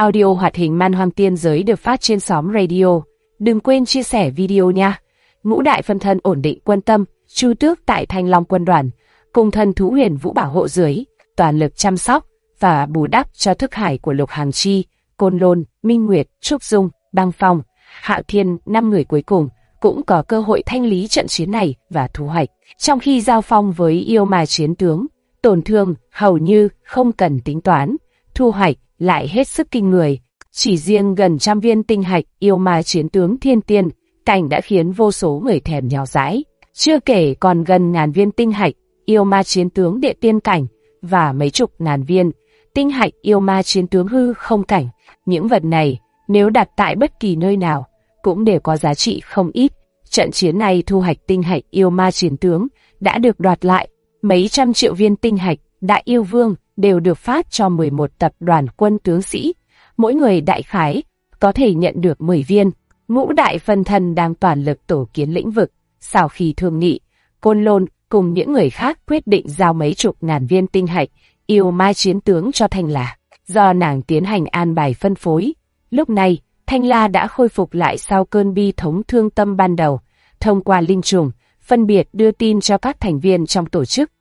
audio hoạt hình Man Hoang Tiên Giới được phát trên xóm radio. Đừng quên chia sẻ video nha. Ngũ đại phân thân ổn định quân tâm, Chu Tước tại Thanh Long quân đoàn, cùng thần thú Huyền Vũ bảo hộ dưới, toàn lực chăm sóc và bù đắp cho thức hải của Lục Hàng Chi, Côn Lôn, Minh Nguyệt, Trúc Dung, Băng Phong, Hạo Thiên, 5 người cuối cùng cũng có cơ hội thanh lý trận chiến này và thu hoạch. Trong khi giao phong với yêu ma chiến tướng, tổn thương hầu như không cần tính toán, thu hoạch lại hết sức kinh người. Chỉ riêng gần 100 viên tinh hạch yêu ma chiến tướng thiên tiên cảnh đã khiến vô số người thèm nhỏ dãi. Chưa kể còn gần ngàn viên tinh hạch yêu ma chiến tướng địa tiên cảnh và mấy chục ngàn viên tinh hạch yêu ma chiến tướng hư không cảnh. Những vật này nếu đặt tại bất kỳ nơi nào cũng đều có giá trị không ít. Trận chiến này thu hoạch tinh hạch yêu ma chiến tướng đã được đoạt lại. Mấy trăm triệu viên tinh hạch Đại Yêu Vương đều được phát cho 11 tập đoàn quân tướng sĩ. Mỗi người đại khái có thể nhận được 10 viên. Ngũ đại phân thân đang toàn lực tổ kiến lĩnh vực. Sau khi thương nghị, Côn Lôn cùng những người khác quyết định giao mấy chục ngàn viên tinh hạch yêu ma chiến tướng cho Thanh La. Do nàng tiến hành an bài phân phối, lúc này Thanh La đã khôi phục lại sau cơn bi thống thương tâm ban đầu. Thông qua linh trùng, phân biệt đưa tin cho các thành viên trong tổ chức,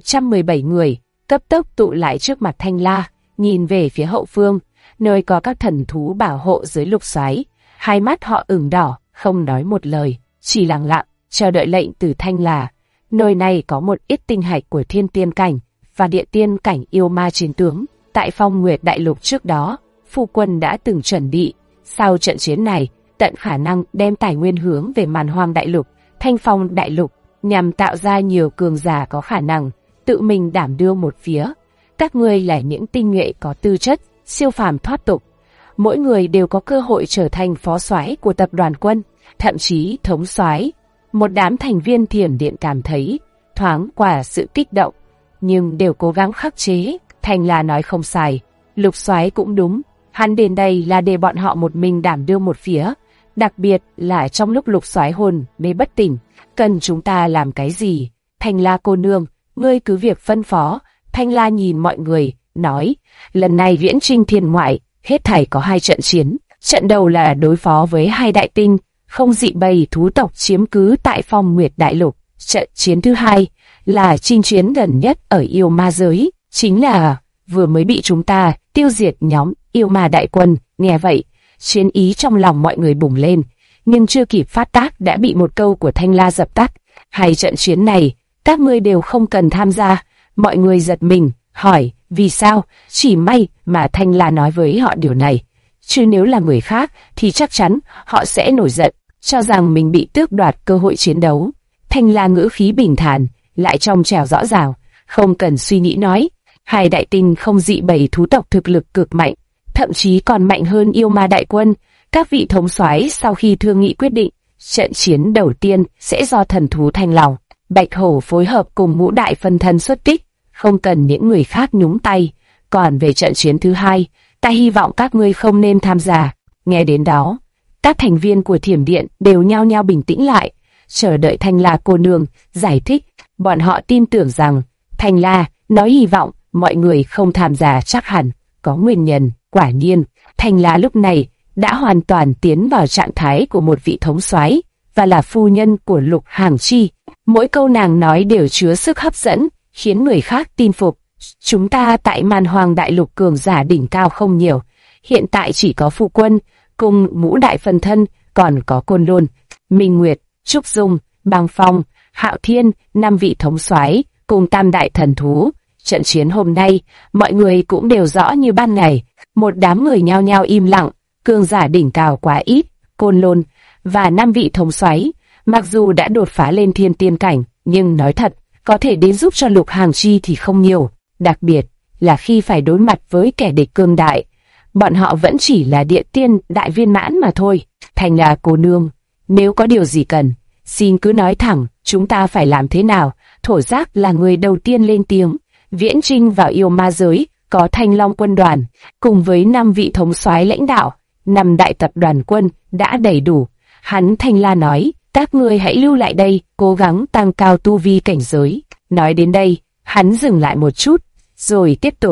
117 người cấp tốc tụ lại trước mặt Thanh La, nhìn về phía hậu phương, nơi có các thần thú bảo hộ dưới lục xoáy. Hai mắt họ ửng đỏ, không nói một lời, chỉ lặng lặng chờ đợi lệnh từ Thanh La. Nơi này có một ít tinh hạch của thiên tiên cảnh và địa tiên cảnh yêu ma chiến tướng. Tại Phong Nguyệt Đại Lục trước đó, phu quân đã từng chuẩn bị, sau trận chiến này, tận khả năng đem tài nguyên hướng về Man Hoang Đại Lục, Thanh Phong Đại Lục, nhằm tạo ra nhiều cường giả có khả năng tự mình đảm đương một phía. Các ngươi là những tinh nhuệ có tư chất, siêu phàm thoát tục. Mỗi người đều có cơ hội trở thành phó soái của tập đoàn quân, thậm chí thống soái. Một đám thành viên Thiểm Điện cảm thấy thoáng qua sự kích động, nhưng đều cố gắng khắc chế. Thanh La nói không sai, lục soái cũng đúng. Hắn đến đây là để bọn họ một mình đảm đương một phía, đặc biệt là trong lúc lục soái hồn mê bất tỉnh. Cần chúng ta làm cái gì? Thanh La cô nương, ngươi cứ việc phân phó. Thanh La nhìn mọi người, nói, lần này viễn trinh thiên ngoại, hết thảy có 2 trận chiến. Trận đầu là đối phó với 2 đại tinh, không dị bầy thú tộc chiếm cứ tại Phong Nguyệt Đại Lục. Trận chiến thứ 2 là chinh chiến gần nhất ở yêu ma giới, chính là vừa mới bị chúng ta tiêu diệt nhóm yêu ma đại quân. Nghe vậy, chiến ý trong lòng mọi người bùng lên, nhưng chưa kịp phát tác đã bị một câu của Thanh La dập tắt. 2 trận chiến này, các ngươi đều không cần tham gia. Mọi người giật mình, hỏi, vì sao? Chỉ may mà Thanh La nói với họ điều này, chứ nếu là người khác thì chắc chắn họ sẽ nổi giận, cho rằng mình bị tước đoạt cơ hội chiến đấu. Thanh La ngữ khí bình thản, lại trong trẻo rõ ràng, không cần suy nghĩ nói, 2 đại tinh không dị bầy thú tộc thực lực cực mạnh, thậm chí còn mạnh hơn yêu ma đại quân. Các vị thống soái sau khi thương nghị quyết định, trận chiến đầu tiên sẽ do thần thú Thanh Long, Bạch Hổ phối hợp cùng ngũ đại phân thân xuất kích, không cần những người khác nhúng tay. Còn về trận chiến thứ 2, ta hy vọng các ngươi không nên tham gia. Nghe đến đó, các thành viên của Thiểm Điện đều nhao nhao bình tĩnh lại, chờ đợi Thanh La cô nương giải thích. Bọn họ tin tưởng rằng Thanh La nói hy vọng mọi người không tham gia chắc hẳn có nguyên nhân. Quả nhiên, Thanh La lúc này đã hoàn toàn tiến vào trạng thái của một vị thống soái và là phu nhân của Lục Hàng Chi. Mỗi câu nàng nói đều chứa sức hấp dẫn, khiến người khác tin phục. Chúng ta tại Man Hoang Đại Lục cường giả đỉnh cao không nhiều, hiện tại chỉ có phu quân cùng ngũ đại phân thân, còn có Côn Lôn, Minh Nguyệt, Trúc Dung, Băng Phong, Hạo Thiên, 5 vị thống soái cùng tam đại thần thú. Trận chiến hôm nay, mọi người cũng đều rõ như ban ngày. Một đám người nhao nhao im lặng, cường giả đỉnh cao quá ít. Côn Lôn và 5 vị thống soái mặc dù đã đột phá lên thiên tiên cảnh, nhưng nói thật, có thể đến giúp cho Lục Hàng Chi thì không nhiều. Đặc biệt là khi phải đối mặt với kẻ địch cường đại, bọn họ vẫn chỉ là địa tiên đại viên mãn mà thôi. Thanh La cô nương, nếu có điều gì cần, xin cứ nói thẳng, chúng ta phải làm thế nào? Thổ Giác là người đầu tiên lên tiếng. Viễn trinh vào yêu ma giới, có Thanh Long quân đoàn, cùng với 5 vị thống soái lãnh đạo, 5 đại tập đoàn quân đã đầy đủ. Hắn Thanh La nói, các ngươi hãy lưu lại đây, cố gắng tăng cao tu vi cảnh giới. Nói đến đây, hắn dừng lại một chút, rồi tiếp tục.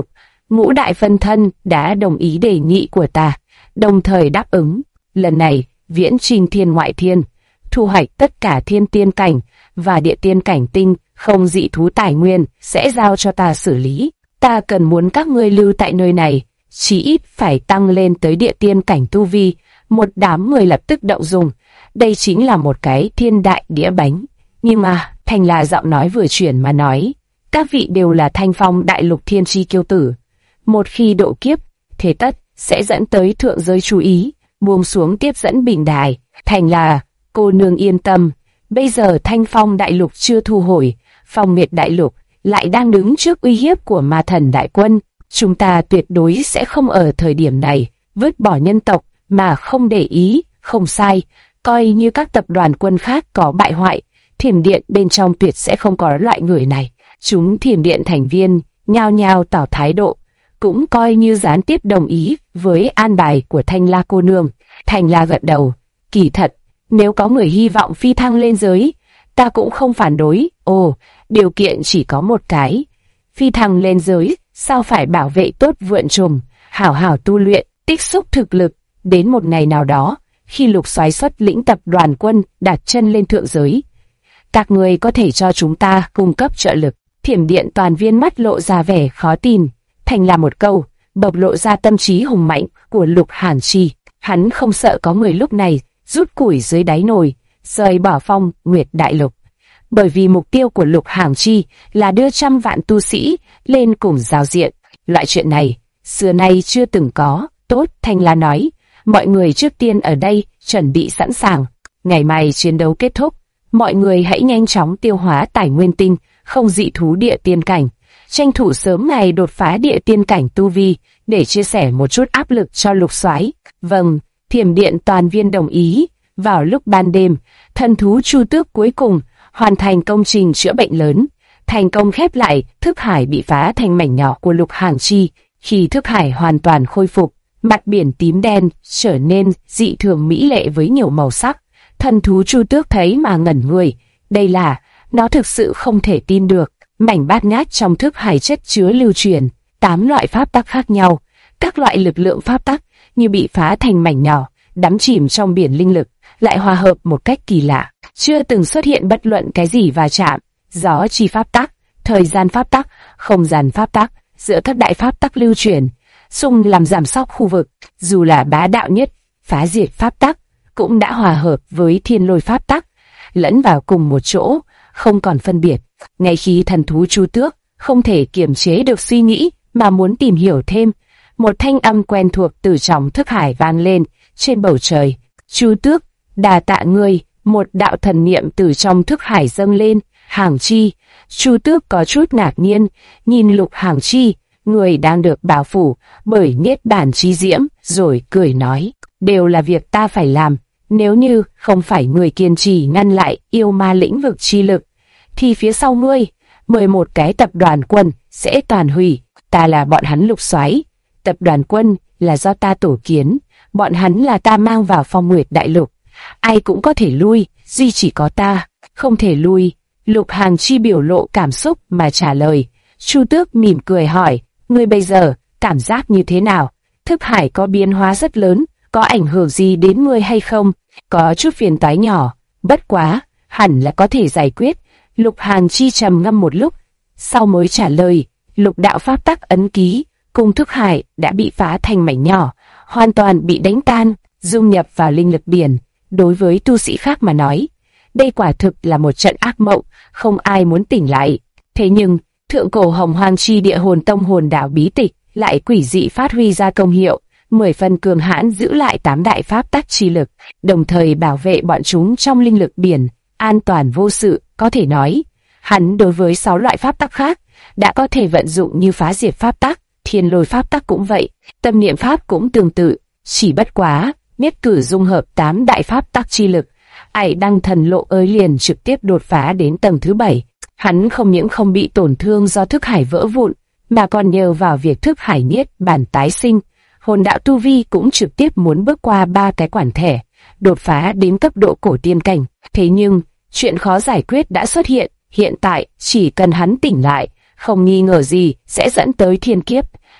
Ngũ đại phân thân đã đồng ý đề nghị của ta, đồng thời đáp ứng. Lần này, viễn chinh thiên ngoại thiên, thu hoạch tất cả thiên tiên cảnh và địa tiên cảnh tinh không dị thú tài nguyên sẽ giao cho ta xử lý. Ta cần muốn các ngươi lưu tại nơi này, chỉ ít phải tăng lên tới địa tiên cảnh tu vi. Một đám người lập tức động dung. Đây chính là một cái thiên đại đĩa bánh. Nhưng mà, Thành là giọng nói vừa chuyển mà nói, các vị đều là Thanh Phong đại lục thiên chi kiêu tử. Một khi độ kiếp, thế tất sẽ dẫn tới thượng giới chú ý, buông xuống tiếp dẫn bình đài. Thành là, cô nương yên tâm, bây giờ Thanh Phong đại lục chưa thu hồi, Phong Nguyệt đại lục lại đang đứng trước uy hiếp của ma thần đại quân. Chúng ta tuyệt đối sẽ không ở thời điểm này vứt bỏ nhân tộc mà không để ý, không sai, coi như các tập đoàn quân khác có bại hoại, Thiểm Điện bên trong tuyệt sẽ không có loại người này. Chúng Thiểm Điện thành viên nhao nhao tỏ thái độ, cũng coi như gián tiếp đồng ý với an bài của Thanh La cô nương. Thành La gật đầu, kỳ thật, nếu có người hy vọng phi thăng lên giới, ta cũng không phản đối. Ồ, điều kiện chỉ có một cái, phi thăng lên giới, sao phải bảo vệ tốt vượn trùng, hảo hảo tu luyện, tích xúc thực lực, đến một ngày nào đó, khi Lục Soái xuất lĩnh tập đoàn quân đặt chân lên thượng giới, các người có thể cho chúng ta cung cấp trợ lực. Thiểm Điện toàn viên mắt lộ ra vẻ khó tin. Thành là một câu, bộc lộ ra tâm trí hùng mạnh của Lục Hàn Chi. Hắn không sợ có người lúc này rút củi dưới đáy nồi, rời bỏ Phong Nguyệt đại lục. Bởi vì mục tiêu của Lục Hàn Chi là đưa trăm vạn tu sĩ lên cùng giao diện. Loại chuyện này, xưa nay chưa từng có. Tốt, Thanh La nói, mọi người trước tiên ở đây chuẩn bị sẵn sàng. Ngày mai chiến đấu kết thúc, mọi người hãy nhanh chóng tiêu hóa tài nguyên tinh, không dị thú địa tiên cảnh, tranh thủ sớm ngày đột phá địa tiên cảnh tu vi, để chia sẻ một chút áp lực cho Lục Soái. Vâng, Thiểm Điện toàn viên đồng ý. Vào lúc ban đêm, thần thú Chu Tước cuối cùng hoàn thành công trình chữa bệnh lớn, thành công khép lại thức hải bị phá thành mảnh nhỏ của Lục Hàn Chi. Khi thức hải hoàn toàn khôi phục, mặt biển tím đen trở nên dị thường mỹ lệ với nhiều màu sắc. Thần thú Chu Tước thấy mà ngẩn người, đây là, nó thực sự không thể tin được. Mảnh bát ngát trong thức hải chất chứa lưu truyền 8 loại pháp tắc khác nhau, các loại lực lượng pháp tắc như bị phá thành mảnh nhỏ, đắm chìm trong biển linh lực, lại hòa hợp một cách kỳ lạ, chưa từng xuất hiện bất luận cái gì va chạm. Gió chi pháp tắc, thời gian pháp tắc, không gian pháp tắc, giữa các đại pháp tắc lưu truyền, xung làm giảm sóc khu vực. Dù là bá đạo nhất, phá diệt pháp tắc, cũng đã hòa hợp với thiên lôi pháp tắc, lẫn vào cùng một chỗ, không còn phân biệt. Ngay khi thần thú Chu Tước không thể kiềm chế được suy nghĩ mà muốn tìm hiểu thêm, một thanh âm quen thuộc từ trong thức hải vang lên trên bầu trời. Chu Tước, đà tạ ngươi. Một đạo thần niệm từ trong thức hải dâng lên. Hàn Chi. Chu Tước có chút ngạc nhiên, nhìn Lục Hàn Chi, người đang được bảo phủ bởi niết bàn chi diễm, rồi cười nói, đều là việc ta phải làm. Nếu như không phải người kiên trì ngăn lại yêu ma lĩnh vực chi lực, thì phía sau ngươi, 11 cái tập đoàn quân sẽ toàn hủy. Ta là bọn hắn Lục Soái, tập đoàn quân là do ta tổ kiến, bọn hắn là ta mang vào Phong Nguyệt đại lục. Ai cũng có thể lui, duy chỉ có ta không thể lui. Lục Hàn Chi biểu lộ cảm xúc mà trả lời. Chu Tước mỉm cười hỏi, ngươi bây giờ cảm giác như thế nào? Thức hải có biến hóa rất lớn, có ảnh hưởng gì đến ngươi hay không? Có chút phiền toái nhỏ, bất quá, hẳn là có thể giải quyết. Lục Hàn Chi trầm ngâm một lúc, sau mới trả lời, lục đạo pháp tắc ấn ký, cùng thức hải đã bị phá thành mảnh nhỏ, hoàn toàn bị đánh tan, dung nhập vào linh lực biển. Đối với tu sĩ khác mà nói, đây quả thực là một trận ác mộng, không ai muốn tỉnh lại. Thế nhưng, thượng cổ Hồng Hoang Chi Địa Hồn Tông hồn đạo bí tịch lại quỷ dị phát huy ra công hiệu, 10 phần cường hãn giữ lại 8 đại pháp tắc chi lực, đồng thời bảo vệ bọn chúng trong linh lực biển, an toàn vô sự. Có thể nói, hắn đối với 6 loại pháp tắc khác đã có thể vận dụng như phá diệt pháp tắc, thiên lôi pháp tắc cũng vậy, tâm niệm pháp cũng tương tự, chỉ bất quá, nhất cử dung hợp 8 đại pháp tắc chi lực, Ải Đăng Thần Lộ ơi liền trực tiếp đột phá đến tầng thứ 7. Hắn không những không bị tổn thương do thức hải vỡ vụn, mà còn nhờ vào việc thức hải niết bản tái sinh, hồn đạo tu vi cũng trực tiếp muốn bước qua 3 cái quản thẻ, đột phá đến cấp độ cổ tiên cảnh. Thế nhưng, chuyện khó giải quyết đã xuất hiện, hiện tại chỉ cần hắn tỉnh lại, không nghi ngờ gì sẽ dẫn tới thiên kiếp.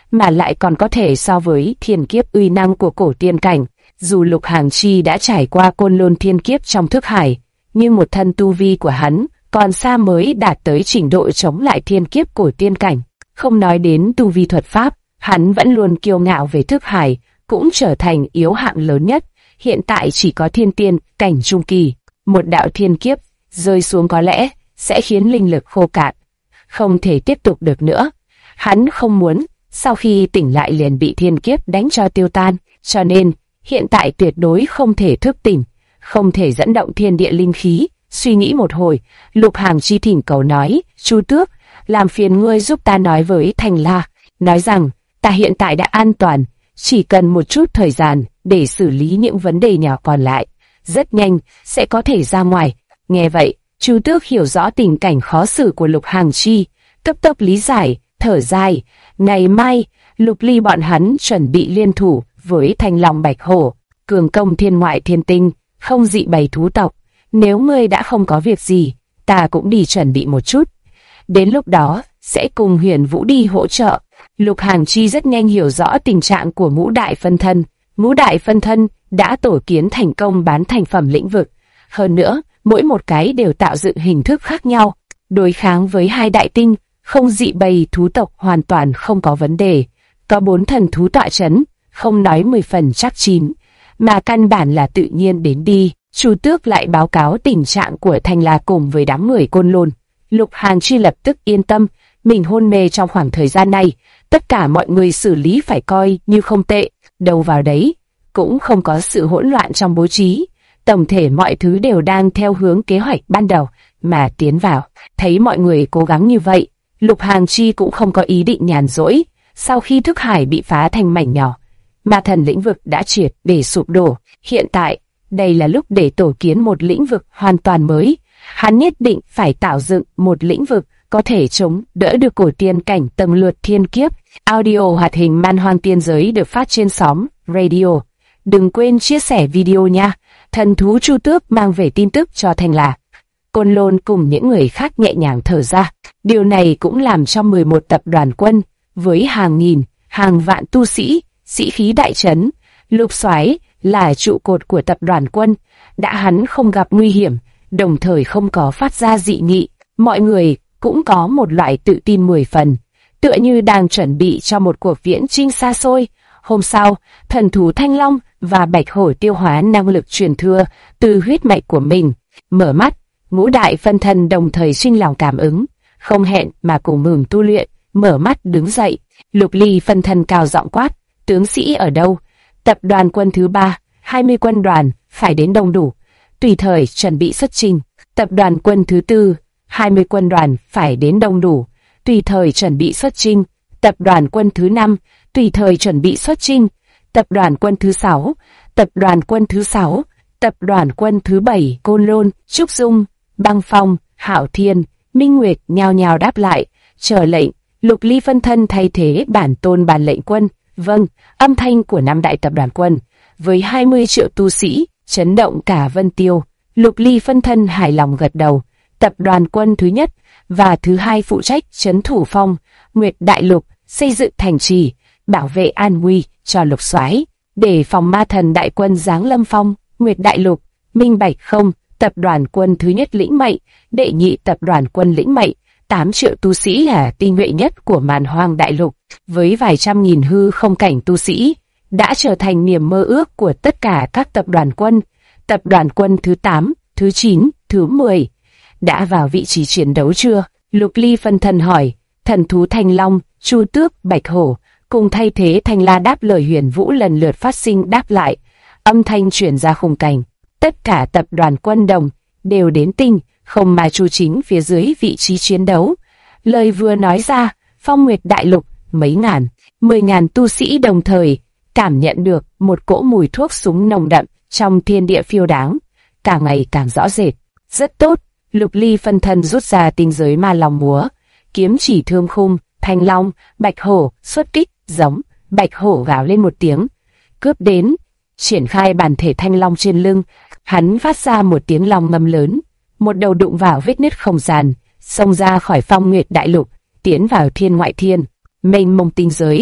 mà lại còn có thể so với thiên kiếp uy năng của cổ tiên cảnh. Dù Lục Hàng Chi đã trải qua côn lôn thiên kiếp trong thức hải, nhưng một thân tu vi của hắn còn xa mới đạt tới trình độ chống lại thiên kiếp cổ tiên cảnh. Không nói đến tu vi thuật pháp, hắn vẫn luôn kiêu ngạo về thức hải, cũng trở thành yếu hạng lớn nhất. Hiện tại chỉ có thiên tiên cảnh trung kỳ, một đạo thiên kiếp rơi xuống có lẽ sẽ khiến linh lực khô cạn, không thể tiếp tục được nữa. Hắn không muốn sau khi tỉnh lại liền bị thiên kiếp đánh cho tiêu tan, cho nên hiện tại tuyệt đối không thể thức tỉnh, không thể dẫn động thiên địa linh khí. Suy nghĩ một hồi, Lục Hàng Chi thỉnh cầu nói, Chu Tước, làm phiền ngươi giúp ta nói với Thành La, nói rằng ta hiện tại đã an toàn, chỉ cần một chút thời gian để xử lý những vấn đề nhỏ còn lại, rất nhanh sẽ có thể ra ngoài. Nghe vậy, Chu Tước hiểu rõ tình cảnh khó xử của Lục Hàng Chi, cấp tốc lý giải, thở dài. Ngày mai, Lục Ly bọn hắn chuẩn bị liên thủ với Thanh Long Bạch Hổ, cường công thiên ngoại thiên tinh, không dị bầy thú tộc. Nếu ngươi đã không có việc gì, ta cũng đi chuẩn bị một chút. Đến lúc đó, sẽ cùng Huyền Vũ đi hỗ trợ. Lục Hàng Chi rất nhanh hiểu rõ tình trạng của Ngũ Đại Phân Thân. Ngũ Đại Phân Thân đã tổ kiến thành công bán thành phẩm lĩnh vực. Hơn nữa, mỗi một cái đều tạo dựng hình thức khác nhau. Đối kháng với hai đại tinh, không dị bầy thú tộc hoàn toàn không có vấn đề. Có 4 thần thú tọa chấn, không nói 10 phần chắc chín, mà căn bản là tự nhiên đến đi. Chu Tước lại báo cáo tình trạng của Thanh La cùng với đám người Côn Lôn. Lục Hàng Chi lập tức yên tâm, mình hôn mê trong khoảng thời gian này, tất cả mọi người xử lý phải coi như không tệ, đâu vào đấy, cũng không có sự hỗn loạn trong bố trí. Tổng thể mọi thứ đều đang theo hướng kế hoạch ban đầu mà tiến vào. Thấy mọi người cố gắng như vậy, Lục Hàng Chi cũng không có ý định nhàn rỗi. Sau khi thức hải bị phá thành mảnh nhỏ, ma thần lĩnh vực đã triệt để sụp đổ. Hiện tại, đây là lúc để tổ kiến một lĩnh vực hoàn toàn mới. Hắn nhất định phải tạo dựng một lĩnh vực có thể chống đỡ được cổ tiên cảnh tầng lượt thiên kiếp. Audio hoạt hình Man Hoang Tiên Giới được phát trên xóm Radio. Đừng quên chia sẻ video nha. Thần thú Chu Tước mang về tin tức cho Thanh La. Côn Lôn cùng những người khác nhẹ nhàng thở ra. Điều này cũng làm cho 11 tập đoàn quân với hàng nghìn, hàng vạn tu sĩ, sĩ khí đại trấn. Lục Soái là trụ cột của tập đoàn quân, đã hắn không gặp nguy hiểm, đồng thời không có phát ra dị nghị, mọi người cũng có một loại tự tin 10 phần, tựa như đang chuẩn bị cho một cuộc viễn chinh xa xôi. Hôm sau, thần thú Thanh Long và Bạch Hổ tiêu hóa năng lực truyền thừa từ huyết mạch của mình, mở mắt, Ngũ Đại Phân Thân đồng thời sinh lòng cảm ứng, không hẹn mà cùng mừng tu luyện, mở mắt đứng dậy. Lục Ly Phân Thân cao giọng quát, tướng sĩ ở đâu? Tập đoàn quân thứ 3, 20 quân đoàn, phải đến đông đủ, tùy thời chuẩn bị xuất chinh. Tập đoàn quân thứ 4, 20 quân đoàn, phải đến đông đủ, tùy thời chuẩn bị xuất chinh. Tập đoàn quân thứ 5, tùy thời chuẩn bị xuất chinh. Tập đoàn quân thứ 6, tập đoàn quân thứ 6, tập đoàn quân thứ 7, Côn Lôn, Trúc Dung, Băng Phong, Hạo Thiên, Minh Nguyệt nhao nhao đáp lại, chờ lệnh. Lục Ly Phân Thân thay thế bản tôn bản lệnh quân. Vâng, âm thanh của 5 đại tập đoàn quân, với 20 triệu tu sĩ, chấn động cả Vân Tiêu. Lục Ly Phân Thân hài lòng gật đầu. Tập đoàn quân thứ nhất và thứ 2 phụ trách trấn thủ Phong, Nguyệt Đại Lục, xây dựng thành trì, bảo vệ an nguy cho Lục Soái, để phòng ma thần đại quân giáng lâm Phong, Nguyệt Đại Lục. Minh bạch không? Tập đoàn quân thứ nhất lĩnh mệnh, đệ nhị tập đoàn quân lĩnh mệnh. 8 triệu tu sĩ là tinh nhuệ nhất của Màn Hoang Đại Lục, với vài trăm nghìn hư không cảnh tu sĩ, đã trở thành niềm mơ ước của tất cả các tập đoàn quân. Tập đoàn quân thứ 8, thứ 9, thứ 10 đã vào vị trí chiến đấu chưa? Lục Ly Phân Thân hỏi. Thần thú Thanh Long, Chu Tước, Bạch Hổ cùng thay thế Thanh La đáp lời. Huyền Vũ lần lượt phát sinh đáp lại, âm thanh truyền ra khung cảnh. Tất cả tập đoàn quân đồng đều đến tinh, không mà Chu Chính phía dưới vị trí chiến đấu. Lời vừa nói ra, Phong Nguyệt Đại Lục, mấy ngàn, 10.000 tu sĩ đồng thời cảm nhận được một cỗ mùi thuốc súng nồng đậm trong thiên địa phiêu đáng, càng ngày càng rõ rệt. Rất tốt. Lục Ly Phân Thân rút ra tinh giới ma long múa, kiếm chỉ thương khung. Thanh Long, Bạch Hổ xuất kích. Giống. Bạch Hổ gào lên một tiếng, cướp đến, triển khai bản thể Thanh Long trên lưng. Hắn phát ra một tiếng long ngâm lớn, một đầu đụng vào vết nứt không gian, xông ra khỏi Phong Nguyệt Đại Lục, tiến vào thiên ngoại thiên, mênh mông tinh giới.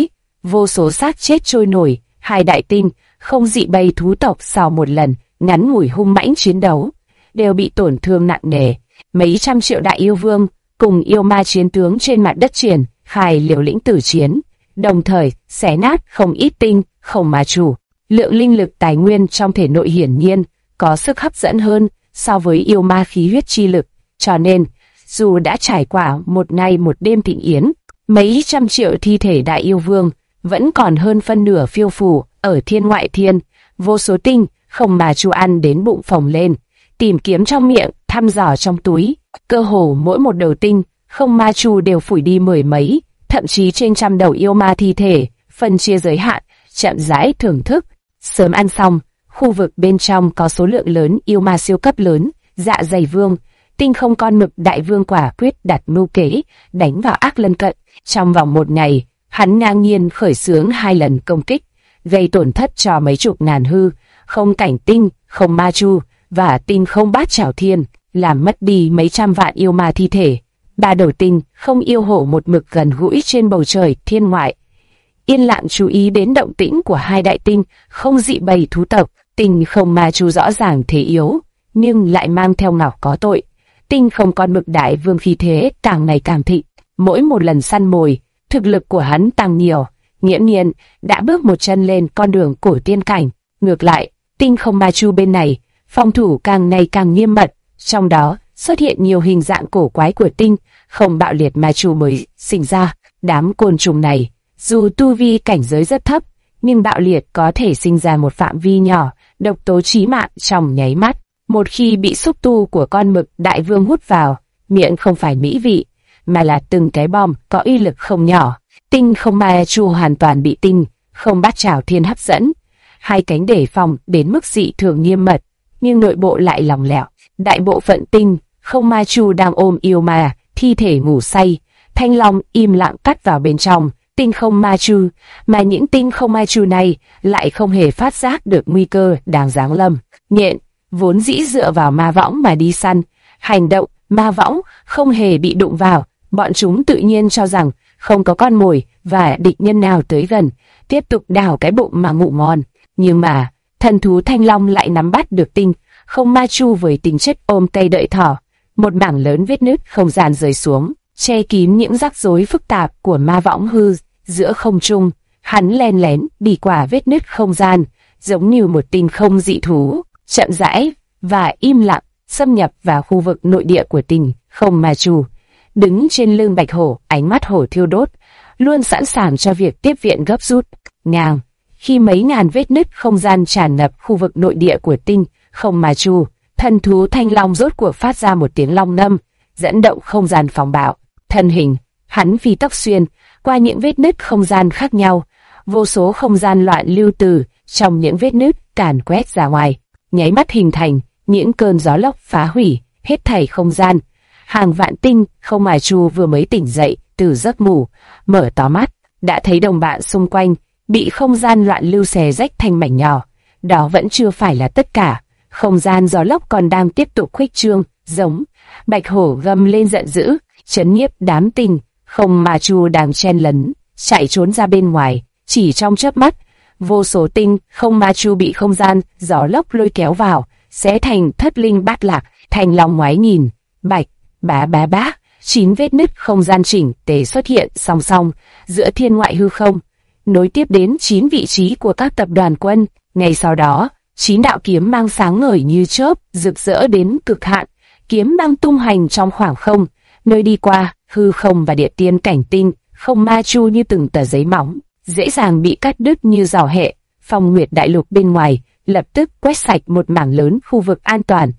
vô số xác chết trôi nổi. Hai đại tinh, không dị bầy thú tộc sau một lần ngắn ngủi hung mãnh chiến đấu, đều bị tổn thương nặng nề. Mấy trăm triệu đại yêu vương cùng yêu ma chiến tướng trên mặt đất triển khai liều lĩnh tử chiến, đồng thời xé nát không ít tinh không ma chủ. Lượng linh lực tài nguyên trong thể nội hiển nhiên có sức hấp dẫn hơn so với yêu ma khí huyết chi lực, cho nên dù đã trải qua một ngày một đêm thịnh yến, mấy trăm triệu thi thể đại yêu vương vẫn còn hơn phân nửa phiêu phù ở thiên ngoại thiên. Vô số tinh không ma chu ăn đến bụng phồng lên, tìm kiếm trong miệng, thăm dò trong túi. Cơ hồ mỗi một đầu tinh không ma chu đều phủi đi mười mấy, thậm chí trên trăm đầu yêu ma thi thể, phân chia giới hạn, chậm rãi thưởng thức. Sớm ăn xong, khu vực bên trong có số lượng lớn yêu ma siêu cấp lớn, dạ dày vương, tinh không con mực đại vương quả quyết đặt mưu kế, đánh vào ác lân cận. Trong vòng một ngày, hắn ngang nhiên khởi xướng 2 lần công kích, gây tổn thất cho mấy chục ngàn hư không cảnh tinh, không ma chu và tinh không bát chảo thiên, làm mất đi mấy trăm vạn yêu ma thi thể. 3 đầu tinh không yêu hổ một mực gần gũi trên bầu trời thiên ngoại, yên lặng chú ý đến động tĩnh của 2 đại tinh không dị bầy thú tộc. Tinh không ma chu rõ ràng thế yếu, nhưng lại mang theo ngọc có tội. Tinh không con mực đại vương khí thế càng ngày càng thịnh, mỗi một lần săn mồi, thực lực của hắn tăng nhiều, nghiễm nhiên đã bước một chân lên con đường cổ tiên cảnh. Ngược lại, tinh không ma chu bên này, phòng thủ càng ngày càng nghiêm mật, trong đó xuất hiện nhiều hình dạng cổ quái của tinh không bạo liệt ma chu mới sinh ra. Đám côn trùng này, dù tu vi cảnh giới rất thấp, nhưng bạo liệt có thể sinh ra một phạm vi nhỏ, độc tố chí mạng trong nháy mắt. Một khi bị xúc tu của con mực đại vương hút vào, miệng không phải mỹ vị, mà là từng cái bom có uy lực không nhỏ. Tinh không ma chu hoàn toàn bị tinh không bát chảo thiên hấp dẫn, 2 cánh đề phòng đến mức dị thường nghiêm mật, nhưng nội bộ lại lỏng lẻo. Đại bộ phận tinh không ma chu đang ôm yêu ma thi thể ngủ say, thanh long im lặng cắt vào bên trong tinh không ma chu, mà những tinh không ma chu này lại không hề phát giác được nguy cơ đang giáng lâm. Nhện vốn dĩ dựa vào ma võng mà đi săn, hành động ma võng không hề bị đụng vào, bọn chúng tự nhiên cho rằng không có con mồi và địch nhân nào tới gần, tiếp tục đào cái bụng mà ngủ ngon. Nhưng mà thần thú thanh long lại nắm bắt được tinh không ma chu với tính chất ôm cây đợi thỏ. Một mảng lớn vết nứt không gian rơi xuống, che kín những rắc rối phức tạp của ma võng hư giữa không trung. Hắn len lén đi qua vết nứt không gian, giống như một tinh không dị thú, chậm rãi và im lặng xâm nhập vào khu vực nội địa của tinh không ma chu. Đứng trên lưng bạch hổ, ánh mắt hổ thiêu đốt, luôn sẵn sàng cho việc tiếp viện gấp rút. Ngang khi mấy ngàn vết nứt không gian tràn ngập khu vực nội địa của tinh không ma chu, thần thú thanh long rốt cuộc phát ra một tiếng long ngâm, dẫn động không gian phòng bạo. Thân hình hắn phi tốc xuyên qua những vết nứt không gian khác nhau, vô số không gian loạn lưu từ trong những vết nứt càn quét ra ngoài, nháy mắt hình thành những cơn gió lốc phá hủy hết thảy không gian. Hàng vạn tinh không ma chu vừa mới tỉnh dậy từ giấc ngủ, mở to mắt đã thấy đồng bạn xung quanh bị không gian loạn lưu xé rách thành mảnh nhỏ. Đó vẫn chưa phải là tất cả, không gian gió lốc còn đang tiếp tục khuếch trương. Giống bạch hổ gầm lên giận dữ, chấn nhiếp đám tinh không ma chu đang chen lấn chạy trốn ra bên ngoài. Chỉ trong chớp mắt, vô số tinh không ma chu bị không gian gió lốc lôi kéo vào, xé thành thất linh bát lạc. Thành long ngoái nhìn, bạch bá bá bá, 9 vết nứt không gian chỉnh tề xuất hiện song song giữa thiên ngoại hư không, nối tiếp đến 9 vị trí của các tập đoàn quân. Ngay sau đó, 9 đạo kiếm mang sáng ngời như chớp, rực rỡ đến cực hạn, kiếm đang tung hành trong khoảng không, nơi đi qua hư không và địa tiên cảnh tinh không ma chu như từng tờ giấy mỏng, dễ dàng bị cắt đứt như giò hẹ. Phong Nguyệt đại lục bên ngoài lập tức quét sạch một mảng lớn khu vực an toàn.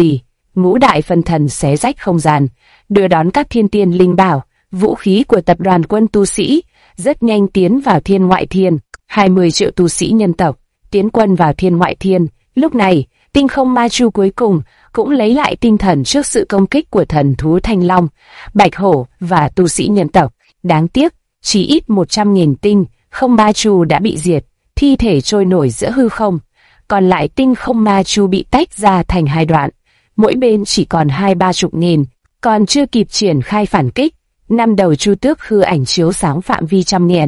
Ngũ đại phân thần xé rách không gian, đưa đón các thiên tiên linh bảo, vũ khí của tập đoàn quân tu sĩ, rất nhanh tiến vào thiên ngoại thiên. 20 triệu tu sĩ nhân tộc tiến quân vào thiên ngoại thiên. Lúc này, tinh không ma chu cuối cùng cũng lấy lại tinh thần trước sự công kích của thần thú thanh long, bạch hổ và tu sĩ nhân tộc. Đáng tiếc, chỉ ít 100.000 tinh không ma chu đã bị diệt, thi thể trôi nổi giữa hư không. Còn lại tinh không ma chu bị tách ra thành 2 đoạn, mỗi bên chỉ còn 20-30 nghìn. Còn chưa kịp triển khai phản kích, 5 đầu chu tước hư ảnh chiếu sáng phạm vi trăm nghìn,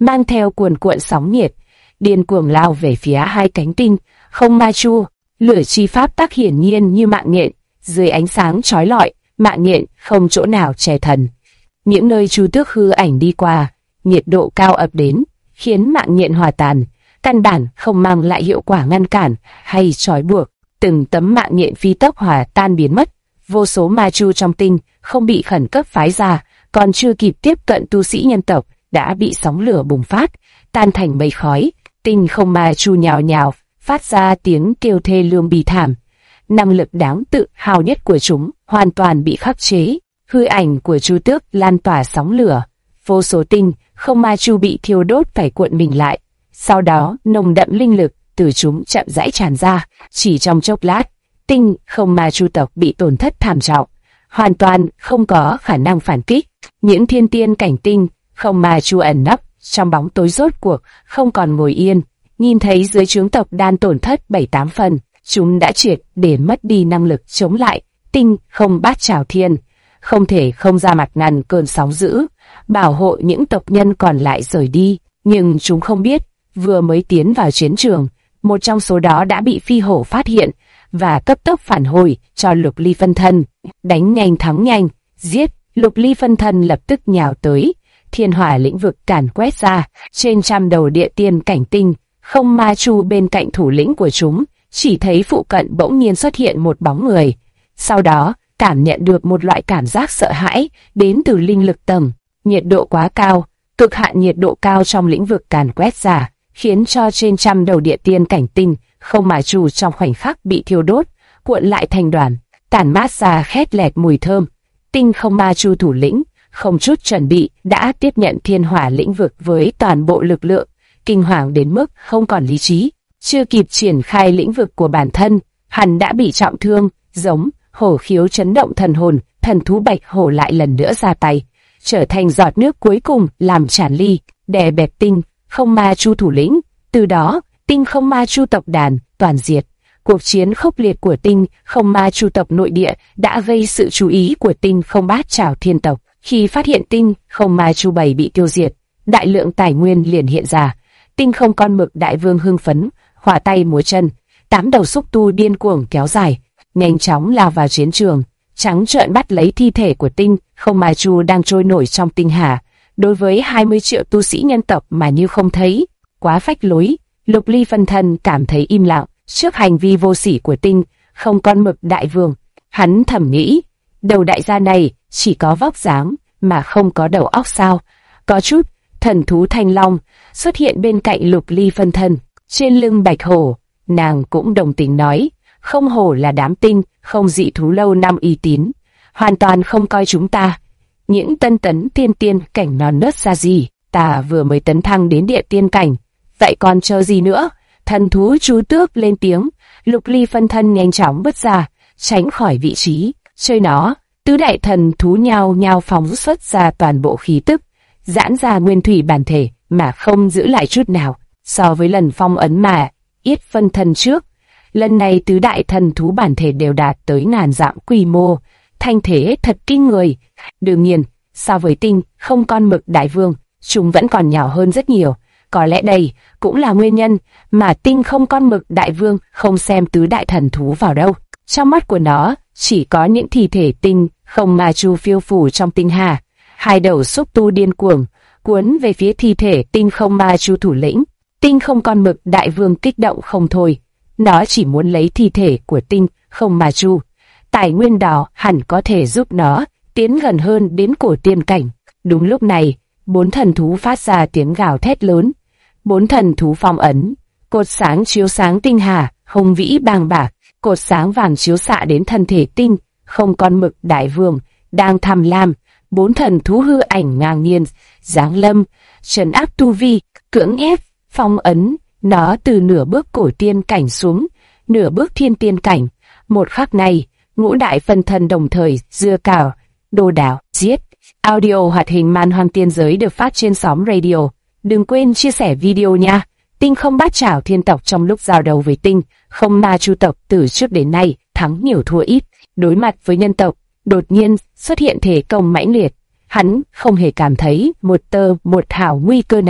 mang theo cuồn cuộn sóng nhiệt, điên cuồng lao về phía hai cánh tinh không ma chu. Lửa chi pháp tắc hiển nhiên như mạng nhện, dưới ánh sáng chói lọi, mạng nhện không chỗ nào che thần. Những nơi Chu Tước hư ảnh đi qua, nhiệt độ cao ập đến, khiến mạng nhện hòa tan, căn bản không mang lại hiệu quả ngăn cản hay trói buộc. Từng tấm mạng nhện phi tốc hòa tan biến mất, vô số ma chu trong tinh không bị khẩn cấp phái ra, còn chưa kịp tiếp cận tu sĩ nhân tộc đã bị sóng lửa bùng phát, tan thành mây khói. Tinh không ma chu nhào nhào, phát ra tiếng kêu thê lương bi thảm. Năng lực đáng tự hào nhất của chúng hoàn toàn bị khắc chế. Hư ảnh của Chu Tước lan tỏa sóng lửa, vô số tinh không ma chu bị thiêu đốt phải cuộn mình lại. Sau đó nồng đậm linh lực từ chúng chậm rãi tràn ra. Chỉ trong chốc lát, tinh không ma chu tộc bị tổn thất thảm trọng, hoàn toàn không có khả năng phản kích. Những thiên tiên cảnh tinh không ma chu ẩn nấp trong bóng tối rốt cuộc không còn ngồi yên. Nhìn thấy dưới trướng tộc đan tổn thất 7-8 phần, chúng đã triệt để mất đi năng lực chống lại tinh không bát trảo thiên, không thể không ra mặt ngăn cơn sóng dữ, bảo hộ những tộc nhân còn lại rời đi. Nhưng chúng không biết, vừa mới tiến vào chiến trường, một trong số đó đã bị phi hổ phát hiện và cấp tốc phản hồi cho Lục Ly phân thân. Đánh nhanh thắng nhanh, giết. Lục Ly phân thân lập tức nhào tới, thiên hỏa lĩnh vực càn quét ra, trên trăm đầu địa tiên cảnh tinh không ma chu bên cạnh thủ lĩnh của chúng, chỉ thấy phụ cận bỗng nhiên xuất hiện một bóng người. Sau đó, cảm nhận được một loại cảm giác sợ hãi đến từ linh lực tầng. Nhiệt độ quá cao, cực hạn nhiệt độ cao trong lĩnh vực càn quét ra, khiến cho trên trăm đầu địa tiên cảnh tinh không ma chu trong khoảnh khắc bị thiêu đốt, cuộn lại thành đoàn, tản mát ra khét lẹt mùi thơm. Tinh không ma chu thủ lĩnh không chút chuẩn bị đã tiếp nhận thiên hỏa lĩnh vực với toàn bộ lực lượng, kinh hoàng đến mức không còn lý trí. Chưa kịp triển khai lĩnh vực của bản thân, hắn đã bị trọng thương. Giống hổ khiếu chấn động thần hồn, thần thú bạch hổ lại lần nữa ra tay, trở thành giọt nước cuối cùng làm tràn ly, đè bẹp tinh không ma chu thủ lĩnh. Từ đó, tinh không ma chu tộc đàn toàn diệt. Cuộc chiến khốc liệt của tinh không ma chu tộc nội địa đã gây sự chú ý của tinh không bát trảo thiên tộc. Khi phát hiện tinh không ma chu bầy bị tiêu diệt, đại lượng tài nguyên liền hiện ra. Tinh không con mực đại vương hưng phấn, hỏa tay múa chân, 8 đầu xúc tu điên cuồng kéo dài, nhanh chóng lao vào chiến trường, trắng trợn bắt lấy thi thể của tinh không ma chu đang trôi nổi trong tinh hà. Đối với 20 triệu tu sĩ nhân tộc mà như không thấy, quá phách lối. Lục Ly phân thân cảm thấy im lặng trước hành vi vô sỉ của tinh không con mực đại vương. Hắn thầm nghĩ, đầu đại gia này chỉ có vóc dáng mà không có đầu óc sao? Có chút. Thần thú thanh long xuất hiện bên cạnh Lục Ly phân thân, trên lưng bạch hổ. Nàng cũng đồng tình nói, không hổ là đám tinh không dị thú lâu năm uy tín, hoàn toàn không coi chúng ta. Những tân tấn tiên tiên cảnh non nớt ra gì, ta vừa mới tấn thăng đến địa tiên cảnh, vậy còn chờ gì nữa? Thần thú Chu Tước lên tiếng. Lục Ly phân thân nhanh chóng bứt ra, tránh khỏi vị trí. Chơi nó, tứ đại thần thú nhao nhao phóng xuất ra toàn bộ khí tức, giãn ra nguyên thủy bản thể mà không giữ lại chút nào. So với lần phong ấn mà yết phân thân trước, lần này tứ đại thần thú bản thể đều đạt tới ngàn dặm quy mô, thanh thế thật kinh người. Đương nhiên, so với tinh không con mực đại vương, chúng vẫn còn nhỏ hơn rất nhiều. Có lẽ đây cũng là nguyên nhân mà tinh không con mực đại vương không xem tứ đại thần thú vào đâu. Trong mắt của nó chỉ có những thi thể tinh không ma chu phiêu phù trong tinh hà. Hai đầu xúc tu điên cuồng cuốn về phía thi thể tinh không ma chu thủ lĩnh. Tinh không con mực đại vương kích động không thôi. Nó chỉ muốn lấy thi thể của tinh không ma chu. Tài nguyên đó hẳn có thể giúp nó tiến gần hơn đến cổ tiên cảnh. Đúng lúc này, 4 thần thú phát ra tiếng gào thét lớn. 4 thần thú phong ấn, cột sáng chiếu sáng tinh hà, hùng vĩ bàng bạc, cột sáng vàng chiếu xạ đến thân thể tinh không con mực đại vương đang tham lam. 4 thần thú hư ảnh ngang nhiên giáng lâm, trấn áp tu vi, cưỡng ép phong ấn nó từ nửa bước cổ tiên cảnh xuống nửa bước thiên tiên cảnh. Một khắc này, ngũ đại phân thân đồng thời dưa cào, đồ đảo, giết. Audio hoạt hình man hoang tiên giới được phát trên xóm radio. Đừng quên chia sẻ video nha. Tinh không bát trảo thiên tộc trong lúc giao đấu với tinh không ma chu tộc từ trước đến nay thắng nhiều thua ít. Đối mặt với nhân tộc, đột nhiên xuất hiện thế công mãnh liệt. Hắn không hề cảm thấy một hào nguy cơ nào.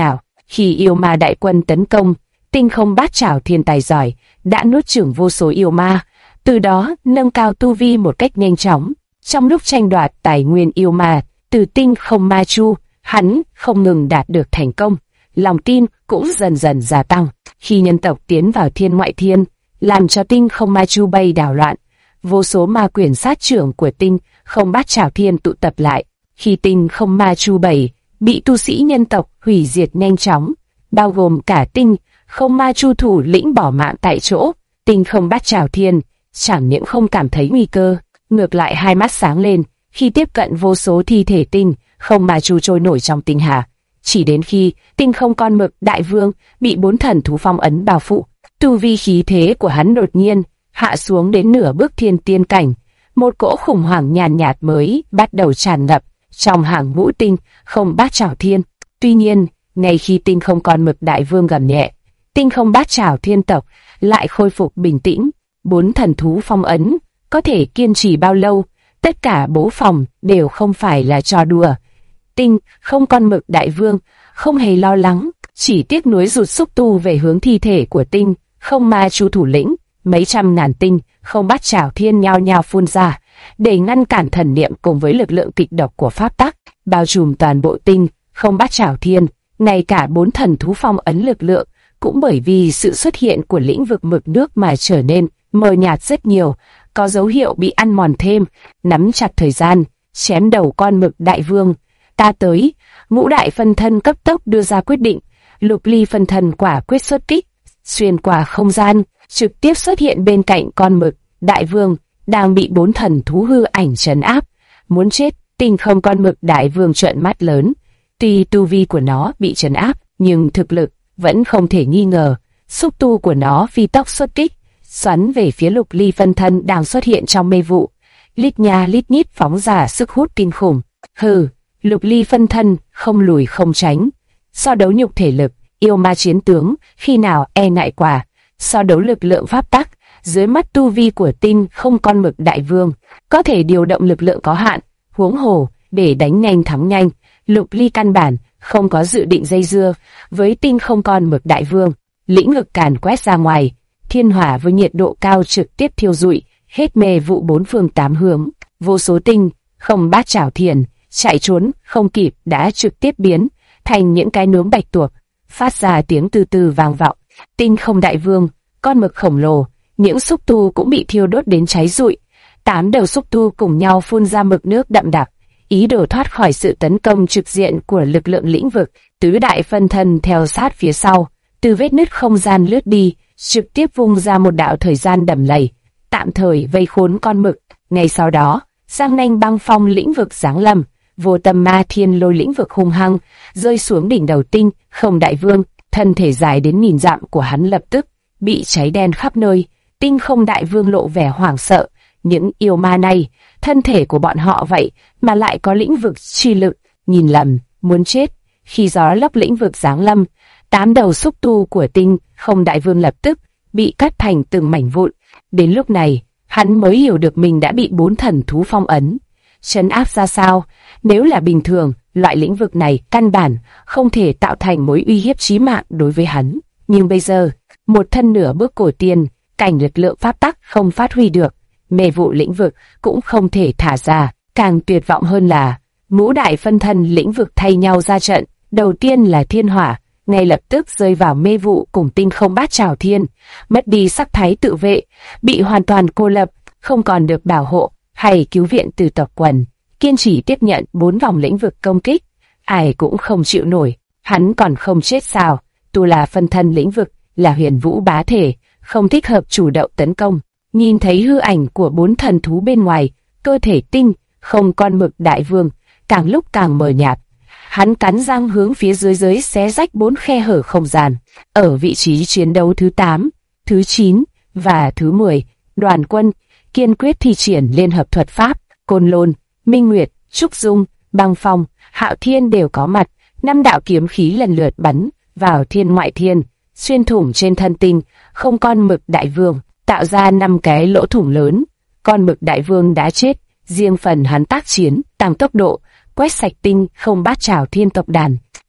Khi yêu ma đại quân tấn công, Tinh Không Bát Chảo Thiên tài giỏi đã nuốt chửng vô số yêu ma, từ đó nâng cao tu vi một cách nhanh chóng. Trong lúc tranh đoạt tài nguyên yêu ma từ Tinh Không Ma Chu, hắn không ngừng đạt được thành công, lòng tin cũng dần dần gia tăng. Khi nhân tộc tiến vào thiên ngoại thiên, làm cho Tinh Không Ma Chu bay đảo loạn, vô số ma quyền sát trưởng của Tinh Không Bát Chảo Thiên tụ tập lại. Khi Tinh Không Ma Chu 7 bị tu sĩ nhân tộc hủy diệt nhanh chóng, bao gồm cả Tinh Không Ma Chu thủ lĩnh bỏ mạng tại chỗ, Tinh Không Bát Chảo Thiên chẳng những không cảm thấy nguy cơ, ngược lại hai mắt sáng lên khi tiếp cận vô số thi thể Tinh Không Ma Chu trôi nổi trong tinh hà. Chỉ đến khi Tinh Không Con Mực Đại Vương bị 4 thần thú phong ấn bao phủ, tu vi khí thế của hắn đột nhiên hạ xuống đến nửa bước thiên tiên cảnh, một cỗ khủng hoảng nhàn nhạt mới bắt đầu tràn ngập trong hàng ngũ Tinh Không Bát Chảo Thiên. Tuy nhiên, ngay khi Tinh Không Con Mực Đại Vương gầm nhẹ, Tinh Không Bát Chảo Thiên tộc lại khôi phục bình tĩnh. 4 thần thú phong ấn có thể kiên trì bao lâu? Tất cả bố phòng đều không phải là trò đùa. Tinh Không Con Mực Đại Vương không hề lo lắng, chỉ tiếc nuối rụt xúc tu về hướng thi thể của Tinh Không Ma Chu thủ lĩnh. Mấy trăm ngàn Tinh Không Bát Chảo Thiên nhao nhao phun ra để ngăn cản thần niệm cùng với lực lượng kịch độc của pháp tắc bao trùm toàn bộ Tinh Không Bát Chảo Thiên. Ngay cả 4 thần thú phong ấn lực lượng cũng bởi vì sự xuất hiện của lĩnh vực mực nước mà trở nên mờ nhạt rất nhiều, có dấu hiệu bị ăn mòn thêm. Nắm chặt thời gian, chém đầu Con Mực Đại Vương. Ta tới. Ngũ đại phân thân cấp tốc đưa ra quyết định. Lục ly phân thân quả quyết xuất kích, xuyên qua không gian, trực tiếp xuất hiện bên cạnh Con Mực Đại Vương đang bị 4 thần thú hư ảnh trấn áp. Muốn chết. Tinh Không Con Mực Đại Vương trợn mắt lớn. Tuy tu vi của nó bị trấn áp, nhưng thực lực vẫn không thể nghi ngờ. Xúc tu của nó phi tốc xuất kích, xoắn về phía lục ly phân thân đang xuất hiện trong mê vụ. Lít nha lít nhít phóng ra sức hút kinh khủng. Hừ, lục ly phân thân không lùi không tránh. So đấu nhục thể lực, yêu ma chiến tướng khi nào e ngại quả. So đấu lực lượng pháp tắc, dưới mắt tu vi của Tinh Không Con Mực Đại Vương có thể điều động lực lượng có hạn. Huống hồ, để đánh nhanh thắng nhanh, lục ly căn bản không có dự định dây dưa với Tinh Không Con Mực Đại Vương. Lĩnh vực càn quét ra ngoài, thiên hỏa với nhiệt độ cao trực tiếp thiêu rụi hết mê vụ 4 phương 8 hướng. Vô số Tinh Không Bát Chảo Thiên chạy trốn không kịp đã trực tiếp biến thành những cái nướng bạch tuộc, phát ra tiếng từ từ vang vọng. Tinh Không Đại Vương, con mực khổng lồ, những xúc tu cũng bị thiêu đốt đến cháy rụi. 8 đầu xúc tu cùng nhau phun ra mực nước đậm đặc, ý đồ thoát khỏi sự tấn công trực diện của lực lượng lĩnh vực. Tứ đại phân thân theo sát phía sau, từ vết nứt không gian lướt đi, trực tiếp vung ra một đạo thời gian đầm lầy, tạm thời vây khốn con mực. Ngay sau đó, Giang Nanh Băng Phong lĩnh vực giáng lâm, Vô Tâm Ma Thiên Lôi lĩnh vực hung hăng rơi xuống đỉnh đầu Tinh Không Đại Vương. Thân thể dài đến 1000 dặm của hắn lập tức bị cháy đen khắp nơi. Tinh Không Đại Vương lộ vẻ hoảng sợ. Những yêu ma này, thân thể của bọn họ vậy mà lại có lĩnh vực chi lực, nhìn lầm, muốn chết. Khi gió lốc lĩnh vực giáng lâm, 8 đầu xúc tu của Tinh Không Đại Vương lập tức bị cắt thành từng mảnh vụn. Đến lúc này, hắn mới hiểu được mình đã bị 4 thần thú phong ấn, trấn áp ra sao. Nếu là bình thường, loại lĩnh vực này căn bản không thể tạo thành mối uy hiếp chí mạng đối với hắn. Nhưng bây giờ, một thân nửa bước cổ tiên, cảnh lực lượng pháp tắc không phát huy được, mê vụ lĩnh vực cũng không thể thả ra. Càng tuyệt vọng hơn là, ngũ đại phân thân lĩnh vực thay nhau ra trận. Đầu tiên là thiên hỏa, ngay lập tức rơi vào mê vụ cùng Tinh Không Bát Chảo Thiên, mất đi sắc thái tự vệ, bị hoàn toàn cô lập, không còn được bảo hộ hay cứu viện từ tộc quần. Kiên trì tiếp nhận 4 vòng lĩnh vực công kích, ai cũng không chịu nổi. Hắn còn không chết sao? Tu là phân thân lĩnh vực, là huyền vũ bá thể, không thích hợp chủ động tấn công. Nhìn thấy hư ảnh của 4 thần thú bên ngoài, cơ thể Tinh Không Con Mực Đại Vương càng lúc càng mờ nhạt. Hắn cắn răng hướng phía dưới xé rách 4 khe hở không gian. Ở vị trí chiến đấu thứ 8, thứ 9 và thứ 10, đoàn quân kiên quyết thi triển liên hợp thuật pháp. Côn Lôn, Minh Nguyệt, Trúc Dung, Băng Phong, Hạo Thiên đều có mặt. 5 đạo kiếm khí lần lượt bắn vào thiên ngoại thiên, xuyên thủng trên thân Tinh Không Con Mực Đại Vương, tạo ra 5 cái lỗ thủng lớn. Con Mực Đại Vương đã chết, riêng phần hắn tác chiến, tăng tốc độ, quét sạch Tinh Không Bát Chảo Thiên tộc đàn.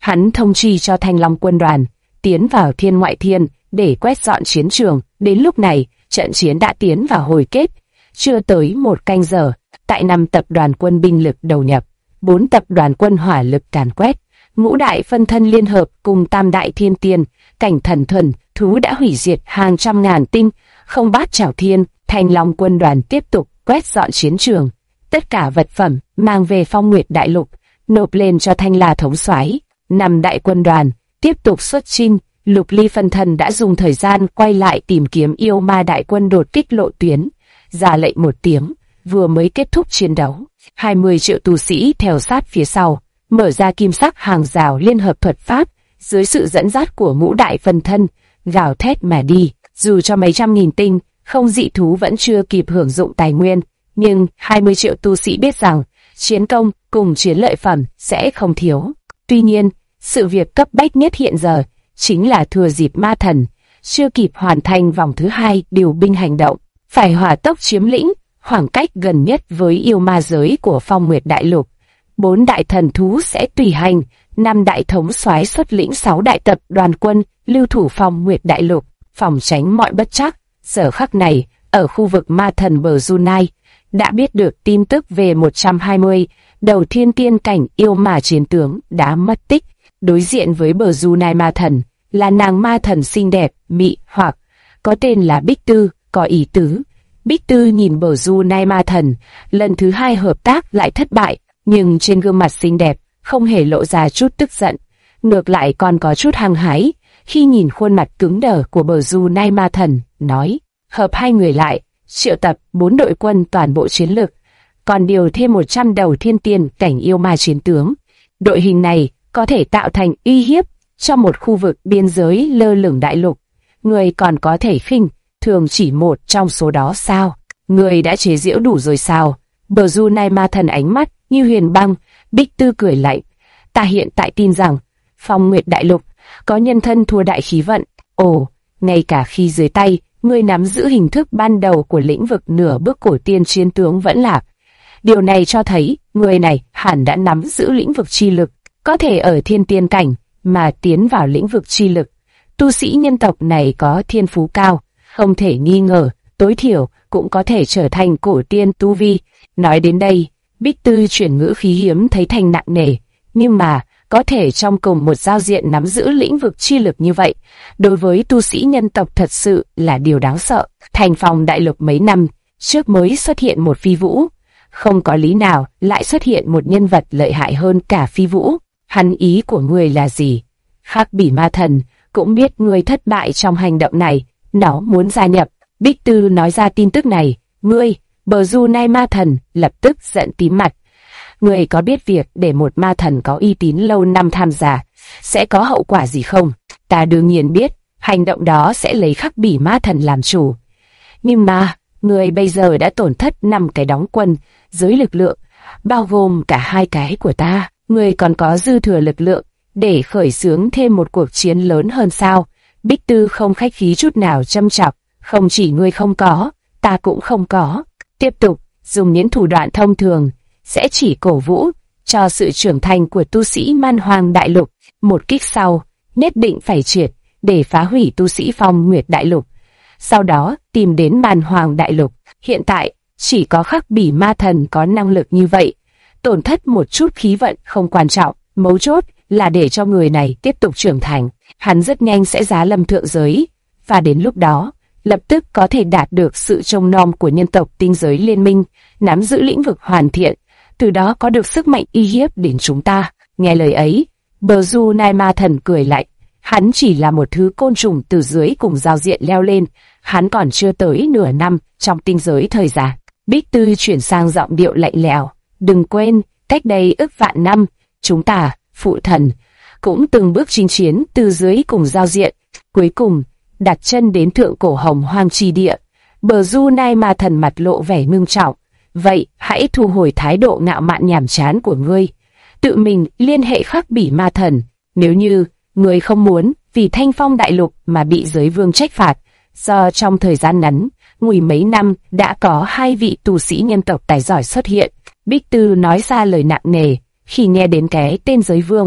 Hắn thông chi cho Thanh Long quân đoàn tiến vào Thiên Ngoại Thiên để quét dọn chiến trường. Đến lúc này, trận chiến đã tiến vào hồi kết. Chưa tới một canh giờ, tại 5 tập đoàn quân binh lực đầu nhập, 4 tập đoàn quân hỏa lực càn quét, ngũ đại phân thân liên hợp cùng tam đại thiên tiên, cảnh thần thuần, thú đã hủy diệt hàng trăm ngàn tinh, không bát chảo thiên. Thanh Long quân đoàn tiếp tục quét dọn chiến trường. Tất cả vật phẩm mang về Phong Nguyệt Đại Lục, nộp lên cho Thanh La thống soái. 5 đại quân đoàn tiếp tục xuất chinh. Lục Ly phân thân đã dùng thời gian quay lại tìm kiếm yêu ma đại quân đột kích lộ tuyến, ra lệnh một tiếng, vừa mới kết thúc chiến đấu. 20 triệu tu sĩ theo sát phía sau, mở ra kim sắc hàng rào liên hợp thuật pháp, dưới sự dẫn dắt của ngũ đại phân thân, gào thét mà đi. Dù cho mấy trăm nghìn tinh, không dị thú vẫn chưa kịp hưởng dụng tài nguyên, nhưng 20 triệu tu sĩ biết rằng, chiến công cùng chiến lợi phẩm sẽ không thiếu. Tuy nhiên, sự việc cấp bách nhất hiện giờ, chính là thừa dịp ma thần chưa kịp hoàn thành vòng thứ 2 điều binh hành động, phải hỏa tốc chiếm lĩnh khoảng cách gần nhất với yêu ma giới của Phong Nguyệt Đại Lục. 4 đại thần thú sẽ tùy hành, 5 đại thống soái xuất lĩnh 6 đại tập đoàn quân lưu thủ Phong Nguyệt Đại Lục, phòng tránh mọi bất trắc. Giờ khắc này, ở khu vực ma thần bờ Junai, đã biết được tin tức về 120 đầu thiên tiên cảnh yêu ma chiến tướng đã mất tích. Đối diện với bờ Junai ma thần là nàng ma thần xinh đẹp, mị hoặc có tên là Bích Tư, có ý tứ. Bích Tư nhìn bờ Junai ma thần, lần thứ 2 hợp tác lại thất bại, nhưng trên gương mặt xinh đẹp không hề lộ ra chút tức giận, ngược lại còn có chút hăng hái. Khi nhìn khuôn mặt cứng đờ của bờ Junai ma thần, nói, hợp 2 người lại, triệu tập 4 đội quân toàn bộ chiến lực, còn điều thêm 100 đầu thiên tiên cảnh yêu ma chiến tướng. Đội hình này có thể tạo thành uy hiếp cho một khu vực biên giới lơ lửng đại lục. Người còn có thể khinh thường chỉ một trong số đó sao? Người đã chế giễu đủ rồi sao? Bờ Junai ma thần ánh mắt như huyền băng. Bích Tư cười lạnh, ta hiện tại tin rằng Phong Nguyệt Đại Lục có nhân thân thua đại khí vận. Ồ, ngay cả khi dưới tay ngươi nắm giữ hình thức ban đầu của lĩnh vực nửa bước cổ tiên chiến tướng vẫn lạc. Điều này cho thấy người này hẳn đã nắm giữ lĩnh vực chi lực, có thể ở thiên tiên cảnh mà tiến vào lĩnh vực chi lực. Tu sĩ nhân tộc này có thiên phú cao, không thể nghi ngờ, tối thiểu cũng có thể trở thành cổ tiên tu vi. Nói đến đây, Bích Tư chuyển ngữ khí hiếm thấy thành nặng nề, nhưng mà có thể trong cùng một giao diện nắm giữ lĩnh vực chi lực như vậy, đối với tu sĩ nhân tộc thật sự là điều đáng sợ. Thành Phong Đại Lục mấy năm trước mới xuất hiện một phi vũ, không có lý nào lại xuất hiện một nhân vật lợi hại hơn cả phi vũ. Hắn ý của ngươi là gì? Khắc Bỉ ma thần cũng biết ngươi thất bại trong hành động này, nó muốn gia nhập. Bích Tư nói ra tin tức này, ngươi, bờ Junai ma thần lập tức giận tím mặt. Ngươi có biết việc để một ma thần có uy tín lâu năm tham gia sẽ có hậu quả gì không? Ta đương nhiên biết, hành động đó sẽ lấy Khắc Bỉ ma thần làm chủ. Nhưng mà, ngươi bây giờ đã tổn thất 5 cái đóng quân, giới lực lượng, bao gồm cả 2 cái của ta. Ngươi còn có dư thừa lực lượng để khởi xướng thêm một cuộc chiến lớn hơn sao? Bích Tư không khách khí chút nào châm chọc, không chỉ ngươi không có, ta cũng không có. Tiếp tục dùng những thủ đoạn thông thường sẽ chỉ cổ vũ cho sự trưởng thành của tu sĩ Man Hoang Đại Lục. Một kích sau, nhất định phải triệt để phá hủy tu sĩ Phong Nguyệt Đại Lục. Sau đó tìm đến Man Hoang Đại Lục. Hiện tại chỉ có Khắc Bỉ ma thần có năng lực như vậy. Tổn thất một chút khí vận không quan trọng, mấu chốt là để cho người này tiếp tục trưởng thành. Hắn rất nhanh sẽ giá lâm thượng giới, và đến lúc đó, lập tức có thể đạt được sự trông nom của nhân tộc tinh giới liên minh, nắm giữ lĩnh vực hoàn thiện, từ đó có được sức mạnh uy hiếp đến chúng ta. Nghe lời ấy, bờ Junai ma thần cười lạnh. Hắn chỉ là một thứ côn trùng từ dưới cùng giao diện leo lên, hắn còn chưa tới nửa năm trong tinh giới thời gian. Bích Tư chuyển sang giọng điệu lạnh lẽo. Đừng quên, cách đây ức vạn năm, chúng ta, phụ thần, cũng từng bước chinh chiến từ dưới cùng giao diện, cuối cùng đặt chân đến thượng cổ Hồng Hoang chi địa. Bờ Junai ma thần mặt lộ vẻ ngưng trọng. Vậy, hãy thu hồi thái độ ngạo mạn nhàm chán của ngươi, tự mình liên hệ Khắc Bỉ ma thần. Nếu như ngươi không muốn vì Thanh Phong Đại Lục mà bị giới vương trách phạt, do trong thời gian ngắn, ngủi mấy năm đã có 2 vị tu sĩ nhân tộc tài giỏi xuất hiện. Bích Tư nói ra lời nặng nề. Khi nghe đến cái tên giới vương,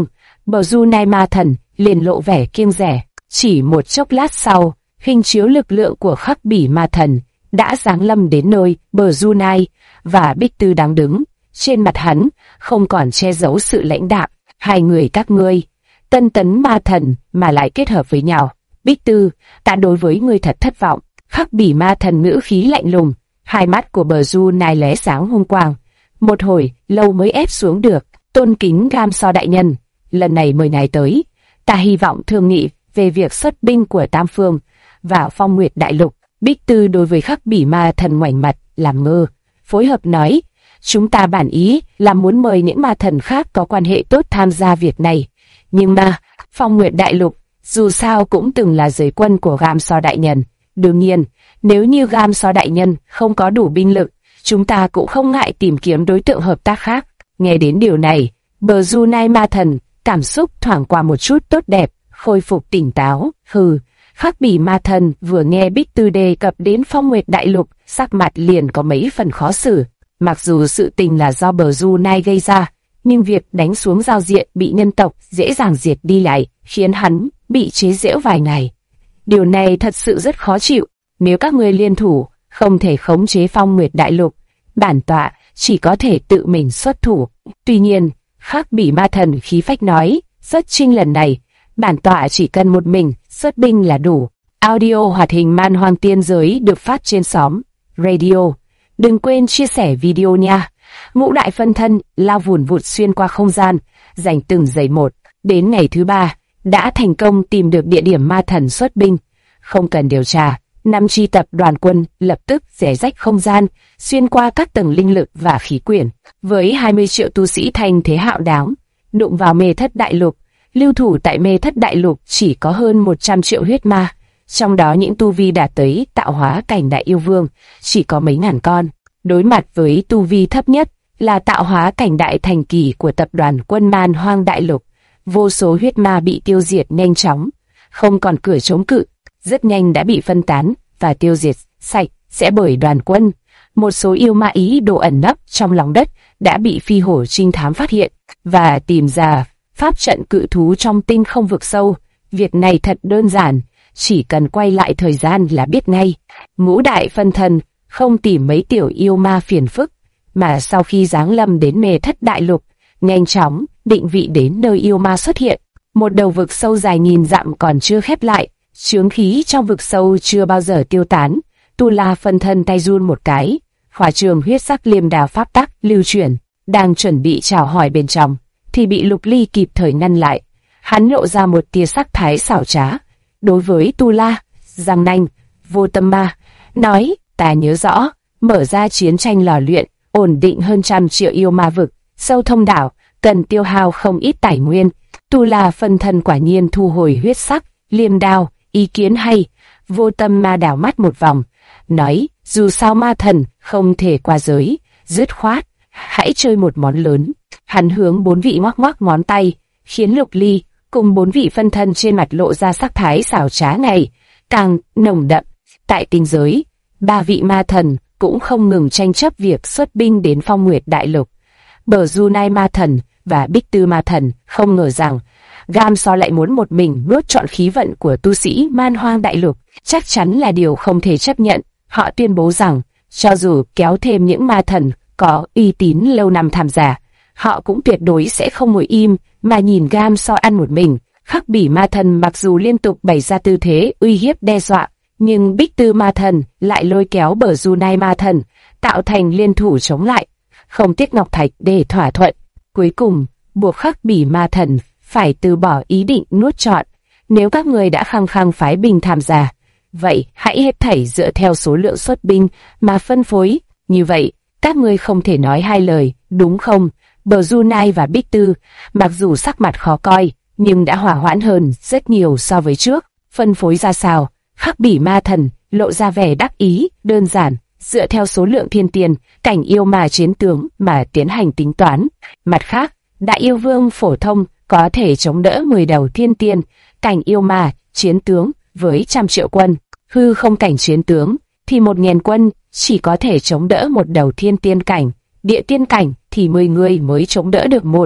Bờ Du Nai ma thần liền lộ vẻ kiêng dè. Chỉ một chốc lát sau, hình chiếu lực lượng của Khắc Bỉ ma thần đã giáng lâm đến nơi Bờ Du Nai, và Bích Tư đang đứng. Trên mặt hắn không còn che giấu sự lãnh đạm. Hai người các ngươi, Tân Tấn ma thần mà lại kết hợp với nhau. Bích Tư, ta đối với ngươi thật thất vọng. Khắc Bỉ ma thần ngữ khí lạnh lùng, hai mắt của Bờ Du Nai lóe sáng hung quang. Một hồi lâu mới ép xuống được. Tôn kính Gam So đại nhân, lần này mời ngài tới, ta hy vọng thương nghị về việc xuất binh của Tam Phương vào Phong Nguyệt Đại Lục. Bích Tư đối với Khắc Bỉ ma thần ngoảnh mặt làm ngơ, phối hợp nói, chúng ta bản ý là muốn mời những ma thần khác có quan hệ tốt tham gia việc này, nhưng mà Phong Nguyệt Đại Lục dù sao cũng từng là giới quân của Gam So đại nhân. Đương nhiên, nếu như Gam So đại nhân không có đủ binh lực, chúng ta cũng không ngại tìm kiếm đối tượng hợp tác khác. Nghe đến điều này, Bờ Du Nai ma thần cảm xúc thoảng qua một chút tốt đẹp, khôi phục tỉnh táo. Hừ, Khắc Bỉ ma thần vừa nghe Bích Tư đề cập đến Phong Nguyệt Đại Lục, sắc mặt liền có mấy phần khó xử. Mặc dù sự tình là do Bờ Du Nai gây ra, nhưng việc đánh xuống giao diện bị nhân tộc dễ dàng diệt đi lại, khiến hắn bị chế giễu vài ngày. Điều này thật sự rất khó chịu. Nếu các ngươi liên thủ, không thể khống chế Phong Nguyệt Đại Lục, bản tọa chỉ có thể tự mình xuất thủ. Tuy nhiên, Khắc Bỉ ma thần khí phách nói, xuất chinh lần này, bản tọa chỉ cần một mình xuất binh là đủ. Audio hoạt hình Man Hoang Tiên Giới được phát trên xóm Radio. Đừng quên chia sẻ video nha. Ngũ đại phân thân lao vùn vụt xuyên qua không gian, giành từng giây một. Đến ngày thứ 3, đã thành công tìm được địa điểm ma thần xuất binh. Không cần điều tra, 5 chi tập đoàn quân lập tức xé rách không gian, xuyên qua các tầng linh lực và khí quyển. Với 20 triệu tu sĩ thanh thế hạo đáng, đụng vào Mê Thất Đại Lục, lưu thủ tại Mê Thất Đại Lục chỉ có hơn 100 triệu huyết ma, trong đó những tu vi đạt tới tạo hóa cảnh đại yêu vương chỉ có mấy ngàn con. Đối mặt với tu vi thấp nhất là tạo hóa cảnh đại thành kỳ của tập đoàn quân Man Hoang Đại Lục, vô số huyết ma bị tiêu diệt nhanh chóng, không còn cửa chống cự, rất nhanh đã bị phân tán và tiêu diệt sạch sẽ bởi đoàn quân. Một số yêu ma ý đồ ẩn nấp trong lòng đất đã bị phi hổ trinh thám phát hiện và tìm ra pháp trận cự thú trong tinh không vực sâu. Việc này thật đơn giản, chỉ cần quay lại thời gian là biết ngay. Ngũ đại phân thân không tìm mấy tiểu yêu ma phiền phức, mà sau khi giáng lâm đến Mê Thất Đại Lục, nhanh chóng định vị đến nơi yêu ma xuất hiện. Một đầu vực sâu dài nghìn dặm còn chưa khép lại, chướng khí trong vực sâu chưa bao giờ tiêu tán. Tu La phân thân tay run một cái, hỏa trường huyết sắc liêm đào pháp tắc lưu chuyển, đang chuẩn bị chào hỏi bên trong, thì bị Lục Ly kịp thời ngăn lại. Hắn lộ ra một tia sắc thái xảo trá. Đối với Tu La, răng nanh, vô tâm ma, nói, ta nhớ rõ, mở ra chiến tranh lò luyện, ổn định hơn 100 triệu yêu ma vực, sâu thông đảo, cần tiêu hao không ít tài nguyên. Tu La phân thân quả nhiên thu hồi huyết sắc, liêm đao, ý kiến hay. Vô tâm ma đảo mắt một vòng, nói, dù sao ma thần không thể qua giới, dứt khoát, hãy chơi một món lớn. Hắn hướng 4 vị ngoắc ngoắc ngón tay, khiến Lục Ly cùng 4 vị phân thân trên mặt lộ ra sắc thái xảo trá ngày càng nồng đậm. Tại tinh giới, 3 vị ma thần cũng không ngừng tranh chấp việc xuất binh đến Phong Nguyệt Đại Lục. Bờ Du Nai ma thần và Bích Tư ma thần không ngờ rằng Gam So lại muốn một mình nuốt trọn khí vận của tu sĩ Man Hoang Đại Lục, chắc chắn là điều không thể chấp nhận. Họ tuyên bố rằng, cho dù kéo thêm những ma thần có uy tín lâu năm tham gia, họ cũng tuyệt đối sẽ không ngồi im mà nhìn Gam So ăn một mình. Khắc Bỉ ma thần mặc dù liên tục bày ra tư thế uy hiếp đe dọa, nhưng Bích Tư ma thần lại lôi kéo Bờ Du Nai ma thần, tạo thành liên thủ chống lại, không tiếc ngọc thạch để thỏa thuận. Cuối cùng, buộc Khắc Bỉ ma thần phải từ bỏ ý định nuốt trọn. Nếu các người đã khăng khăng phái binh tham gia, vậy hãy hết thảy dựa theo số lượng xuất binh mà phân phối. Như vậy, các ngươi không thể nói hai lời, đúng không? Bờ Du Nai và Bích Tư, mặc dù sắc mặt khó coi, nhưng đã hòa hoãn hơn rất nhiều so với trước. Phân phối ra sao? Khắc Bỉ ma thần lộ ra vẻ đắc ý, đơn giản, dựa theo số lượng thiên tiền, cảnh yêu ma chiến tướng mà tiến hành tính toán. Mặt khác, đại yêu vương phổ thông có thể chống đỡ 10 đầu thiên tiên, cảnh yêu ma chiến tướng với 100 triệu quân. Hư không cảnh chiến tướng thì 1.000 quân chỉ có thể chống đỡ một đầu thiên tiên cảnh, địa tiên cảnh thì 10 người mới chống đỡ được một.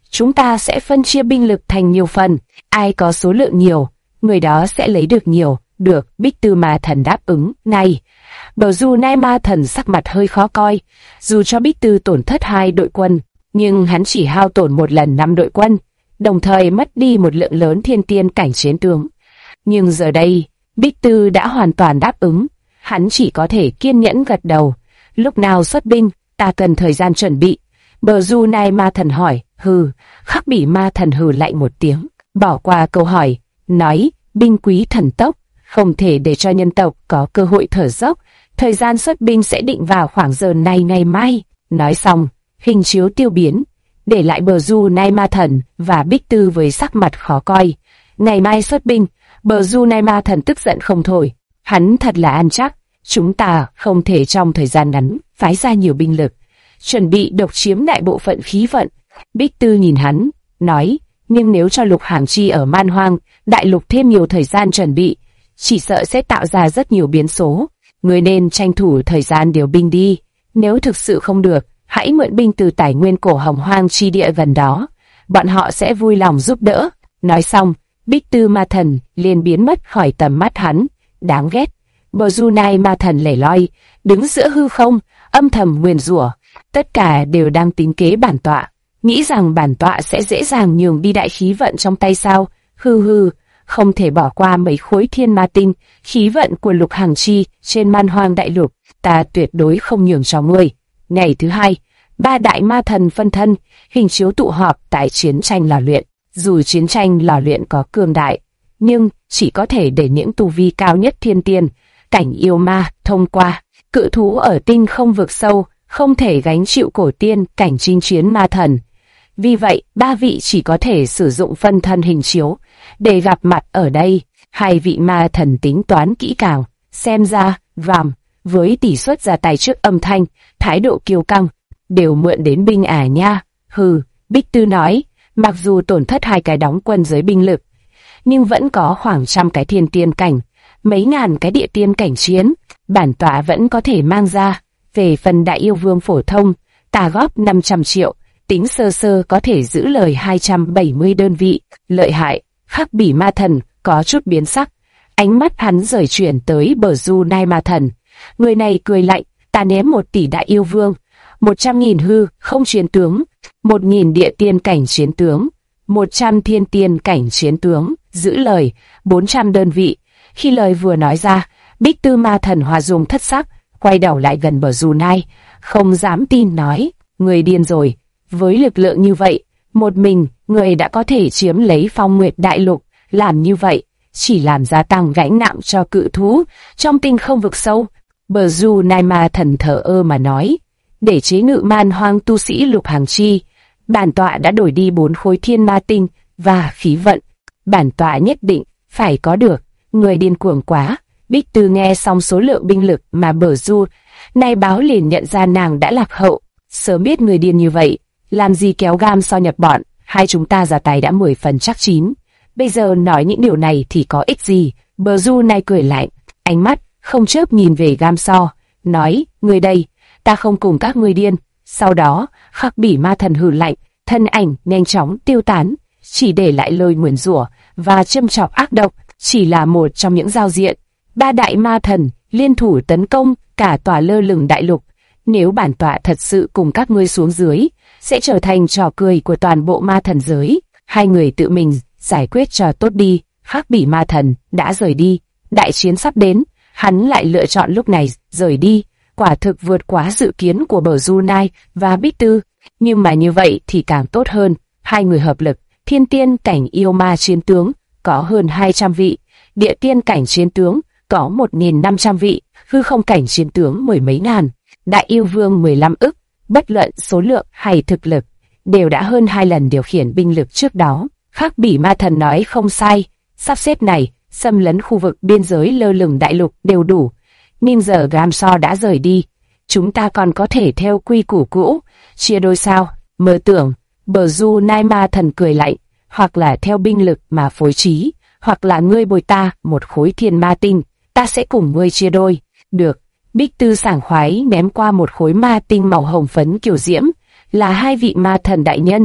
chúng ta sẽ phân chia binh lực thành nhiều phần, ai có số lượng nhiều, người đó sẽ lấy được nhiều. Được, Bích Tư Ma Thần đáp ứng. Này, Bờ Du Nai Ma Thần sắc mặt hơi khó coi, dù cho Bích Tư tổn thất 2 đội quân, nhưng hắn chỉ hao tổn một lần 5 đội quân, đồng thời mất đi một lượng lớn thiên tiên cảnh chiến tướng. Nhưng giờ đây, Bích Tư đã hoàn toàn đáp ứng, hắn chỉ có thể kiên nhẫn gật đầu. Lúc nào xuất binh, ta cần thời gian chuẩn bị. Bờ Du Nai Ma Thần hỏi. Hừ. Khắc Bỉ Ma Thần hừ lạnh một tiếng, bỏ qua câu hỏi, nói, binh quý thần tốc, không thể để cho nhân tộc có cơ hội thở dốc. Thời gian xuất binh sẽ định vào khoảng giờ này ngày mai. Nói xong, hình chiếu tiêu biến, để lại Bờ Du Nai Ma Thần và Bích Tư với sắc mặt khó coi. Ngày mai xuất binh. Bờ Du Nai Ma Thần tức giận không thôi. Hắn thật là ăn chắc, chúng ta không thể trong thời gian ngắn phái ra nhiều binh lực, chuẩn bị độc chiếm đại bộ phận khí vận. Bích Tư nhìn hắn, nói, nhưng nếu cho Lục Hàng Chi ở Man Hoang đại lục thêm nhiều thời gian chuẩn bị, chỉ sợ sẽ tạo ra rất nhiều biến số. Người nên tranh thủ thời gian điều binh đi. Nếu thực sự không được, hãy mượn binh từ tài nguyên cổ Hồng Hoang chi địa gần đó, bọn họ sẽ vui lòng giúp đỡ. Nói xong, Bích Tư Ma Thần liền biến mất khỏi tầm mắt hắn. Đáng ghét. Bờ Du Nai Ma Thần lẻ loi, đứng giữa hư không, âm thầm nguyền rủa. Tất cả đều đang tính kế bản tọa, nghĩ rằng bản tọa sẽ dễ dàng nhường đi đại khí vận trong tay sao? Hừ hừ, không thể bỏ qua mấy khối thiên ma tinh, khí vận của Lục Hàng Chi trên Man Hoang đại lục, ta tuyệt đối không nhường cho ngươi. Ngày thứ hai, 3 đại ma thần phân thân, hình chiếu tụ họp tại chiến tranh lò luyện. Dù chiến tranh lò luyện có cường đại, nhưng chỉ có thể để những tu vi cao nhất thiên tiên, cảnh yêu ma thông qua. Cự thú ở tinh không vực sâu, không thể gánh chịu cổ tiên cảnh chinh chiến ma thần. Vì vậy, 3 vị chỉ có thể sử dụng phân thân hình chiếu để gặp mặt ở đây. 2 vị ma thần tính toán kỹ càng, xem ra, Ram, với tỷ suất ra tay trước âm thanh, thái độ kiêu căng, đều mượn đến binh nha. Hừ, Bích Tư nói, mặc dù tổn thất 2 cái đóng quân giới binh lực, nhưng vẫn có khoảng 100 cái thiên tiên cảnh, mấy ngàn cái địa tiên cảnh chiến, bản tọa vẫn có thể mang ra. Về phần đại yêu vương phổ thông, ta góp 500 triệu, tính sơ sơ có thể giữ lời 270 đơn vị. Lợi hại. Khắc Bỉ Ma Thần có chút biến sắc, ánh mắt hắn rời chuyển tới Bờ Du Nai Ma Thần. Người này cười lạnh, ta ném 1 tỷ đại yêu vương, 100.000 hư không chiến tướng, 1.000 địa tiên cảnh chiến tướng, 100 thiên tiên cảnh chiến tướng, giữ lời 400 đơn vị. Khi lời vừa nói ra, Bích Tư Ma Thần hòa dung thất sắc, quay đầu lại gần Bờ Du Nai, không dám tin nói, người điên rồi, với lực lượng như vậy, một mình người đã có thể chiếm lấy Phong Nguyệt đại lục, làm như vậy chỉ làm gia tăng gánh nặng cho cự thú trong tinh không vực sâu. Bờ Du Nai Ma Thần thở ơ mà nói, để chế ngự Man Hoang tu sĩ Lục Hàng Chi, bản tọa đã đổi đi 4 khối thiên ma tinh và khí vận, bản tọa nhất định phải có được. Người điên cuồng quá. Bích Tư nghe xong số lượng binh lực mà Bờ Du Nai báo liền nhận ra nàng đã lạc hậu. Sớm biết người điên như vậy, làm gì kéo Gam So nhập bọn, hai chúng ta ra tay đã 10 phần chắc chín. Bây giờ nói những điều này thì có ích gì? Bờ Du Nai cười lạnh, ánh mắt không chớp nhìn về Gam So, nói, người đây, ta không cùng các ngươi điên. Sau đó, Khắc Bỉ Ma Thần hừ lạnh, thân ảnh nhanh chóng tiêu tán, chỉ để lại lời nguyền rủa và châm chọc ác độc. Chỉ là một trong những giao diện, 3 đại ma thần liên thủ tấn công cả tòa lơ lửng đại lục. Nếu bản tọa thật sự cùng các ngươi xuống dưới, sẽ trở thành trò cười của toàn bộ ma thần giới. Hai người tự mình giải quyết cho tốt đi. Khắc Bỉ Ma Thần đã rời đi, đại chiến sắp đến, hắn lại lựa chọn lúc này rời đi, quả thực vượt quá dự kiến của Bờ Du Nai và Bích Tư. Nhưng mà như vậy thì càng tốt hơn, hai người hợp lực, thiên tiên cảnh yêu ma chiến tướng có hơn 200 vị, địa tiên cảnh chiến tướng có 1.500 vị, hư không cảnh chiến tướng 10 mấy ngàn, đại yêu vương 15 ức, bất luận số lượng hay thực lực, đều đã hơn 2 lần điều khiển binh lực trước đó. Khắc Bỉ Ma Thần nói không sai, sắp xếp này, xâm lấn khu vực biên giới lơ lửng đại lục đều đủ, nhưng giờ Gam So đã rời đi, chúng ta còn có thể theo quy củ cũ, chia đôi sao? Mơ tưởng. Bờ Du Nai Ma Thần cười lạnh, hoặc là theo binh lực mà phối trí, hoặc là ngươi bồi ta 1 khối thiên ma tinh, ta sẽ cùng ngươi chia đôi. Được. Bích Tư sảng khoái ném qua 1 khối ma tinh màu hồng phấn kiểu diễm, là 2 vị ma thần đại nhân,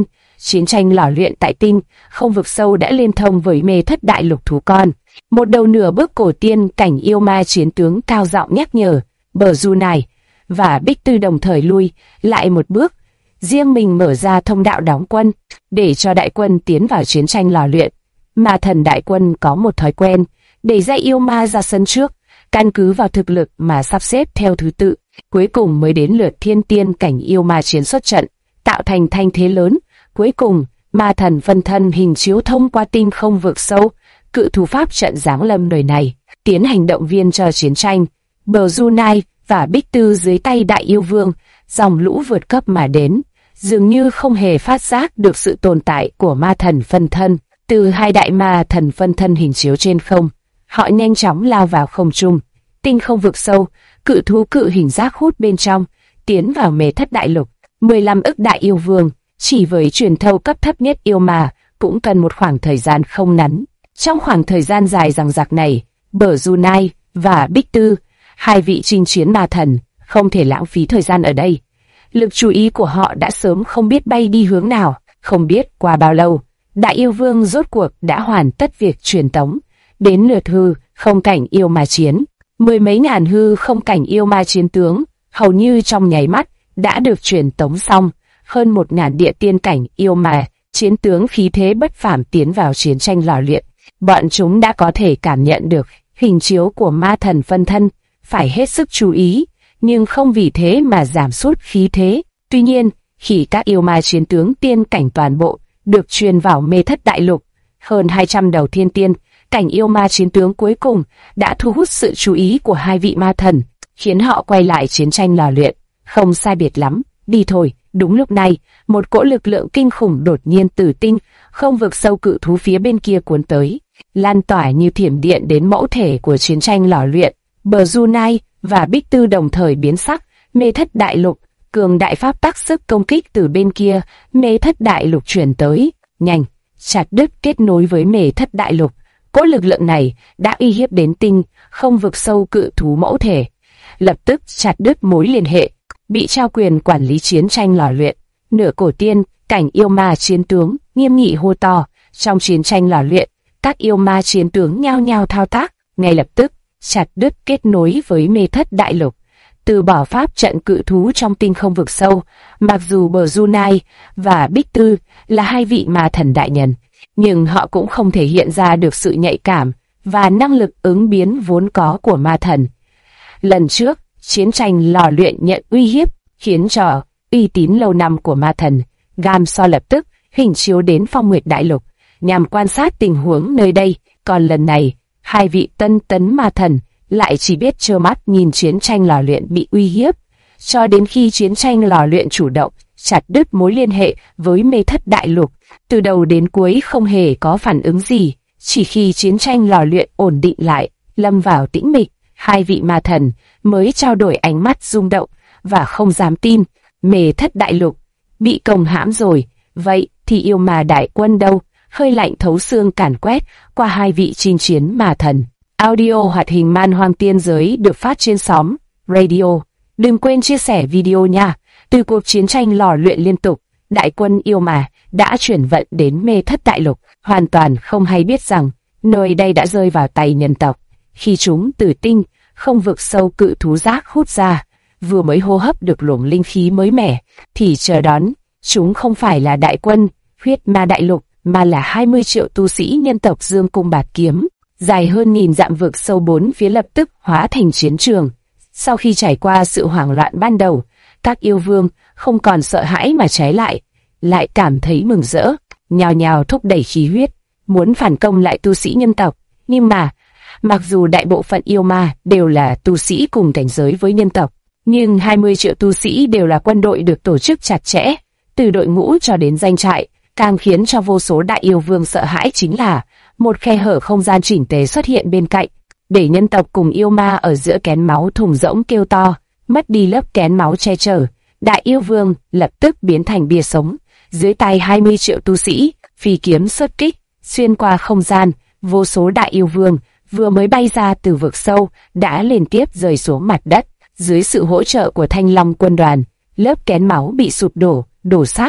chiến tranh lò luyện tại tinh không vực sâu đã liên thông với mê thất đại lục thú con. Một đầu nửa bước cổ tiên cảnh yêu ma chiến tướng cao giọng nhắc nhở, Bờ Du Nai và Bích Tư đồng thời lui lại một bước, riêng mình mở ra thông đạo đóng quân, để cho đại quân tiến vào chiến tranh lò luyện. Ma thần đại quân có một thói quen, đẩy ra yêu ma ra sân trước, căn cứ vào thực lực mà sắp xếp theo thứ tự, cuối cùng mới đến lượt thiên tiên cảnh yêu ma chiến xuất trận, tạo thành thanh thế lớn. Cuối cùng, ma thần phân thân hình chiếu thông qua tinh không vực sâu, cự thú pháp trận giáng lâm đời này, tiến hành động viên cho chiến tranh. Bờ Du Nai và Bích Tư dưới tay đại yêu vương, dòng lũ vượt cấp mà đến, dường như không hề phát giác được sự tồn tại của ma thần phân thân. Từ hai đại ma thần phân thân hình chiếu trên không, họ nhanh chóng lao vào không trung. Tinh không vực sâu, cự thú cự hình giác hút bên trong, tiến vào mê thất đại lục. 15 ức đại yêu vương, chỉ với truyền thâu cấp thấp nhất yêu ma, cũng cần một khoảng thời gian không ngắn. Trong khoảng thời gian dài dằng dặc này, Bờ Du Nai và Bích Tư, hai vị chinh chiến ma thần, không thể lãng phí thời gian ở đây. Lực chú ý của họ đã sớm không biết bay đi hướng nào. Không biết qua bao lâu, đại yêu vương rốt cuộc đã hoàn tất việc truyền tống. Đến lượt hư không cảnh yêu ma chiến, 10 mấy ngàn hư không cảnh yêu ma chiến tướng, hầu như trong nháy mắt đã được truyền tống xong. Hơn 1000 địa tiên cảnh yêu ma chiến tướng khí thế bất phàm tiến vào chiến tranh lò luyện. Bọn chúng đã có thể cảm nhận được hình chiếu của ma thần phân thân, phải hết sức chú ý, nhưng không vì thế mà giảm sút khí thế. Tuy nhiên, khi các yêu ma chiến tướng tiên cảnh toàn bộ được truyền vào mê thất đại lục, hơn 200 đầu thiên tiên cảnh yêu ma chiến tướng cuối cùng đã thu hút sự chú ý của hai vị ma thần, khiến họ quay lại chiến tranh lò luyện. Không sai biệt lắm, đi thôi. Đúng lúc này, một cỗ lực lượng kinh khủng đột nhiên từ tinh không vực sâu cự thú phía bên kia cuốn tới, lan tỏa như thiểm điện đến mẫu thể của chiến tranh lò luyện. Bờ Du Nai và Bích Tư đồng thời biến sắc. Mê thất đại lục, cường đại pháp tắc sức công kích từ bên kia mê thất đại lục truyền tới, nhanh, chặt đứt kết nối với mê thất đại lục. Cỗ lực lượng này đã uy hiếp đến tinh không vực sâu cự thú mẫu thể, lập tức chặt đứt mối liên hệ. Bị trao quyền quản lý chiến tranh lò luyện, nửa cổ tiên cảnh yêu ma chiến tướng nghiêm nghị hô to. Trong chiến tranh lò luyện, các yêu ma chiến tướng nhao nhao thao tác, ngay lập tức chặt đứt kết nối với mê thất đại lục, từ bỏ pháp trận cự thú trong tinh không vực sâu. Mặc dù Bờ Du Nai và Bích Tư là hai vị ma thần đại nhân, nhưng họ cũng không thể hiện ra được sự nhạy cảm và năng lực ứng biến vốn có của ma thần. Lần trước, chiến tranh lò luyện nhận uy hiếp, khiến cho uy tín lâu năm của ma thần Gam So lập tức hình chiếu đến Phong Nguyệt Đại Lục nhằm quan sát tình huống nơi đây. Còn lần này, hai vị tân tấn ma thần lại chỉ biết trơ mắt nhìn chiến tranh lò luyện bị uy hiếp, cho đến khi chiến tranh lò luyện chủ động chặt đứt mối liên hệ với mê thất đại lục. Từ đầu đến cuối không hề có phản ứng gì, chỉ khi chiến tranh lò luyện ổn định lại, lâm vào tĩnh mịch, hai vị ma thần mới trao đổi ánh mắt rung động và không dám tin. Mê thất đại lục bị công hãm rồi, vậy thì yêu ma đại quân đâu? Hơi lạnh thấu xương càn quét qua hai vị chinh chiến ma thần. Audio hoạt hình Man Hoang Tiên Giới được phát trên xóm Radio. Đừng quên chia sẻ video nha. Từ cuộc chiến tranh lò luyện liên tục, đại quân yêu ma đã chuyển vận đến mê thất đại lục, hoàn toàn không hay biết rằng nơi đây đã rơi vào tay nhân tộc. Khi chúng từ tinh không vực sâu cự thú giác hút ra, vừa mới hô hấp được luồng linh khí mới mẻ, thì chờ đón chúng không phải là đại quân huyết ma đại lục, mà là 20 triệu tu sĩ nhân tộc Dương Cung Bạt Kiếm. Dài hơn 1000 dặm vực sâu bốn phía lập tức hóa thành chiến trường. Sau khi trải qua sự hoảng loạn ban đầu, các yêu vương không còn sợ hãi mà trái lại cảm thấy mừng rỡ, nhào nhào thúc đẩy khí huyết, muốn phản công lại tu sĩ nhân tộc. Nhưng mà, mặc dù đại bộ phận yêu ma đều là tu sĩ cùng cảnh giới với nhân tộc, nhưng 20 triệu tu sĩ đều là quân đội được tổ chức chặt chẽ, từ đội ngũ cho đến doanh trại. Càng khiến cho vô số đại yêu vương sợ hãi chính là một khe hở không gian chỉnh tề xuất hiện bên cạnh, để nhân tộc cùng yêu ma ở giữa kén máu thùng rỗng kêu to, mất đi lớp kén máu che chở. Đại yêu vương lập tức biến thành bia sống, dưới tay 20 triệu tu sĩ, phi kiếm xuất kích, xuyên qua không gian. Vô số đại yêu vương vừa mới bay ra từ vực sâu đã liên tiếp rơi xuống mặt đất. Dưới sự hỗ trợ của Thanh Long quân đoàn, lớp kén máu bị sụp đổ, đổ sát,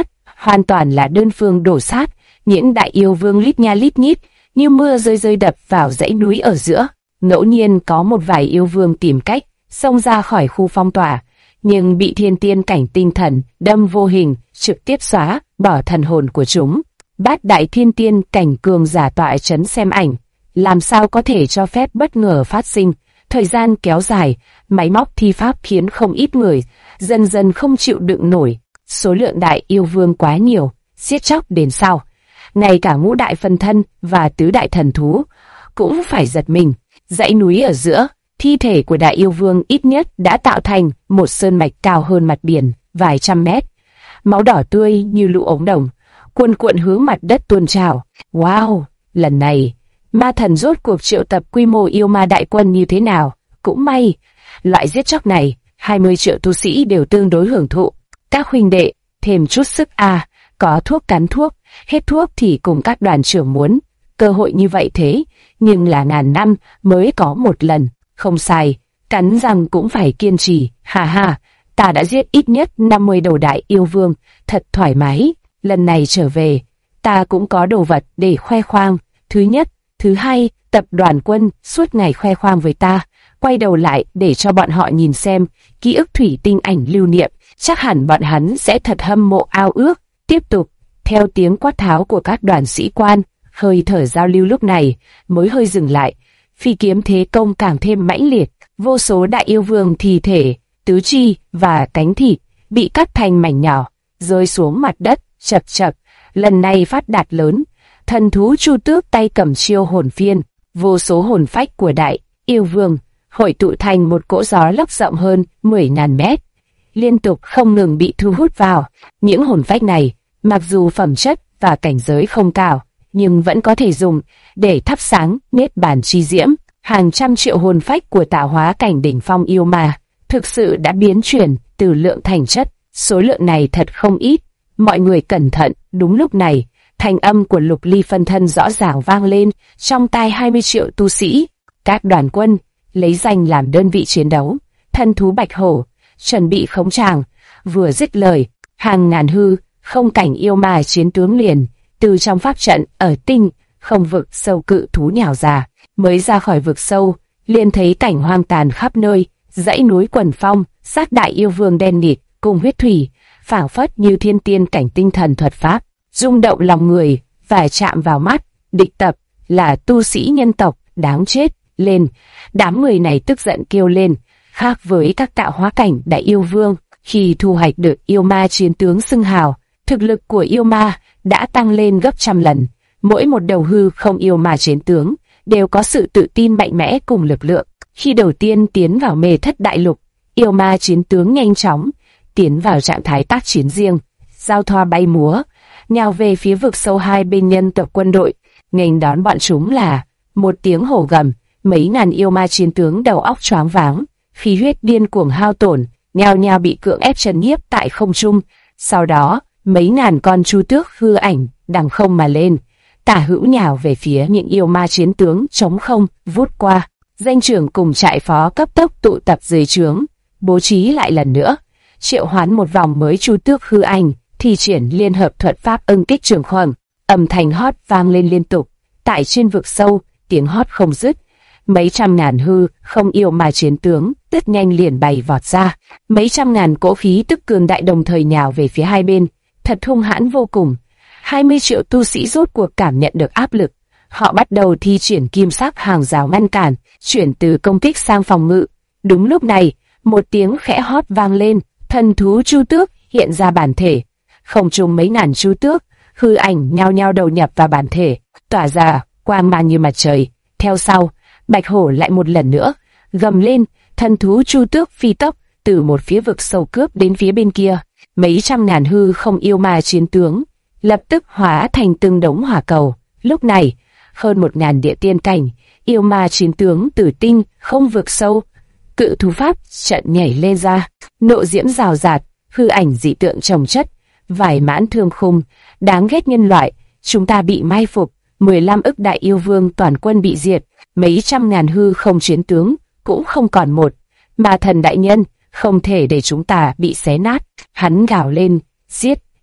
hoàn toàn là đơn phương đổ sát, những đại yêu vương lít nha lít nhít, như mưa rơi rơi đập vào dãy núi ở giữa. Ngẫu nhiên có một vài yêu vương tìm cách xông ra khỏi khu phong tỏa, nhưng bị thiên tiên cảnh tinh thần đâm vô hình, trực tiếp xóa bỏ thần hồn của chúng. Bát đại thiên tiên cảnh cường giả tọa chấn xem ảnh, làm sao có thể cho phép bất ngờ phát sinh. Thời gian kéo dài, máy móc thi pháp khiến không ít người dần dần không chịu đựng nổi. Số lượng đại yêu vương quá nhiều, giết chóc đến sau. Ngay cả ngũ đại phân thân và tứ đại thần thú cũng phải giật mình. Dãy núi ở giữa, thi thể của đại yêu vương ít nhất đã tạo thành một sơn mạch cao hơn mặt biển vài trăm mét. Máu đỏ tươi như lũ ống đồng, cuồn cuộn hướng mặt đất tuôn trào. Wow, lần này, ma thần rốt cuộc triệu tập quy mô yêu ma đại quân như thế nào? Cũng may, loại giết chóc này, 20 triệu tu sĩ đều tương đối hưởng thụ. Các huynh đệ, thêm chút sức có thuốc cắn thuốc, hết thuốc thì cùng các đoàn trưởng muốn. Cơ hội như vậy thế, nhưng là ngàn năm mới có một lần. Không sai, cắn răng cũng phải kiên trì. Ha ha, ta đã giết ít nhất 50 đầu đại yêu vương, thật thoải mái. Lần này trở về, ta cũng có đồ vật để khoe khoang. Thứ nhất, thứ hai, tập đoàn quân suốt ngày khoe khoang với ta. Quay đầu lại để cho bọn họ nhìn xem ký ức thủy tinh ảnh lưu niệm, chắc hẳn bọn hắn sẽ thật hâm mộ ao ước. Tiếp tục, theo tiếng quát tháo của các đoàn sĩ quan, hơi thở giao lưu lúc này mới hơi dừng lại. Phi kiếm thế công càng thêm mãnh liệt, vô số đại yêu vương thi thể, tứ chi và cánh thịt bị cắt thành mảnh nhỏ, rơi xuống mặt đất, chật chật. Lần này phát đạt lớn, thần thú Chu Tước tay cầm chiêu hồn phiên, vô số hồn phách của đại yêu vương hội tụ thành một cỗ gió lốc rộng hơn 10.000 mét, liên tục không ngừng bị thu hút vào. Những hồn phách này, mặc dù phẩm chất và cảnh giới không cao, nhưng vẫn có thể dùng để thắp sáng niết bàn chi diễm. Hàng trăm triệu hồn phách của tạo hóa cảnh đỉnh phong yêu ma thực sự đã biến chuyển từ lượng thành chất. Số lượng này thật không ít. Mọi người cẩn thận. Đúng lúc này, thanh âm của Lục Ly phân thân rõ ràng vang lên trong tai 20 triệu tu sĩ. Các đoàn quân lấy danh làm đơn vị chiến đấu, thần thú bạch hổ chuẩn bị khống tràng. Vừa dứt lời, hàng ngàn hư không cảnh yêu ma chiến tướng liền từ trong pháp trận ở tinh không vực sâu cự thú nhào ra. Mới ra khỏi vực sâu, liền thấy cảnh hoang tàn khắp nơi, dãy núi quần phong, sát đại yêu vương đen nịt cùng huyết thủy, phảng phất như thiên tiên cảnh tinh thần thuật pháp, rung động lòng người và chạm vào mắt. Địch tập là tu sĩ nhân tộc, đáng chết. Lên, đám người này tức giận kêu lên. Khác với các tạo hóa cảnh đại yêu vương, khi thu hoạch được yêu ma chiến tướng xưng hào, thực lực của yêu ma đã tăng lên gấp trăm lần. Mỗi một đầu hư không yêu ma chiến tướng đều có sự tự tin mạnh mẽ cùng lực lượng. Khi đầu tiên tiến vào mê thất đại lục, yêu ma chiến tướng nhanh chóng tiến vào trạng thái tác chiến riêng, giao thoa bay múa, nhào về phía vực sâu hai bên nhân tộc quân đội. Nghênh đón bọn chúng là một tiếng hổ gầm. Mấy ngàn yêu ma chiến tướng đầu óc choáng váng, khí huyết điên cuồng hao tổn, nhao nhao bị cưỡng ép trấn nhiếp tại không trung. Sau đó, mấy ngàn con chu tước hư ảnh đằng không mà lên, tả hữu nhào về phía những yêu ma chiến tướng trống không vút qua. Danh trưởng cùng trại phó cấp tốc tụ tập dưới trướng, bố trí lại lần nữa, triệu hoán một vòng mới chu tước hư ảnh, thi triển liên hợp thuật pháp ưng kích trường khoang. Âm thanh hót vang lên liên tục, tại trên vực sâu, tiếng hót không dứt. Mấy trăm ngàn hư không yêu ma chiến tướng rất nhanh liền bày vọt ra, mấy trăm ngàn cỗ khí tức cường đại đồng thời nhào về phía hai bên, thật hung hãn vô cùng. 20 triệu tu sĩ rốt cuộc cảm nhận được áp lực, họ bắt đầu thi triển kim sắc hàng rào ngăn cản, chuyển từ công kích sang phòng ngự. Đúng lúc này, một tiếng khẽ hót vang lên, thần thú Chu Tước hiện ra bản thể, không trung mấy ngàn chu tước hư ảnh nhao nhao đầu nhập vào bản thể, tỏa ra quang mang như mặt trời. Theo sau, bạch hổ lại một lần nữa gầm lên, thần thú Chu Tước phi tốc từ một phía vực sâu cướp đến phía bên kia. Mấy trăm ngàn hư không yêu ma chiến tướng lập tức hóa thành từng đống hỏa cầu. Lúc này, hơn 1000 địa tiên cảnh yêu ma chiến tướng từ tinh không vực sâu cự thú pháp trận nhảy lên ra, nộ diễm rào rạt, hư ảnh dị tượng chồng chất, vải mãn thương khung. Đáng ghét nhân loại, chúng ta bị mai phục. 15 ức đại yêu vương toàn quân bị diệt, mấy trăm ngàn hư không chiến tướng cũng không còn một. Ma thần đại nhân, không thể để chúng ta bị xé nát. Hắn gào lên, giết,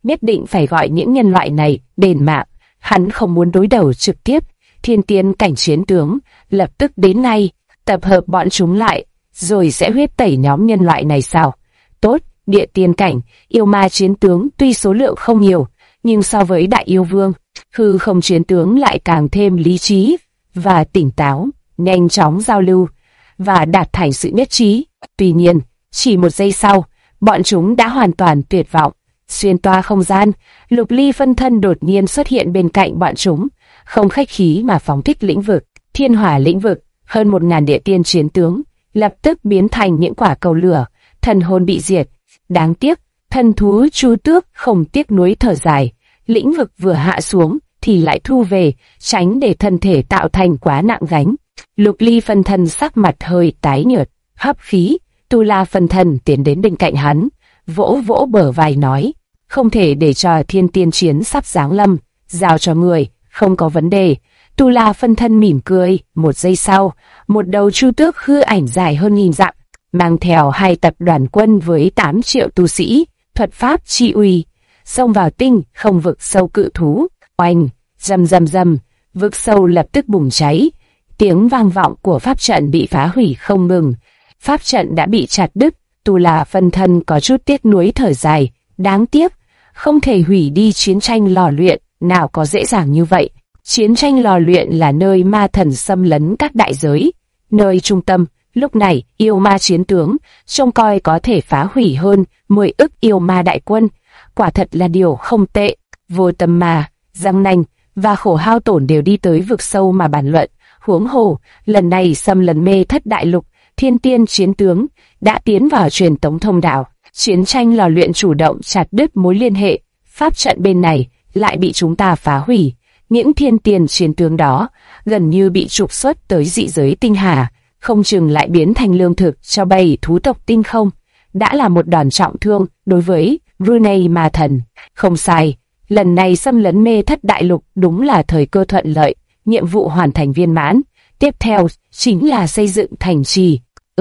nhất định phải gọi những nhân loại này đền mạng. Hắn không muốn đối đầu trực tiếp. Thiên tiên cảnh chiến tướng lập tức đến ngay, tập hợp bọn chúng lại, rồi sẽ huyết tẩy nhóm nhân loại này sao? Tốt, địa tiên cảnh, yêu ma chiến tướng tuy số lượng không nhiều, nhưng so với đại yêu vương, hư không chiến tướng lại càng thêm lý trí và tỉnh táo, nhanh chóng giao lưu và đạt thành sự nhất trí. Tuy nhiên, chỉ một giây sau, bọn chúng đã hoàn toàn tuyệt vọng. Xuyên toa không gian, Lục Ly phân thân đột nhiên xuất hiện bên cạnh bọn chúng, không khách khí mà phóng thích lĩnh vực, thiên hỏa lĩnh vực. Hơn 1000 địa tiên chiến tướng lập tức biến thành những quả cầu lửa, thần hồn bị diệt. Đáng tiếc, thần thú Chu Tước không tiếc nuối thở dài, lĩnh vực vừa hạ xuống thì lại thu về, tránh để thân thể tạo thành quá nặng gánh. Lục Ly phân thân sắc mặt hơi tái nhợt, hấp khí. Tu La phân thân tiến đến bên cạnh hắn, vỗ vỗ bờ vai nói: không thể để cho thiên tiên chiến sắp giáng lâm, giao cho người, không có vấn đề. Tu La phân thân mỉm cười. Một giây sau, một đầu Chu Tước hư ảnh dài hơn 1000 dặm, mang theo 2 tập đoàn quân với 8 triệu tu sĩ, thuật pháp chi uy, xông vào tinh không vực sâu cự thú. Oanh, rầm rầm rầm, vực sâu lập tức bùng cháy. Tiếng vang vọng của pháp trận bị phá hủy không ngừng. Pháp trận đã bị chặt đứt. Tu La phân thân có chút tiếc nuối thở dài. Đáng tiếc, không thể hủy đi chiến tranh lò luyện, nào có dễ dàng như vậy. Chiến tranh lò luyện là nơi ma thần xâm lấn các đại giới. Nơi trung tâm, lúc này, yêu ma chiến tướng, trông coi có thể phá hủy hơn 10 ức yêu ma đại quân. Quả thật là điều không tệ. Vô Tâm Ma, Giang Nanh và Khổ Hao Tổn đều đi tới vực sâu mà bàn luận. Huống hồ, lần này xâm lấn Mê Thất Đại Lục, thiên tiên chiến tướng đã tiến vào truyền tống thông đạo. Chiến tranh lò luyện chủ động chặt đứt mối liên hệ, pháp trận bên này lại bị chúng ta phá hủy. Những thiên tiên chiến tướng đó gần như bị trục xuất tới dị giới tinh hà, không chừng lại biến thành lương thực cho bầy thú tộc tinh không. Đã là một đòn trọng thương đối với Brunei ma thần. Không sai, lần này xâm lấn Mê Thất Đại Lục đúng là thời cơ thuận lợi, nhiệm vụ hoàn thành viên mãn. Tiếp theo chính là xây dựng thành trì.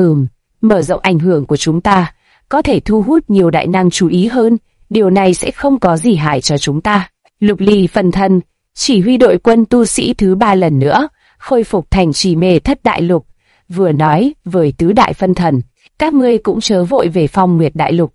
Mở rộng ảnh hưởng của chúng ta, có thể thu hút nhiều đại năng chú ý hơn, điều này sẽ không có gì hại cho chúng ta. Lục Ly phân thân chỉ huy đội quân tu sĩ thứ 3 lần nữa, khôi phục thành trì Mê Thất Đại Lục. Vừa nói với tứ đại phân thần, các ngươi cũng chớ vội về Phong Nguyệt Đại Lục.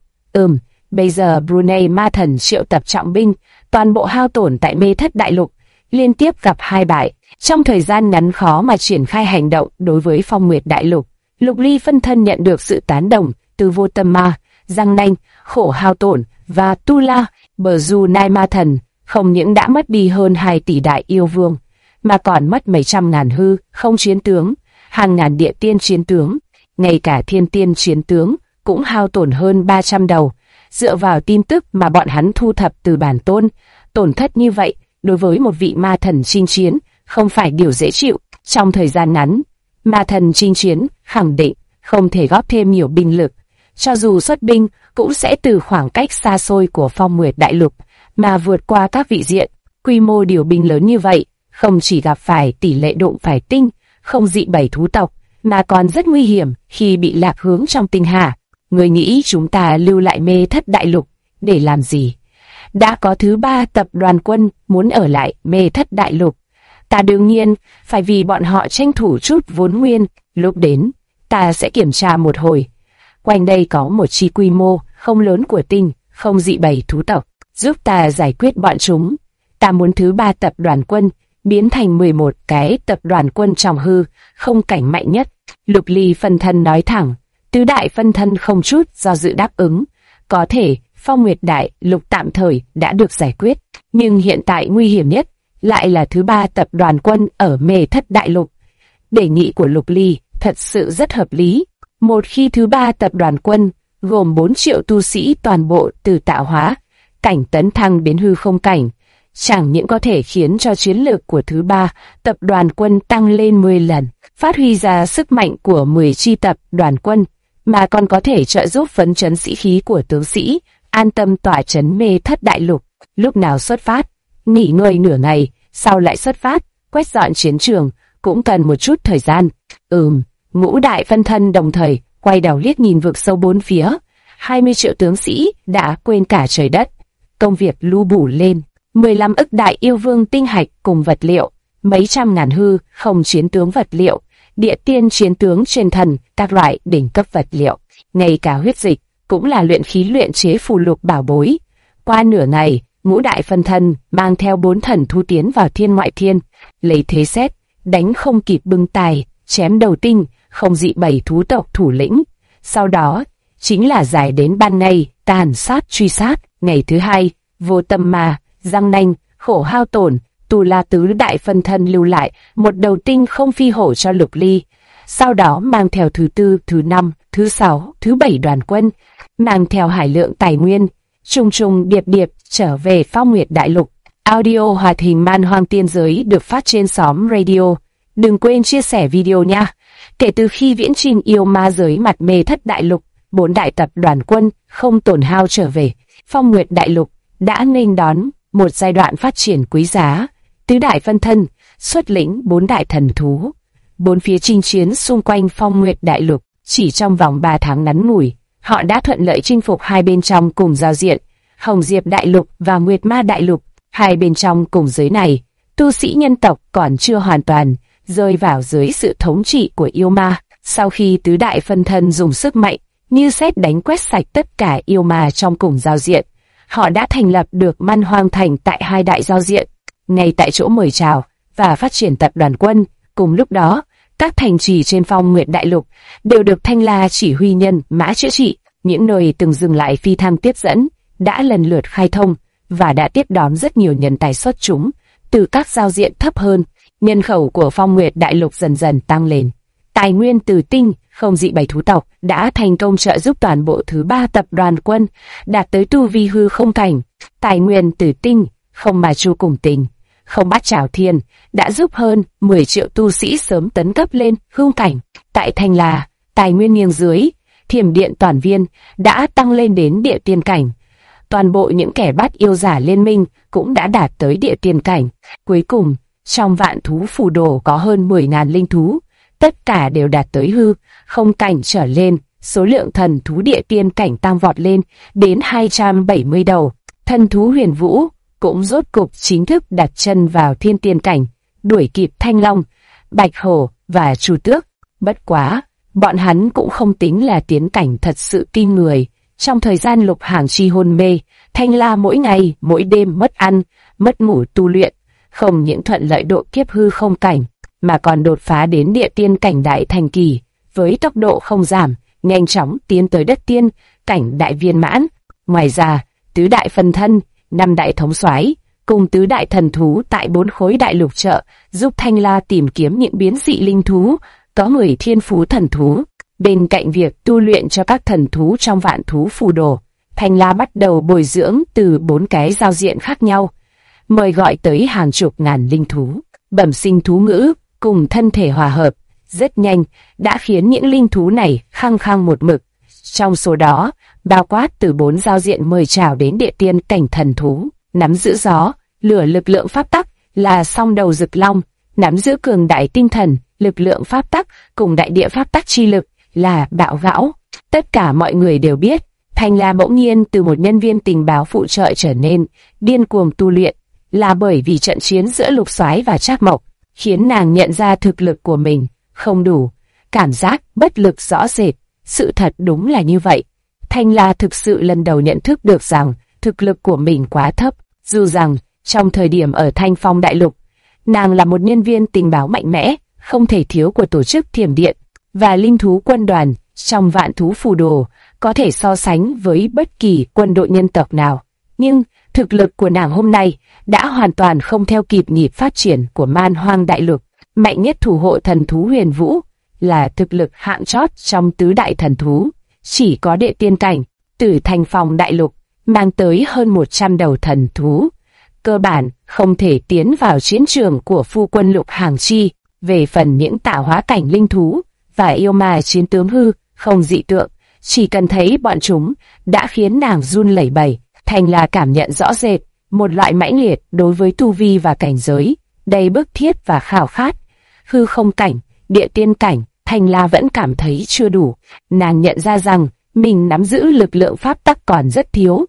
Bây giờ Brunei ma thần triệu tập trọng binh, toàn bộ hao tổn tại Mê Thất Đại Lục, liên tiếp gặp 2 bại. Trong thời gian ngắn khó mà triển khai hành động đối với Phong Nguyệt Đại Lục. Lục Ly phân thân nhận được sự tán đồng từ Vô Tâm Ma, Giang Nanh, Khổ Hao Tổn và Tu La. Brunei ma thần không những đã mất đi hơn 2 tỷ đại yêu vương, mà còn mất mấy trăm ngàn hư không chiến tướng, hàng ngàn địa tiên chiến tướng, ngay cả thiên tiên chiến tướng cũng hao tổn hơn 300 đầu. Dựa vào tin tức mà bọn hắn thu thập từ bản tôn, tổn thất như vậy đối với một vị ma thần chinh chiến không phải điều dễ chịu. Trong thời gian ngắn, ma thần chinh chiến khẳng định không thể góp thêm nhiều binh lực, cho dù xuất binh cũng sẽ từ khoảng cách xa xôi của Phong Nguyệt Đại Lục mà vượt qua các vị diện. Quy mô điều binh lớn như vậy không chỉ gặp phải tỷ lệ đụng phải tinh không dị bầy thú tộc, mà còn rất nguy hiểm khi bị lạc hướng trong tinh hà. Người nghĩ chúng ta lưu lại Mê Thất Đại Lục để làm gì? Đã có thứ 3 tập đoàn quân muốn ở lại Mê Thất Đại Lục, ta đương nhiên phải vì bọn họ tranh thủ chút vốn nguyên. Lúc đến, ta sẽ kiểm tra một hồi. Quanh đây có một chi quy mô không lớn của tinh không dị bầy thú tộc, giúp ta giải quyết bọn chúng. Ta muốn thứ 3 tập đoàn quân biến thành 11 cái tập đoàn quân trong hư không cảnh mạnh nhất. Lục Ly phân thân nói thẳng. Tứ đại phân thân không chút do dự đáp ứng. Có thể Phong Nguyệt Đại Lục tạm thời đã được giải quyết, nhưng hiện tại nguy hiểm nhất lại là thứ 3 tập đoàn quân ở Mê Thất Đại Lục. Đề nghị của Lục Ly thật sự rất hợp lý. Một khi thứ 3 tập đoàn quân gồm 4 triệu tu sĩ toàn bộ từ tạo hóa cảnh tấn thăng đến hư không cảnh, chẳng những có thể khiến cho chiến lược của thứ 3 tập đoàn quân tăng lên 10 lần, phát huy ra sức mạnh của 10 chi tập đoàn quân, mà còn có thể trợ giúp phấn chấn sĩ khí của tướng sĩ, an tâm tỏa trấn Mê Thất Đại Lục. Lúc nào xuất phát, nghỉ ngơi nửa ngày, sau lại xuất phát, quét dọn chiến trường, cũng cần một chút thời gian. Ngũ đại phân thân đồng thời quay đầu liếc nhìn vực sâu bốn phía. 20 triệu tướng sĩ đã quên cả trời đất. công việc lưu bù lên 15 ức đại yêu vương tinh hạch cùng vật liệu, mấy trăm ngàn hư không chiến tướng vật liệu, địa tiên chiến tướng truyền thần, các loại đỉnh cấp vật liệu, ngay cả huyết dịch cũng là luyện khí luyện chế phù lục bảo bối. Qua nửa ngày, Ngũ đại phân thân mang theo 4 thần thú tiến vào thiên ngoại thiên, lấy thế xét đánh không kịp bưng tài, chém đầu tinh, không dị 7 thú tộc thủ lĩnh. Sau đó chính là dài đến ban ngày, tàn sát truy sát. Ngày thứ hai, Vô Tâm Ma, Giang Nanh, Khổ Hao Tổn, Tu La tứ đại phân thân lưu lại một đầu tinh không phi hổ cho Lục Ly. Sau đó mang theo thứ tư, thứ năm, thứ sáu, thứ bảy đoàn quân, mang theo hải lượng tài nguyên, trùng trùng điệp điệp trở về Phong Nguyệt Đại Lục. Audio hoạt hình Man Hoang Tiên Giới được phát trên xóm radio. Đừng quên chia sẻ video nha. Kể từ khi viễn trình yêu ma giới mặt mê thất đại lục, 4 đại tập đoàn quân không tổn hao trở về, Phong Nguyệt Đại Lục đã nghênh đón một giai đoạn phát triển quý giá. Tứ đại phân thân xuất lĩnh 4 đại thần thú, 4 phía chinh chiến xung quanh Phong Nguyệt Đại Lục. Chỉ trong vòng 3 tháng ngắn ngủi, họ đã thuận lợi chinh phục hai bên trong cùng giao diện, Hồng Diệp Đại Lục và Nguyệt Ma Đại Lục. Hai bên trong cùng giới này, tu sĩ nhân tộc còn chưa hoàn toàn rơi vào dưới sự thống trị của yêu ma. Sau khi tứ đại phân thân dùng sức mạnh như sét đánh quét sạch tất cả yêu ma trong cùng giao diện, họ đã thành lập được Man Hoang Thành tại hai đại giao diện, ngay tại chỗ mời chào và phát triển tập đoàn quân. Cùng lúc đó, các thành trì trên Phong Nguyệt Đại Lục đều được Thanh La chỉ huy nhân mã chữa trị. Những nơi từng dừng lại phi thăng tiếp dẫn đã lần lượt khai thông và đã tiếp đón rất nhiều nhân tài xuất chúng từ các giao diện thấp hơn. Nhân khẩu của Phong Nguyệt Đại Lục dần dần tăng lên. Tài nguyên từ tinh không dị 7 thú tộc đã thành công trợ giúp toàn bộ thứ 3 tập đoàn quân đạt tới tu vi hư không cảnh. Tài nguyên từ tinh không mà chu cùng tình, không bát chảo thiên đã giúp hơn 10 triệu tu sĩ sớm tấn cấp lên hư cảnh. Tại Thanh La, tài nguyên nghiêng dưới, Thiểm Điện toàn viên đã tăng lên đến địa tiên cảnh. Toàn bộ những kẻ bắt yêu giả liên minh cũng đã đạt tới địa tiên cảnh. Cuối cùng, trong vạn thú phù đồ có hơn 10.000 linh thú, tất cả đều đạt tới hư không cảnh trở lên. Số lượng thần thú địa tiên cảnh tăng vọt lên đến 270 đầu. Thần thú Huyền Vũ cũng rốt cục chính thức đặt chân vào thiên tiên cảnh, đuổi kịp Thanh Long, Bạch Hổ và Chu Tước. Bất quá, bọn hắn cũng không tính là tiến cảnh thật sự kinh người. Trong thời gian Lục Hàng Chi hôn mê, Thanh La mỗi ngày, mỗi đêm mất ăn, mất ngủ tu luyện, không những thuận lợi độ kiếp hư không cảnh, mà còn đột phá đến địa tiên cảnh đại thành kỳ, với tốc độ không giảm, nhanh chóng tiến tới đất tiên cảnh đại viên mãn. Ngoài ra, tứ đại phân thân, 5 đại thống soái cùng tứ đại thần thú tại 4 khối đại lục trợ giúp Thanh La tìm kiếm những biến dị linh thú, có 10 thiên phú thần thú. Bên cạnh việc tu luyện cho các thần thú trong vạn thú phù đồ, Thanh La bắt đầu bồi dưỡng từ 4 cái giao diện khác nhau, mời gọi tới hàng chục ngàn linh thú, bẩm sinh thú ngữ cùng thân thể hòa hợp, rất nhanh đã khiến những linh thú này khăng khăng một mực. Trong số đó, bao quát từ 4 giao diện mời chào đến địa tiên cảnh thần thú, nắm giữ gió, lửa lực lượng pháp tắc là Song Đầu Rực Long, nắm giữ cường đại tinh thần, lực lượng pháp tắc cùng đại địa pháp tắc chi lực là Bạo Gão. Tất cả mọi người đều biết, Thanh La bỗng nhiên từ một nhân viên tình báo phụ trợ trở nên điên cuồng tu luyện, là bởi vì trận chiến giữa Lục Soái và Trác Mộc khiến nàng nhận ra thực lực của mình không đủ, cảm giác bất lực rõ rệt. Sự thật đúng là như vậy. Thanh La thực sự lần đầu nhận thức được rằng thực lực của mình quá thấp. Dù rằng trong thời điểm ở Thanh Phong Đại Lục, nàng là một nhân viên tình báo mạnh mẽ, không thể thiếu của tổ chức Thiểm Điện và linh thú quân đoàn trong vạn thú phù đồ, có thể so sánh với bất kỳ quân đội nhân tộc nào. Nhưng thực lực của nàng hôm nay đã hoàn toàn không theo kịp nhịp phát triển của Man Hoang Đại Lục. Mạnh nhất thủ hộ thần thú Huyền Vũ là thực lực hạng chót trong tứ đại thần thú, chỉ có địa tiên cảnh. Từ Thanh Phong Đại Lục mang tới hơn 100 đầu thần thú, cơ bản không thể tiến vào chiến trường của phu quân Lục Hàng Chi. Về phần những tạo hóa cảnh linh thú và yêu ma chiến tướng hư không dị tượng, chỉ cần thấy bọn chúng đã khiến nàng run lẩy bẩy. Thanh La cảm nhận rõ rệt một loại mãnh liệt đối với tu vi và cảnh giới, đầy bức thiết và khao khát. Hư không cảnh, địa tiên cảnh, Thanh La vẫn cảm thấy chưa đủ. Nàng nhận ra rằng mình nắm giữ lực lượng pháp tắc còn rất thiếu.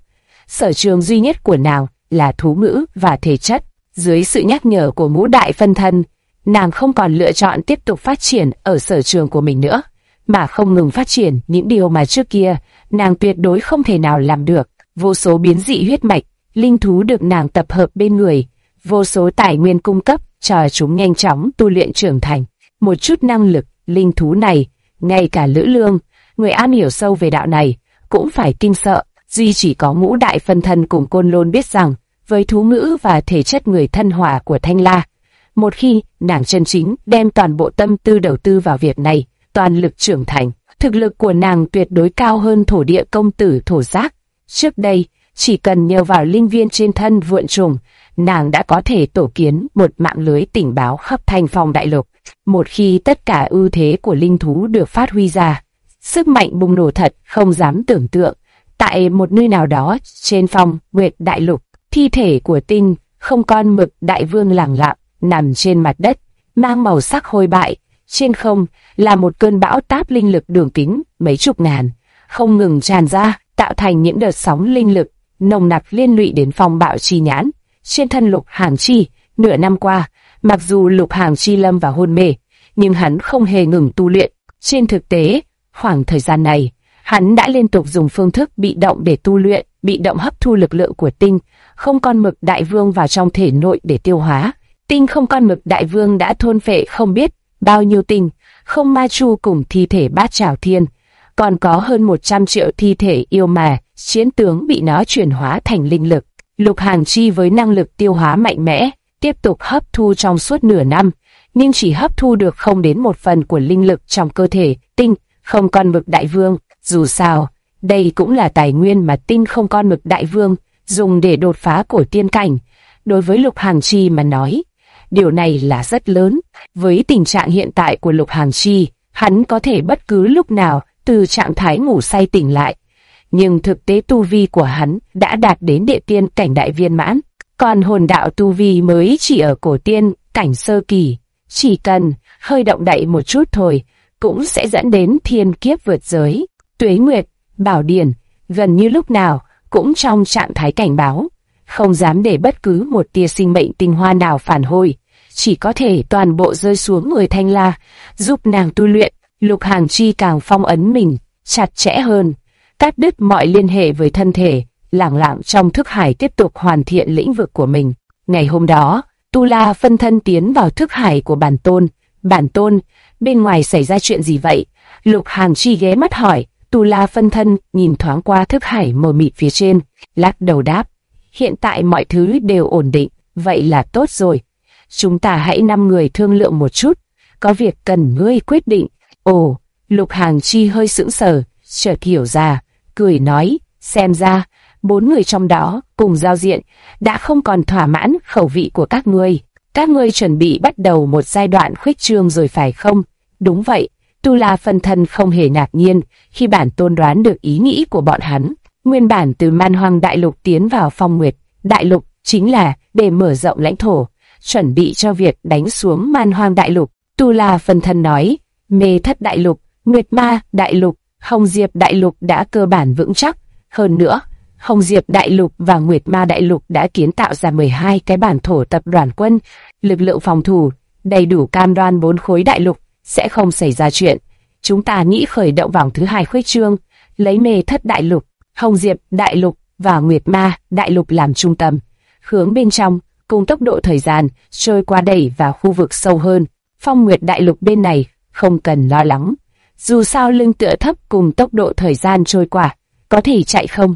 Sở trường duy nhất của nàng là thú ngữ và thể chất. Dưới sự nhắc nhở của ngũ đại phân thân, nàng không còn lựa chọn tiếp tục phát triển ở sở trường của mình nữa, mà không ngừng phát triển những điều mà trước kia nàng tuyệt đối không thể nào làm được. Vô số biến dị huyết mạch, linh thú được nàng tập hợp bên người, vô số tài nguyên cung cấp cho chúng nhanh chóng tu luyện trưởng thành. Một chút năng lực linh thú này, ngay cả Lữ Lương, người am hiểu sâu về đạo này, cũng phải kinh sợ. Duy chỉ có ngũ đại phân thân cùng Côn Lôn biết rằng, với thú ngữ và thể chất người thân hỏa của Thanh La, một khi nàng chân chính đem toàn bộ tâm tư đầu tư vào việc này, toàn lực trưởng thành, thực lực của nàng tuyệt đối cao hơn thổ địa công tử Thổ Giác. Trước đây, chỉ cần nhờ vào linh viên trên thân vượn trùng, nàng đã có thể tổ kiến một mạng lưới tình báo khắp Thanh Phong đại lục. Một khi tất cả ưu thế của linh thú được phát huy ra, sức mạnh bùng nổ thật không dám tưởng tượng. Tại một nơi nào đó trên Phong Nguyệt đại lục, thi thể của Tinh Không Con Mực đại vương lẳng lặng nằm trên mặt đất, mang màu sắc hôi bại. Trên không là một cơn bão táp linh lực đường kính mấy chục ngàn, không ngừng tràn ra, tạo thành những đợt sóng linh lực nồng nặc liên lụy đến phong bạo chi nhãn. Trên thân Lục Hàng Chi, nửa năm qua, mặc dù Lục Hàng Chi lâm vào hôn mê, nhưng hắn không hề ngừng tu luyện. Trên thực tế, khoảng thời gian này, hắn đã liên tục dùng phương thức bị động để tu luyện, bị động hấp thu lực lượng của Tinh Không Con Mực đại vương vào trong thể nội để tiêu hóa. Tinh Không Con Mực đại vương đã thôn phệ không biết bao nhiêu tinh không ma chu cùng thi thể Bát Trảo Thiên, còn có hơn 100 triệu thi thể yêu mà chiến tướng bị nó chuyển hóa thành linh lực. Lục Hàng Chi với năng lực tiêu hóa mạnh mẽ, tiếp tục hấp thu trong suốt nửa năm, nhưng chỉ hấp thu được không đến 1/10 của linh lực trong cơ thể Tinh Không Con Mực đại vương. Dù sao, đây cũng là tài nguyên mà Tinh Không Con Mực đại vương dùng để đột phá cổ tiên cảnh. Đối với Lục Hàng Chi mà nói, điều này là rất lớn. Với tình trạng hiện tại của Lục Hàng Chi, hắn có thể bất cứ lúc nào từ trạng thái ngủ say tỉnh lại. Nhưng thực tế tu vi của hắn đã đạt đến địa tiên cảnh đại viên mãn, còn hồn đạo tu vi mới chỉ ở cổ tiên cảnh sơ kỳ. Chỉ cần hơi động đậy một chút thôi, cũng sẽ dẫn đến thiên kiếp vượt giới. Tuế Nguyệt, Bảo Điển, gần như lúc nào cũng trong trạng thái cảnh báo, không dám để bất cứ một tia sinh mệnh tinh hoa nào phản hồi, chỉ có thể toàn bộ rơi xuống người Thanh La, giúp nàng tu luyện. Lục Hàng Chi càng phong ấn mình chặt chẽ hơn, cắt đứt mọi liên hệ với thân thể, lẳng lặng trong thức hải tiếp tục hoàn thiện lĩnh vực của mình. Ngày hôm đó, Tu La phân thân tiến vào thức hải của bản tôn. Bản tôn, bên ngoài xảy ra chuyện gì vậy? Lục Hàng Chi ghé mắt hỏi. Tu La phân thân nhìn thoáng qua thức hải mờ mịt phía trên, lắc đầu đáp: hiện tại mọi thứ đều ổn định, vậy là tốt rồi. Chúng ta hãy 5 người thương lượng một chút, có việc cần ngươi quyết định. Ồ, Lục Hàng Chi hơi sững sờ, chợt hiểu ra, cười nói: xem ra 4 người trong đó cùng giao diện đã không còn thỏa mãn khẩu vị của các ngươi. Các ngươi chuẩn bị bắt đầu một giai đoạn khuếch trương rồi phải không? Đúng vậy. Tu La phân thân không hề ngạc nhiên khi bản tôn đoán được ý nghĩ của bọn hắn. Nguyên bản từ Man Hoang đại lục tiến vào Phong Nguyệt đại lục chính là để mở rộng lãnh thổ, chuẩn bị cho việc đánh xuống Man Hoang đại lục. Tu La phân thân nói, Mê Thất đại lục, Nguyệt Ma đại lục, Hồng Diệp đại lục đã cơ bản vững chắc. Hơn nữa, Hồng Diệp đại lục và Nguyệt Ma đại lục đã kiến tạo ra 12 cái bản thổ tập đoàn quân, lực lượng phòng thủ đầy đủ cam đoan 4 khối đại lục sẽ không xảy ra chuyện. Chúng ta nghĩ khởi động vòng thứ 2 khuếch trương, lấy Mê Thất đại lục, Hồng Diệp đại lục và Nguyệt Ma đại lục làm trung tâm, hướng bên trong cùng tốc độ thời gian trôi qua đẩy vào khu vực sâu hơn. Phong Nguyệt đại lục bên này không cần lo lắng, dù sao lưng tựa thấp cùng tốc độ thời gian trôi qua có thể chạy không?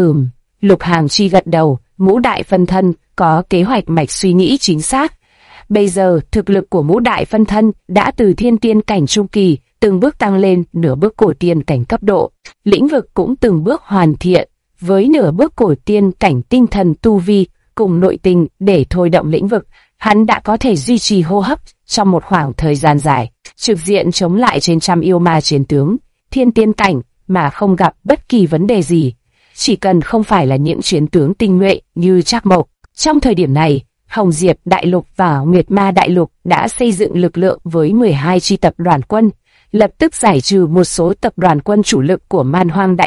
Lục Hàng Chi gật đầu. Ngũ đại phân thân có kế hoạch mạch suy nghĩ chính xác. Bây giờ thực lực của ngũ đại phân thân đã từ thiên tiên cảnh trung kỳ từng bước tăng lên nửa bước cổ tiên cảnh cấp độ, lĩnh vực cũng từng bước hoàn thiện với nửa bước cổ tiên cảnh tinh thần tu vi cùng nội tình để thôi động lĩnh vực. Hắn đã có thể duy trì hô hấp trong một khoảng thời gian dài, trực diện chống lại trên trăm yêu ma chiến tướng thiên tiên cảnh mà không gặp bất kỳ vấn đề gì. Chỉ cần không phải là những chiến tướng tinh nhuệ như Trác Mộc. Trong thời điểm này, Hồng Diệp đại lục và Nguyệt Ma đại lục đã xây dựng lực lượng với 12 chi tập đoàn quân, lập tức giải trừ một số tập đoàn quân chủ lực của Man Hoang đại lục.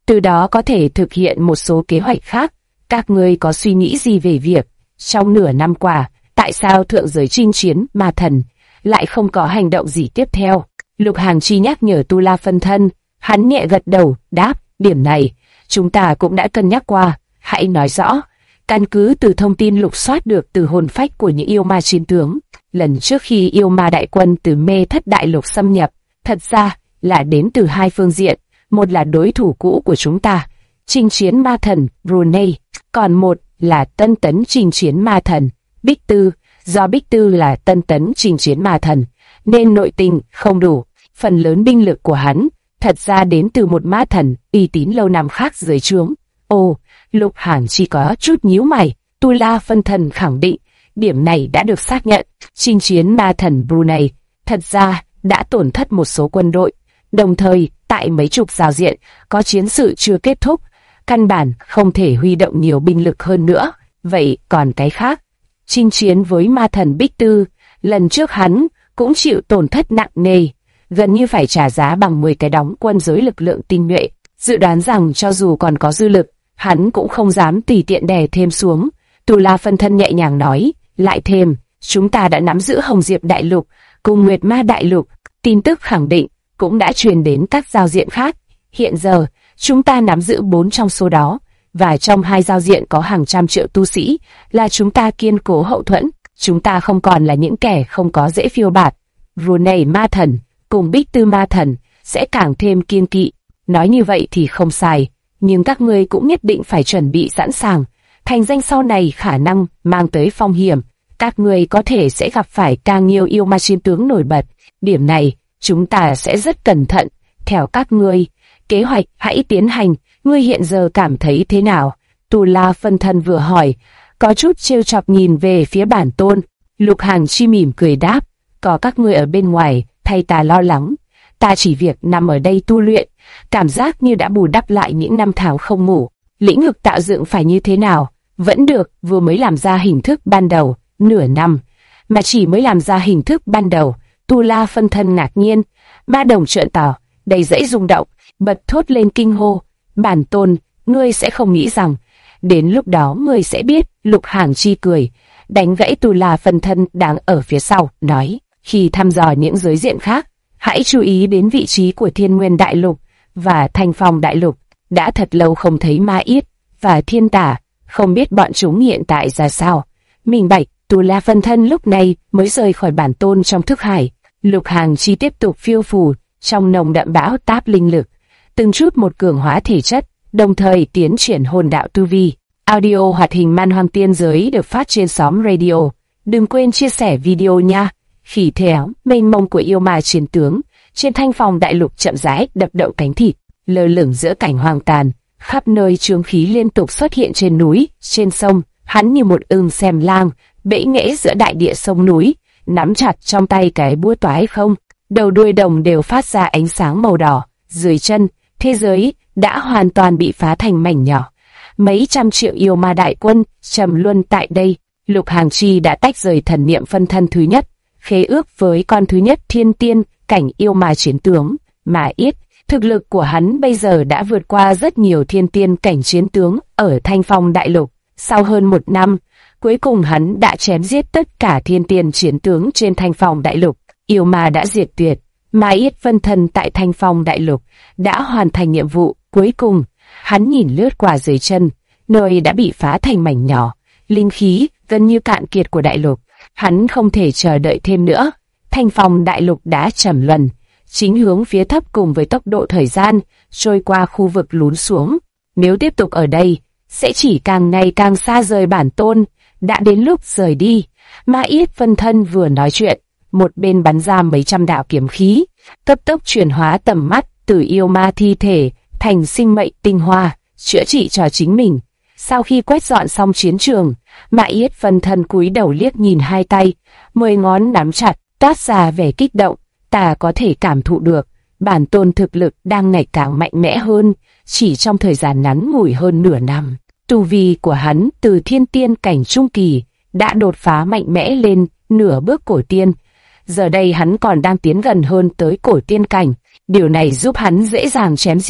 từ đó có thể thực hiện một số kế hoạch khác. Các ngươi có suy nghĩ gì về việc, trong nửa năm qua, tại sao thượng giới chinh chiến ma thần lại không có hành động gì tiếp theo? Lục Hàng Chi nhắc nhở Tu La phân thân, hắn nhẹ gật đầu, đáp, điểm này, chúng ta cũng đã cân nhắc qua, hãy nói rõ. Căn cứ từ thông tin lục soát được từ hồn phách của những yêu ma chiến tướng, lần trước khi yêu ma đại quân từ Mê Thất Đại Lục xâm nhập, thật ra là đến từ hai phương diện, một là đối thủ cũ của chúng ta, chinh chiến ma thần Brunei, còn một là tân tấn chinh chiến ma thần Bích Tư. Do Bích Tư là tân tấn chinh chiến ma thần, nên nội tình không đủ, phần lớn binh lực của hắn thật ra đến từ một ma thần uy tín lâu năm khác dưới trướng. Ồ, Lục Hàng chỉ có chút nhíu mày. Tu La phân thân khẳng định, điểm này đã được xác nhận. Chinh chiến ma thần Brunei thật ra đã tổn thất một số quân đội, đồng thời tại mấy chục giao diện có chiến sự chưa kết thúc, căn bản không thể huy động nhiều binh lực hơn nữa. Vậy còn cái khác, chinh chiến với ma thần Bích Tư, lần trước hắn cũng chịu tổn thất nặng nề, gần như phải trả giá bằng 10 cái đóng quân giới lực lượng tinh nhuệ. Dự đoán rằng cho dù còn có dư lực, hắn cũng không dám tùy tiện đè thêm xuống. Tu La phân thân nhẹ nhàng nói, lại thêm, chúng ta đã nắm giữ Hồng Diệp Đại Lục cùng Nguyệt Ma Đại Lục, tin tức khẳng định cũng đã truyền đến các giao diện khác. Hiện giờ, chúng ta nắm giữ 4 trong số đó, và trong 2 giao diện có hàng trăm triệu tu sĩ, là chúng ta kiên cố hậu thuẫn. Chúng ta không còn là những kẻ không có dễ phiêu bạt. Brunei ma thần cùng Bích Tư ma thần sẽ càng thêm kiên kỵ. Nói như vậy thì không sai, nhưng các ngươi cũng nhất định phải chuẩn bị sẵn sàng. Thành danh sau này khả năng mang tới phong hiểm, các ngươi có thể sẽ gặp phải càng nhiều yêu ma chiến tướng nổi bật. Điểm này, chúng ta sẽ rất cẩn thận. Theo các ngươi, kế hoạch hãy tiến hành, ngươi hiện giờ cảm thấy thế nào? Tu La phân thân vừa hỏi, có chút trêu chọc nhìn về phía bản tôn. Lục Hàng Chi mỉm cười đáp, có các ngươi ở bên ngoài, thay ta lo lắng. Ta chỉ việc nằm ở đây tu luyện, cảm giác như đã bù đắp lại những năm tháng không ngủ. Lĩnh vực tạo dựng phải như thế nào? Vẫn được, vừa mới làm ra hình thức ban đầu, nửa năm, mà chỉ mới làm ra hình thức ban đầu. Tu La phân thân ngạc nhiên, ba đồng trợn to, đầy dẫy rung động, bật thốt lên kinh hô, bản tôn, ngươi sẽ không nghĩ rằng, đến lúc đó ngươi sẽ biết. Lục Hàng Chi cười, đánh gãy Tu La phân thân đang ở phía sau, nói, khi thăm dò những giới diện khác, hãy chú ý đến vị trí của Thiên Nguyên Đại Lục và Thanh Phong Đại Lục. Đã thật lâu không thấy Ma Yết và Thiên Tả, không biết bọn chúng hiện tại ra sao. Minh bạch. Tu La phân thân lúc này mới rời khỏi bản tôn trong thức hải. Lục Hàng Chi tiếp tục phiêu phù trong nồng đậm bão táp linh lực, từng chút một cường hóa thể chất, đồng thời tiến triển hồn đạo tu vi. Audio hoạt hình Man Hoang Tiên Giới được phát trên xóm radio. Đừng quên chia sẻ video nha. Khí thế mênh mông của yêu ma chiến tướng trên Thanh Phong Đại Lục chậm rãi đập động cánh thịt, lơ lửng giữa cảnh hoang tàn. Khắp nơi chướng khí liên tục xuất hiện trên núi, trên sông. Hắn như một ưng xem lang, bẫy nghễ giữa đại địa sông núi, nắm chặt trong tay cái búa toái không. Đầu đuôi đồng đều phát ra ánh sáng màu đỏ. Dưới chân, thế giới đã hoàn toàn bị phá thành mảnh nhỏ. Mấy trăm triệu yêu ma đại quân trầm luân tại đây. Lục Hàng Chi đã tách rời thần niệm phân thân thứ nhất, khế ước với con thứ nhất thiên tiên cảnh yêu ma chiến tướng Ma Yết. Thực lực của hắn bây giờ đã vượt qua rất nhiều thiên tiên cảnh chiến tướng ở Thanh Phong Đại Lục. Sau hơn 1 năm, cuối cùng hắn đã chém giết tất cả thiên tiên chiến tướng trên Thanh Phong Đại Lục. Yêu ma đã diệt tuyệt. Ma Yết phân thân tại Thanh Phong Đại Lục đã hoàn thành nhiệm vụ cuối cùng. Hắn nhìn lướt qua dưới chân, nơi đã bị phá thành mảnh nhỏ, linh khí gần như cạn kiệt của đại lục. Hắn không thể chờ đợi thêm nữa. Thanh Phong Đại Lục đã trầm luân, chính hướng phía thấp cùng với tốc độ thời gian trôi qua khu vực lún xuống. Nếu tiếp tục ở đây, sẽ chỉ càng ngày càng xa rời bản tôn. Đã đến lúc rời đi. Ma Yết phân thân vừa nói chuyện, một bên bắn ra mấy trăm đạo kiếm khí, cấp tốc chuyển hóa tầm mắt từ yêu ma thi thể thành sinh mệnh tinh hoa, chữa trị cho chính mình. Sau khi quét dọn xong chiến trường, Ma Yết phân thân cúi đầu liếc nhìn hai tay, 10 ngón nắm chặt, toát ra vẻ kích động. Ta có thể cảm thụ được, bản tôn thực lực đang ngày càng mạnh mẽ hơn, chỉ trong thời gian ngắn ngủi hơn nửa năm. Tu vi của hắn từ thiên tiên cảnh trung kỳ đã đột phá mạnh mẽ lên nửa bước cổ tiên. Giờ đây hắn còn đang tiến gần hơn tới cổ tiên cảnh. Điều này giúp hắn dễ dàng chém giết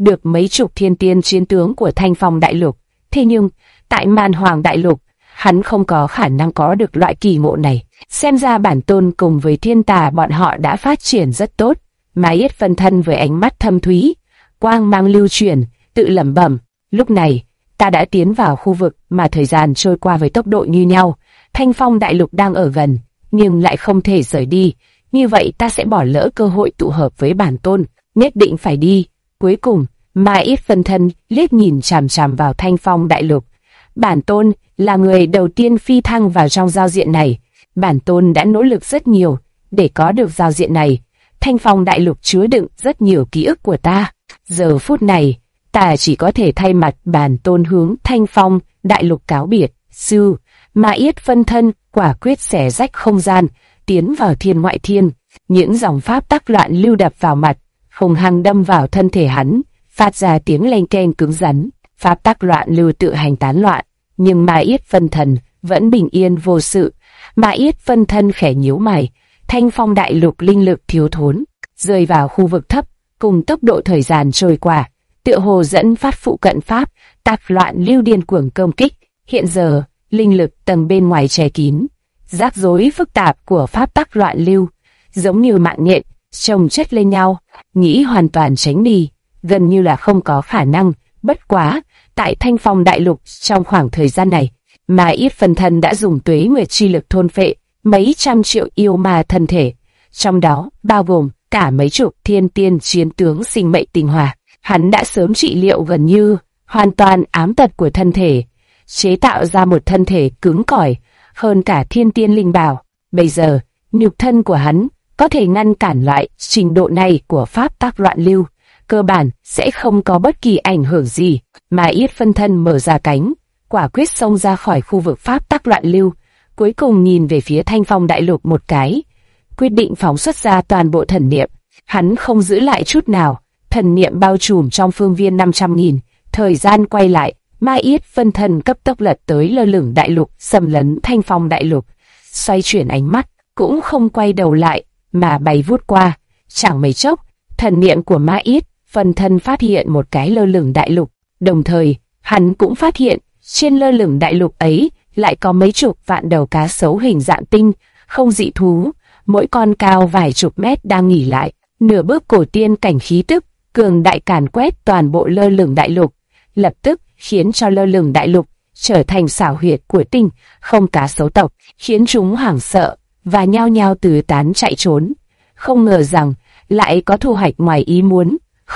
được mấy chục thiên tiên chiến tướng của Thanh Phong Đại Lục. Thế nhưng, tại Man Hoàng Đại Lục, hắn không có khả năng có được loại kỳ ngộ này. Xem ra bản tôn cùng với thiên tà bọn họ đã phát triển rất tốt. Mai Yết phân thân với ánh mắt thâm thúy, quang mang lưu chuyển, tự lẩm bẩm. Lúc này, ta đã tiến vào khu vực mà thời gian trôi qua với tốc độ như nhau. Thanh Phong Đại Lục đang ở gần, nhưng lại không thể rời đi. Như vậy ta sẽ bỏ lỡ cơ hội tụ hợp với bản tôn, nhất định phải đi. Cuối cùng, Mai Yết phân thân liếc nhìn chằm chằm vào Thanh Phong Đại Lục. Bản tôn là người đầu tiên phi thăng vào trong giao diện này. Bản tôn đã nỗ lực rất nhiều để có được giao diện này. Thanh Phong Đại Lục chứa đựng rất nhiều ký ức của ta. Giờ phút này, ta chỉ có thể thay mặt bản tôn hướng Thanh Phong Đại Lục cáo biệt. Sư, Mai Yết phân thân quả quyết xẻ rách không gian, tiến vào thiên ngoại thiên. Những dòng pháp tắc loạn lưu đập vào mặt, hùng hăng đâm vào thân thể hắn, phát ra tiếng leng keng cứng rắn. Pháp tắc loạn lưu tự hành tán loạn, nhưng Mai Yết phân thân vẫn bình yên vô sự. Mai Yết phân thân khẽ nhíu mày, Thanh Phong Đại Lục linh lực thiếu thốn, rơi vào khu vực thấp, cùng tốc độ thời gian trôi qua, tựa hồ dẫn phát phụ cận pháp tắc loạn lưu điên cuồng công kích. Hiện giờ, linh lực tầng bên ngoài che kín, rắc rối phức tạp của pháp tắc loạn lưu, giống như mạng nhện chồng chất lên nhau, nghĩ hoàn toàn tránh đi, gần như là không có khả năng. Bất quá, tại Thanh Phong Đại Lục trong khoảng thời gian này, Mai Yết phân thân đã dùng tuế nguyệt chi lực thôn phệ mấy trăm triệu yêu ma thân thể, trong đó bao gồm cả mấy chục thiên tiên chiến tướng sinh mệnh tinh hoa. Hắn đã sớm trị liệu gần như hoàn toàn ám tật của thân thể, chế tạo ra một thân thể cứng cỏi hơn cả thiên tiên linh bảo. Bây giờ, nhục thân của hắn có thể ngăn cản loại trình độ này của pháp tắc loạn lưu, cơ bản sẽ không có bất kỳ ảnh hưởng gì. Mai Yết phân thân mở ra cánh, quả quyết xông ra khỏi khu vực pháp tắc loạn lưu, cuối cùng nhìn về phía Thanh Phong Đại Lục một cái, quyết định phóng xuất ra toàn bộ thần niệm. Hắn không giữ lại chút nào, thần niệm bao trùm trong phương viên 500.000, thời gian quay lại, Mai Yết phân thân cấp tốc lật tới lơ lửng đại lục, xâm lấn Thanh Phong Đại Lục, xoay chuyển ánh mắt, cũng không quay đầu lại, mà bay vút qua. Chẳng mấy chốc, thần niệm của Mai Yết phân thân phát hiện một cái lơ lửng đại lục, đồng thời, hắn cũng phát hiện, trên lơ lửng đại lục ấy, lại có mấy chục vạn đầu cá sấu hình dạng tinh, không dị thú, mỗi con cao vài chục mét đang nghỉ lại. Nửa bước cổ tiên cảnh khí tức, cường đại càn quét toàn bộ lơ lửng đại lục, lập tức khiến cho lơ lửng đại lục trở thành xảo huyệt của tinh, không cá sấu tộc, khiến chúng hoảng sợ và nhao nhao tứ tán chạy trốn. Không ngờ rằng lại có thu hoạch ngoài ý muốn.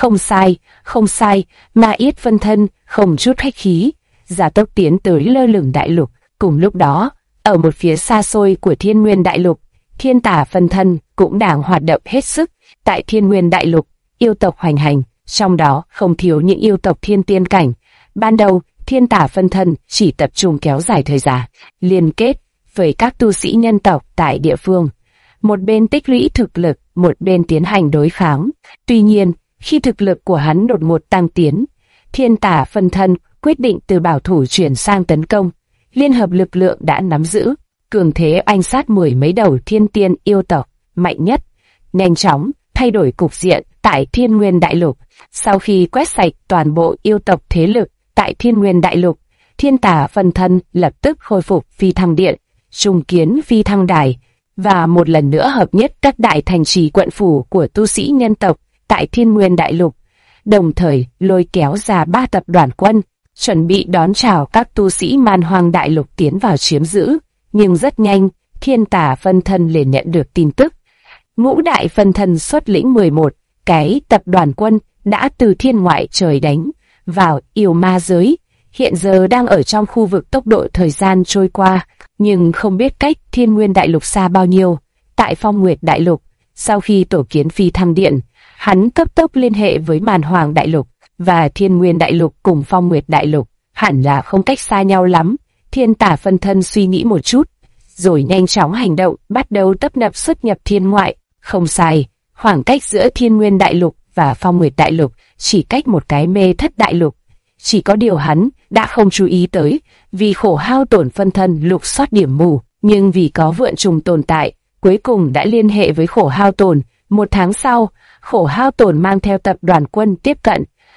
Không sai, Mai Yết phân thân không chút khách khí, gia tốc tiến tới lơ lửng đại lục. Cùng lúc đó, ở một phía xa xôi của Thiên Nguyên Đại Lục, thiên tà phân thân cũng đang hoạt động hết sức. Tại Thiên Nguyên Đại Lục, yêu tộc hoành hành, trong đó không thiếu những yêu tộc thiên tiên cảnh. Ban đầu, thiên tà phân thân chỉ tập trung kéo dài thời gian, liên kết với các tu sĩ nhân tộc tại địa phương. Một bên tích lũy thực lực, một bên tiến hành đối kháng. Tuy nhiên, khi thực lực của hắn đột ngột tăng tiến, thiên tà phân thân quyết định từ bảo thủ chuyển sang tấn công. Liên hợp lực lượng đã nắm giữ, cường thế oanh sát mười mấy đầu thiên tiên yêu tộc mạnh nhất, nhanh chóng thay đổi cục diện tại Thiên Nguyên Đại Lục. Sau khi quét sạch toàn bộ yêu tộc thế lực tại Thiên Nguyên Đại Lục, thiên tà phân thân lập tức khôi phục phi thăng điện, trùng kiến phi thăng đài, và một lần nữa hợp nhất các đại thành trì quận phủ của tu sĩ nhân tộc tại Thiên Nguyên Đại Lục, đồng thời lôi kéo ra 3 tập đoàn quân, chuẩn bị đón chào các tu sĩ Man Hoang Đại Lục tiến vào chiếm giữ. Nhưng rất nhanh, thiên tà phân thân liền nhận được tin tức. Ngũ đại phân thân xuất lĩnh 11 cái tập đoàn quân đã từ thiên ngoại trời đánh vào yêu ma giới, hiện giờ đang ở trong khu vực tốc độ thời gian trôi qua, nhưng không biết cách Thiên Nguyên Đại Lục xa bao nhiêu. Tại Phong Nguyệt Đại Lục, sau khi tổ kiến phi thăng điện, hắn cấp tốc liên hệ với Man Hoàng Đại Lục, và Thiên Nguyên Đại Lục cùng Phong Nguyệt Đại Lục hẳn là không cách xa nhau lắm. Thiên tà phân thân suy nghĩ một chút, rồi nhanh chóng hành động, bắt đầu tấp nập xuất nhập thiên ngoại. Không sai, khoảng cách giữa Thiên Nguyên Đại Lục và Phong Nguyệt Đại Lục chỉ cách một cái Mê Thất Đại Lục. Chỉ có điều hắn đã không chú ý tới, vì khổ hao tổn phân thân lục soát điểm mù, nhưng vì có vượn trùng tồn tại, cuối cùng đã liên hệ với khổ hao tổn. 1 tháng sau, khổ hao tổn mang theo tập đoàn quân tiếp cận,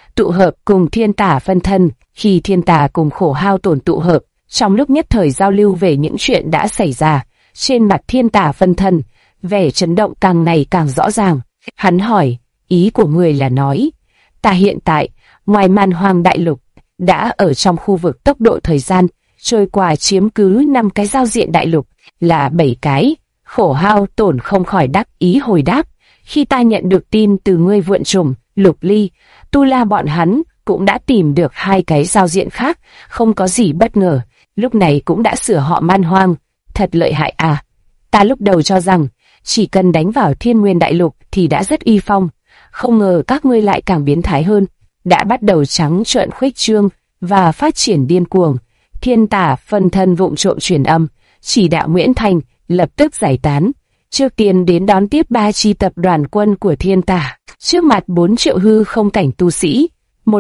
tụ hợp cùng thiên tả phân thân. Khi thiên tả cùng Khổ Hao Tổn tụ hợp, trong lúc nhất thời giao lưu về những chuyện đã xảy ra, trên mặt thiên tả phân thân, vẻ chấn động càng ngày càng rõ ràng. Hắn hỏi, ý của người là nói, ta hiện tại, ngoài Man Hoang đại lục, đã ở trong khu vực tốc độ thời gian, trôi qua chiếm cứ 5 cái giao diện đại lục, là 7 cái. Khổ Hao Tổn không khỏi đắc ý hồi đáp, khi ta nhận được tin từ ngươi Vượn Trùng, Lục Ly, Tu La bọn hắn cũng đã tìm được 2 cái giao diện khác, không có gì bất ngờ, lúc này cũng đã sửa họ Man Hoang, thật lợi hại à. Ta lúc đầu cho rằng, chỉ cần đánh vào Thiên Nguyên đại lục thì đã rất uy phong, không ngờ các ngươi lại càng biến thái hơn, đã bắt đầu trắng trợn khuếch trương và phát triển điên cuồng. Thiên tả phân thân vụng trộm truyền âm, chỉ đạo Nguyễn Thành lập tức giải tán, trước tiên đến đón tiếp 3 chi tập đoàn quân của thiên tả. Trước mặt 4 triệu hư không cảnh tu sĩ,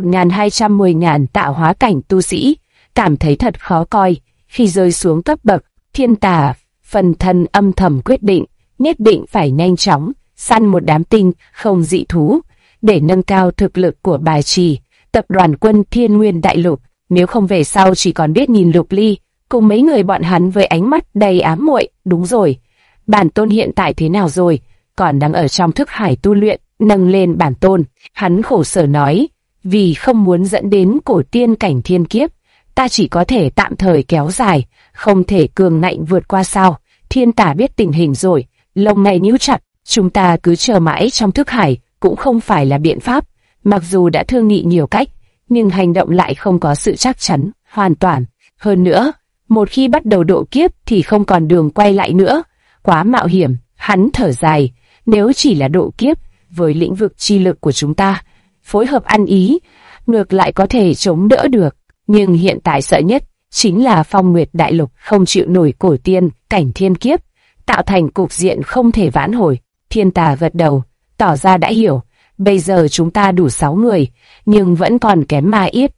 1.210.000 tạo hóa cảnh tu sĩ, cảm thấy thật khó coi. Khi rơi xuống cấp bậc, thiên tả phân thân âm thầm quyết định, nhất định phải nhanh chóng săn một đám tinh không dị thú để nâng cao thực lực của bài trì tập đoàn quân Thiên Nguyên đại lục. Nếu không về sau chỉ còn biết nhìn Lục Ly cùng mấy người bọn hắn với ánh mắt đầy ám muội. Đúng rồi, bản tôn hiện tại thế nào rồi? Còn đang ở trong thức hải tu luyện, nâng lên bản tôn. Hắn khổ sở nói, vì không muốn dẫn đến cổ tiên cảnh thiên kiếp, ta chỉ có thể tạm thời kéo dài, không thể cường ngạnh vượt qua sao. Thiên tả biết tình hình rồi, lông mày nhíu chặt, chúng ta cứ chờ mãi trong thức hải cũng không phải là biện pháp. Mặc dù đã thương nghị nhiều cách, nhưng hành động lại không có sự chắc chắn hoàn toàn. Hơn nữa, một khi bắt đầu độ kiếp thì không còn đường quay lại nữa, quá mạo hiểm. Hắn thở dài, nếu chỉ là độ kiếp, với lĩnh vực chi lực của chúng ta, phối hợp ăn ý, ngược lại có thể chống đỡ được. Nhưng hiện tại sợ nhất chính là Phong Nguyệt đại lục không chịu nổi cổ tiên cảnh thiên kiếp, tạo thành cục diện không thể vãn hồi. Thiên tà gật đầu, tỏ ra đã hiểu. Bây giờ chúng ta đủ 6 người, nhưng vẫn còn kém Ma Yết.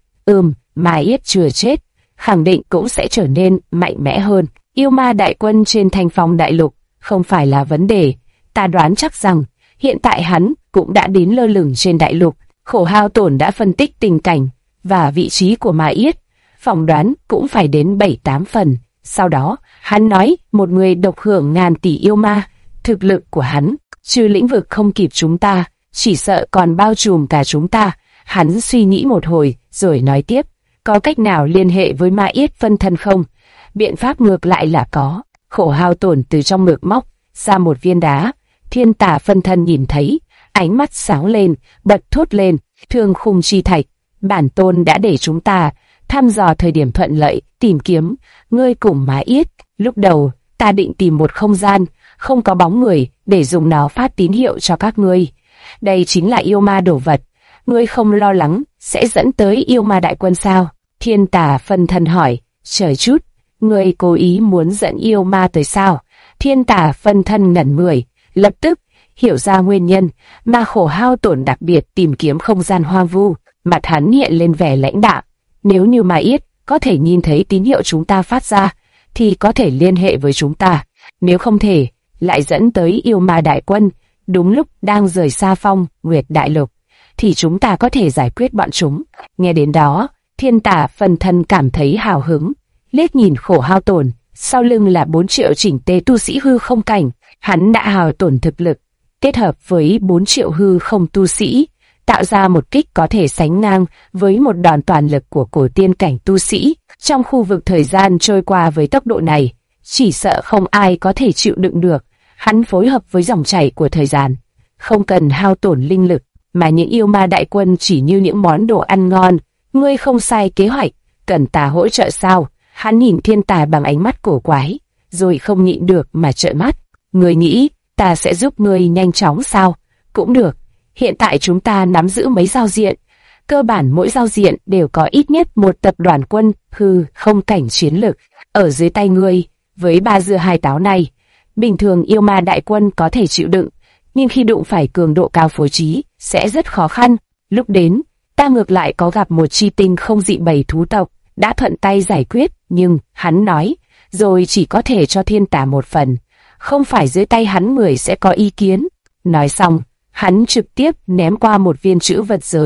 Ma Yết chưa chết, khẳng định cũng sẽ trở nên mạnh mẽ hơn. Yêu ma đại quân trên Thanh Phong đại lục không phải là vấn đề. Ta đoán chắc rằng hiện tại hắn cũng đã đến lơ lửng trên đại lục. Khổ Hao Tổn đã phân tích tình cảnh và vị trí của Ma Yết, phỏng đoán cũng phải đến 7-8 phần. Sau đó, hắn nói một người độc hưởng ngàn tỷ yêu ma, thực lực của hắn, trừ lĩnh vực không kịp chúng ta, chỉ sợ còn bao trùm cả chúng ta. Hắn suy nghĩ một hồi, rồi nói tiếp, có cách nào liên hệ với Ma Yết phân thân không? Biện pháp ngược lại là có. Khổ Hao Tổn từ trong ngực móc ra một viên đá. Thiên tả phân thân nhìn thấy, ánh mắt sáng lên, bật thốt lên, Thương Khung Chi Thạch, bản tôn đã để chúng ta thăm dò thời điểm thuận lợi, tìm kiếm ngươi cùng Ma Yết. Lúc đầu, ta định tìm một không gian không có bóng người để dùng nó phát tín hiệu cho các ngươi. Đây chính là yêu ma đồ vật. Ngươi không lo lắng sẽ dẫn tới yêu ma đại quân sao? Thiên tả phân thân hỏi. Chờ chút, ngươi cố ý muốn dẫn yêu ma tới sao? Thiên tả phân thân ngẩn người, lập tức hiểu ra nguyên nhân mà Khổ Hao Tổn đặc biệt tìm kiếm không gian hoang vu. Mặt hắn hiện lên vẻ lãnh đạm. Nếu như Ma Yết có thể nhìn thấy tín hiệu chúng ta phát ra, thì có thể liên hệ với chúng ta. Nếu không thể, lại dẫn tới yêu ma đại quân, đúng lúc đang rời xa Phong Nguyệt đại lục, thì chúng ta có thể giải quyết bọn chúng. Nghe đến đó, thiên tả phân thân cảm thấy hào hứng, liếc nhìn Khổ Hao Tổn, sau lưng là 4 triệu chỉnh tề tu sĩ hư không cảnh. Hắn đã hao tổn thực lực, kết hợp với 4 triệu hư không tu sĩ, tạo ra một kích có thể sánh ngang với một đòn toàn lực của cổ tiên cảnh tu sĩ. Trong khu vực thời gian trôi qua với tốc độ này, chỉ sợ không ai có thể chịu đựng được. Hắn phối hợp với dòng chảy của thời gian, không cần hao tổn linh lực, mà những yêu ma đại quân chỉ như những món đồ ăn ngon. Ngươi không sai kế hoạch, cần ta hỗ trợ sao? Hắn nhìn thiên tà bằng ánh mắt cổ quái, rồi không nhịn được mà trợn mắt. Ngươi nghĩ ta sẽ giúp ngươi nhanh chóng sao? Cũng được. Hiện tại chúng ta nắm giữ mấy giao diện, cơ bản mỗi giao diện đều có ít nhất một tập đoàn quân hư không cảnh chiến lực ở dưới tay ngươi. Với 3 dưa 2 táo này, bình thường yêu ma đại quân có thể chịu đựng, nhưng khi đụng phải cường độ cao phối trí sẽ rất khó khăn. Lúc đến, ta ngược lại có gặp một chi tinh không dị bầy thú tộc, đã thuận tay giải quyết. Nhưng hắn nói, rồi chỉ có thể cho thiên tả một phần, không phải dưới tay hắn người sẽ có ý kiến. Nói xong, hắn trực tiếp ném qua một viên chữ vật giới,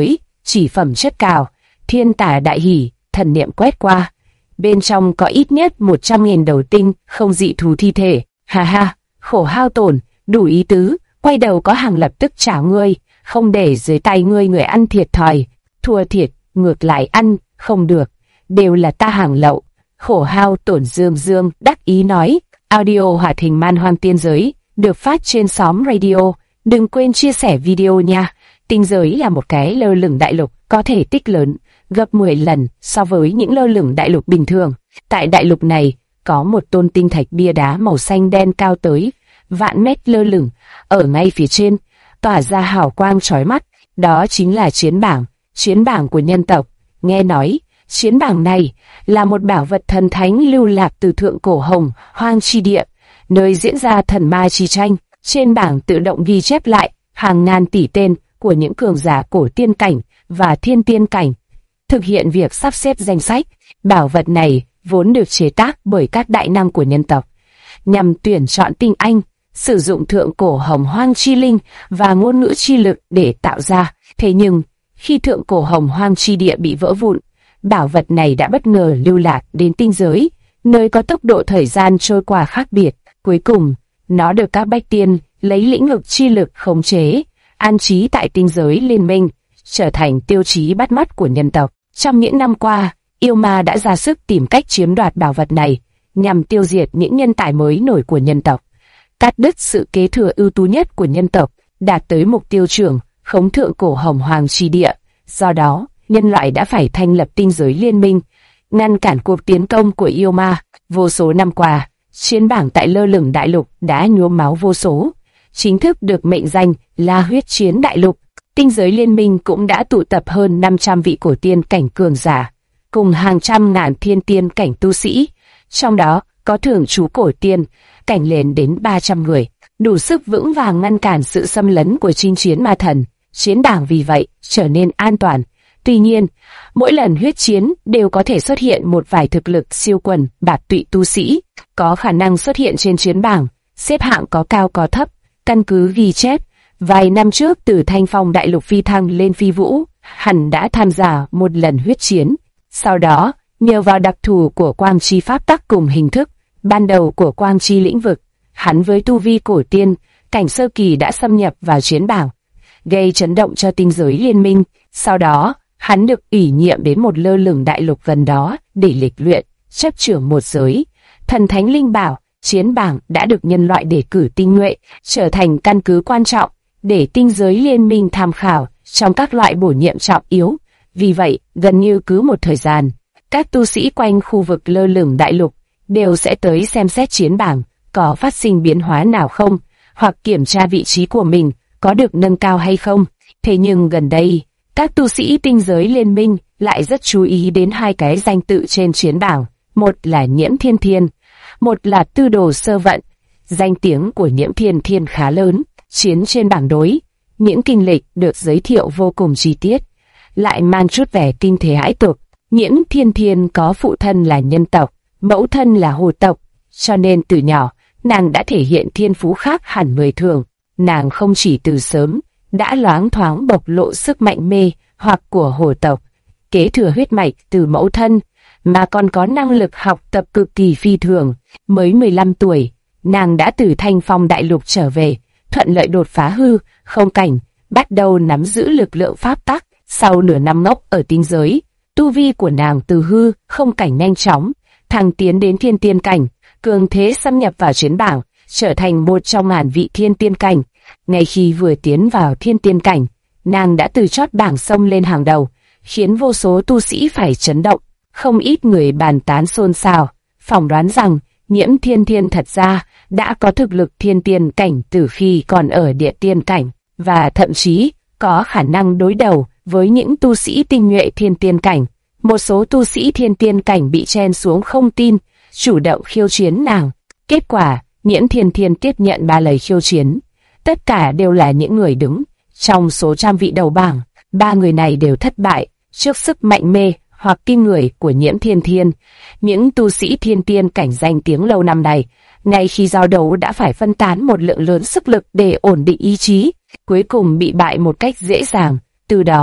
chỉ phẩm chất cao. Thiên tả đại hỉ, thần niệm quét qua. Bên trong có ít nhất 100.000 đầu tinh, không dị thú thi thể. Ha ha, khổ hao tổn, đủ ý tứ, quay đầu có hàng lập tức trả ngươi, không để dưới tay ngươi người ăn thiệt thòi. Thua thiệt, ngược lại ăn, không được, đều là ta hàng lậu. Khổ hao tổn dương dương, đắc ý nói. Audio hoạt hình man hoang tiên giới, được phát trên xóm radio. Đừng quên chia sẻ video nha. Tinh giới là một cái lơ lửng đại lục có thể tích lớn, gấp 10 lần so với những lơ lửng đại lục bình thường. Tại đại lục này, có một tôn tinh thạch bia đá màu xanh đen cao tới vạn mét lơ lửng, ở ngay phía trên, tỏa ra hào quang chói mắt. Đó chính là chiến bảng của nhân tộc. Nghe nói, chiến bảng này là một bảo vật thần thánh lưu lạc từ thượng cổ hồng hoang chi địa, nơi diễn ra thần ma chi tranh. Trên bảng tự động ghi chép lại hàng ngàn tỷ tên của những cường giả cổ tiên cảnh và thiên tiên cảnh. Thực hiện việc sắp xếp danh sách, bảo vật này vốn được chế tác bởi các đại năng của nhân tộc, nhằm tuyển chọn tinh anh, sử dụng thượng cổ hồng hoang chi linh và ngôn ngữ chi lực để tạo ra. Thế nhưng, khi thượng cổ hồng hoang chi địa bị vỡ vụn, bảo vật này đã bất ngờ lưu lạc đến tinh giới, nơi có tốc độ thời gian trôi qua khác biệt. Cuối cùng, nó được các bách tiên lấy lĩnh vực chi lực khống chế, an trí tại tinh giới liên minh, trở thành tiêu chí bắt mắt của nhân tộc. Trong những năm qua, yêu ma đã ra sức tìm cách chiếm đoạt bảo vật này, nhằm tiêu diệt những nhân tài mới nổi của nhân tộc, cắt đứt sự kế thừa ưu tú nhất của nhân tộc, đạt tới mục tiêu trưởng khống thượng cổ hồng hoang chi địa. Do đó, nhân loại đã phải thành lập tinh giới liên minh, ngăn cản cuộc tiến công của yêu ma. Vô số năm qua, chiến bảng tại lơ lửng đại lục đã nhuốm máu vô số, chính thức được mệnh danh là huyết chiến đại lục. Tinh giới liên minh cũng đã tụ tập hơn 500 vị cổ tiên cảnh cường giả, cùng hàng trăm ngàn thiên tiên cảnh tu sĩ, trong đó có thường trú cổ tiên cảnh lên đến 300 người, đủ sức vững vàng ngăn cản sự xâm lấn của chinh chiến ma thần. Chiến bảng vì vậy trở nên an toàn. Tuy nhiên, mỗi lần huyết chiến đều có thể xuất hiện một vài thực lực siêu quần bạt tụy tu sĩ, có khả năng xuất hiện trên chiến bảng, xếp hạng có cao có thấp. Căn cứ ghi chép, vài năm trước từ Thanh Phong đại lục phi thăng lên Phi Vũ, hắn đã tham gia một lần huyết chiến. Sau đó, nhờ vào đặc thù của quang chi pháp tắc cùng hình thức ban đầu của quang chi lĩnh vực, hắn với tu vi cổ tiên cảnh sơ kỳ đã xâm nhập vào chiến bảng, gây chấn động cho tinh giới liên minh. Sau đó, hắn được ủy nhiệm đến một lơ lửng đại lục gần đó để lịch luyện, chấp trưởng một giới thần thánh linh bảo. Chiến bảng đã được nhân loại đề cử tinh nhuệ, trở thành căn cứ quan trọng để tinh giới liên minh tham khảo trong các loại bổ nhiệm trọng yếu. Vì vậy, gần như cứ một thời gian, các tu sĩ quanh khu vực lơ lửng đại lục đều sẽ tới xem xét chiến bảng có phát sinh biến hóa nào không, hoặc kiểm tra vị trí của mình có được nâng cao hay không. Thế nhưng gần đây, các tu sĩ tinh giới liên minh lại rất chú ý đến hai cái danh tự trên chiến bảng, một là Nhiễm Thiên Thiên, một là Tư Đồ Sơ Vận. Danh tiếng của Nhiễm Thiên Thiên khá lớn, chiến trên bảng đối, những kinh lịch được giới thiệu vô cùng chi tiết, lại mang chút vẻ kinh thế hãi tục. Nhiễm Thiên Thiên có phụ thân là nhân tộc, mẫu thân là hồ tộc, cho nên từ nhỏ, nàng đã thể hiện thiên phú khác hẳn người thường. Nàng không chỉ từ sớm, đã loáng thoáng bộc lộ sức mạnh mê hoặc của hồ tộc, kế thừa huyết mạch từ mẫu thân, mà còn có năng lực học tập cực kỳ phi thường. Mới 15 tuổi, nàng đã từ Thanh Phong đại lục trở về, thuận lợi đột phá hư không cảnh, bắt đầu nắm giữ lực lượng pháp tắc. Sau nửa năm ngốc ở tinh giới, tu vi của nàng từ hư không cảnh nhanh chóng thăng tiến đến thiên tiên cảnh, cường thế xâm nhập vào chiến bảng, trở thành một trong ngàn vị thiên tiên cảnh. Ngay khi vừa tiến vào thiên tiên cảnh, nàng đã từ chót bảng xông lên hàng đầu, khiến vô số tu sĩ phải chấn động. Không ít người bàn tán xôn xao, phỏng đoán rằng Nhiễm Thiên Thiên thật ra đã có thực lực thiên tiên cảnh từ khi còn ở địa tiên cảnh, và thậm chí có khả năng đối đầu với những tu sĩ tinh nhuệ thiên tiên cảnh. Một số tu sĩ thiên tiên cảnh bị chen xuống không tin, chủ động khiêu chiến nàng. Kết quả, Nhiễm Thiên Thiên tiếp nhận 3 lời khiêu chiến. Tất cả đều là những người đứng trong số trăm vị đầu bảng. 3 người này đều thất bại trước sức mạnh mê hoặc kinh người của Nhiễm Thiên Thiên. Những tu sĩ thiên tiên cảnh danh tiếng lâu năm này, ngay khi giao đấu đã phải phân tán một lượng lớn sức lực để ổn định ý chí, cuối cùng bị bại một cách dễ dàng. Từ đó,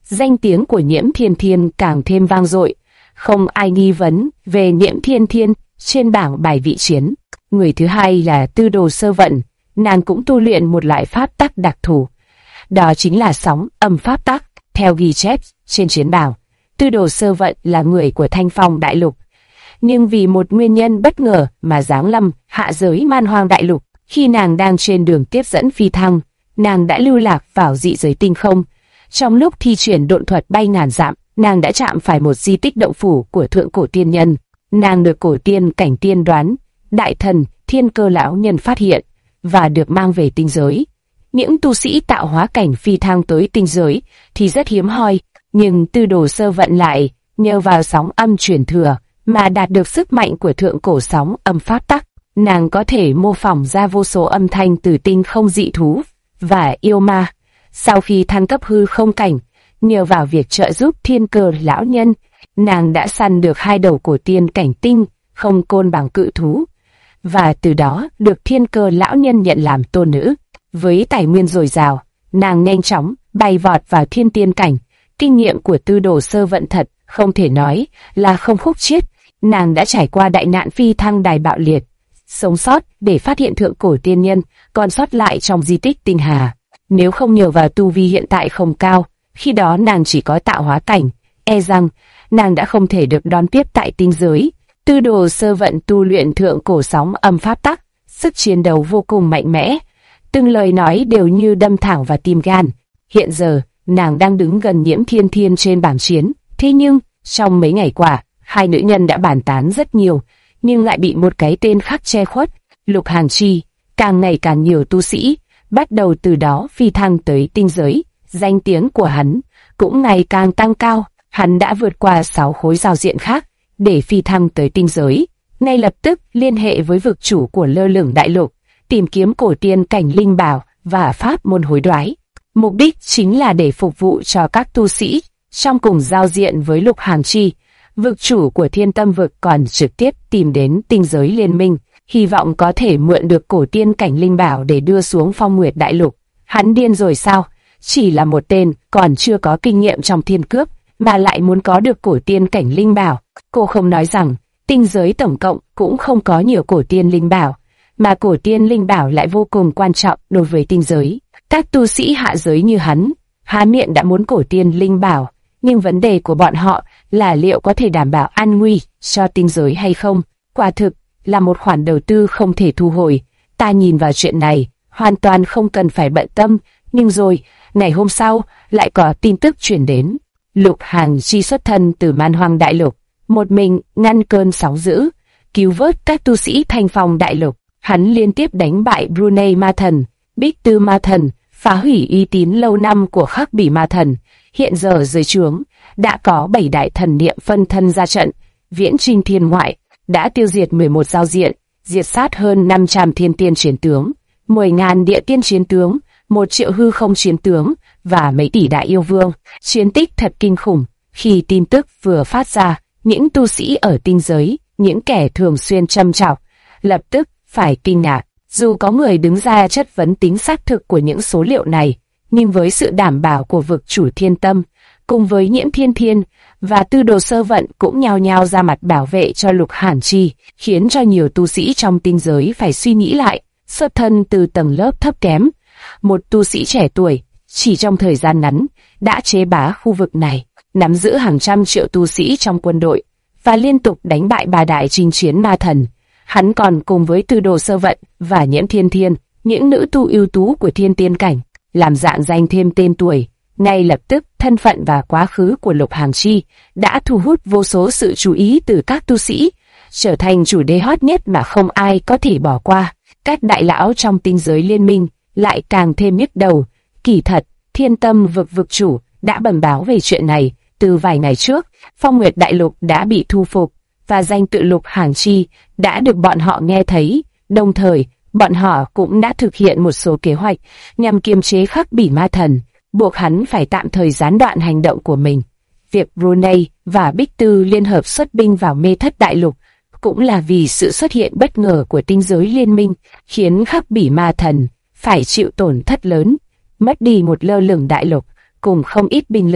danh tiếng của Nhiễm Thiên Thiên càng thêm vang dội. Không ai nghi vấn về Nhiễm Thiên Thiên trên bảng bài vị chiến. Người thứ hai là Tư Đồ Sơ Vận, nàng cũng tu luyện một loại pháp tắc đặc thù. Đó chính là sóng âm pháp tắc. Theo ghi chép trên chiến bảng, Tư Đồ Sơ Vận là người của Thanh Phong Đại Lục, nhưng vì một nguyên nhân bất ngờ mà giáng lâm hạ giới Man Hoang Đại Lục. Khi nàng đang trên đường tiếp dẫn phi thăng, nàng đã lưu lạc vào dị giới tinh không. Trong lúc thi triển độn thuật bay ngàn dặm, nàng đã chạm phải một di tích động phủ của thượng cổ tiên nhân. Nàng được cổ tiên cảnh tiên đoán, đại thần Thiên Cơ lão nhân phát hiện và được mang về tinh giới. Những tu sĩ tạo hóa cảnh phi thăng tới tinh giới thì rất hiếm hoi, nhưng Tư Đồ Sơ Vận lại nhờ vào sóng âm truyền thừa mà đạt được sức mạnh của thượng cổ sóng âm pháp tắc. Nàng có thể mô phỏng ra vô số âm thanh từ tinh không dị thú và yêu ma. Sau khi thăng cấp hư không cảnh, nhờ vào việc trợ giúp Thiên Cơ lão nhân, nàng đã săn được 2 đầu cổ tiên cảnh tinh không côn bằng cự thú, và từ đó được Thiên Cơ lão nhân nhận làm tôn nữ. Với tài nguyên dồi dào, nàng nhanh chóng bay vọt vào thiên tiên cảnh. Kinh nghiệm của Tư Đồ Sơ Vận thật không thể nói là không khúc chiết. Nàng đã trải qua đại nạn phi thăng đài bạo liệt, sống sót để phát hiện thượng cổ tiên nhân còn sót lại trong di tích tinh hà. Nếu không nhờ vào tu vi hiện tại không cao, khi đó nàng chỉ có tạo hóa cảnh, e rằng nàng đã không thể được đón tiếp tại tinh giới. Tư Đồ Sơ Vận tu luyện thượng cổ sóng âm pháp tắc, sức chiến đấu vô cùng mạnh mẽ, từng lời nói đều như đâm thẳng vào tim gan. Hiện giờ, nàng đang đứng gần Nhiễm Thiên Thiên trên bảng chiến, thế nhưng, trong mấy ngày qua, 2 nữ nhân đã bàn tán rất nhiều, nhưng lại bị một cái tên khác che khuất. Lục Hàng Chi. Càng ngày càng nhiều tu sĩ bắt đầu từ đó phi thăng tới tinh giới, danh tiếng của hắn cũng ngày càng tăng cao. Hắn đã vượt qua 6 khối giao diện khác để phi thăng tới tinh giới. Ngay lập tức liên hệ với vực chủ của Lơ Lửng Đại Lục, tìm kiếm cổ tiên cảnh linh bảo và pháp môn hối đoái. Mục đích chính là để phục vụ cho các tu sĩ trong cùng giao diện với Lục Hàng Chi. Vực chủ của Thiên Tâm Vực còn trực tiếp tìm đến tinh giới liên minh, hy vọng có thể mượn được cổ tiên cảnh linh bảo để đưa xuống Phong Nguyệt Đại Lục. Hắn điên rồi sao? Chỉ là một tên còn chưa có kinh nghiệm trong thiên cướp mà lại muốn có được cổ tiên cảnh linh bảo. Cô không nói rằng tinh giới tổng cộng cũng không có nhiều cổ tiên linh bảo, mà cổ tiên linh bảo lại vô cùng quan trọng đối với tinh giới. Các tu sĩ hạ giới như hắn, há miệng đã muốn cổ tiên linh bảo, nhưng vấn đề của bọn họ là liệu có thể đảm bảo an nguy cho tinh giới hay không. Quả thực là một khoản đầu tư không thể thu hồi. Ta nhìn vào chuyện này hoàn toàn không cần phải bận tâm, nhưng rồi ngày hôm sau lại có tin tức truyền đến. Lục Hàng Chi xuất thân từ Man Hoang Đại Lục, một mình ngăn cơn sóng dữ, cứu vớt các tu sĩ Thanh Phong Đại Lục. Hắn liên tiếp đánh bại Brunei Ma Thần, Bích Tư Ma Thần, phá hủy uy tín lâu năm của Khắc Bỉ Ma Thần. Hiện giờ dưới trướng đã có 7 đại thần niệm phân thân ra trận. Viễn Trinh Thiên Ngoại đã tiêu diệt 11 giao diện, diệt sát hơn 500 thiên tiên chiến tướng, 10.000 địa tiên chiến tướng, 1 triệu hư không chiến tướng và mấy tỷ đại yêu vương. Chiến tích thật kinh khủng. Khi tin tức vừa phát ra, những tu sĩ ở tinh giới, những kẻ thường xuyên châm chọc, lập tức phải kinh ngạc. Dù có người đứng ra chất vấn tính xác thực của những số liệu này, nhưng với sự đảm bảo của vực chủ Thiên Tâm, cùng với Nhiễm Thiên Thiên và Tư Đồ Sơ Vận cũng nhao nhao ra mặt bảo vệ cho Lục Hàn Chi, khiến cho nhiều tu sĩ trong tinh giới phải suy nghĩ lại. Xuất thân từ tầng lớp thấp kém, một tu sĩ trẻ tuổi chỉ trong thời gian ngắn đã chế bá khu vực này, nắm giữ hàng trăm triệu tu sĩ trong quân đội và liên tục đánh bại 3 đại chinh chiến ma thần. Hắn còn cùng với Tư Đồ Sơ Vận và Nhiễm Thiên Thiên, những nữ tu ưu tú của thiên tiên cảnh, làm rạng danh thêm tên tuổi. Ngay lập tức, thân phận và quá khứ của Lục Hàng Chi đã thu hút vô số sự chú ý từ các tu sĩ, trở thành chủ đề hot nhất mà không ai có thể bỏ qua. Các đại lão trong tinh giới liên minh lại càng thêm nhức đầu. Kỳ thật, Thiên Tâm vực vực chủ đã bẩm báo về chuyện này từ vài ngày trước. Phong Nguyệt Đại Lục đã bị thu phục và danh tự Lục Hàng Chi đã được bọn họ nghe thấy. Đồng thời, bọn họ cũng đã thực hiện một số kế hoạch nhằm kiềm chế Khắc Bỉ Ma Thần, buộc hắn phải tạm thời gián đoạn hành động của mình. Việc Brunei và Bích Tư liên hợp xuất binh vào Mê Thất Đại Lục cũng là vì sự xuất hiện bất ngờ của tinh giới liên minh, khiến Khắc Bỉ Ma Thần phải chịu tổn thất lớn, mất đi một Lơ Lửng Đại Lục cùng không ít binh lực.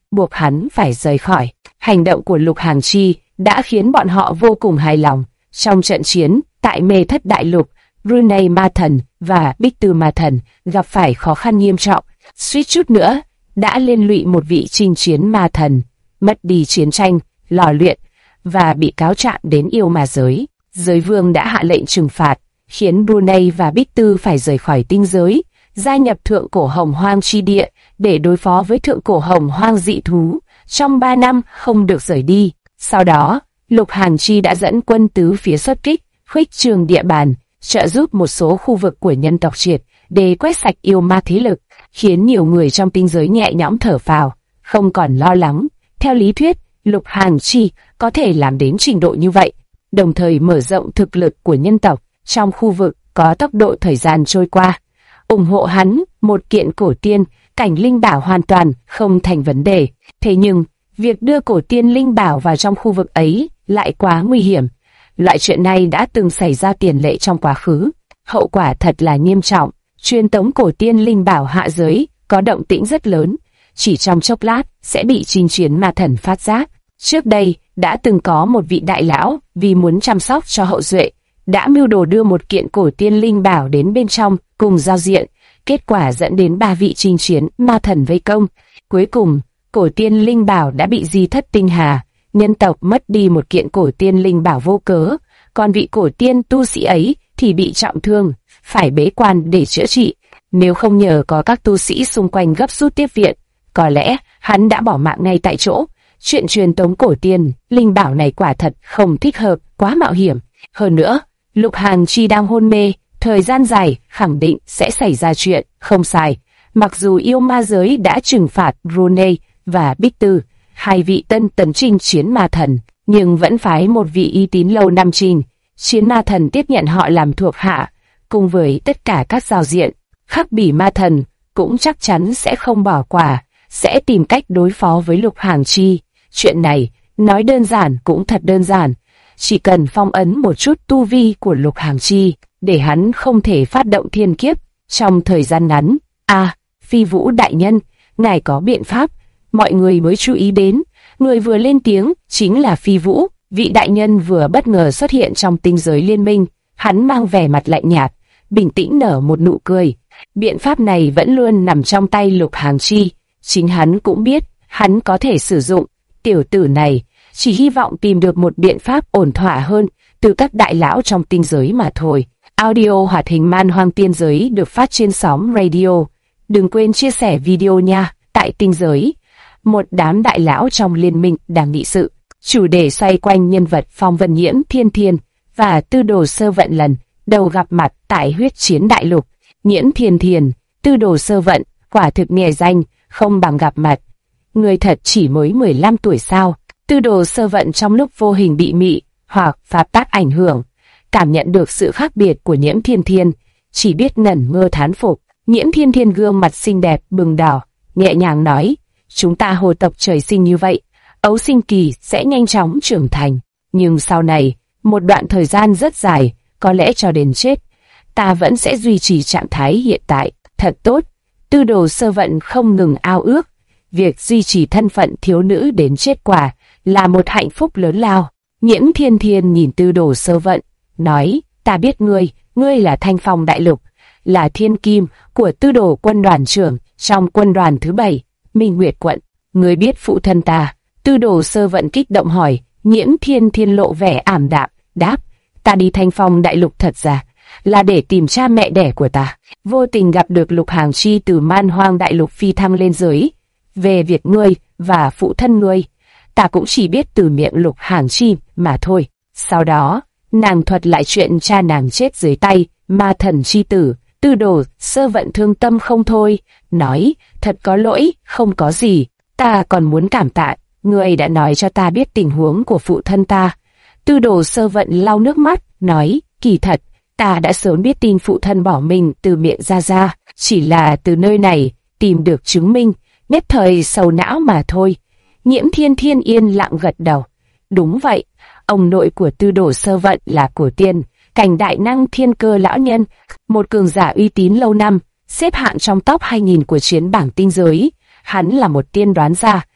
buộc hắn phải rời khỏi. Hành động của Lục Hằng Chi đã khiến bọn họ vô cùng hài lòng. Trong trận chiến tại Mê Thất Đại Lục, Brunei Ma Thần và Bích Tư Ma Thần gặp phải khó khăn nghiêm trọng, suýt chút nữa đã liên lụy một vị chinh chiến ma thần, mất đi chiến tranh, lò luyện và bị cáo trạng đến yêu ma giới. Giới vương đã hạ lệnh trừng phạt, khiến Brunei và Bích Tư phải rời khỏi tinh giới, gia nhập Thượng Cổ Hồng Hoang chi địa để đối phó với Thượng Cổ Hồng Hoang dị thú, trong 3 năm không được rời đi. Sau đó, Lục Hàn Chi đã dẫn quân tứ phía xuất kích, khuếch trương địa bàn, trợ giúp một số khu vực của nhân tộc triệt để quét sạch yêu ma thế lực, khiến nhiều người trong tinh giới nhẹ nhõm thở phào, không còn lo lắng. Theo lý thuyết, Lục Hàn Chi có thể làm đến trình độ như vậy, đồng thời mở rộng thực lực của nhân tộc trong khu vực có tốc độ thời gian trôi qua. Ủng hộ hắn một kiện cổ tiên, cảnh linh bảo hoàn toàn không thành vấn đề. Thế nhưng, việc đưa cổ tiên linh bảo vào trong khu vực ấy lại quá nguy hiểm. Loại chuyện này đã từng xảy ra tiền lệ trong quá khứ. Hậu quả thật là nghiêm trọng. Truyền tống cổ tiên linh bảo hạ giới có động tĩnh rất lớn, chỉ trong chốc lát sẽ bị chinh chiến ma thần phát giác. Trước đây đã từng có một vị đại lão vì muốn chăm sóc cho hậu duệ, đã mưu đồ đưa một kiện cổ tiên linh bảo đến bên trong cùng giao diện, kết quả dẫn đến 3 vị chinh chiến ma thần vây công. Cuối cùng, cổ tiên linh bảo đã bị di thất tinh hà, nhân tộc mất đi một kiện cổ tiên linh bảo vô cớ, còn vị cổ tiên tu sĩ ấy thì bị trọng thương, phải bế quan để chữa trị. Nếu không nhờ có các tu sĩ xung quanh gấp rút tiếp viện, có lẽ hắn đã bỏ mạng ngay tại chỗ. Chuyện truyền tống cổ tiên linh bảo này quả thật không thích hợp, quá mạo hiểm. Hơn nữa, Lục Hàn Chi đang hôn mê, thời gian dài khẳng định sẽ xảy ra chuyện không sai. Mặc dù yêu ma giới đã trừng phạt Brunei và Bích Tư, 2 vị tân tấn chinh chiến ma thần, nhưng vẫn phái một vị uy tín lâu năm chinh chiến ma thần tiếp nhận họ làm thuộc hạ, cùng với tất cả các giao diện. Khắc Bỉ ma thần cũng chắc chắn sẽ không bỏ qua, sẽ tìm cách đối phó với Lục Hàn Chi. Chuyện này, nói đơn giản cũng thật đơn giản, chỉ cần phong ấn một chút tu vi của Lục Hàn Chi, để hắn không thể phát động thiên kiếp trong thời gian ngắn. Phi Vũ đại nhân, ngài có biện pháp? Mọi người mới chú ý đến, người vừa lên tiếng chính là Phi Vũ, vị đại nhân vừa bất ngờ xuất hiện trong tinh giới liên minh. Hắn mang vẻ mặt lạnh nhạt, bình tĩnh nở một nụ cười. Biện pháp này vẫn luôn nằm trong tay Lục Hàn Chi, chính hắn cũng biết hắn có thể sử dụng. Tiểu tử này chỉ hy vọng tìm được một biện pháp ổn thỏa hơn từ các đại lão trong tinh giới mà thôi. Audio hoạt hình Man Hoang Tiên Giới được phát trên sóng radio. Đừng quên chia sẻ video nha. Tại tinh giới, một đám đại lão trong liên minh đang nghị sự. Chủ đề xoay quanh nhân vật Phong Vân Nhiễm Thiên Thiên và Tư Đồ Sơ Vận lần đầu gặp mặt tại huyết chiến đại lục. Nhiễm Thiên Thiên, Tư Đồ Sơ Vận, quả thực nghe danh, không bằng gặp mặt. Người thật chỉ mới 15 tuổi sao? Tư Đồ Sơ Vận trong lúc vô hình bị mị hoặc pháp tắc ảnh hưởng, cảm nhận được sự khác biệt của Nhiễm Thiên Thiên, chỉ biết ngẩn ngơ thán phục. Nhiễm Thiên Thiên gương mặt xinh đẹp bừng đỏ, nhẹ nhàng nói: chúng ta hồ tộc trời sinh như vậy, ấu sinh kỳ sẽ nhanh chóng trưởng thành, nhưng sau này, một đoạn thời gian rất dài, có lẽ cho đến chết, ta vẫn sẽ duy trì trạng thái hiện tại. Thật tốt. Tư Đồ Sơ Vận không ngừng ao ước, việc duy trì thân phận thiếu nữ đến chết quả là một hạnh phúc lớn lao. Nhiễm Thiên Thiên nhìn Tư Đồ Sơ Vận, nói: ta biết ngươi là Thanh Phong Đại Lục, là thiên kim của Tư Đồ quân đoàn trưởng trong quân đoàn thứ 7, Minh Nguyệt quận. Ngươi biết phụ thân ta? Tư Đồ Sơ Vận kích động hỏi. Nhiễm Thiên Thiên lộ vẻ ảm đạm, đáp: ta đi Thanh Phong Đại Lục thật ra là để tìm cha mẹ đẻ của ta. Vô tình gặp được Lục Hàn Chi từ Man Hoang Đại Lục phi thăng lên giới. Về việc ngươi và phụ thân ngươi, ta cũng chỉ biết từ miệng Lục Hàn Chi mà thôi. Sau đó, nàng thuật lại chuyện cha nàng chết dưới tay ma thần chi tử. Tư Đồ Sơ Vận thương tâm không thôi, nói: thật có lỗi, không có gì, ta còn muốn cảm tạ ngươi đã nói cho ta biết tình huống của phụ thân ta. Tư Đồ Sơ Vận lau nước mắt, nói: kỳ thật, ta đã sớm biết tin phụ thân bỏ mình từ miệng ra, chỉ là từ nơi này tìm được chứng minh, nhất thời sầu não mà thôi. Nhiễm Thiên Thiên yên lặng gật đầu. Đúng vậy, ông nội của Tư Đồ Sơ Vận là cổ tiên, cảnh đại năng thiên cơ lão nhân, một cường giả uy tín lâu năm, xếp hạng trong top 2000 của chiến bảng tinh giới. Hắn là một tiên đoán gia,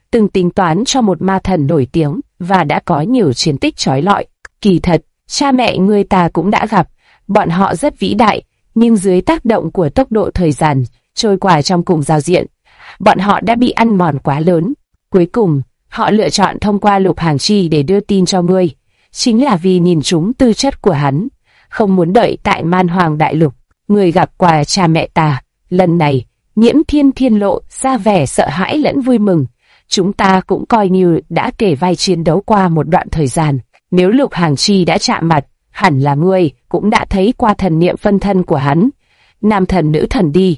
từng tính toán cho một ma thần nổi tiếng và đã có nhiều chiến tích chói lọi. Kỳ thật, cha mẹ ngươi ta cũng đã gặp, bọn họ rất vĩ đại, nhưng dưới tác động của tốc độ thời gian trôi qua trong cùng giao diện, bọn họ đã bị ăn mòn quá lớn. Cuối cùng, họ lựa chọn thông qua Lục Hàng Chi để đưa tin cho ngươi, chính là vì nhìn trúng tư chất của hắn, không muốn đợi tại Man Hoàng Đại Lục. Ngươi gặp qua cha mẹ ta, lần này, Nhiễm Thiên Thiên lộ ra vẻ sợ hãi lẫn vui mừng. Chúng ta cũng coi như đã kể vai chiến đấu qua một đoạn thời gian. Nếu Lục Hàng Chi đã chạm mặt, hẳn là ngươi cũng đã thấy qua thần niệm phân thân của hắn. Nam thần nữ thần đi,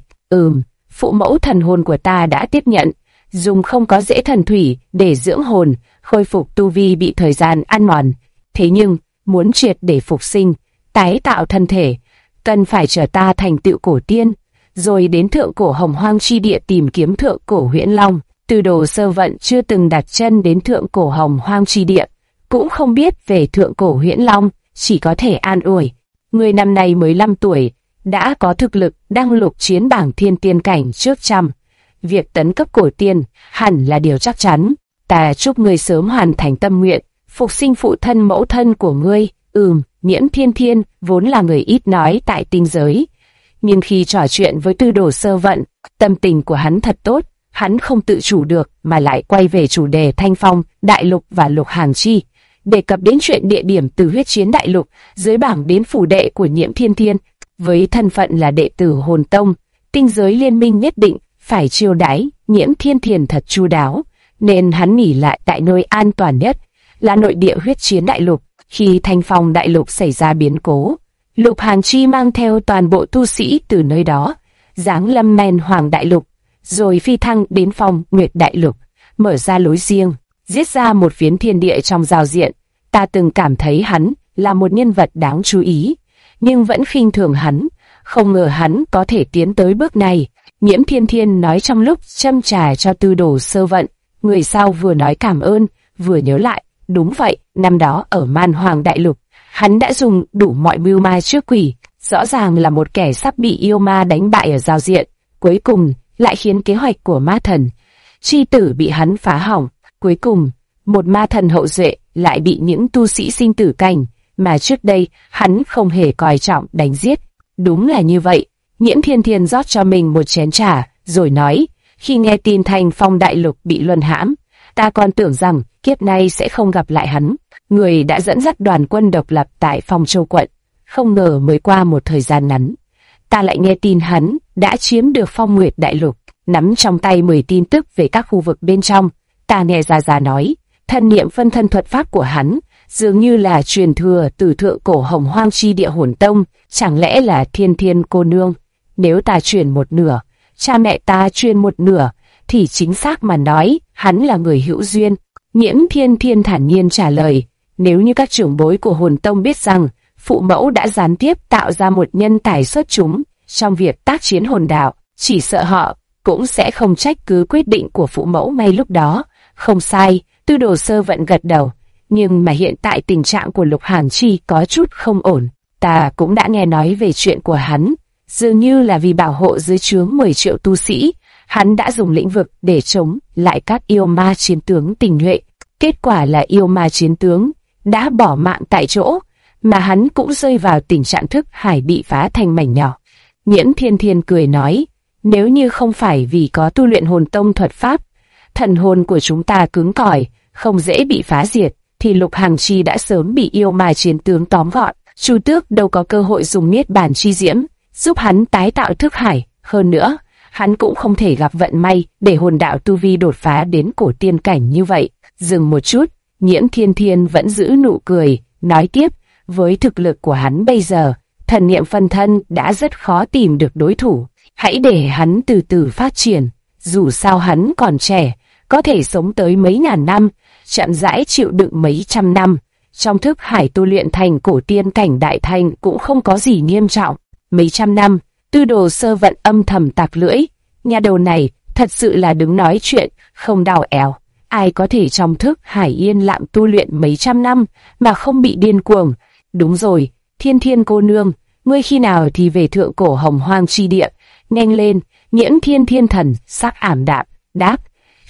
phụ mẫu thần hồn của ta đã tiếp nhận, dùng không có dễ thần thủy để dưỡng hồn, khôi phục tu vi bị thời gian ăn mòn. Thế nhưng, muốn triệt để phục sinh, tái tạo thân thể, cần phải trở ta thành tựu cổ tiên, rồi đến thượng cổ hồng hoang chi địa tìm kiếm thượng cổ huyễn long. Tư Đồ Sơ Vận chưa từng đặt chân đến thượng cổ hồng hoang chi địa, cũng không biết về thượng cổ huyễn long, chỉ có thể an ủi. Người năm nay mới 15 tuổi, đã có thực lực đăng lục chiến bảng thiên tiên cảnh trước trăm. Việc tấn cấp cổ tiên hẳn là điều chắc chắn. Ta chúc ngươi sớm hoàn thành tâm nguyện, phục sinh phụ thân mẫu thân của ngươi. Nhiễm Thiên Thiên vốn là người ít nói tại tinh giới, nhưng khi trò chuyện với Tư Đồ Sơ Vận, tâm tình của hắn thật tốt. Hắn không tự chủ được mà lại quay về chủ đề Thanh Phong Đại Lục và Lục Hàng Chi, đề cập đến chuyện địa điểm từ huyết chiến đại lục dưới bảng đến phủ đệ của Nhiễm Thiên Thiên. Với thân phận là đệ tử Hồn Tông, tinh giới liên minh nhất định phải chiêu đãi Nhiễm Thiên Thiên thật chu đáo, nên hắn nghỉ lại tại nơi an toàn nhất là nội địa huyết chiến đại lục. Khi Thanh Phong Đại Lục xảy ra biến cố, Lục Hàng Chi mang theo toàn bộ tu sĩ từ nơi đó giáng lâm Men Hoàng Đại Lục, rồi phi thăng đến Phong Nguyệt Đại Lục, mở ra lối riêng, giết ra một phiến thiên địa trong giao diện. Ta từng cảm thấy hắn là một nhân vật đáng chú ý, nhưng vẫn khinh thường hắn, không ngờ hắn có thể tiến tới bước này. Nhiễm Thiên Thiên nói trong lúc châm trà cho Tư Đồ Sơ Vận. Người sau vừa nói cảm ơn, vừa nhớ lại, đúng vậy, năm đó ở Man Hoàng Đại Lục, hắn đã dùng đủ mọi mưu ma trước quỷ, rõ ràng là một kẻ sắp bị yêu ma đánh bại ở giao diện, cuối cùng lại khiến kế hoạch của ma thần chi tử bị hắn phá hỏng. Cuối cùng, một ma thần hậu duệ lại bị những tu sĩ sinh tử cảnh mà trước đây hắn không hề coi trọng đánh giết. Đúng là như vậy. Nhiễm Thiên Thiên rót cho mình một chén trà, rồi nói, khi nghe tin Thanh Phong Đại Lục bị luân hãm, ta còn tưởng rằng kiếp nay sẽ không gặp lại hắn. Người đã dẫn dắt đoàn quân độc lập tại Phong Châu quận, không ngờ mới qua một thời gian ngắn, ta lại nghe tin hắn đã chiếm được Phong Nguyệt Đại Lục, nắm trong tay 10 tin tức về các khu vực bên trong. Ta nghe Gia nói, thần niệm phân thân thuật pháp của hắn dường như là truyền thừa từ thượng cổ hồng hoang chi địa Hồn Tông, chẳng lẽ là Thiên Thiên cô nương? Nếu ta truyền một nửa, cha mẹ ta truyền một nửa, thì chính xác mà nói, hắn là người hữu duyên. Nhiễm Thiên Thiên thản nhiên trả lời, nếu như các trưởng bối của Hồn Tông biết rằng phụ mẫu đã gián tiếp tạo ra một nhân tài xuất chúng trong việc tác chiến hồn đạo, chỉ sợ họ cũng sẽ không trách cứ quyết định của phụ mẫu ngay lúc đó. Không sai, Tư Đồ Sơ Vận gật đầu, nhưng mà hiện tại tình trạng của Lục Hàng Chi có chút không ổn. Ta cũng đã nghe nói về chuyện của hắn, dường như là vì bảo hộ dưới trướng 10 triệu tu sĩ, hắn đã dùng lĩnh vực để chống lại các yêu ma chiến tướng tình nhuệ. Kết quả là yêu ma chiến tướng đã bỏ mạng tại chỗ, mà hắn cũng rơi vào tình trạng thức hải bị phá thành mảnh nhỏ. Nhiễm Thiên Thiên cười nói, nếu như không phải vì có tu luyện hồn tông thuật pháp, thần hồn của chúng ta cứng cỏi, không dễ bị phá diệt, thì Lục Hàng Chi đã sớm bị yêu ma chiến tướng tóm gọn. Chu Tước đâu có cơ hội dùng niết bàn chi diễm giúp hắn tái tạo thức hải. Hơn nữa, hắn cũng không thể gặp vận may để hồn đạo tu vi đột phá đến cổ tiên cảnh như vậy. Dừng một chút, Nhiễm Thiên Thiên vẫn giữ nụ cười, nói tiếp, với thực lực của hắn bây giờ, thần niệm phân thân đã rất khó tìm được đối thủ. Hãy để hắn từ từ phát triển, dù sao hắn còn trẻ, có thể sống tới mấy ngàn năm, chậm rãi chịu đựng mấy trăm năm. Trong thức hải tu luyện thành cổ tiên cảnh đại thành cũng không có gì nghiêm trọng. Mấy trăm năm, Tư Đồ Sơ Vận âm thầm tạc lưỡi, nhà đầu này thật sự là đứng nói chuyện, không đau ẻo. Ai có thể trong thức hải yên lặng tu luyện mấy trăm năm mà không bị điên cuồng? Đúng rồi, Thiên Thiên cô nương, ngươi khi nào thì về thượng cổ hồng hoang chi địa? Nhanh lên. Nhiễm Thiên Thiên thần sắc ảm đạm đáp,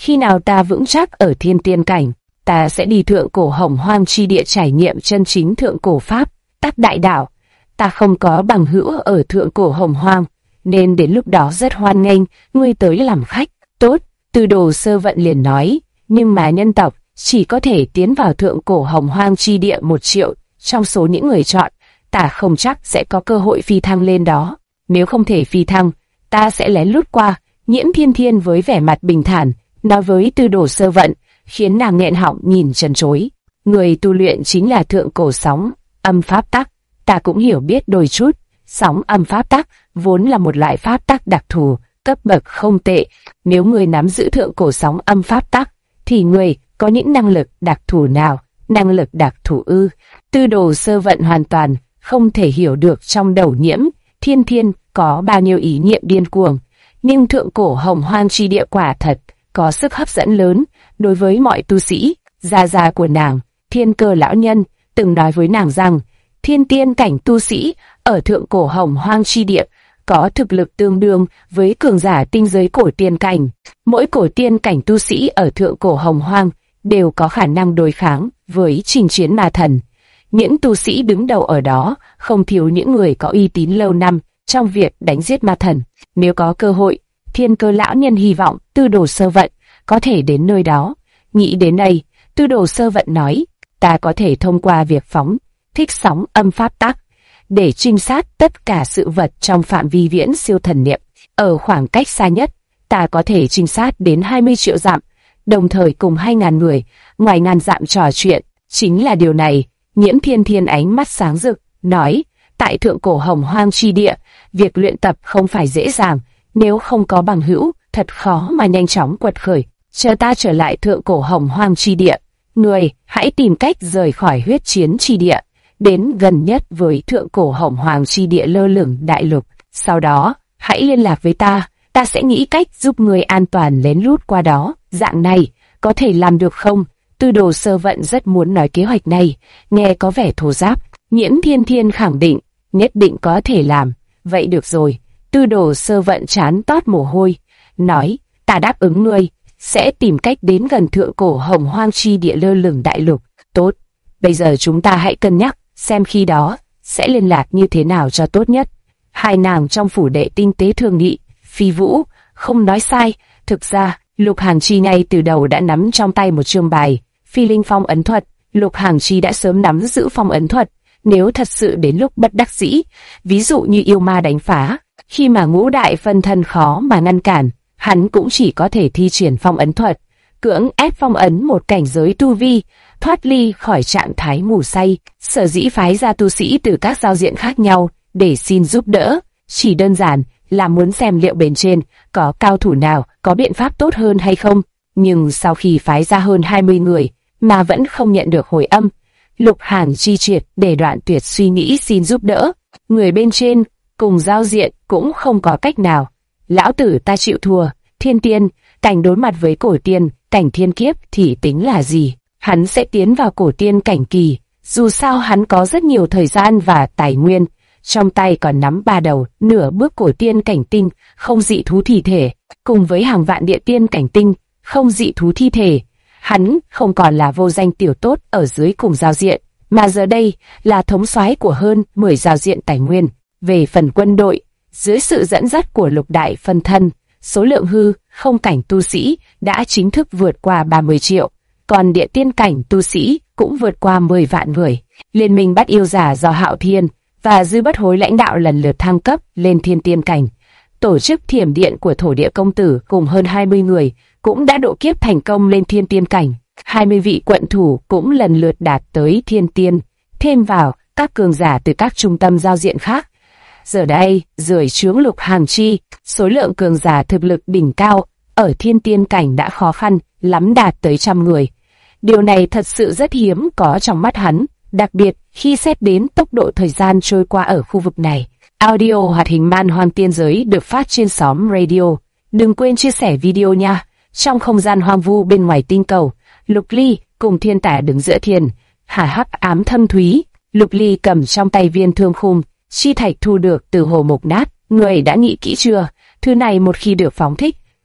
Khi nào ta vững chắc ở thiên tiên cảnh, ta sẽ đi thượng cổ hồng hoang chi địa trải nghiệm chân chính thượng cổ pháp tắc đại đạo. Ta không có bằng hữu ở thượng cổ hồng hoang, nên đến lúc đó rất hoan nghênh ngươi tới làm khách. Tốt, Tư Đồ Sơ Vận liền nói, nhưng mà nhân tộc chỉ có thể tiến vào thượng cổ hồng hoang chi địa 1 triệu trong số những người chọn, ta không chắc sẽ có cơ hội phi thăng lên đó. Nếu không thể phi thăng, ta sẽ lén lút qua. Nhiễm Thiên Thiên với vẻ mặt bình thản nói với Tư Đồ Sơ Vận, khiến nàng nghẹn họng nhìn chân chối. Người tu luyện chính là thượng cổ sóng âm pháp tắc, ta cũng hiểu biết đôi chút. Sóng âm pháp tắc vốn là một loại pháp tắc đặc thù, cấp bậc không tệ. Nếu người nắm giữ thượng cổ sóng âm pháp tắc, thì người có những năng lực đặc thù nào? Năng lực đặc thù ư? Tư Đồ Sơ Vận hoàn toàn không thể hiểu được trong đầu Nhiễm Thiên Thiên có bao nhiêu ý niệm điên cuồng. Nhưng thượng cổ hồng hoang chi địa quả thật có sức hấp dẫn lớn đối với mọi tu sĩ. Gia gia của nàng, Thiên Cơ lão nhân, từng nói với nàng rằng thiên tiên cảnh tu sĩ ở thượng cổ hồng hoang chi địa có thực lực tương đương với cường giả tinh giới cổ tiên cảnh. Mỗi cổ tiên cảnh tu sĩ ở thượng cổ hồng hoang đều có khả năng đối kháng với chinh chiến ma thần. Những tu sĩ đứng đầu ở đó không thiếu những người có uy tín lâu năm trong việc đánh giết ma thần. Nếu có cơ hội, Thiên Cơ lão nhân hy vọng Tư Đồ Sơ Vận có thể đến nơi đó. Nghĩ đến đây, Tư Đồ Sơ Vận nói, ta có thể thông qua việc phóng thích sóng âm pháp tắc để trinh sát tất cả sự vật trong phạm vi viễn siêu thần niệm. Ở khoảng cách xa nhất, ta có thể trinh sát đến 20 triệu dặm, đồng thời cùng 2.000 người, ngoài ngàn dặm trò chuyện. Chính là điều này, Nhiễm Thiên Thiên ánh mắt sáng rực, nói, tại thượng cổ hồng hoang chi địa, việc luyện tập không phải dễ dàng, nếu không có bằng hữu, thật khó mà nhanh chóng quật khởi. Chờ ta trở lại thượng cổ hồng hoang chi địa, người hãy tìm cách rời khỏi huyết chiến chi địa, đến gần nhất với thượng cổ hồng hoang chi địa lơ lửng đại lục. Sau đó, hãy liên lạc với ta sẽ nghĩ cách giúp người an toàn lén lút qua đó. Dạng này, có thể làm được không? Tư Đồ Sơ Vận rất muốn nói kế hoạch này, nghe có vẻ thô ráp. Nhiễm Thiên Thiên khẳng định, nhất định có thể làm. Vậy được rồi. Tư Đồ Sơ Vận trán toát mồ hôi, nói, ta đáp ứng ngươi, sẽ tìm cách đến gần thượng cổ hồng hoang chi địa lơ lửng đại lục. Tốt, bây giờ chúng ta hãy cân nhắc, xem khi đó, sẽ liên lạc như thế nào cho tốt nhất. Hai nàng trong phủ đệ tinh tế thương nghị, Phi Vũ, không nói sai, thực ra, Lục Hàng Chi ngay từ đầu đã nắm trong tay một chương bài, Phi Linh Phong ấn thuật. Lục Hàng Chi đã sớm nắm giữ phong ấn thuật, nếu thật sự đến lúc bất đắc dĩ, ví dụ như yêu ma đánh phá, khi mà ngũ đại phân thân khó mà ngăn cản, hắn cũng chỉ có thể thi triển phong ấn thuật, cưỡng ép phong ấn một cảnh giới tu vi, thoát ly khỏi trạng thái ngủ say. Sở dĩ phái ra tu sĩ từ các giao diện khác nhau để xin giúp đỡ, chỉ đơn giản là muốn xem liệu bên trên có cao thủ nào có biện pháp tốt hơn hay không. Nhưng sau khi phái ra hơn 20 người mà vẫn không nhận được hồi âm, Lục Hàng Chi triệt để đoạn tuyệt suy nghĩ xin giúp đỡ. Người bên trên cùng giao diện cũng không có cách nào. Lão tử ta chịu thua. Thiên tiên cảnh đối mặt với cổ tiên cảnh thiên kiếp thì tính là gì? Hắn sẽ tiến vào cổ tiên cảnh kỳ. Dù sao hắn có rất nhiều thời gian và tài nguyên, trong tay còn nắm 3 đầu nửa bước cổ tiên cảnh tinh không dị thú thi thể, cùng với hàng vạn địa tiên cảnh tinh không dị thú thi thể. Hắn không còn là vô danh tiểu tốt ở dưới cùng giao diện, mà giờ đây là thống soái của hơn 10 giao diện tài nguyên. Về phần quân đội, dưới sự dẫn dắt của lục đại phân thân, số lượng hư không cảnh tu sĩ đã chính thức vượt qua 30 triệu, còn địa tiên cảnh tu sĩ cũng vượt qua 10 vạn người. Liên minh bắt yêu giả do Hạo Thiên và Dư Bất Hối lãnh đạo lần lượt thăng cấp lên thiên tiên cảnh. Tổ chức thiểm điện của thổ địa công tử cùng hơn 20 người cũng đã độ kiếp thành công lên thiên tiên cảnh. 20 vị quận thủ cũng lần lượt đạt tới thiên tiên, thêm vào các cường giả từ các trung tâm giao diện khác. Giờ đây, dưới trướng Lục Hàng Chi, số lượng cường giả thực lực đỉnh cao ở thiên tiên cảnh đã khó khăn lắm đạt tới 100 người. Điều này thật sự rất hiếm có trong mắt hắn, đặc biệt khi xét đến tốc độ thời gian trôi qua ở khu vực này. Audio hoạt hình Man Hoang Tiên Giới được phát trên xóm radio. Đừng quên chia sẻ video nha. Trong không gian hoang vu bên ngoài tinh cầu, Lục Ly cùng Thiên Tả đứng giữa thiên hà hắc ám thâm thúy. Lục Ly cầm trong tay viên thương khung chi thạch thu được từ hồ mục nát. Người đã nghĩ kỹ chưa? Thứ này một khi được phóng thích,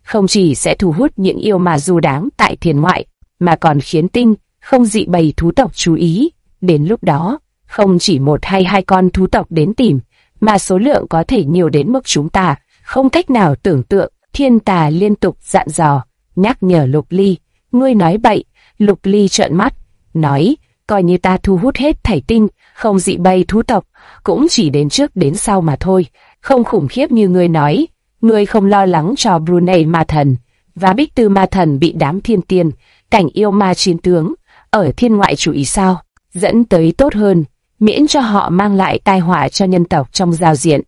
không chỉ sẽ thu hút những yêu ma du đáng tại thiên ngoại, mà còn khiến tinh không dị bầy thú tộc chú ý. Đến lúc đó, không chỉ một hay hai con thú tộc đến tìm, mà số lượng có thể nhiều đến mức chúng ta không cách nào tưởng tượng. Thiên Tà liên tục dặn dò, nhắc nhở Lục Ly. Ngươi nói bậy. Lục Ly trợn mắt, nói, coi như ta thu hút hết thảy tinh không dị bầy thú tộc, cũng chỉ đến trước đến sau mà thôi, không khủng khiếp như ngươi nói. Ngươi không lo lắng cho Brunei ma thần và Bích Tư ma thần bị đám thiên tiên, cảnh yêu ma chiến tướng ở thiên ngoại chú ý sao? Dẫn tới tốt hơn, miễn cho họ mang lại tai họa cho nhân tộc trong giao diện.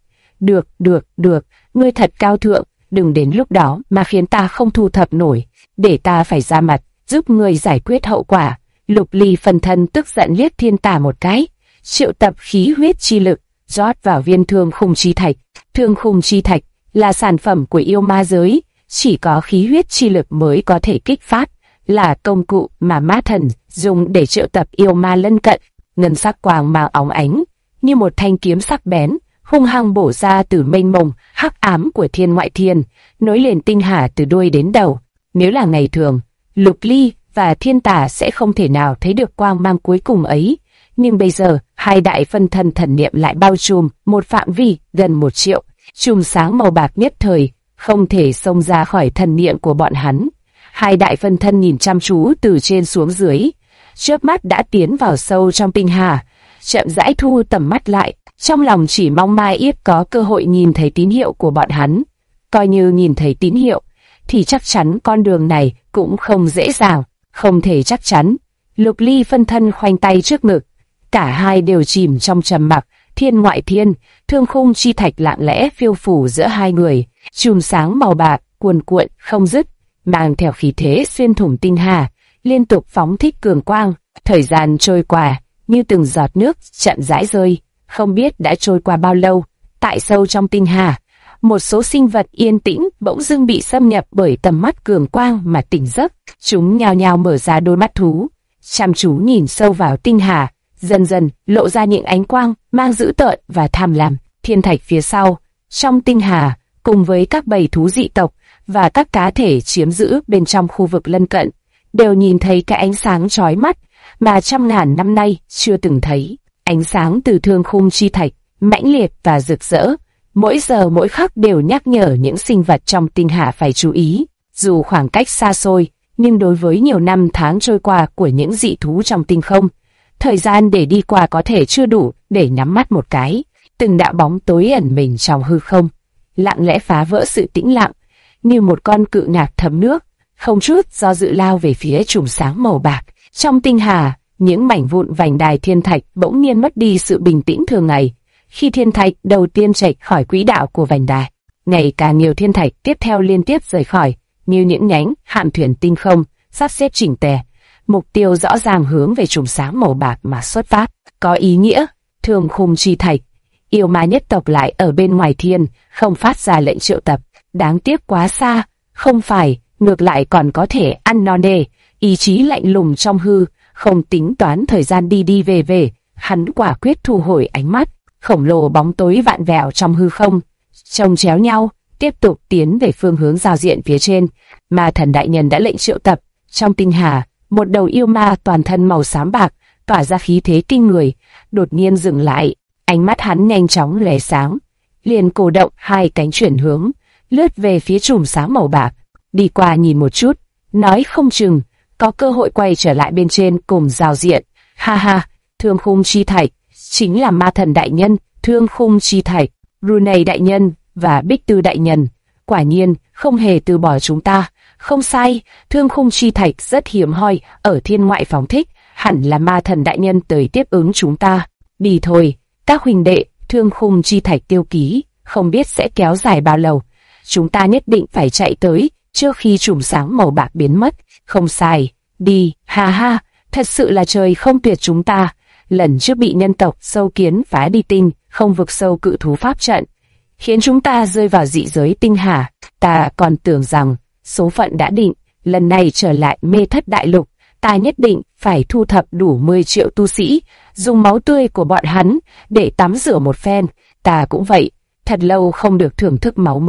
Được, ngươi thật cao thượng, đừng đến lúc đó mà khiến ta không thu thập nổi, để ta phải ra mặt, giúp ngươi giải quyết hậu quả. Lục Ly phần thân tức giận liếc Thiên Tà một cái, triệu tập khí huyết chi lực, rót vào viên thương khung chi thạch. Thương khung chi thạch là sản phẩm của yêu ma giới, chỉ có khí huyết chi lực mới có thể kích phát, là công cụ mà ma thần dùng để triệu tập yêu ma lân cận. Ngân sắc quang mang óng ánh, như một thanh kiếm sắc bén, hung hăng bổ ra từ mênh mông hắc ám của thiên ngoại thiên, nối liền tinh hà từ đuôi đến đầu. Nếu là ngày thường, Lục Ly và Thiên Tà sẽ không thể nào thấy được quang mang cuối cùng ấy, nhưng bây giờ hai đại phân thân thần niệm lại bao trùm một phạm vi gần 1 triệu, chùm sáng màu bạc nhất thời không thể xông ra khỏi thần niệm của bọn hắn. Hai đại phân thân nhìn chăm chú từ trên xuống dưới, chớp mắt đã tiến vào sâu trong tinh hà, chậm rãi thu tầm mắt lại, trong lòng chỉ mong Mai Yết có cơ hội nhìn thấy tín hiệu của bọn hắn. Coi như nhìn thấy tín hiệu, thì chắc chắn con đường này cũng không dễ dàng, không thể chắc chắn. Lục Ly phân thân khoanh tay trước ngực, cả hai đều chìm trong trầm mặc. Thiên ngoại thiên, thương khung chi thạch lặng lẽ phiêu phù giữa hai người, chùm sáng màu bạc cuồn cuộn không dứt, mang theo khí thế xuyên thủng tinh hà, liên tục phóng thích cường quang. Thời gian trôi qua như từng giọt nước chậm rãi rơi, không biết đã trôi qua bao lâu. Tại sâu trong tinh hà, một số sinh vật yên tĩnh bỗng dưng bị xâm nhập bởi tầm mắt cường quang mà tỉnh giấc. Chúng nhao nhao mở ra đôi mắt thú, chăm chú nhìn sâu vào tinh hà, dần dần lộ ra những ánh quang mang dữ tợn và tham lam. Thiên thạch phía sau, trong tinh hà, cùng với các bầy thú dị tộc và các cá thể chiếm giữ bên trong khu vực lân cận, đều nhìn thấy cái ánh sáng chói mắt mà trăm ngàn năm nay chưa từng thấy. Ánh sáng từ thương khung chi thạch, mãnh liệt và rực rỡ, mỗi giờ mỗi khắc đều nhắc nhở những sinh vật trong tinh hà phải chú ý. Dù khoảng cách xa xôi, nhưng đối với nhiều năm tháng trôi qua của những dị thú trong tinh không, thời gian để đi qua có thể chưa đủ để nhắm mắt một cái. Từng đạo bóng tối ẩn mình trong hư không, lặng lẽ phá vỡ sự tĩnh lặng, như một con cự ngạc thấm nước, không chút do dự lao về phía chùm sáng màu bạc. Trong tinh hà, những mảnh vụn vành đai thiên thạch bỗng nhiên mất đi sự bình tĩnh thường ngày. Khi thiên thạch đầu tiên chệch khỏi quỹ đạo của vành đai, ngày càng nhiều thiên thạch tiếp theo liên tiếp rời khỏi, như những nhánh hạm thuyền tinh không sắp xếp chỉnh tề, mục tiêu rõ ràng hướng về chùm sáng màu bạc mà xuất phát. Có ý nghĩa, thương khung chi thạch, yêu ma nhất tộc lại ở bên ngoài thiên, không phát ra lệnh triệu tập. Đáng tiếc quá xa, không phải, ngược lại còn có thể ăn no nê. Ý chí lạnh lùng trong hư, không tính toán thời gian đi đi về về, hắn quả quyết thu hồi ánh mắt. Khổng lồ bóng tối vạn vẹo trong hư không, chồng chéo nhau, tiếp tục tiến về phương hướng giao diện phía trên. Ma thần đại nhân đã lệnh triệu tập. Trong tinh hà, một đầu yêu ma toàn thân màu xám bạc, tỏa ra khí thế kinh người, đột nhiên dừng lại. Ánh mắt hắn nhanh chóng lóe sáng, liền cổ động hai cánh chuyển hướng, lướt về phía chùm sáng màu bạc. Đi qua nhìn một chút, nói không chừng có cơ hội quay trở lại bên trên cùng giao diện. Ha ha, thương khung chi thạch chính là ma thần đại nhân, thương khung chi thạch, Brunei đại nhân và Bích Tư đại nhân, quả nhiên không hề từ bỏ chúng ta. Không sai, thương khung chi thạch rất hiếm hoi ở thiên ngoại phóng thích, hẳn là ma thần đại nhân tới tiếp ứng chúng ta. Đi thôi, các huynh đệ. Thương khung chi thạch tiêu ký, không biết sẽ kéo dài bao lâu. Chúng ta nhất định phải chạy tới trước khi chùm sáng màu bạc biến mất. Không sai, đi, ha ha, thật sự là trời không tuyệt chúng ta. Lần trước bị nhân tộc sâu kiến phá đi tinh không vực sâu cự thú pháp trận, khiến chúng ta rơi vào dị giới tinh hà. Ta còn tưởng rằng số phận đã định, lần này trở lại mê thất đại lục, ta nhất định phải thu thập đủ 10 triệu tu sĩ, dùng máu tươi của bọn hắn để tắm rửa một phen. Ta cũng vậy, thật lâu không được thưởng thức máu mới,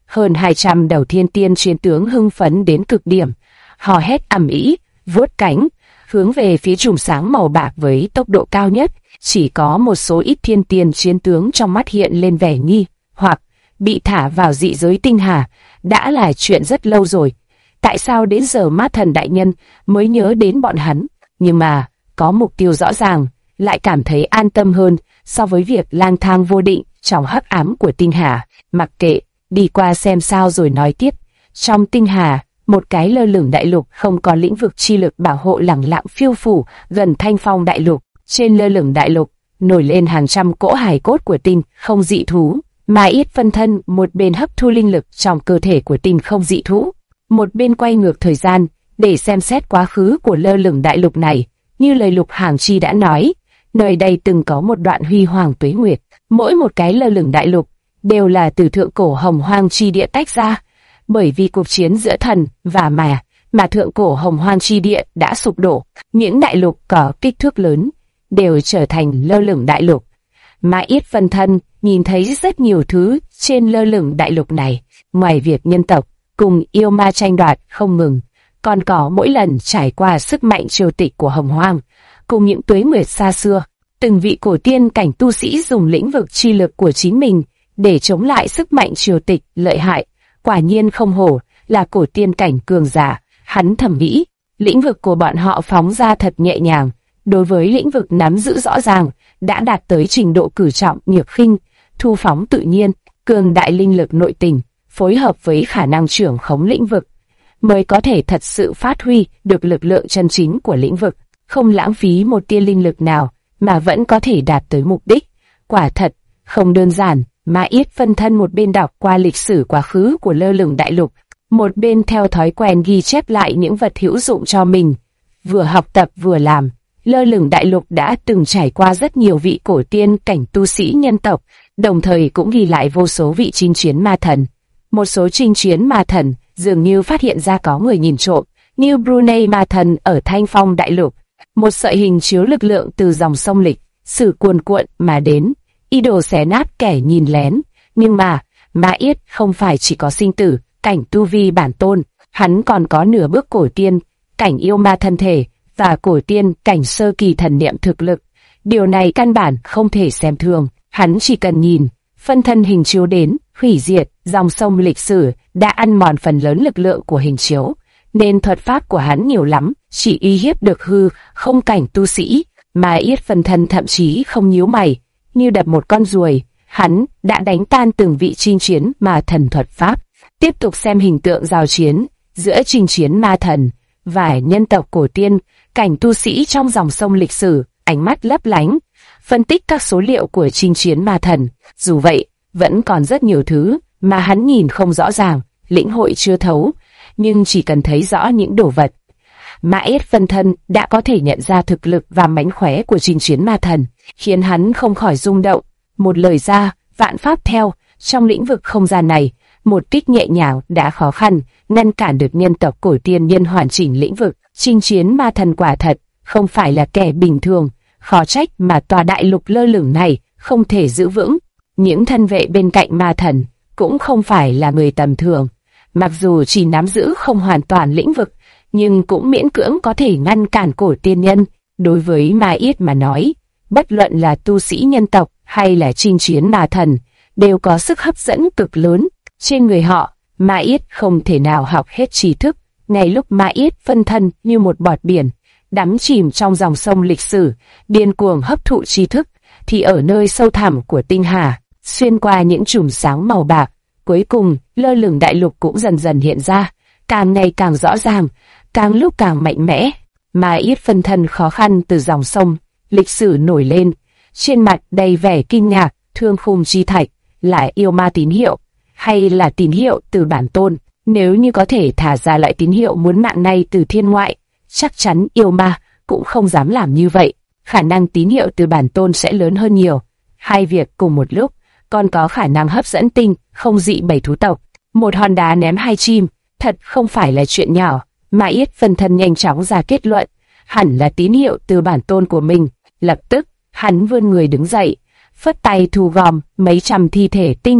Hơn 200 đầu thiên tiên chiến tướng hưng phấn đến cực điểm, hò hét ầm ĩ, vuốt cánh, hướng về phía chùm sáng màu bạc với tốc độ cao nhất. Chỉ có một số ít thiên tiên chiến tướng trong mắt hiện lên vẻ nghi hoặc bị thả vào dị giới tinh hà đã là chuyện rất lâu rồi. Tại sao đến giờ Ma Thần đại nhân mới nhớ đến bọn hắn? Nhưng mà có mục tiêu rõ ràng, lại cảm thấy an tâm hơn so với việc lang thang vô định trong hắc ám của tinh hà. Mặc kệ, đi qua xem sao rồi nói tiếp. Trong tinh hà, một cái lơ lửng đại lục không có lĩnh vực chi lực bảo hộ lẳng lặng phiêu phủ gần Thanh Phong đại lục. Trên lơ lửng đại lục nổi lên hàng trăm cỗ hài cốt của tinh không dị thú. Mà ít phân thân một bên hấp thu linh lực trong cơ thể của tinh không dị thú, một bên quay ngược thời gian để xem xét quá khứ của lơ lửng đại lục này. Như lời Lục Hàng Chi đã nói, nơi đây từng có một đoạn huy hoàng tuế nguyệt. Mỗi một cái lơ lửng đại lục đều là từ thượng cổ hồng hoang chi địa tách ra. Bởi vì cuộc chiến giữa thần và mà thượng cổ hồng hoang chi địa đã sụp đổ. Những đại lục có kích thước lớn đều trở thành lơ lửng đại lục. Mà ít phân thân nhìn thấy rất nhiều thứ trên lơ lửng đại lục này. Ngoài việc nhân tộc cùng yêu ma tranh đoạt không ngừng, còn có mỗi lần trải qua sức mạnh triều tịch của hồng hoang, cùng những tuế nguyệt xa xưa, từng vị cổ tiên cảnh tu sĩ dùng lĩnh vực chi lực của chính mình để chống lại sức mạnh triều tịch lợi hại. Quả nhiên không hổ là cổ tiên cảnh cường giả. Hắn thầm nghĩ, lĩnh vực của bọn họ phóng ra thật nhẹ nhàng, đối với lĩnh vực nắm giữ rõ ràng, đã đạt tới trình độ cử trọng nhược khinh, thu phóng tự nhiên, cường đại linh lực nội tình, phối hợp với khả năng trưởng khống lĩnh vực, mới có thể thật sự phát huy được lực lượng chân chính của lĩnh vực, không lãng phí một tia linh lực nào, mà vẫn có thể đạt tới mục đích. Quả thật, không đơn giản. Mà ít phân thân một bên đọc qua lịch sử quá khứ của lơ lửng đại lục, một bên theo thói quen ghi chép lại những vật hữu dụng cho mình. Vừa học tập vừa làm, lơ lửng đại lục đã từng trải qua rất nhiều vị cổ tiên cảnh tu sĩ nhân tộc, đồng thời cũng ghi lại vô số vị chinh chiến ma thần. Một số chinh chiến ma thần dường như phát hiện ra có người nhìn trộm, như Brunei ma thần ở Thanh Phong đại lục. Một sợi hình chiếu lực lượng từ dòng sông lịch sử cuồn cuộn mà đến, ý đồ xé nát kẻ nhìn lén. Nhưng mà Yết không phải chỉ có sinh tử cảnh tu vi bản tôn, hắn còn có nửa bước cổ tiên cảnh yêu ma thân thể và cổ tiên cảnh sơ kỳ thần niệm thực lực. Điều này căn bản không thể xem thường. Hắn chỉ cần nhìn phân thân hình chiếu đến hủy diệt dòng sông lịch sử đã ăn mòn phần lớn lực lượng của hình chiếu, nên thuật pháp của hắn nhiều lắm chỉ uy hiếp được hư không cảnh tu sĩ. Mà Yết phân thân thậm chí không nhíu mày, như đập một con ruồi, hắn đã đánh tan từng vị chinh chiến ma thần thuật pháp. Tiếp tục xem hình tượng giao chiến giữa chinh chiến ma thần và nhân tộc cổ tiên cảnh tu sĩ trong dòng sông lịch sử, ánh mắt lấp lánh, phân tích các số liệu của chinh chiến ma thần. Dù vậy, vẫn còn rất nhiều thứ mà hắn nhìn không rõ ràng, lĩnh hội chưa thấu, nhưng chỉ cần thấy rõ những đồ vật, Yết phân thân đã có thể nhận ra thực lực và mánh khóe của chinh chiến ma thần, khiến hắn không khỏi rung động. Một lời ra, vạn pháp theo. Trong lĩnh vực không gian này, một kích nhẹ nhàng đã khó khăn ngăn cản được nhân tộc cổ tiên nhân hoàn chỉnh lĩnh vực. Chinh chiến ma thần quả thật không phải là kẻ bình thường, khó trách mà tòa đại lục lơ lửng này không thể giữ vững. Những thân vệ bên cạnh ma thần cũng không phải là người tầm thường, mặc dù chỉ nắm giữ không hoàn toàn lĩnh vực, nhưng cũng miễn cưỡng có thể ngăn cản cổ tiên nhân. Đối với Yết mà nói, bất luận là tu sĩ nhân tộc hay là chinh chiến ma thần, đều có sức hấp dẫn cực lớn. Trên người họ, Yết không thể nào học hết tri thức. Ngay lúc Yết phân thân như một bọt biển, đắm chìm trong dòng sông lịch sử, điên cuồng hấp thụ tri thức, thì ở nơi sâu thẳm của tinh hà, xuyên qua những chùm sáng màu bạc, cuối cùng lơ lửng đại lục cũng dần dần hiện ra, càng ngày càng rõ ràng, càng lúc càng mạnh mẽ. Yết phân thân khó khăn từ dòng sông lịch sử nổi lên, trên mặt đầy vẻ kinh ngạc. Thương khung chi thạch là yêu ma tín hiệu hay là tín hiệu từ bản tôn? Nếu như có thể thả ra loại tín hiệu muốn mạng này từ thiên ngoại, chắc chắn yêu ma cũng không dám làm như vậy. Khả năng tín hiệu từ bản tôn sẽ lớn hơn nhiều. Hai việc cùng một lúc, còn có khả năng hấp dẫn tinh không dị 7 thú tộc. Một hòn đá ném 2 chim, thật không phải là chuyện nhỏ. Yết phân thân nhanh chóng ra kết luận, hẳn là tín hiệu từ bản tôn của mình. Lập tức, hắn vươn người đứng dậy, phất tay thu gom mấy trăm thi thể tinh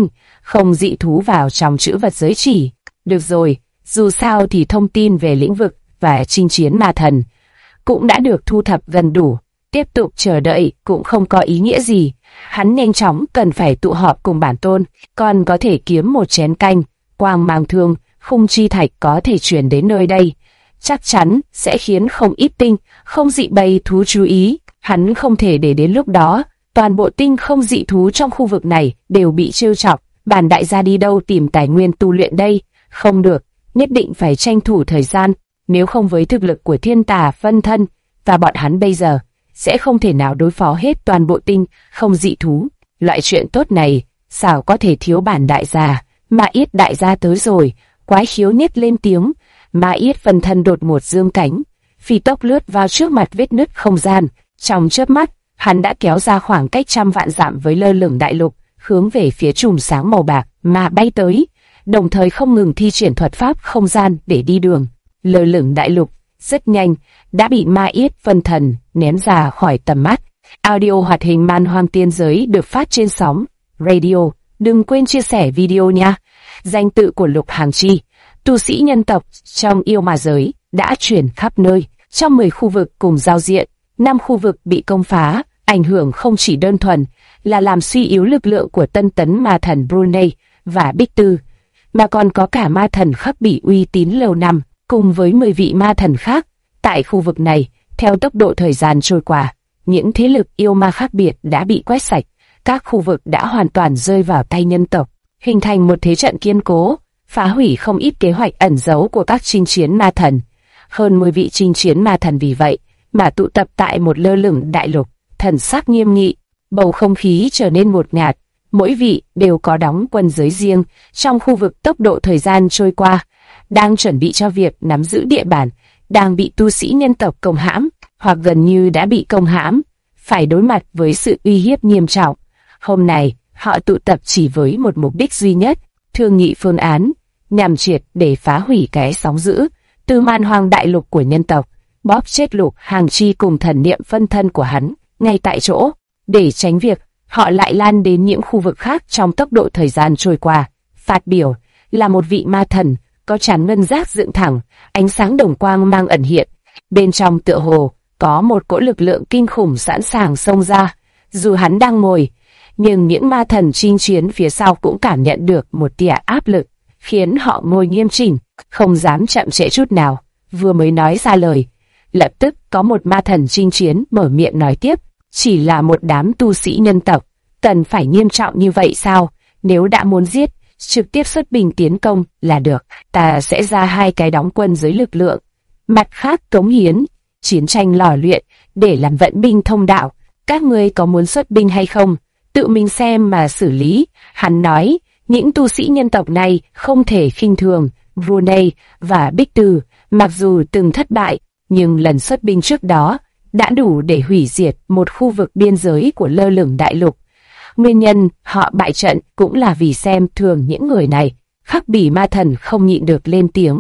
không dị thú vào trong chữ vật giới chỉ. Được rồi, dù sao thì thông tin về lĩnh vực và chinh chiến ma thần cũng đã được thu thập gần đủ. Tiếp tục chờ đợi cũng không có ý nghĩa gì. Hắn nhanh chóng cần phải tụ họp cùng bản tôn, còn có thể kiếm một chén canh. Quang mang thương, khung chi thạch có thể chuyển đến nơi đây, chắc chắn sẽ khiến không ít tinh, không dị bầy thú chú ý. Hắn không thể để đến lúc đó toàn bộ tinh không dị thú trong khu vực này đều bị trêu chọc. Bản đại gia đi đâu tìm tài nguyên tu luyện đây? Không được, nhất định phải tranh thủ thời gian, nếu không với thực lực của thiên tà phân thân và bọn hắn bây giờ sẽ không thể nào đối phó hết toàn bộ tinh không dị thú. Loại chuyện tốt này sao có thể thiếu bản đại gia? Ma Yết đại gia tới rồi. Quái khiếu niết lên tiếng. Ma Yết phân thân đột ngột dương cánh, phi tốc lướt vào trước mặt vết nứt không gian. Trong chớp mắt, hắn đã kéo ra khoảng cách trăm vạn dặm với lơ lửng đại lục, hướng về phía chùm sáng màu bạc mà bay tới, đồng thời không ngừng thi triển thuật pháp không gian để đi đường. Lơ lửng đại lục rất nhanh đã bị Ma Yết phân thần ném ra khỏi tầm mắt. Audio hoạt hình Man Hoang Tiên Giới được phát trên sóng radio. Đừng quên chia sẻ video nha. Danh tự của Lục Hàng Chi, tu sĩ nhân tộc trong yêu ma giới, đã truyền khắp nơi. Trong 10 khu vực cùng giao diện, 5 khu vực bị công phá, ảnh hưởng không chỉ đơn thuần là làm suy yếu lực lượng của tân tấn ma thần Brunei và Bích Tư, mà còn có cả ma thần Khắc Bỉ uy tín lâu năm, cùng với 10 vị ma thần khác. Tại khu vực này, theo tốc độ thời gian trôi qua, những thế lực yêu ma khác biệt đã bị quét sạch, các khu vực đã hoàn toàn rơi vào tay nhân tộc, hình thành một thế trận kiên cố, phá hủy không ít kế hoạch ẩn giấu của các chinh chiến ma thần. Hơn 10 vị chinh chiến ma thần vì vậy mà tụ tập tại một lơ lửng đại lục, thần sắc nghiêm nghị, bầu không khí trở nên ngột ngạt. Mỗi vị đều có đóng quân giới riêng trong khu vực. Tốc độ thời gian trôi qua, đang chuẩn bị cho việc nắm giữ địa bàn, đang bị tu sĩ nhân tộc công hãm, hoặc gần như đã bị công hãm, phải đối mặt với sự uy hiếp nghiêm trọng. Hôm nay, họ tụ tập chỉ với một mục đích duy nhất, thương nghị phương án, nhằm triệt để phá hủy cái sóng dữ từ man hoang đại lục của nhân tộc, bóp chết Lục Hàng Chi cùng thần niệm phân thân của hắn ngay tại chỗ, để tránh việc họ lại lan đến những khu vực khác trong tốc độ thời gian trôi qua. Phát biểu là một vị ma thần có trán ngân giác dựng thẳng, ánh sáng đồng quang mang ẩn hiện, bên trong tựa hồ có một cỗ lực lượng kinh khủng sẵn sàng xông ra. Dù hắn đang ngồi, nhưng những ma thần chinh chiến phía sau cũng cảm nhận được một tia áp lực, khiến họ ngồi nghiêm chỉnh, không dám chậm trễ chút nào. Vừa mới nói ra lời, lập tức có một ma thần chinh chiến mở miệng nói tiếp. Chỉ là một đám tu sĩ nhân tộc, cần phải nghiêm trọng như vậy sao? Nếu đã muốn giết, trực tiếp xuất binh tiến công là được. Ta sẽ ra 2 cái đóng quân dưới lực lượng, mặt khác cống hiến chiến tranh lò luyện để làm vận binh thông đạo. Các ngươi có muốn xuất binh hay không? Tự mình xem mà xử lý. Hắn nói, những tu sĩ nhân tộc này không thể khinh thường. Brunei và Bích Tư mặc dù từng thất bại, nhưng lần xuất binh trước đó đã đủ để hủy diệt một khu vực biên giới của lơ lửng đại lục. Nguyên nhân họ bại trận cũng là vì xem thường những người này. Khắc Bỉ ma thần không nhịn được lên tiếng.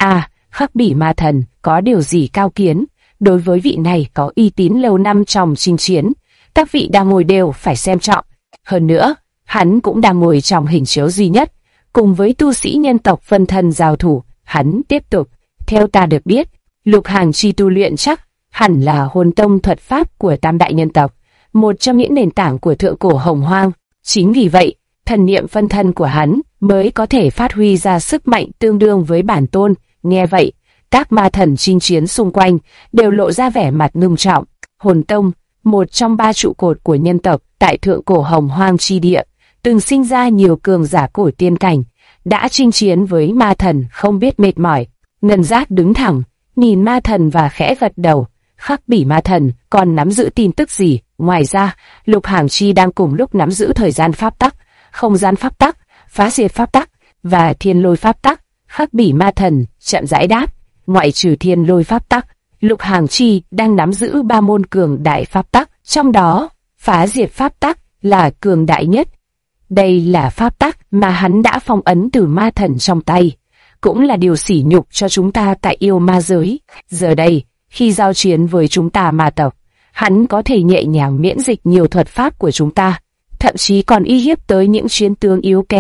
Khắc Bỉ ma thần có điều gì cao kiến? Đối với vị này có uy tín lâu năm trong chinh chiến, các vị đang ngồi đều phải xem trọng. Hơn nữa, hắn cũng đang ngồi trong hình chiếu duy nhất, cùng với tu sĩ nhân tộc phân thân giao thủ. Hắn tiếp tục, theo ta được biết, Lục Hàng Chi tu luyện chắc hẳn là hồn tông thuật pháp của tam đại nhân tộc, một trong những nền tảng của thượng cổ hồng hoang. Chính vì vậy, thần niệm phân thân của hắn mới có thể phát huy ra sức mạnh tương đương với bản tôn. Nghe vậy, các ma thần chinh chiến xung quanh đều lộ ra vẻ mặt ngưng trọng. Hồn tông, một trong 3 trụ cột của nhân tộc tại thượng cổ hồng hoang chi địa, từng sinh ra nhiều cường giả cổ tiên cảnh, đã chinh chiến với ma thần không biết mệt mỏi. Ngân giác đứng thẳng, nhìn ma thần và khẽ gật đầu. Khắc Bỉ ma thần còn nắm giữ tin tức gì? Ngoài ra, Lục Hàng Chi đang cùng lúc nắm giữ thời gian pháp tắc, không gian pháp tắc, phá diệt pháp tắc và thiên lôi pháp tắc. Khắc Bỉ ma thần chậm rãi đáp, ngoại trừ thiên lôi pháp tắc, Lục Hàng Chi đang nắm giữ 3 môn cường đại pháp tắc, trong đó phá diệt pháp tắc là cường đại nhất. Đây là pháp tắc mà hắn đã phong ấn từ ma thần trong tay, cũng là điều sỉ nhục cho chúng ta tại yêu ma giới. Giờ đây, khi giao chiến với chúng ta ma tộc, hắn có thể nhẹ nhàng miễn dịch nhiều thuật pháp của chúng ta, thậm chí còn uy hiếp tới những chiến tướng yếu kém.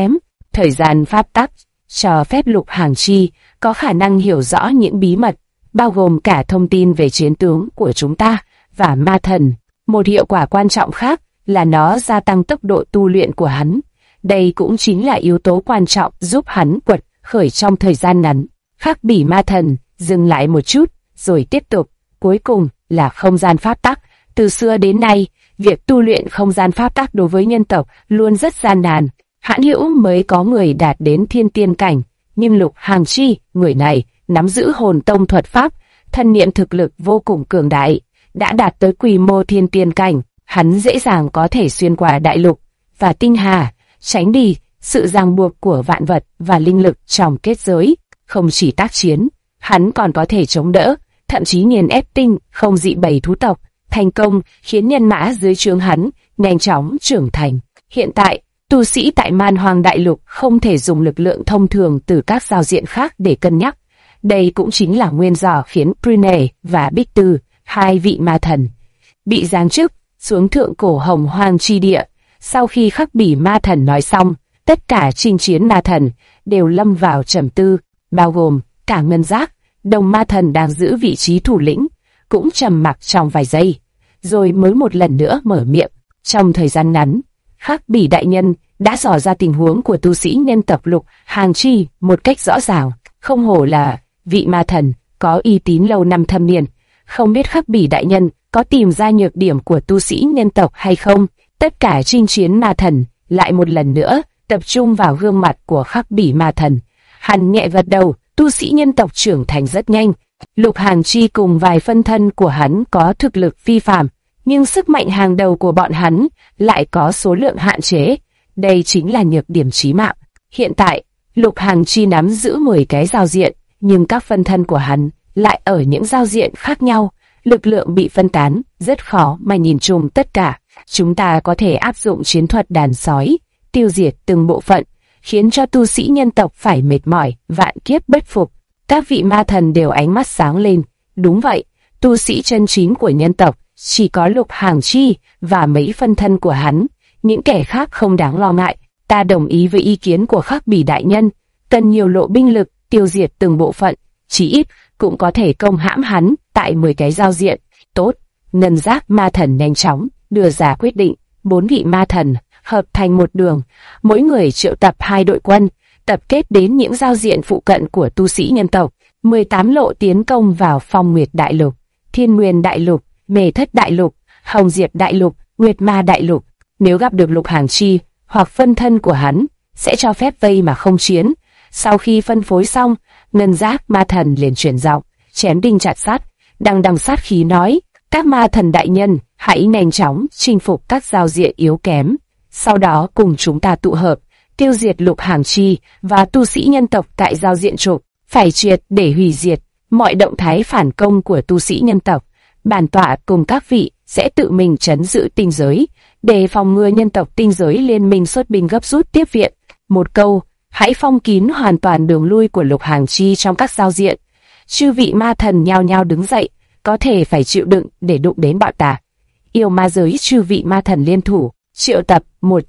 Thời gian pháp tắc cho phép Lục Hàng Chi có khả năng hiểu rõ những bí mật, bao gồm cả thông tin về chiến tướng của chúng ta và ma thần. Một hiệu quả quan trọng khác là nó gia tăng tốc độ tu luyện của hắn. Đây cũng chính là yếu tố quan trọng giúp hắn quật khởi trong thời gian ngắn. Khắc bỉ ma thần dừng lại một chút, rồi tiếp tục. Cuối cùng là không gian pháp tắc. Từ xưa đến nay, việc tu luyện không gian pháp tắc đối với nhân tộc luôn rất gian nan. Hãn hữu mới có người đạt đến thiên tiên cảnh, nhưng Lục Hàng Chi, người này, nắm giữ hồn tông thuật pháp, thân niệm thực lực vô cùng cường đại, đã đạt tới quy mô thiên tiên cảnh. Hắn dễ dàng có thể xuyên qua đại lục và tinh hà, tránh đi sự ràng buộc của vạn vật và linh lực trong kết giới. Không chỉ tác chiến, hắn còn có thể chống đỡ, thậm chí nghiền ép tinh không dị bầy thú tộc, thành công khiến nhân mã dưới trướng hắn nhanh chóng trưởng thành. Hiện tại, tu sĩ tại Man Hoang Đại Lục không thể dùng lực lượng thông thường từ các giao diện khác để cân nhắc. Đây cũng chính là nguyên do khiến Prine và Bích Tư, hai vị ma thần, bị giáng chức xuống thượng cổ Hồng Hoang chi địa. Sau khi Khắc bỉ ma thần nói xong, tất cả chinh chiến ma thần đều lâm vào trầm tư, bao gồm cả Ngân Giác, đồng ma thần đang giữ vị trí thủ lĩnh, cũng trầm mặc trong vài giây, rồi mới một lần nữa mở miệng. Trong thời gian ngắn, Khắc bỉ đại nhân đã dò ra tình huống của tu sĩ nhân tộc Lục Hàng Chi một cách rõ ràng. Không hổ là vị ma thần có uy tín lâu năm thâm niên. Không biết Khắc bỉ đại nhân có tìm ra nhược điểm của tu sĩ nhân tộc hay không? Tất cả chinh chiến ma thần lại một lần nữa tập trung vào gương mặt của Khắc bỉ ma thần. Hắn nhẹ gật đầu. Tu sĩ nhân tộc trưởng thành rất nhanh. Lục Hàng Chi cùng vài phân thân của hắn có thực lực phi phàm, nhưng sức mạnh hàng đầu của bọn hắn lại có số lượng hạn chế. Đây chính là nhược điểm chí mạng. Hiện tại, Lục Hàng Chi nắm giữ 10 cái giao diện, nhưng các phân thân của hắn lại ở những giao diện khác nhau. Lực lượng bị phân tán, rất khó mà nhìn chung tất cả. Chúng ta có thể áp dụng chiến thuật đàn sói, tiêu diệt từng bộ phận, khiến cho tu sĩ nhân tộc phải mệt mỏi, vạn kiếp bất phục. Các vị ma thần đều ánh mắt sáng lên. Đúng vậy, tu sĩ chân chính của nhân tộc chỉ có Lục Hàng Chi và mấy phân thân của hắn. Những kẻ khác không đáng lo ngại. Ta đồng ý với ý kiến của Khắc bỉ đại nhân, cần nhiều lộ binh lực tiêu diệt từng bộ phận, chí ít cũng có thể công hãm hắn tại 10 cái giao diện. Tốt, Ngân Giác ma thần nhanh chóng đưa ra quyết định. 4 vị ma thần hợp thành một đường, mỗi người triệu tập 2 đội quân, tập kết đến những giao diện phụ cận của tu sĩ nhân tộc. 18 lộ tiến công vào Phong Nguyệt Đại Lục, Thiên Nguyên Đại Lục, Mê Thất Đại Lục, Hồng Diệp Đại Lục, Nguyệt Ma Đại Lục. Nếu gặp được Lục Hàng Chi hoặc phân thân của hắn, sẽ cho phép vây mà không chiến. Sau khi phân phối xong, Ngân Giác ma thần liền chuyển giọng, chém đinh chặt sắt, đằng đằng sát khí nói: các ma thần đại nhân, hãy nhanh chóng chinh phục các giao diện yếu kém, sau đó cùng chúng ta tụ hợp, tiêu diệt Lục Hàng Chi và tu sĩ nhân tộc tại giao diện trục, phải triệt để hủy diệt mọi động thái phản công của tu sĩ nhân tộc. Bản tọa cùng các vị sẽ tự mình trấn giữ tinh giới, để phòng ngừa nhân tộc tinh giới liên minh xuất binh gấp rút tiếp viện. Một câu, hãy phong kín hoàn toàn đường lui của Lục Hàng Chi trong các giao diện. Chư vị ma thần nhao nhao đứng dậy, có thể phải chịu đựng để đụng đến bọn ta. Yêu ma giới chư vị ma thần liên thủ, triệu tập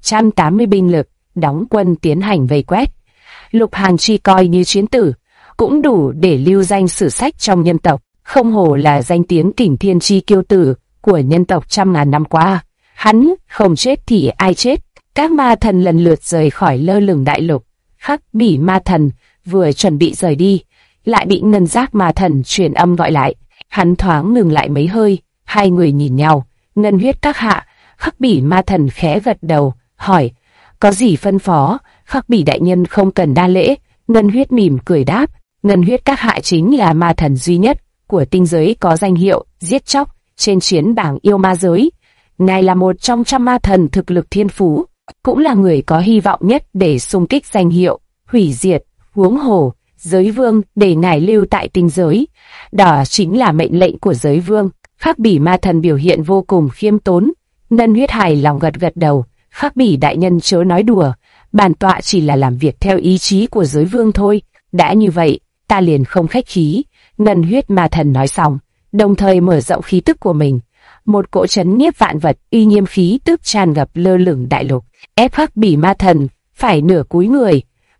180 binh lực, đóng quân tiến hành vây quét. Lục Hàng Chi coi như chiến tử, cũng đủ để lưu danh sử sách trong nhân tộc. Không hổ là danh tiếng kình thiên chi kiêu tử của nhân tộc trăm ngàn năm qua. Hắn không chết thì ai chết? Các ma thần lần lượt rời khỏi lơ lửng đại lục. Khắc bỉ ma thần vừa chuẩn bị rời đi, lại bị Ngân Giác ma thần truyền âm gọi lại. Hắn thoáng ngừng lại mấy hơi, hai người nhìn nhau. Ngân Huyết các hạ. Khắc bỉ ma thần khẽ gật đầu, hỏi: có gì phân phó? Khắc bỉ đại nhân không cần đa lễ. Ngân Huyết mỉm cười đáp: Ngân Huyết các hạ chính là ma thần duy nhất của tinh giới có danh hiệu giết chóc trên chiến bảng yêu ma giới. Ngài là một trong trăm ma thần thực lực thiên phú, cũng là người có hy vọng nhất để xung kích danh hiệu hủy diệt. Huống hồ, giới vương để ngài lưu tại tinh giới, đó chính là mệnh lệnh của giới vương. Khắc bỉ ma thần biểu hiện vô cùng khiêm tốn. Ngân Huyết hài lòng gật gật đầu. Khắc bỉ đại nhân chớ nói đùa, bản tọa chỉ là làm việc theo ý chí của giới vương thôi. Đã như vậy, ta liền không khách khí. Ngân Huyết ma thần nói xong, đồng thời mở rộng khí tức của mình. Một cỗ trấn nhiếp vạn vật uy nghiêm khí tức tràn ngập lơ lửng đại lục, ép Khắc bỉ ma thần phải nửa cúi người.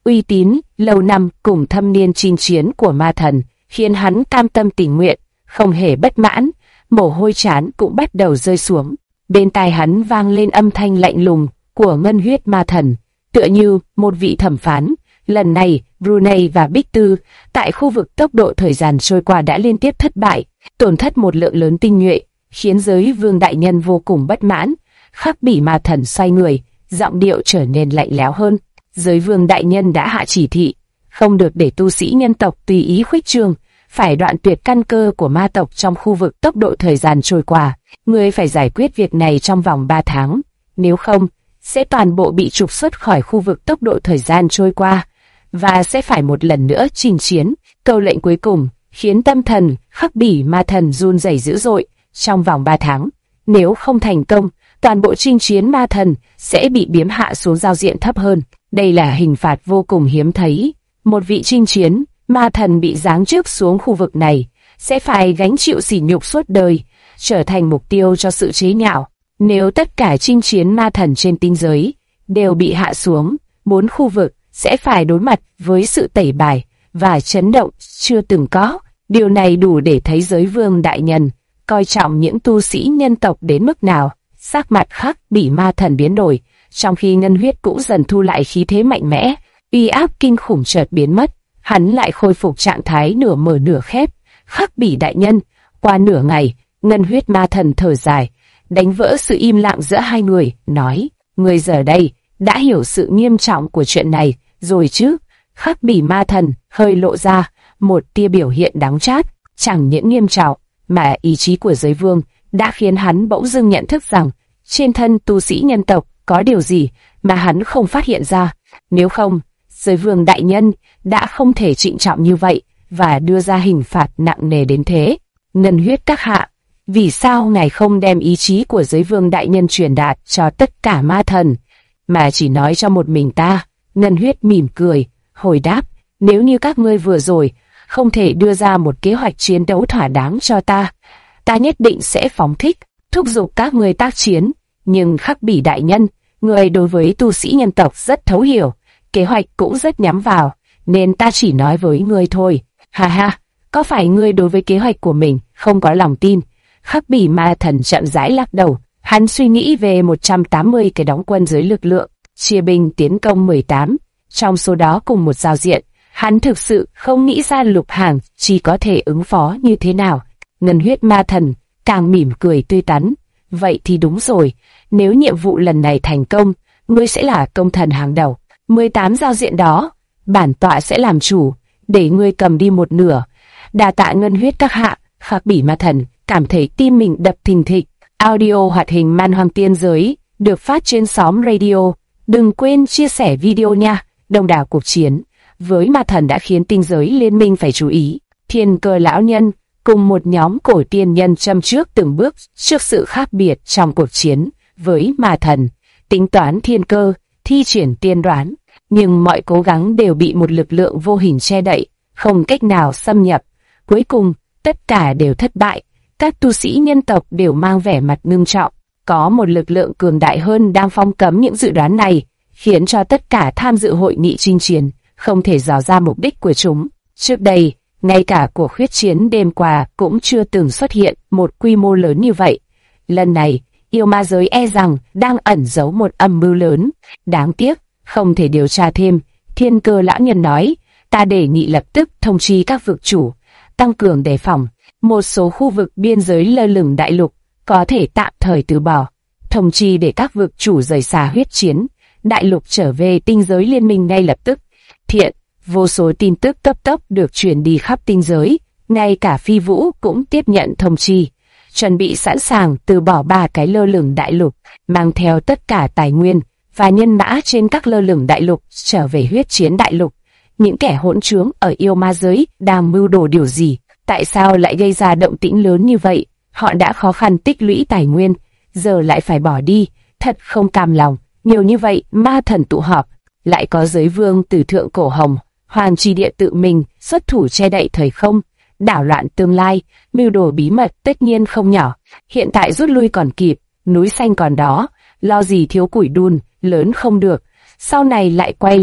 uy tín lâu năm cùng thâm niên chinh chiến của ma thần khiến hắn cam tâm tình nguyện, không hề bất mãn. Mồ hôi trán cũng bắt đầu rơi xuống. Bên tai hắn vang lên âm thanh lạnh lùng của ngân huyết ma thần, tựa như một vị thẩm phán. Lần này, Brunei và Bích Tư tại khu vực tốc độ thời gian trôi qua đã liên tiếp thất bại, tổn thất một lượng lớn tinh nhuệ, khiến giới vương đại nhân vô cùng bất mãn. Khắc Bỉ ma thần xoay người, giọng điệu trở nên lạnh lẽo hơn. Giới vương đại nhân đã hạ chỉ thị, không được để tu sĩ nhân tộc tùy ý khuếch trương, phải đoạn tuyệt căn cơ của ma tộc trong khu vực tốc độ thời gian trôi qua. Ngươi phải giải quyết việc này trong vòng 3 tháng, nếu không, sẽ toàn bộ bị trục xuất khỏi khu vực tốc độ thời gian trôi qua, và sẽ phải một lần nữa chinh chiến. Câu lệnh cuối cùng khiến tâm thần Khắc Bỉ ma thần run rẩy dữ dội. Trong vòng 3 tháng, nếu không thành công, toàn bộ chinh chiến ma thần sẽ bị biếm hạ xuống giao diện thấp hơn. Đây là hình phạt vô cùng hiếm thấy. Một vị chinh chiến ma thần bị giáng chức xuống khu vực này sẽ phải gánh chịu sỉ nhục suốt đời, trở thành mục tiêu cho sự chế nhạo. Nếu tất cả chinh chiến ma thần trên tinh giới đều bị hạ xuống, 4 khu vực sẽ phải đối mặt với sự tẩy bài và chấn động chưa từng có. Điều này đủ để thấy giới vương đại nhân coi trọng những tu sĩ nhân tộc đến mức nào. Sắc mặt Khắc Bỉ ma thần biến đổi, trong khi ngân huyết cũng dần thu lại khí thế mạnh mẽ, uy áp kinh khủng chợt biến mất, hắn lại khôi phục trạng thái nửa mở nửa khép. Khắc Bỉ đại nhân, qua nửa ngày, ngân huyết ma thần thở dài, đánh vỡ sự im lặng giữa hai người, nói: Người giờ đây đã hiểu sự nghiêm trọng của chuyện này rồi chứ? Khắc Bỉ ma thần hơi lộ ra một tia biểu hiện đắng chát. Chẳng những nghiêm trọng, mà ý chí của giới vương đã khiến hắn bỗng dưng nhận thức rằng trên thân tu sĩ nhân tộc có điều gì mà hắn không phát hiện ra. Nếu không, giới vương đại nhân đã không thể trịnh trọng như vậy và đưa ra hình phạt nặng nề đến thế. Ngân huyết các hạ, vì sao ngài không đem ý chí của giới vương đại nhân truyền đạt cho tất cả ma thần, mà chỉ nói cho một mình ta? Ngân huyết mỉm cười, hồi đáp: Nếu như các ngươi vừa rồi không thể đưa ra một kế hoạch chiến đấu thỏa đáng cho ta, ta nhất định sẽ phóng thích, thúc giục các ngươi tác chiến. Nhưng Khắc Bỉ đại nhân, người đối với tu sĩ nhân tộc rất thấu hiểu, kế hoạch cũng rất nhắm vào, nên ta chỉ nói với ngươi thôi. Ha ha, có phải ngươi đối với kế hoạch của mình không có lòng tin? Khắc Bỉ ma thần chậm rãi lắc đầu, hắn suy nghĩ về 180 cái đóng quân dưới lực lượng, chia binh tiến công 18, trong số đó cùng một giao diện. Hắn thực sự không nghĩ ra Lục Hàng chỉ có thể ứng phó như thế nào. Ngân huyết ma thần càng mỉm cười tươi tắn. Vậy thì đúng rồi, nếu nhiệm vụ lần này thành công, ngươi sẽ là công thần hàng đầu. 18 giao diện đó, bản tọa sẽ làm chủ, để ngươi cầm đi một nửa. Đa tạ ngân huyết các hạ. Khắc Bỉ ma thần cảm thấy tim mình đập thình thịch. Audio hoạt hình Man Hoang Tiên Giới được phát trên xóm radio. Đừng quên chia sẻ video nha. Đông đảo cuộc chiến với ma thần đã khiến tinh giới liên minh phải chú ý. Thiên Cơ lão nhân cùng một nhóm cổ tiên nhân châm trước từng bước trước sự khác biệt trong cuộc chiến với ma thần, tính toán thiên cơ, thi triển tiên đoán, nhưng mọi cố gắng đều bị một lực lượng vô hình che đậy, không cách nào xâm nhập. Cuối cùng, tất cả đều thất bại. Các tu sĩ nhân tộc đều mang vẻ mặt ngưng trọng. Có một lực lượng cường đại hơn đang phong cấm những dự đoán này, khiến cho tất cả tham dự hội nghị chinh chiến không thể dò ra mục đích của chúng. Trước đây, ngay cả cuộc huyết chiến đêm qua cũng chưa từng xuất hiện một quy mô lớn như vậy. Lần này, yêu ma giới e rằng đang ẩn giấu một âm mưu lớn. Đáng tiếc, không thể điều tra thêm. Thiên Cơ lão nhân nói, ta đề nghị lập tức thông chi các vực chủ, tăng cường đề phòng. Một số khu vực biên giới lơ lửng đại lục có thể tạm thời từ bỏ. Thông chi để các vực chủ rời xa huyết chiến đại lục trở về tinh giới liên minh ngay lập tức. Thiện, vô số tin tức cấp tốc được truyền đi khắp tinh giới, ngay cả Phi Vũ cũng tiếp nhận thông chi, chuẩn bị sẵn sàng từ bỏ 3 cái lơ lửng đại lục, mang theo tất cả tài nguyên và nhân mã trên các lơ lửng đại lục trở về huyết chiến đại lục. Những kẻ hỗn trướng ở yêu ma giới đang mưu đồ điều gì? Tại sao lại gây ra động tĩnh lớn như vậy? Họ đã khó khăn tích lũy tài nguyên, giờ lại phải bỏ đi, thật không cam lòng. Nhiều như vậy, ma thần tụ họp, lại có giới vương từ thượng cổ hồng, Hoàng Trì Địa tự mình xuất thủ che đậy thời không, đảo loạn tương lai, mưu đồ bí mật tất nhiên không nhỏ. Hiện tại rút lui còn kịp, núi xanh còn đó, lo gì thiếu củi đun, lớn không được. Sau này lại quay lại,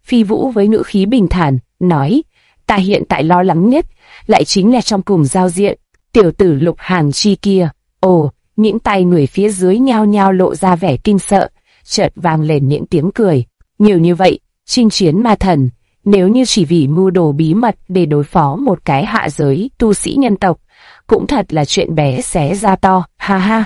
Phi Vũ với ngữ khí bình thản, nói, ta hiện tại lo lắng nhất, lại chính là trong cùng giao diện, tiểu tử Lục Hàn Chi kia. Ồ, những tay người phía dưới nhao nhao lộ ra vẻ kinh sợ, chợt vang lên những tiếng cười. Nhiều như vậy, chinh chiến ma thần, nếu như chỉ vì mưu đồ bí mật để đối phó một cái hạ giới tu sĩ nhân tộc, cũng thật là chuyện bé xé ra to, ha ha.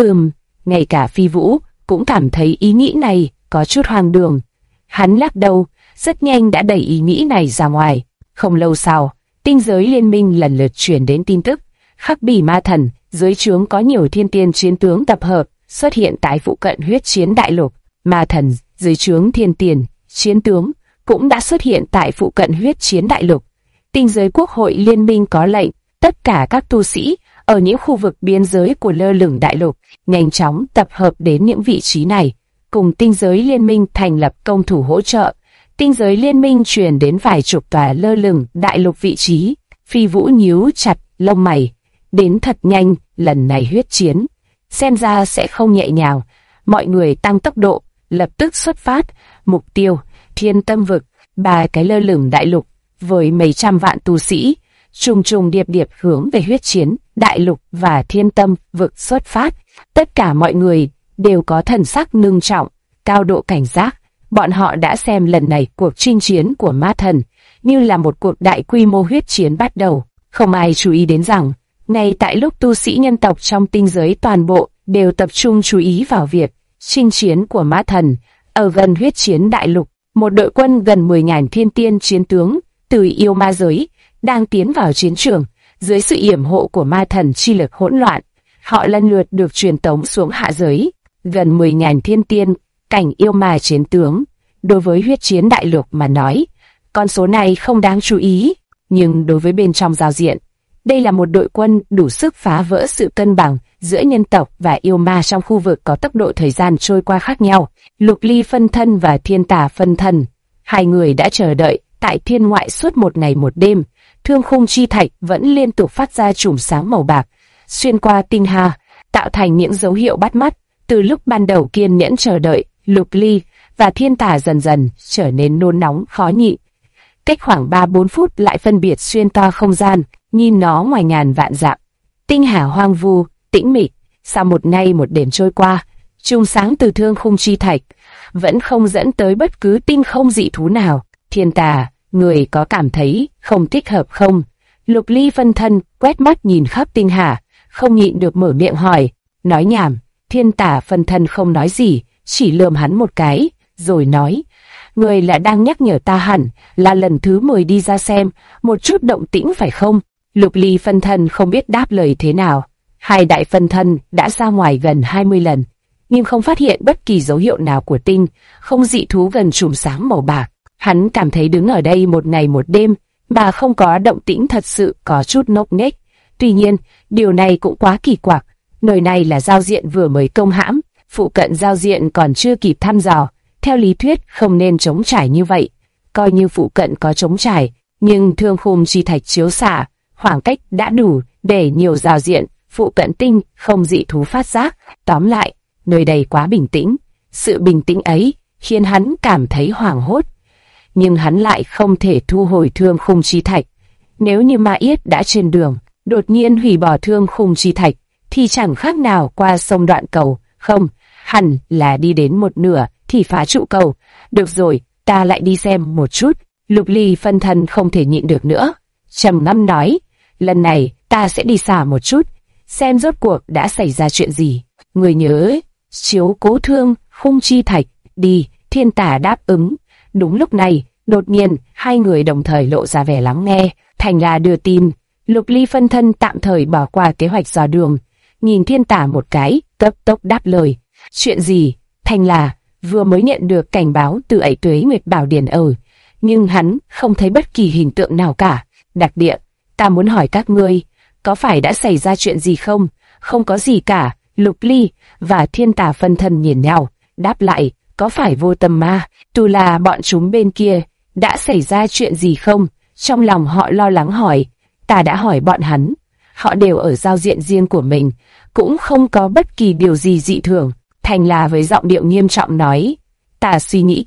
Ngay cả Phi Vũ cũng cảm thấy ý nghĩ này có chút hoang đường. Hắn lắc đầu, rất nhanh đã đẩy ý nghĩ này ra ngoài. Không lâu sau, tinh giới liên minh lần lượt truyền đến tin tức, Khắc Bỉ ma thần dưới trướng có nhiều thiên tiên chiến tướng tập hợp xuất hiện tại phụ cận huyết chiến đại lục. Ma thần dưới trướng thiên tiên chiến tướng cũng đã xuất hiện tại phụ cận huyết chiến đại lục. Tinh giới quốc hội liên minh có lệnh tất cả các tu sĩ ở những khu vực biên giới của lơ lửng đại lục nhanh chóng tập hợp đến những vị trí này, cùng tinh giới liên minh thành lập công thủ hỗ trợ. Tinh giới liên minh truyền đến vài chục tòa lơ lửng đại lục vị trí. Phi Vũ nhíu chặt lông mày, đến thật nhanh, lần này huyết chiến xem ra sẽ không nhẹ nhàng. Mọi người tăng tốc độ, lập tức xuất phát. Mục tiêu Thiên Tâm vực, 3 cái lơ lửng đại lục với mấy trăm vạn tu sĩ trùng trùng điệp điệp hướng về huyết chiến đại lục và Thiên Tâm vực xuất phát. Tất cả mọi người đều có thần sắc ngưng trọng, cao độ cảnh giác. Bọn họ đã xem lần này cuộc chinh chiến của ma thần như là một cuộc đại quy mô huyết chiến bắt đầu. Không ai chú ý đến rằng, ngay tại lúc tu sĩ nhân tộc trong tinh giới toàn bộ đều tập trung chú ý vào việc chinh chiến của ma thần, ở gần huyết chiến đại lục, một đội quân gần 10.000 thiên tiên chiến tướng từ yêu ma giới đang tiến vào chiến trường. Dưới sự yểm hộ của ma thần chi lực hỗn loạn, họ lần lượt được truyền tống xuống hạ giới. Gần 10.000 thiên tiên cảnh yêu ma chiến tướng, đối với huyết chiến đại lục mà nói, con số này không đáng chú ý, nhưng đối với bên trong giao diện, đây là một đội quân đủ sức phá vỡ sự cân bằng giữa nhân tộc và yêu ma trong khu vực có tốc độ thời gian trôi qua khác nhau. Lục Ly phân thân và Thiên Tà phân thân, hai người đã chờ đợi tại thiên ngoại suốt một ngày một đêm. Thương khung chi thạch vẫn liên tục phát ra chùm sáng màu bạc xuyên qua tinh hà, tạo thành những dấu hiệu bắt mắt. Từ lúc ban đầu kiên nhẫn chờ đợi, Lục Ly và Thiên Tà dần dần trở nên nôn nóng khó nhịn. Cách khoảng 3-4 phút lại phân biệt xuyên toa không gian, nhìn nó ngoài ngàn vạn dặm. Tinh hà hoang vu, tĩnh mịch. Sau một ngày một đêm trôi qua, chùm sáng từ thương khung chi thạch vẫn không dẫn tới bất cứ tinh không dị thú nào. Thiên Tà, người có cảm thấy không thích hợp không? Lục Ly phân thân quét mắt nhìn khắp tinh hà, không nhịn được mở miệng hỏi. Nói nhảm. Thiên Tà phân thân không nói gì, chỉ lườm hắn một cái, rồi nói, người là đang nhắc nhở ta hẳn là lần thứ 10 đi ra xem một chút động tĩnh phải không? Lục Ly phân thân không biết đáp lời thế nào. Hai đại phân thân đã ra ngoài gần 20 lần, nhưng không phát hiện bất kỳ dấu hiệu nào của tinh không dị thú gần chùm sáng màu bạc. Hắn cảm thấy đứng ở đây một ngày một đêm mà không có động tĩnh thật sự có chút ngốc nghếch. Tuy nhiên, điều này cũng quá kỳ quặc. Nơi này là giao diện vừa mới công hãm, phụ cận giao diện còn chưa kịp thăm dò. Theo lý thuyết không nên trống trải như vậy. Coi như phụ cận có trống trải, nhưng thương khung chi thạch chiếu xạ, khoảng cách đã đủ để nhiều giao diện phụ cận tinh không dị thú phát giác. Tóm lại, nơi đây quá bình tĩnh. Sự bình tĩnh ấy khiến hắn cảm thấy hoảng hốt. Nhưng hắn lại không thể thu hồi thương khung chi thạch. Nếu như Ma Yết đã trên đường, đột nhiên hủy bỏ thương khung chi thạch, thì chẳng khác nào qua sông đoạn cầu. Không, hẳn là đi đến một nửa thì phá trụ cầu. Được rồi, ta lại đi xem một chút. Lục Ly phân thân không thể nhịn được nữa, trầm ngâm nói, lần này ta sẽ đi xa một chút, xem rốt cuộc đã xảy ra chuyện gì. Người nhớ chiếu cố thương khung chi thạch đi. Thiên Tà đáp ứng. Đúng lúc này, đột nhiên hai người đồng thời lộ ra vẻ lắng nghe. Thành là đưa tin. Lục Ly phân thân tạm thời bỏ qua kế hoạch dò đường, nhìn Thiên Tà một cái, cấp tốc đáp lời. Chuyện gì? Thành là vừa mới nhận được cảnh báo từ ấy Tuế Nguyệt Bảo Điển ở, nhưng hắn không thấy bất kỳ hình tượng nào cả. Đặc địa, ta muốn hỏi các ngươi, có phải đã xảy ra chuyện gì không? Không có gì cả. Lục Ly và Thiên Tà phân thân nhìn nhau, đáp lại, có phải Vô Tâm Ma, Tu La bọn chúng bên kia đã xảy ra chuyện gì không? Trong lòng họ lo lắng hỏi. Ta đã hỏi bọn hắn, họ đều ở giao diện riêng của mình, cũng không có bất kỳ điều gì dị thường. Thành là với giọng điệu nghiêm trọng nói, ta suy nghĩ kỹ,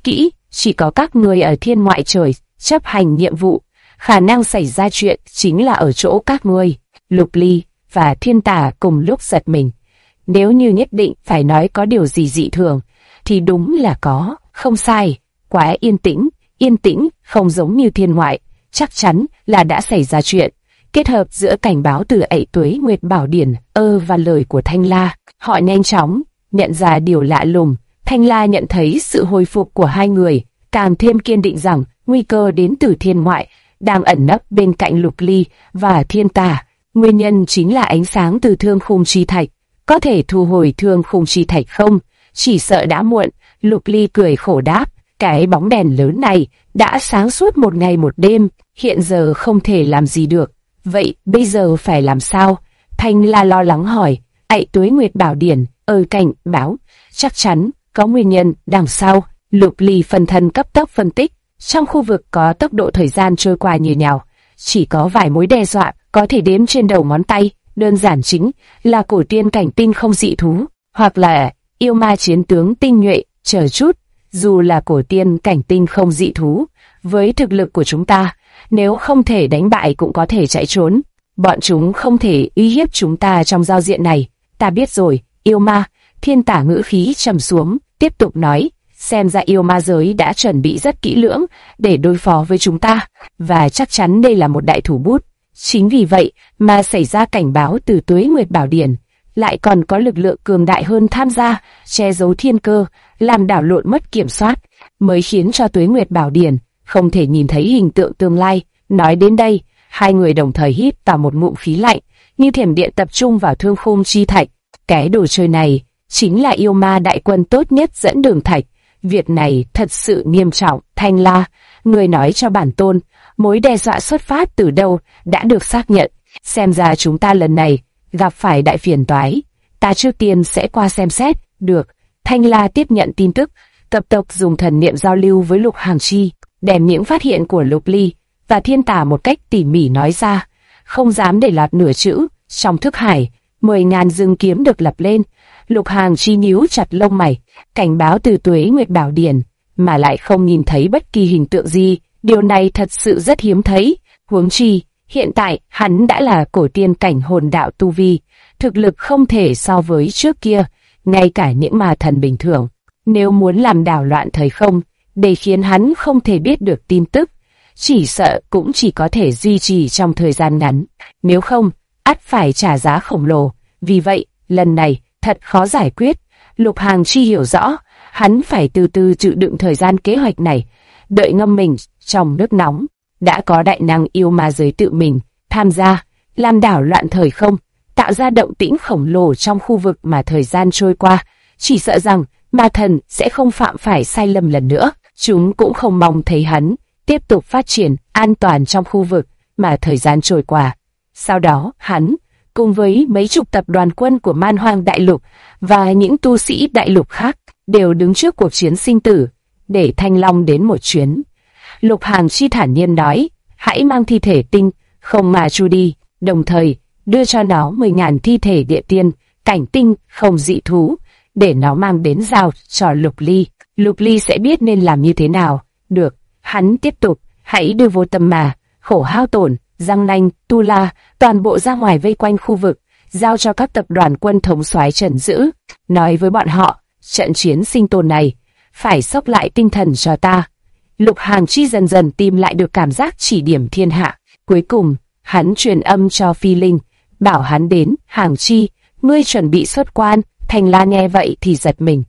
chỉ có các người ở thiên ngoại trời chấp hành nhiệm vụ. Khả năng xảy ra chuyện chính là ở chỗ các ngươi. Lục Ly và Thiên Tà cùng lúc giật mình. Nếu như nhất định phải nói có điều gì dị thường, thì đúng là có, không sai. Quá yên tĩnh, không giống như thiên ngoại, chắc chắn là đã xảy ra chuyện. Kết hợp giữa cảnh báo từ Ẩy Tuế Nguyệt Bảo Điển và lời của Thanh La, họ nhanh chóng nhận ra điều lạ lùng. Thanh La nhận thấy sự hồi phục của hai người, càng thêm kiên định rằng nguy cơ đến từ thiên ngoại đang ẩn nấp bên cạnh Lục Ly và Thiên Tà. Nguyên nhân chính là ánh sáng từ thương khung chi thạch. Có thể thu hồi thương khung chi thạch không? Chỉ sợ đã muộn. Lục Ly cười khổ đáp, cái bóng đèn lớn này đã sáng suốt một ngày một đêm, hiện giờ không thể làm gì được. Vậy bây giờ phải làm sao? Thanh La lo lắng hỏi. Ẩy Tuế Nguyệt Bảo Điển cảnh báo, chắc chắn có nguyên nhân đằng sau. Lục Ly phân thân cấp tốc phân tích, trong khu vực có tốc độ thời gian trôi qua như nào, chỉ có vài mối đe dọa có thể đếm trên đầu ngón tay. Đơn giản chính là cổ tiên cảnh tinh không dị thú, hoặc là yêu ma chiến tướng tinh nhuệ. Chờ chút, dù là cổ tiên cảnh tinh không dị thú, với thực lực của chúng ta, nếu không thể đánh bại cũng có thể chạy trốn. Bọn chúng không thể uy hiếp chúng ta trong giao diện này. Ta biết rồi, yêu ma. Thiên Tả ngữ khí trầm xuống, tiếp tục nói, xem ra yêu ma giới đã chuẩn bị rất kỹ lưỡng để đối phó với chúng ta, và chắc chắn đây là một đại thủ bút. Chính vì vậy mà xảy ra cảnh báo từ Tuế Nguyệt Bảo Điển, lại còn có lực lượng cường đại hơn tham gia, che giấu thiên cơ, làm đảo lộn mất kiểm soát, mới khiến cho Tuế Nguyệt Bảo Điển không thể nhìn thấy hình tượng tương lai. Nói đến đây, hai người đồng thời hít vào một ngụm khí lạnh, như thiểm điện tập trung vào thương khung chi thạch. Cái đồ chơi này chính là yêu ma đại quân tốt nhất dẫn đường thạch. Việc này thật sự nghiêm trọng. Thanh La, người nói cho bản tôn, mối đe dọa xuất phát từ đâu đã được xác nhận. Xem ra chúng ta lần này gặp phải đại phiền toái. Ta trước tiên sẽ qua xem xét. Được. Thanh La tiếp nhận tin tức, tập tộc dùng thần niệm giao lưu với Lục Hàng Chi, đem những phát hiện của Lục Ly và Thiên Tà một cách tỉ mỉ nói ra, không dám để lọt nửa chữ. Trong thức hải, 10.000 dương kiếm được lập lên. Lục Hàng Chi nhíu chặt lông mày, cảnh báo từ Tuế Nguyệt Bảo Điển, mà lại không nhìn thấy bất kỳ hình tượng gì. Điều này thật sự rất hiếm thấy. Huống chi, hiện tại hắn đã là cổ tiên cảnh hồn đạo tu vi, thực lực không thể so với trước kia, ngay cả những ma thần bình thường. Nếu muốn làm đảo loạn thời không, để khiến hắn không thể biết được tin tức, chỉ sợ cũng chỉ có thể duy trì trong thời gian ngắn. Nếu không, ắt phải trả giá khổng lồ. Vì vậy, lần này thật khó giải quyết. Lục Hàng Chi hiểu rõ, hắn phải từ từ chịu đựng thời gian kế hoạch này, đợi ngâm mình trong nước nóng. Đã có đại năng yêu ma giới tự mình tham gia, làm đảo loạn thời không, tạo ra động tĩnh khổng lồ trong khu vực mà thời gian trôi qua. Chỉ sợ rằng ma thần sẽ không phạm phải sai lầm lần nữa. Chúng cũng không mong thấy hắn tiếp tục phát triển an toàn trong khu vực mà thời gian trôi qua. Sau đó, hắn cùng với mấy chục tập đoàn quân của Man Hoang Đại Lục và những tu sĩ đại lục khác đều đứng trước cuộc chiến sinh tử, để Thanh Long đến một chuyến. Lục Hàng Chi thản nhiên nói, hãy mang thi thể tinh không mà chu đi, đồng thời đưa cho nó 10.000 thi thể địa tiên cảnh tinh không dị thú, để nó mang đến giao cho Lục Ly. Lục Ly sẽ biết nên làm như thế nào. Được, hắn tiếp tục, hãy đưa Vô Tâm Mà, Khổ Hao Tổn, Giang Nanh, Tu La, toàn bộ ra ngoài vây quanh khu vực, giao cho các tập đoàn quân thống soái trấn giữ. Nói với bọn họ, trận chiến sinh tồn này, phải sốc lại tinh thần cho ta. Lục Hàng Chi dần dần tìm lại được cảm giác chỉ điểm thiên hạ. Cuối cùng, hắn truyền âm cho Phi Linh, bảo hắn đến. Hàng Chi, ngươi chuẩn bị xuất quan. Thanh La nghe vậy thì giật mình.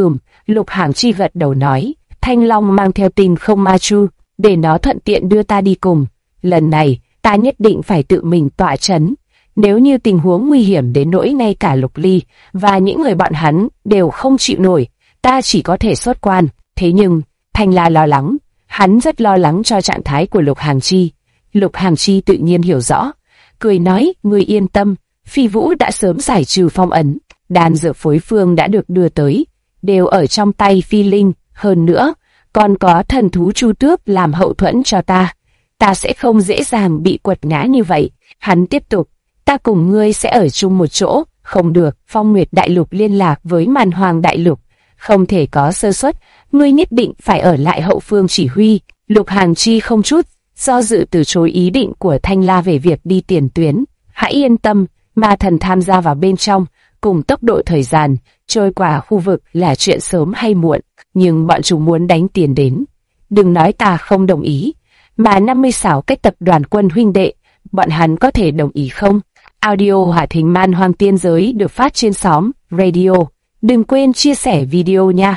Lục Hàng Chi gật đầu nói, Thanh Long mang theo tinh không ma chu, để nó thuận tiện đưa ta đi cùng. Lần này, ta nhất định phải tự mình tọa chấn. Nếu như tình huống nguy hiểm đến nỗi ngay cả Lục Ly và những người bọn hắn đều không chịu nổi, ta chỉ có thể xuất quan. Thế nhưng, Thanh La lo lắng, hắn rất lo lắng cho trạng thái của Lục Hàng Chi. Lục Hàng Chi tự nhiên hiểu rõ, cười nói, ngươi yên tâm, Phi Vũ đã sớm giải trừ phong ấn, đan dược phối phương đã được đưa tới, đều ở trong tay Phi Linh, hơn nữa, còn có thần thú Chu Tước làm hậu thuẫn cho ta. Ta sẽ không dễ dàng bị quật ngã như vậy. Hắn tiếp tục, ta cùng ngươi sẽ ở chung một chỗ. Không được. Phong Nguyệt Đại Lục liên lạc với Man Hoang Đại Lục, không thể có sơ suất, ngươi nhất định phải ở lại hậu phương chỉ huy. Lục Hàng Chi không chút do dự từ chối ý định của Thanh La về việc đi tiền tuyến. Hãy yên tâm, ma thần tham gia vào bên trong, cùng tốc độ thời gian trôi qua khu vực là chuyện sớm hay muộn, nhưng bọn chúng muốn đánh tiền đến. Đừng nói ta không đồng ý, mà 56 cái tập đoàn quân huynh đệ, bọn hắn có thể đồng ý không? Audio Hỏa Thình Man Hoang Tiên Giới được phát trên xóm Radio. Đừng quên chia sẻ video nha.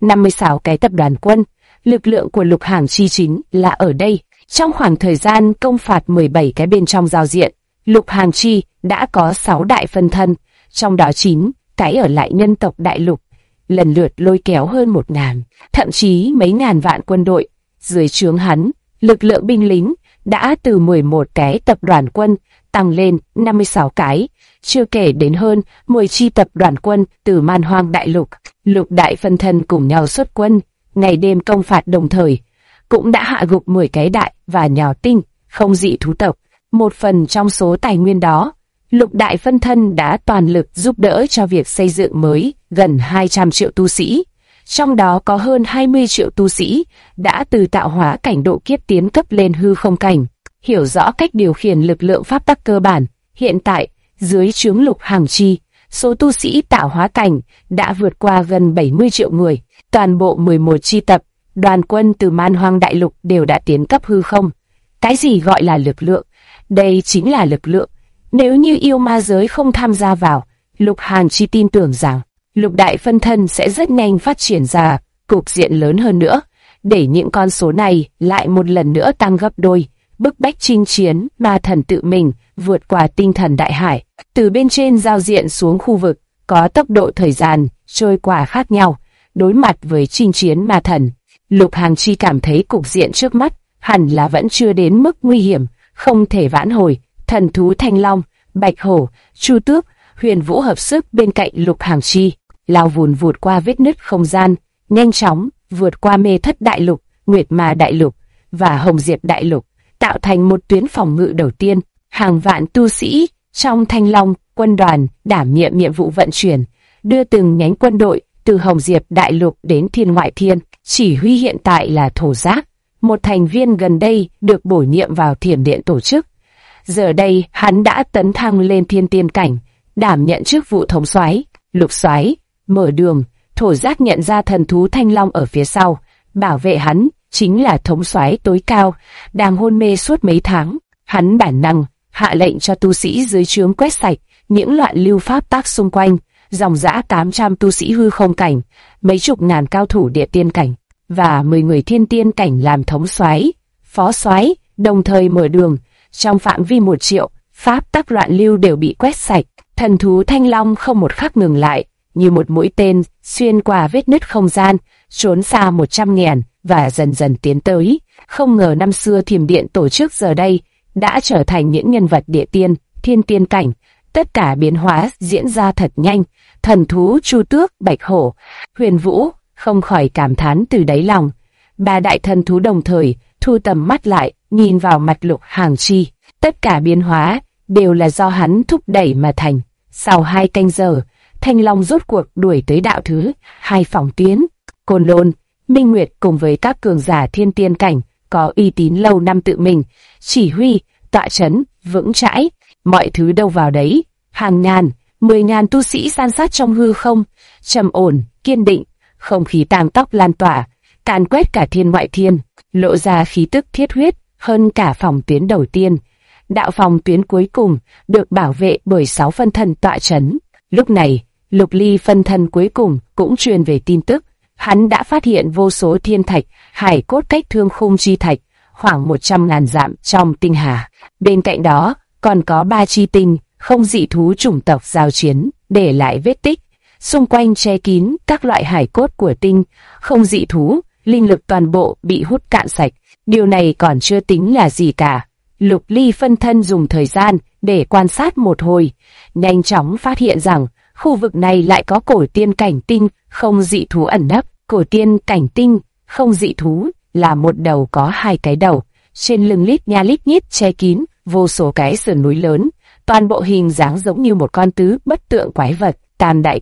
56 cái tập đoàn quân, lực lượng của Lục Hàng Chi chính là ở đây. Trong khoảng thời gian công phạt 17 cái bên trong giao diện, Lục Hàng Chi đã có 6 đại phân thân, trong đó 9 cái ở lại nhân tộc đại lục, lần lượt lôi kéo hơn 1.000, thậm chí mấy ngàn vạn quân đội. Dưới trướng hắn, lực lượng binh lính đã từ 11 cái tập đoàn quân tăng lên 56 cái, chưa kể đến hơn 10 chi tập đoàn quân từ Man Hoang đại lục. Lục đại phân thân cùng nhau xuất quân, ngày đêm công phạt đồng thời, cũng đã hạ gục 10 cái đại và nhỏ tinh, không dị thú tộc. Một phần trong số tài nguyên đó, lục đại phân thân đã toàn lực giúp đỡ cho việc xây dựng mới gần 200 triệu tu sĩ. Trong đó có hơn 20 triệu tu sĩ đã từ tạo hóa cảnh độ kiếp tiến cấp lên hư không cảnh. Hiểu rõ cách điều khiển lực lượng pháp tắc cơ bản, hiện tại, dưới trướng Lục Hàng Chi, số tu sĩ tạo hóa cảnh đã vượt qua gần 70 triệu người. Toàn bộ 11 chi tập, đoàn quân từ Man Hoang đại lục đều đã tiến cấp hư không. Cái gì gọi là lực lượng? Đây chính là lực lượng. Nếu như yêu ma giới không tham gia vào, Lục Hàng Chi tin tưởng rằng lục đại phân thân sẽ rất nhanh phát triển ra cục diện lớn hơn nữa, để những con số này lại một lần nữa tăng gấp đôi, bức bách chinh chiến ma thần tự mình vượt qua tinh thần đại hải. Từ bên trên giao diện xuống khu vực, có tốc độ thời gian trôi qua khác nhau. Đối mặt với chinh chiến ma thần, Lục Hàng Chi cảm thấy cục diện trước mắt hẳn là vẫn chưa đến mức nguy hiểm, không thể vãn hồi. Thần thú Thanh Long, Bạch Hổ, Chu Tước, Huyền Vũ hợp sức bên cạnh Lục Hàng Chi, lao vùn vụt qua vết nứt không gian, nhanh chóng vượt qua Mê Thất đại lục, Nguyệt Ma đại lục và Hồng Diệp đại lục, tạo thành một tuyến phòng ngự đầu tiên. Hàng vạn tu sĩ trong Thanh Long quân đoàn đảm nhiệm nhiệm vụ vận chuyển, đưa từng nhánh quân đội từ Hồng Diệp đại lục đến Thiên Ngoại Thiên. Chỉ huy hiện tại là Thổ Giác, một thành viên gần đây được bổ nhiệm vào Thiểm Điện tổ chức. Giờ đây hắn đã tấn thăng lên thiên tiên cảnh, đảm nhận chức vụ thống soái. Lục soái mở đường. Thổ Giác nhận ra thần thú Thanh Long ở phía sau, bảo vệ hắn chính là thống soái tối cao, đang hôn mê suốt mấy tháng. Hắn bản năng hạ lệnh cho tu sĩ dưới trướng quét sạch những loạn lưu pháp tác xung quanh. Dòng dã 800 tu sĩ hư không cảnh, mấy chục ngàn cao thủ địa tiên cảnh và 10 người thiên tiên cảnh làm thống soái, phó soái, đồng thời mở đường. Trong phạm vi 1 triệu, pháp tắc loạn lưu đều bị quét sạch. Thần thú Thanh Long không một khắc ngừng lại, như một mũi tên xuyên qua vết nứt không gian, trốn xa 100.000 và dần dần tiến tới. Không ngờ năm xưa Thiểm Điện tổ chức giờ đây đã trở thành những nhân vật địa tiên, thiên tiên cảnh. Tất cả biến hóa diễn ra thật nhanh. Thần thú Chu Tước, Bạch Hổ, Huyền Vũ không khỏi cảm thán từ đáy lòng. Ba đại thần thú đồng thời thu tầm mắt lại, nhìn vào mặt Lục Hàng Chi. Tất cả biến hóa đều là do hắn thúc đẩy mà thành. Sau 2 canh giờ, Thanh Long rốt cuộc đuổi tới đạo thứ 2 phòng tuyến. Côn Lôn, Minh Nguyệt cùng với các cường giả thiên tiên cảnh có uy tín lâu năm tự mình chỉ huy, tọa trấn vững chãi. Mọi thứ đâu vào đấy, hàng ngàn, 10.000 tu sĩ san sát trong hư không, trầm ổn, kiên định, không khí tang tóc lan tỏa, càn quét cả Thiên Ngoại Thiên, lộ ra khí tức thiết huyết hơn cả phòng tuyến đầu tiên. Đạo phòng tuyến cuối cùng được bảo vệ bởi 6 phân thân tọa trấn. Lúc này, Lục Ly phân thân cuối cùng cũng truyền về tin tức, hắn đã phát hiện vô số thiên thạch, hải cốt cách Thương Khung chi thạch, khoảng 100.000 dặm trong tinh hà. Bên cạnh đó, còn có 3 chi tinh, không dị thú chủng tộc giao chiến, để lại vết tích. Xung quanh che kín các loại hải cốt của tinh, không dị thú, linh lực toàn bộ bị hút cạn sạch. Điều này còn chưa tính là gì cả. Lục Ly phân thân dùng thời gian để quan sát một hồi, nhanh chóng phát hiện rằng khu vực này lại có cổ tiên cảnh tinh, không dị thú ẩn nấp. Cổ tiên cảnh tinh, không dị thú là một đầu có 2 cái đầu, trên lưng lít nha lít nhít che kín vô số cái sườn núi lớn, toàn bộ hình dáng giống như một con tứ bất tượng quái vật. Tam đại tinh,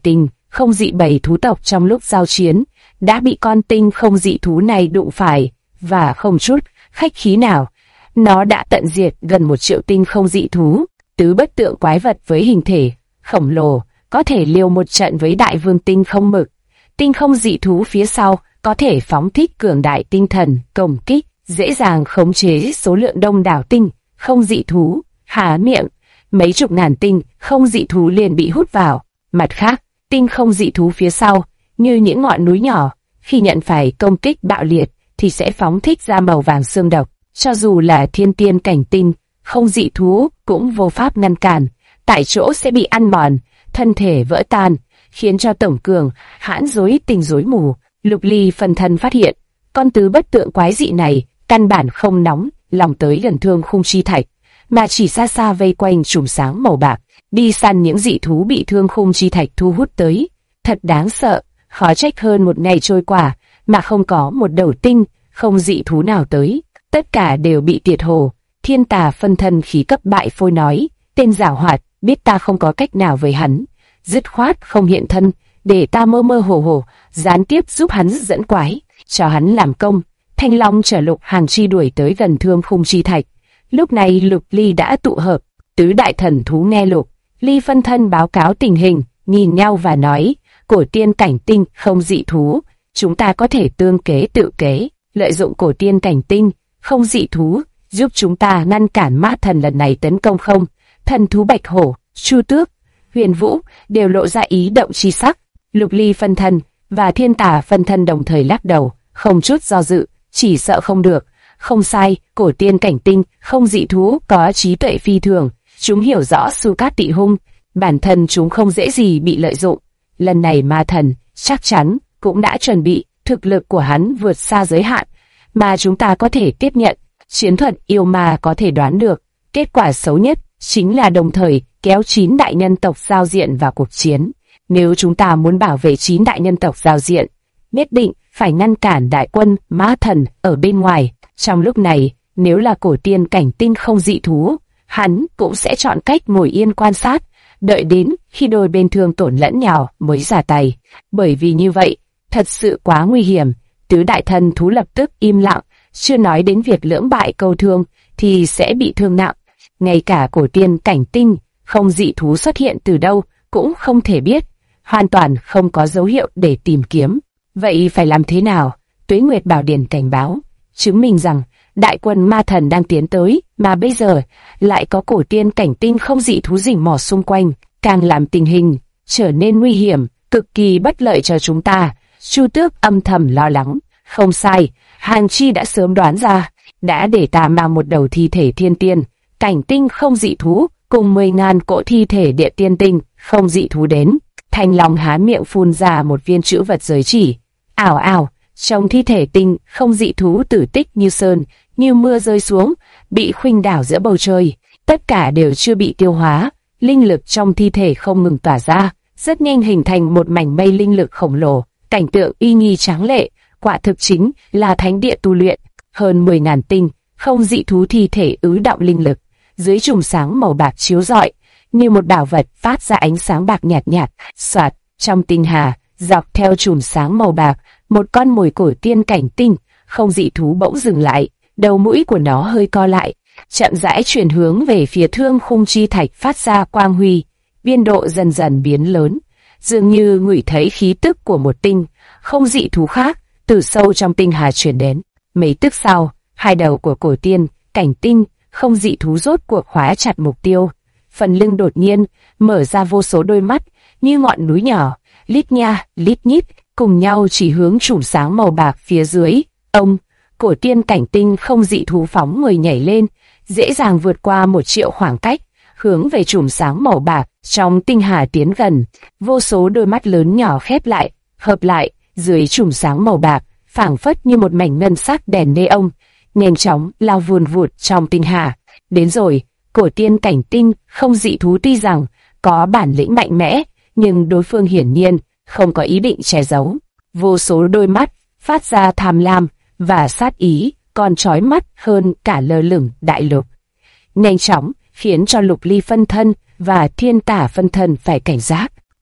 không dị 7 thú tộc trong lúc giao chiến, đã bị con tinh không dị thú này đụng phải, và không chút khách khí nào, nó đã tận diệt gần 1 triệu tinh không dị thú, tứ bất tượng quái vật với hình thể khổng lồ, có thể liều một trận với đại vương tinh không mực. Tinh không dị thú phía sau có thể phóng thích cường đại tinh thần công kích, dễ dàng khống chế số lượng đông đảo tinh không dị thú. Há miệng, mấy chục ngàn tinh không dị thú liền bị hút vào. Mặt khác, tinh không dị thú phía sau, như những ngọn núi nhỏ, khi nhận phải công kích bạo liệt thì sẽ phóng thích ra màu vàng xương độc. Cho dù là thiên tiên cảnh tinh không dị thú cũng vô pháp ngăn cản, tại chỗ sẽ bị ăn mòn, thân thể vỡ tan, khiến cho tổng cường hãn rối tinh rối mù. Lục Ly phân thân phát hiện, con tứ bất tượng quái dị này căn bản không nóng lòng tới gần thương khung chi thạch, mà chỉ xa xa vây quanh chùm sáng màu bạc, đi săn những dị thú bị thương khung chi thạch thu hút tới. Thật đáng sợ, khó trách hơn một ngày trôi qua mà không có một đầu tinh không dị thú nào tới, tất cả đều bị tiệt hồ. Thiên Tà phân thân khí cấp bại phôi nói, tên giảo hoạt, biết ta không có cách nào với hắn, dứt khoát không hiện thân, để ta mơ mơ hồ hồ, gián tiếp giúp hắn dẫn quái, cho hắn làm công. Thanh Long chở Lục Hàng Chi đuổi tới gần thương khung chi thạch. Lúc này Lục Ly đã tụ hợp, tứ đại thần thú nghe Lục Ly phân thân báo cáo tình hình, nhìn nhau và nói, cổ tiên cảnh tinh không dị thú, chúng ta có thể tương kế tự kế, lợi dụng cổ tiên cảnh tinh không dị thú, giúp chúng ta ngăn cản ma thần lần này tấn công không. Thần thú Bạch Hổ, Chu Tước, Huyền Vũ đều lộ ra ý động chi sắc. Lục Ly phân thân và Thiên Tà phân thân đồng thời lắc đầu, không chút do dự, chỉ sợ không được. Không sai, cổ tiên cảnh tinh không dị thú có trí tuệ phi thường, chúng hiểu rõ Su Cát Tị Hung, bản thân chúng không dễ gì bị lợi dụng. Lần này ma thần chắc chắn cũng đã chuẩn bị, thực lực của hắn vượt xa giới hạn mà chúng ta có thể tiếp nhận. Chiến thuật yêu ma có thể đoán được, kết quả xấu nhất chính là đồng thời kéo 9 đại nhân tộc giao diện vào cuộc chiến. Nếu chúng ta muốn bảo vệ 9 đại nhân tộc giao diện, nhất định phải ngăn cản đại quân ma thần ở bên ngoài. Trong lúc này, nếu là cổ tiên cảnh tinh không dị thú, hắn cũng sẽ chọn cách ngồi yên quan sát, đợi đến khi đôi bên thương tổn lẫn nhau mới ra tay. Bởi vì như vậy, thật sự quá nguy hiểm. Tứ đại thần thú lập tức im lặng, chưa nói đến việc lưỡng bại câu thương thì sẽ bị thương nặng. Ngay cả cổ tiên cảnh tinh không dị thú xuất hiện từ đâu cũng không thể biết, hoàn toàn không có dấu hiệu để tìm kiếm. Vậy phải làm thế nào? Tuế Nguyệt Bảo Điển cảnh báo, chứng minh rằng đại quân ma thần đang tiến tới, mà bây giờ lại có cổ tiên cảnh tinh không dị thú rình mò xung quanh, càng làm tình hình trở nên nguy hiểm, cực kỳ bất lợi cho chúng ta. Chu Tước âm thầm lo lắng. Không sai, Hàng Chi đã sớm đoán ra, đã để ta mang một đầu thi thể thiên tiên cảnh tinh không dị thú cùng 10.000 cỗ thi thể địa tiên tinh không dị thú đến. Thanh Long há miệng phun ra một viên chữ vật giới chỉ. Ảo ảo, trong thi thể tinh không dị thú tử tích như sơn, như mưa rơi xuống, bị khuynh đảo giữa bầu trời. Tất cả đều chưa bị tiêu hóa, linh lực trong thi thể không ngừng tỏa ra, rất nhanh hình thành một mảnh mây linh lực khổng lồ. Cảnh tượng uy nghi tráng lệ, quả thực chính là thánh địa tu luyện. Hơn 10.000 tinh không dị thú thi thể ứ đọng linh lực, dưới chùm sáng màu bạc chiếu rọi, như một bảo vật phát ra ánh sáng bạc nhạt nhạt. Soạt, trong tinh hà, dọc theo chùm sáng màu bạc, một con mồi cổ tiên cảnh tinh không dị thú bỗng dừng lại, đầu mũi của nó hơi co lại, chậm rãi chuyển hướng về phía thương khung chi thạch phát ra quang huy, biên độ dần dần biến lớn, dường như ngửi thấy khí tức của một tinh không dị thú khác từ sâu trong tinh hà truyền đến. Mấy tức sau, hai đầu của cổ tiên cảnh tinh không dị thú rốt cuộc khóa chặt mục tiêu. Phần lưng đột nhiên mở ra vô số đôi mắt như ngọn núi nhỏ, lít nha lít nhít, cùng nhau chỉ hướng chùm sáng màu bạc phía dưới. Ông, cổ tiên cảnh tinh không dị thú phóng người nhảy lên, dễ dàng vượt qua 1 triệu khoảng cách, hướng về chùm sáng màu bạc trong tinh hà tiến gần. Vô số đôi mắt lớn nhỏ khép lại, hợp lại dưới chùm sáng màu bạc, phảng phất như một mảnh ngân sắc đèn neon, nhanh chóng lao vùn vụt trong tinh hà. Đến rồi. Cổ tiên cảnh tinh không dị thú tuy rằng có bản lĩnh mạnh mẽ, nhưng đối phương hiển nhiên không có ý định che giấu. Vô số đôi mắt phát ra tham lam và sát ý, còn chói mắt hơn cả lơ lửng đại lục. Nhanh chóng khiến cho Lục Ly phân thân và Thiên Tà phân thân phải cảnh giác.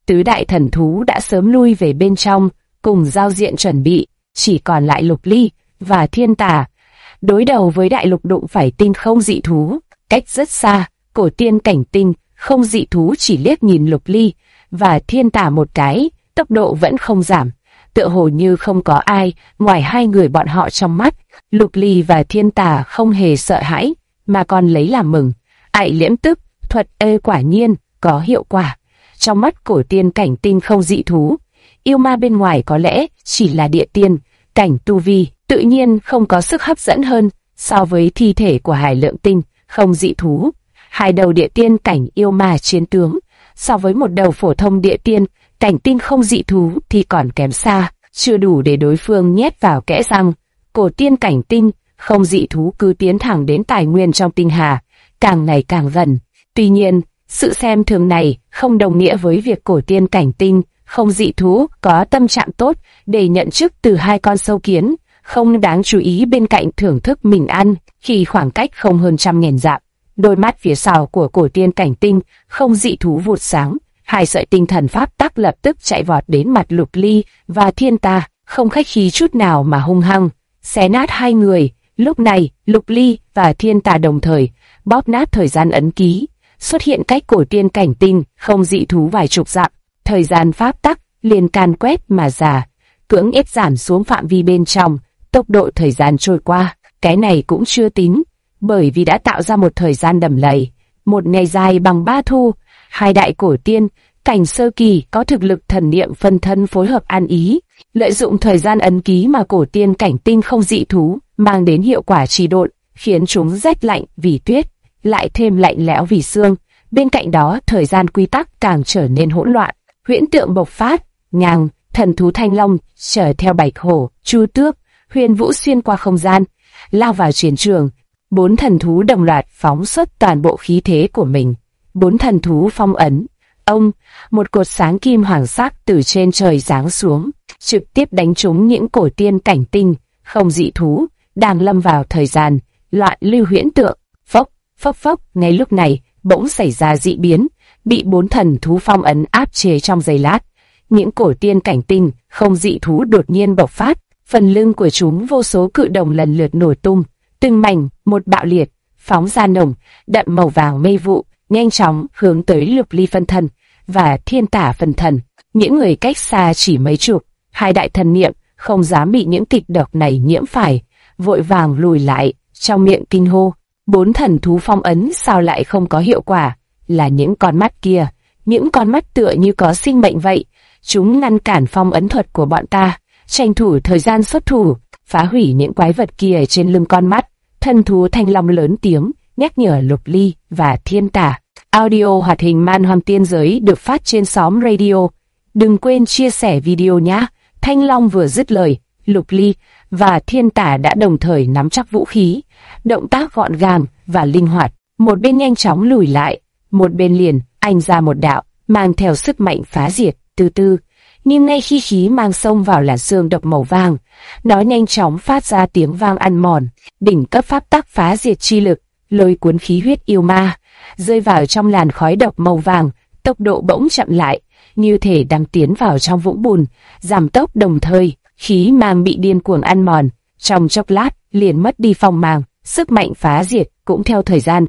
Tứ đại thần thú đã sớm lui về bên trong, cùng giao diện chuẩn bị, chỉ còn lại Lục Ly và Thiên Tà. Đối đầu với đại lục đụng phải tinh không dị thú, cách rất xa, Cổ Tiên Cảnh Tinh không dị thú chỉ liếc nhìn Lục Ly và Thiên Tà một cái, tốc độ vẫn không giảm, tựa hồ như không có ai ngoài hai người bọn họ trong mắt. Lục Ly và Thiên Tà không hề sợ hãi, mà còn lấy làm mừng. Ải liễm tức, thuật quả nhiên có hiệu quả. Trong mắt Cổ Tiên Cảnh Tinh không dị thú, yêu ma bên ngoài có lẽ chỉ là địa tiên cảnh tu vi, tự nhiên không có sức hấp dẫn hơn so với thi thể của Hải Lượng Tinh không dị thú. Hai đầu địa tiên cảnh yêu ma chiến tướng, so với một đầu phổ thông địa tiên cảnh tinh không dị thú thì còn kém xa, chưa đủ để đối phương nhét vào kẽ răng. Cổ Tiên Cảnh Tinh không dị thú cứ tiến thẳng đến tài nguyên trong tinh hà, càng ngày càng gần. Tuy nhiên, sự xem thường này không đồng nghĩa với việc Cổ Tiên Cảnh Tinh không dị thú có tâm trạng tốt để nhận chức từ hai con sâu kiến, không đáng chú ý bên cạnh thưởng thức mình ăn khi khoảng cách không hơn 100.000 dặm. Đôi mắt phía sau của Cổ Tiên Cảnh Tinh không dị thú vụt sáng, hai sợi tinh thần pháp tắc lập tức chạy vọt đến mặt Lục Ly và Thiên Tà, không khách khí chút nào mà hung hăng xé nát hai người. Lúc này, Lục Ly và Thiên Tà đồng thời bóp nát thời gian ấn ký, xuất hiện cách Cổ Tiên Cảnh Tinh không dị thú vài chục dặm. Thời gian pháp tắc liền can quét mà ra, cưỡng ép giảm xuống phạm vi bên trong. Tốc độ thời gian trôi qua, cái này cũng chưa tính, bởi vì đã tạo ra một thời gian đầm lầy, một ngày dài bằng 3 thu. Hai đại cổ tiên cảnh sơ kỳ có thực lực thần niệm phân thân phối hợp ăn ý, lợi dụng thời gian ấn ký mà Cổ Tiên Cảnh Tinh không dị thú mang đến hiệu quả trì độn, khiến chúng rét lạnh vì tuyết, lại thêm lạnh lẽo vì sương. Bên cạnh đó, thời gian quy tắc càng trở nên hỗn loạn. Huyễn tượng bộc phát, ngang thần thú Thanh Long chở theo Bạch Hổ, Chu Tước, Huyền Vũ xuyên qua không gian, lao vào chiến trường. 4 thần thú đồng loạt phóng xuất toàn bộ khí thế của mình. 4 thần thú phong ấn. Một cột sáng kim hoàng sắc từ trên trời giáng xuống, trực tiếp đánh trúng những Cổ Tiên Cảnh Tinh không dị thú đang lâm vào thời gian loạn lưu huyễn tượng. Phốc, phốc phốc. Ngay lúc này, bỗng xảy ra dị biến, bị 4 thần thú phong ấn áp chế trong giây lát. Những Cổ Tiên Cảnh Tinh không dị thú đột nhiên bộc phát, phần lưng của chúng vô số cự đồng lần lượt nổ tung, từng mảnh một bạo liệt, phóng ra nồng đậm màu vàng mây vụ, nhanh chóng hướng tới Lục Ly phân thân và Thiên Tà phân thân. Những người cách xa chỉ mấy chục, hai đại thần niệm không dám bị những kịch độc này nhiễm phải, vội vàng lùi lại, trong miệng kinh hô: 4 thần thú phong ấn sao lại không có hiệu quả? Là những con mắt kia, những con mắt tựa như có sinh mệnh vậy, chúng ngăn cản phong ấn thuật của bọn ta, tranh thủ thời gian xuất thủ, phá hủy những quái vật kia trên lưng con mắt. Thần thú Thanh Long lớn tiếng nhắc nhở Lục Ly và Thiên Tà. Audio hoạt hình Man Hoang Tiên Giới được phát trên xóm radio. Đừng quên chia sẻ video nhé. Thanh Long vừa dứt lời, Lục Ly và Thiên Tà đã đồng thời nắm chắc vũ khí, động tác gọn gàng và linh hoạt. Một bên nhanh chóng lùi lại, một bên liền anh ra một đạo mang theo sức mạnh phá diệt. Từ từ, nhưng ngay khi khí mang xông vào làn xương độc màu vàng, nó nhanh chóng phát ra tiếng vang ăn mòn. Đỉnh cấp pháp tắc phá diệt chi lực lôi cuốn khí huyết yêu ma rơi vào trong làn khói độc màu vàng, tốc độ bỗng chậm lại, như thể đang tiến vào trong vũng bùn, giảm tốc đồng thời. Khí mang bị điên cuồng ăn mòn, trong chốc lát liền mất đi phong mang, sức mạnh phá diệt cũng theo thời gian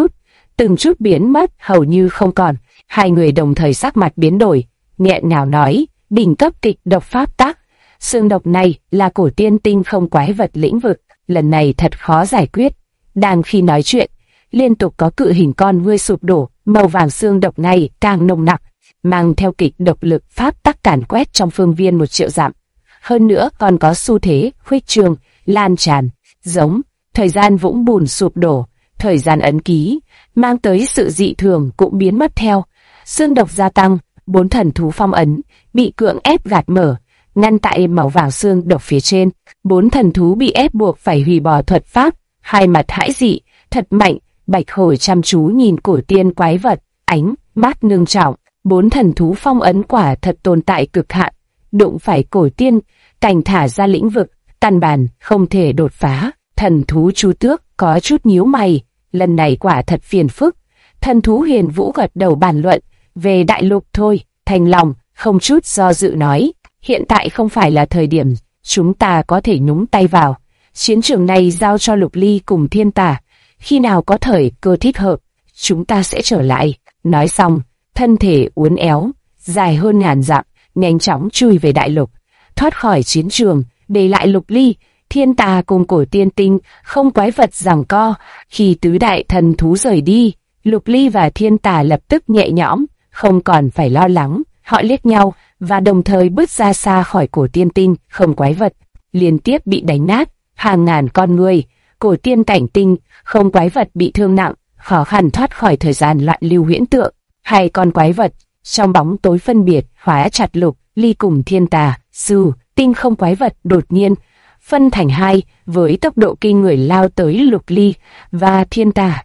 từng chút biến mất hầu như không còn. Hai người đồng thời sắc mặt biến đổi, nghẹn ngào nói: đỉnh cấp kịch độc pháp tắc, xương độc này là Cổ Tiên Tinh không quái vật lĩnh vực, lần này thật khó giải quyết. Đang khi nói chuyện, liên tục có cự hình con ngươi sụp đổ, màu vàng xương độc này càng nồng nặc, mang theo kịch độc lực pháp tắc càn quét trong phương viên 1 triệu dặm. Hơn nữa còn có xu thế khuếch trương, lan tràn, giống thời gian vũng bùn sụp đổ, thời gian ấn ký mang tới sự dị thường cũng biến mất theo. Xương độc gia tăng, 4 thần thú phong ấn bị cưỡng ép gạt mở, ngăn tại màu vàng xương độc phía trên. 4 thần thú bị ép buộc phải hủy bỏ thuật pháp, hai mặt hãi dị, thật mạnh. Bạch Hổ chăm chú nhìn Cổ Tiên quái vật, ánh mắt ngưng trọng. 4 thần thú phong ấn quả thật tồn tại cực hạn, đụng phải Cổ Tiên cảnh thả ra lĩnh vực, căn bản không thể đột phá. Thần thú Chu Tước có chút nhíu mày, lần này quả thật phiền phức. Thần thú Huyền Vũ gật đầu bàn luận: về đại lục thôi, Thanh Long không chút do dự nói, hiện tại không phải là thời điểm, chúng ta có thể nhúng tay vào. Chiến trường này giao cho Lục Ly cùng Thiên Tà, khi nào có thời cơ thích hợp, chúng ta sẽ trở lại. Nói xong, thân thể uốn éo, dài hơn ngàn dặm, nhanh chóng chui về đại lục, thoát khỏi chiến trường, để lại Lục Ly, Thiên Tà cùng Cổ Tiên Tinh không quái vật giằng co. Khi tứ đại thần thú rời đi, Lục Ly và Thiên Tà lập tức nhẹ nhõm, không còn phải lo lắng. Họ liếc nhau và đồng thời bước ra xa khỏi Cổ Tiên Tinh không quái vật, liên tiếp bị đánh nát hàng ngàn con người. Cổ Tiên Cảnh Tinh không quái vật bị thương nặng, khó khăn thoát khỏi thời gian loạn lưu huyễn tượng. Hai con quái vật trong bóng tối phân biệt hóa chặt Lục Ly cùng Thiên Tà. Sư Tinh không quái vật đột nhiên phân thành hai, với tốc độ kinh người lao tới Lục Ly và Thiên Tà.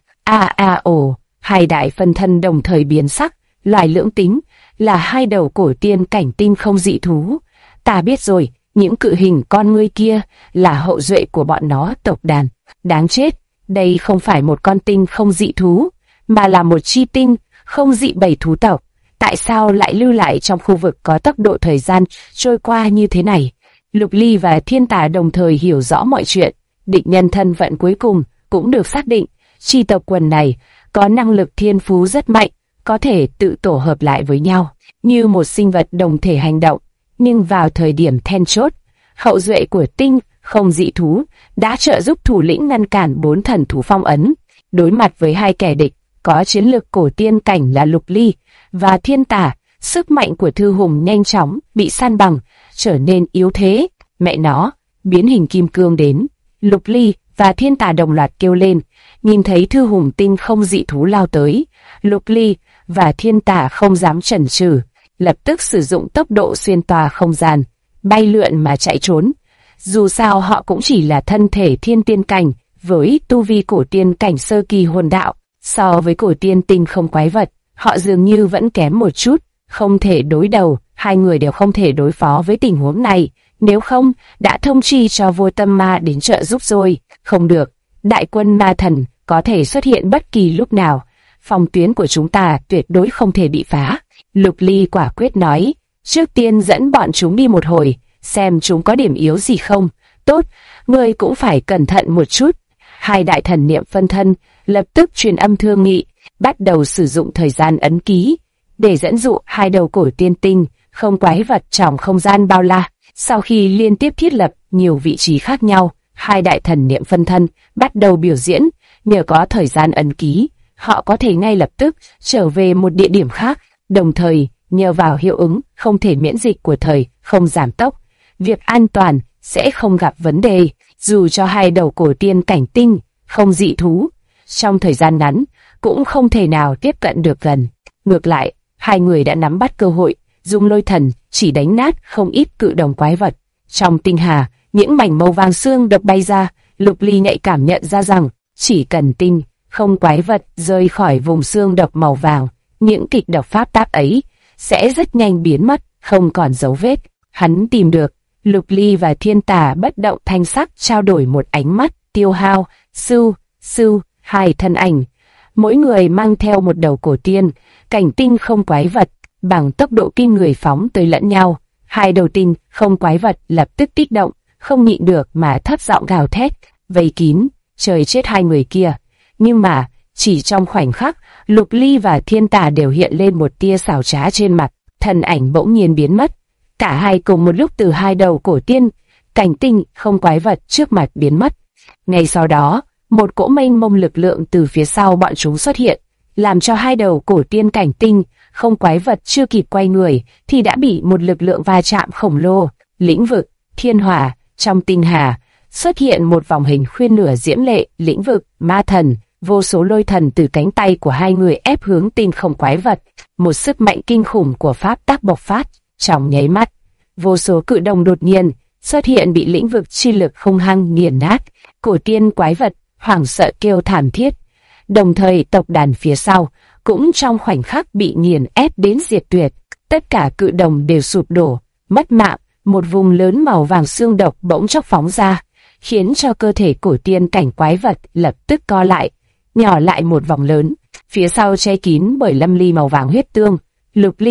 Hai đại phân thân đồng thời biến sắc. Loài lưỡng tính là hai đầu Cổ Tiên Cảnh Tinh không dị thú. Ta biết rồi, những cự hình con ngươi kia là hậu duệ của bọn nó tộc đàn. Đáng chết, đây không phải một con tinh không dị thú, mà là một chi tinh không dị bảy thú tộc. Tại sao lại lưu lại trong khu vực có tốc độ thời gian trôi qua như thế này? Lục Ly và Thiên Tà đồng thời hiểu rõ mọi chuyện. Địch nhân thân phận cuối cùng cũng được xác định. Chi tộc quần này có năng lực thiên phú rất mạnh, có thể tự tổ hợp lại với nhau, như một sinh vật đồng thể hành động. Nhưng vào thời điểm then chốt, hậu duệ của tinh không dị thú đã trợ giúp thủ lĩnh ngăn cản 4 thần thú phong ấn. Đối mặt với hai kẻ địch có chiến lược cổ tiên cảnh là Lục Ly và Thiên Tà, sức mạnh của Thư Hùng nhanh chóng bị san bằng, trở nên yếu thế. Mẹ nó, biến hình kim cương đến! Lục Ly và Thiên Tà đồng loạt kêu lên. Nhìn thấy Thư Hùng tinh không dị thú lao tới, Lục Ly và Thiên Tà không dám chần chừ, lập tức sử dụng tốc độ xuyên tòa không gian, bay lượn mà chạy trốn. Dù sao họ cũng chỉ là thân thể thiên tiên cảnh, với tu vi cổ tiên cảnh sơ kỳ hồn đạo. So với cổ tiên tinh không quái vật, họ dường như vẫn kém một chút, không thể đối đầu. Hai người đều không thể đối phó với tình huống này, nếu không đã thông chi cho Vô Tâm Ma đến trợ giúp rồi. Không được, đại quân ma thần có thể xuất hiện bất kỳ lúc nào, phòng tuyến của chúng ta tuyệt đối không thể bị phá. Lục Ly quả quyết nói, trước tiên dẫn bọn chúng đi một hồi, xem chúng có điểm yếu gì không. Tốt, ngươi cũng phải cẩn thận một chút. Hai đại thần niệm phân thân lập tức truyền âm thương nghị, bắt đầu sử dụng thời gian ấn ký để dẫn dụ hai đầu cổ tiên tinh không quái vật trong không gian bao la. Sau khi liên tiếp thiết lập nhiều vị trí khác nhau, hai đại thần niệm phân thân bắt đầu biểu diễn. Nhờ có thời gian ấn ký, họ có thể ngay lập tức trở về một địa điểm khác. Đồng thời, nhờ vào hiệu ứng không thể miễn dịch của thời không giảm tốc, việc an toàn sẽ không gặp vấn đề. Dù cho hai đầu cổ tiên cảnh tinh không dị thú trong thời gian ngắn cũng không thể nào tiếp cận được gần. Ngược lại, hai người đã nắm bắt cơ hội, dùng lôi thần chỉ đánh nát không ít cự đồng quái vật. Trong tinh hà, những mảnh màu vàng xương độc bay ra. Lục Ly nhạy cảm nhận ra rằng chỉ cần tinh không quái vật rời khỏi vùng xương độc màu vàng, những kịch độc pháp táp ấy sẽ rất nhanh biến mất, không còn dấu vết. Hắn tìm được. Lục Ly và Thiên Tà bất động thanh sắc trao đổi một ánh mắt tiêu hao. Sưu, hai thân ảnh, mỗi người mang theo một đầu cổ tiên cảnh tinh không quái vật, bằng tốc độ kinh người phóng tới lẫn nhau. Hai đầu tinh không quái vật lập tức kích động, không nhịn được mà thấp giọng gào thét, vây kín, trời chết hai người kia. Nhưng mà, chỉ trong khoảnh khắc, Lục Ly và Thiên Tà đều hiện lên một tia xảo trá trên mặt, thân ảnh bỗng nhiên biến mất. Cả hai cùng một lúc từ hai đầu cổ tiên cảnh tinh không quái vật trước mặt biến mất. Ngay sau đó, một cỗ mênh mông lực lượng từ phía sau bọn chúng xuất hiện, làm cho hai đầu cổ tiên cảnh tinh không quái vật chưa kịp quay người thì đã bị một lực lượng va chạm khổng lồ. Lĩnh vực thiên hỏa. Trong tinh hà xuất hiện một vòng hình khuyên nửa diễm lệ lĩnh vực ma thần, vô số lôi thần từ cánh tay của hai người ép hướng tinh không quái vật. Một sức mạnh kinh khủng của pháp tắc bộc phát. Trong nháy mắt, vô số cự đồng đột nhiên xuất hiện bị lĩnh vực chi lực hung hăng nghiền nát. Cổ tiên quái vật hoảng sợ kêu thảm thiết, đồng thời tộc đàn phía sau cũng trong khoảnh khắc bị nghiền ép đến diệt tuyệt. Tất cả cự đồng đều sụp đổ, mất mạng. Một vùng lớn màu vàng xương độc bỗng chốc phóng ra, khiến cho cơ thể cổ tiên cảnh quái vật lập tức co lại, nhỏ lại một vòng lớn. Phía sau che kín bởi lâm ly màu vàng huyết tương. Lục Ly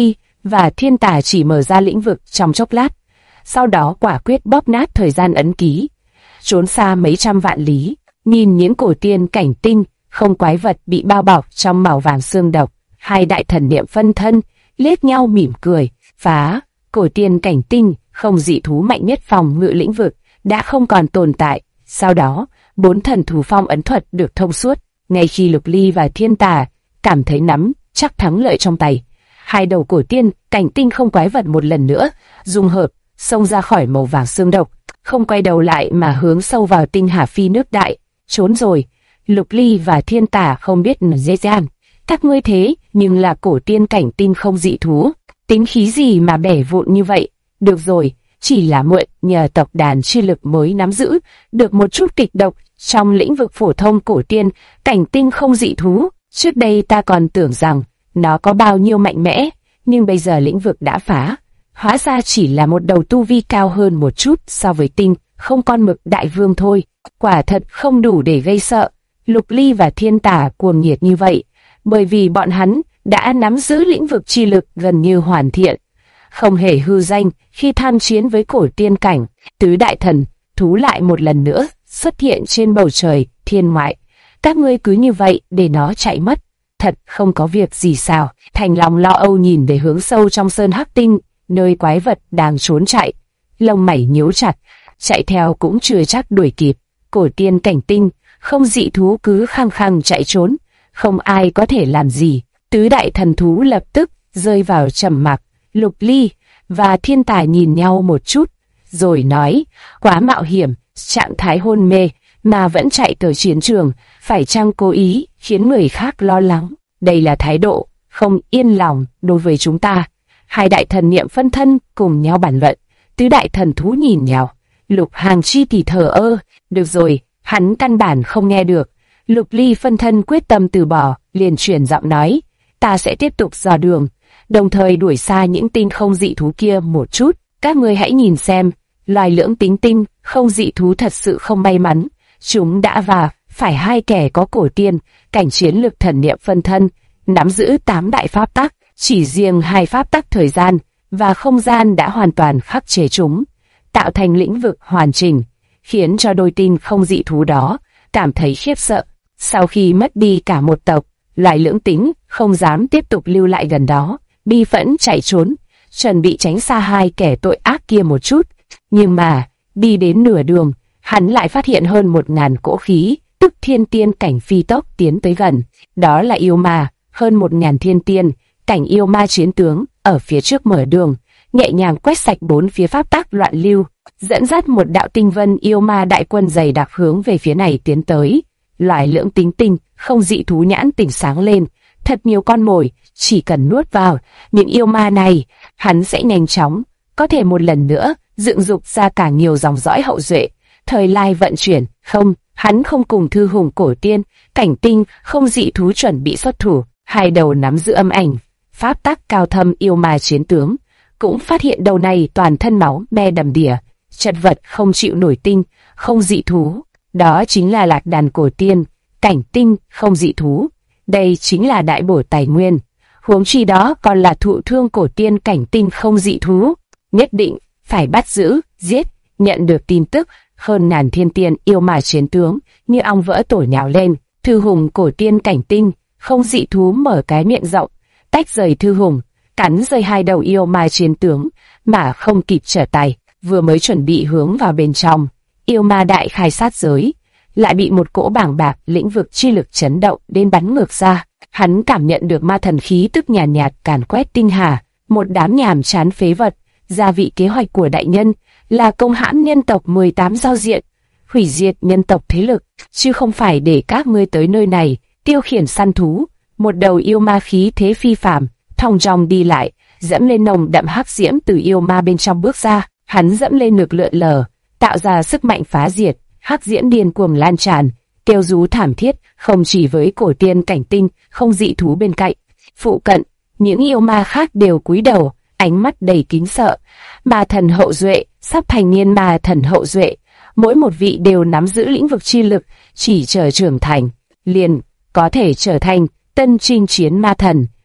và thiên tà chỉ mở ra lĩnh vực trong chốc lát, sau đó quả quyết bóp nát thời gian ấn ký, trốn xa mấy trăm vạn lý. Nhìn những cổ tiên cảnh tinh, không quái vật bị bao bọc trong màu vàng xương độc, hai đại thần niệm phân thân liếc nhau mỉm cười. Phá, cổ tiên cảnh tinh, không dị thú mạnh nhất phòng ngự lĩnh vực đã không còn tồn tại. Sau đó, 4 thần thú phong ấn thuật được thông suốt. Ngay khi Lục Ly và Thiên Tà cảm thấy nắm chắc thắng lợi trong tay, hai đầu cổ tiên cảnh tinh không quái vật một lần nữa dung hợp, xông ra khỏi màu vàng xương độc, không quay đầu lại mà hướng sâu vào tinh hà phi nước đại. Trốn rồi. Lục Ly và Thiên Tà không biết dễ dàng. Các ngươi thế nhưng là cổ tiên cảnh tinh không dị thú, tính khí gì mà bẻ vụn như vậy? Được rồi, chỉ là muội nhờ tộc đàn chi lực mới nắm giữ được một chút kịch độc trong lĩnh vực phổ thông cổ tiên cảnh tinh không dị thú. Trước đây ta còn tưởng rằng nó có bao nhiêu mạnh mẽ, nhưng bây giờ lĩnh vực đã phá, hóa ra chỉ là một đầu tu vi cao hơn một chút so với tinh không con mực đại vương thôi. Quả thật không đủ để gây sợ. Lục Ly và Thiên Tà cuồng nhiệt như vậy, bởi vì bọn hắn đã nắm giữ lĩnh vực chi lực gần như hoàn thiện, không hề hư danh khi tham chiến với cổ tiên cảnh. Tứ đại thần thú lại một lần nữa xuất hiện trên bầu trời thiên ngoại. Các ngươi cứ như vậy để nó chạy mất, thật không có việc gì sao? Thành Long lo âu nhìn về hướng sâu trong sơn hắc tinh, nơi quái vật đang trốn chạy, lông mày nhíu chặt. Chạy theo cũng chưa chắc đuổi kịp. Cổ tiên cảnh tinh không dị thú cứ khăng khăng chạy trốn, không ai có thể làm gì. Tứ đại thần thú lập tức rơi vào trầm mặc. Lục Ly và Thiên Tà nhìn nhau một chút, rồi nói: quá mạo hiểm, trạng thái hôn mê mà vẫn chạy tới chiến trường, phải chăng cố ý khiến người khác lo lắng? Đây là thái độ không yên lòng đối với chúng ta. Hai đại thần niệm phân thân cùng nhau bàn luận. Tứ đại thần thú nhìn nhau. Lục Hàng Chi thì thờ ơ. Được rồi, hắn căn bản không nghe được. Lục Ly phân thân quyết tâm từ bỏ, liền chuyển giọng nói: ta sẽ tiếp tục dò đường, đồng thời đuổi xa những tinh không dị thú kia một chút. Các ngươi hãy nhìn xem, loài lưỡng tính tinh không dị thú thật sự không may mắn. Chúng đã và phải hai kẻ có cổ tiên cảnh chiến lực thần niệm phân thân, nắm giữ 8 đại pháp tắc. Chỉ riêng 2 pháp tắc thời gian và không gian đã hoàn toàn khắc chế chúng, tạo thành lĩnh vực hoàn chỉnh, khiến cho đôi tinh không dị thú đó cảm thấy khiếp sợ. Sau khi mất đi cả một tộc, loài lưỡng tính không dám tiếp tục lưu lại gần đó, bi phẫn chạy trốn, chuẩn bị tránh xa hai kẻ tội ác kia một chút. Nhưng mà, đi đến nửa đường, hắn lại phát hiện hơn 1000 cỗ khí, tức thiên tiên cảnh phi tốc tiến tới gần. Đó là yêu ma, hơn 1000 thiên tiên cảnh yêu ma chiến tướng ở phía trước mở đường, nhẹ nhàng quét sạch 4 phía pháp tắc loạn lưu, dẫn dắt một đạo tinh vân yêu ma đại quân dày đặc hướng về phía này tiến tới. Loài lưỡng tính tinh không dị thú nhãn tỉnh sáng lên, thật nhiều con mồi, chỉ cần nuốt vào những yêu ma này, hắn sẽ nhanh chóng có thể một lần nữa dựng dục ra càng nhiều dòng dõi hậu duệ. Thời lai vận chuyển, không, hắn không cùng thư hùng cổ tiên cảnh tinh không dị thú chuẩn bị xuất thủ. Hai đầu nắm giữ âm ảnh pháp tắc cao thâm yêu ma chiến tướng cũng phát hiện đầu này toàn thân máu me đầm đìa, chật vật không chịu nổi tinh không dị thú. Đó chính là lạc đàn cổ tiên cảnh tinh không dị thú. Đây chính là đại bổ tài nguyên, huống chi đó còn là thụ thương cổ tiên cảnh tinh không dị thú. Nhất định phải bắt giữ, giết. Nhận được tin tức, hơn ngàn thiên tiên yêu ma chiến tướng như ong vỡ tổ nhào lên. Thư hùng cổ tiên cảnh tinh không dị thú mở cái miệng rộng, tách rời thư hùng, cắn rơi hai đầu yêu ma chiến tướng mà không kịp trở tay. Vừa mới chuẩn bị hướng vào bên trong, yêu ma đại khai sát giới, lại bị một cỗ bảng bạc lĩnh vực chi lực chấn động đến bắn ngược ra. Hắn cảm nhận được ma thần khí tức nhàn nhạt càn quét tinh hà, một đám nhàm chán phế vật. Gia vị kế hoạch của đại nhân là công hãm nhân tộc 18 giao diện, hủy diệt nhân tộc thế lực, chứ không phải để các ngươi tới nơi này tiêu khiển săn thú. Một đầu yêu ma khí thế phi phàm, thong dong đi lại, dẫm lên nồng đậm hắc diễm từ yêu ma bên trong bước ra. Hắn dẫm lên ngực lượn lờ, tạo ra sức mạnh phá diệt. Hắc diễm điên cuồng lan tràn, kêu rú thảm thiết, không chỉ với cổ tiên cảnh tinh không dị thú bên cạnh, phụ cận những yêu ma khác đều cúi đầu, ánh mắt đầy kính sợ. Ma thần hậu duệ, sắp thành niên ma thần hậu duệ, mỗi một vị đều nắm giữ lĩnh vực chi lực, chỉ chờ trưởng thành liền có thể trở thành tân chinh chiến ma thần.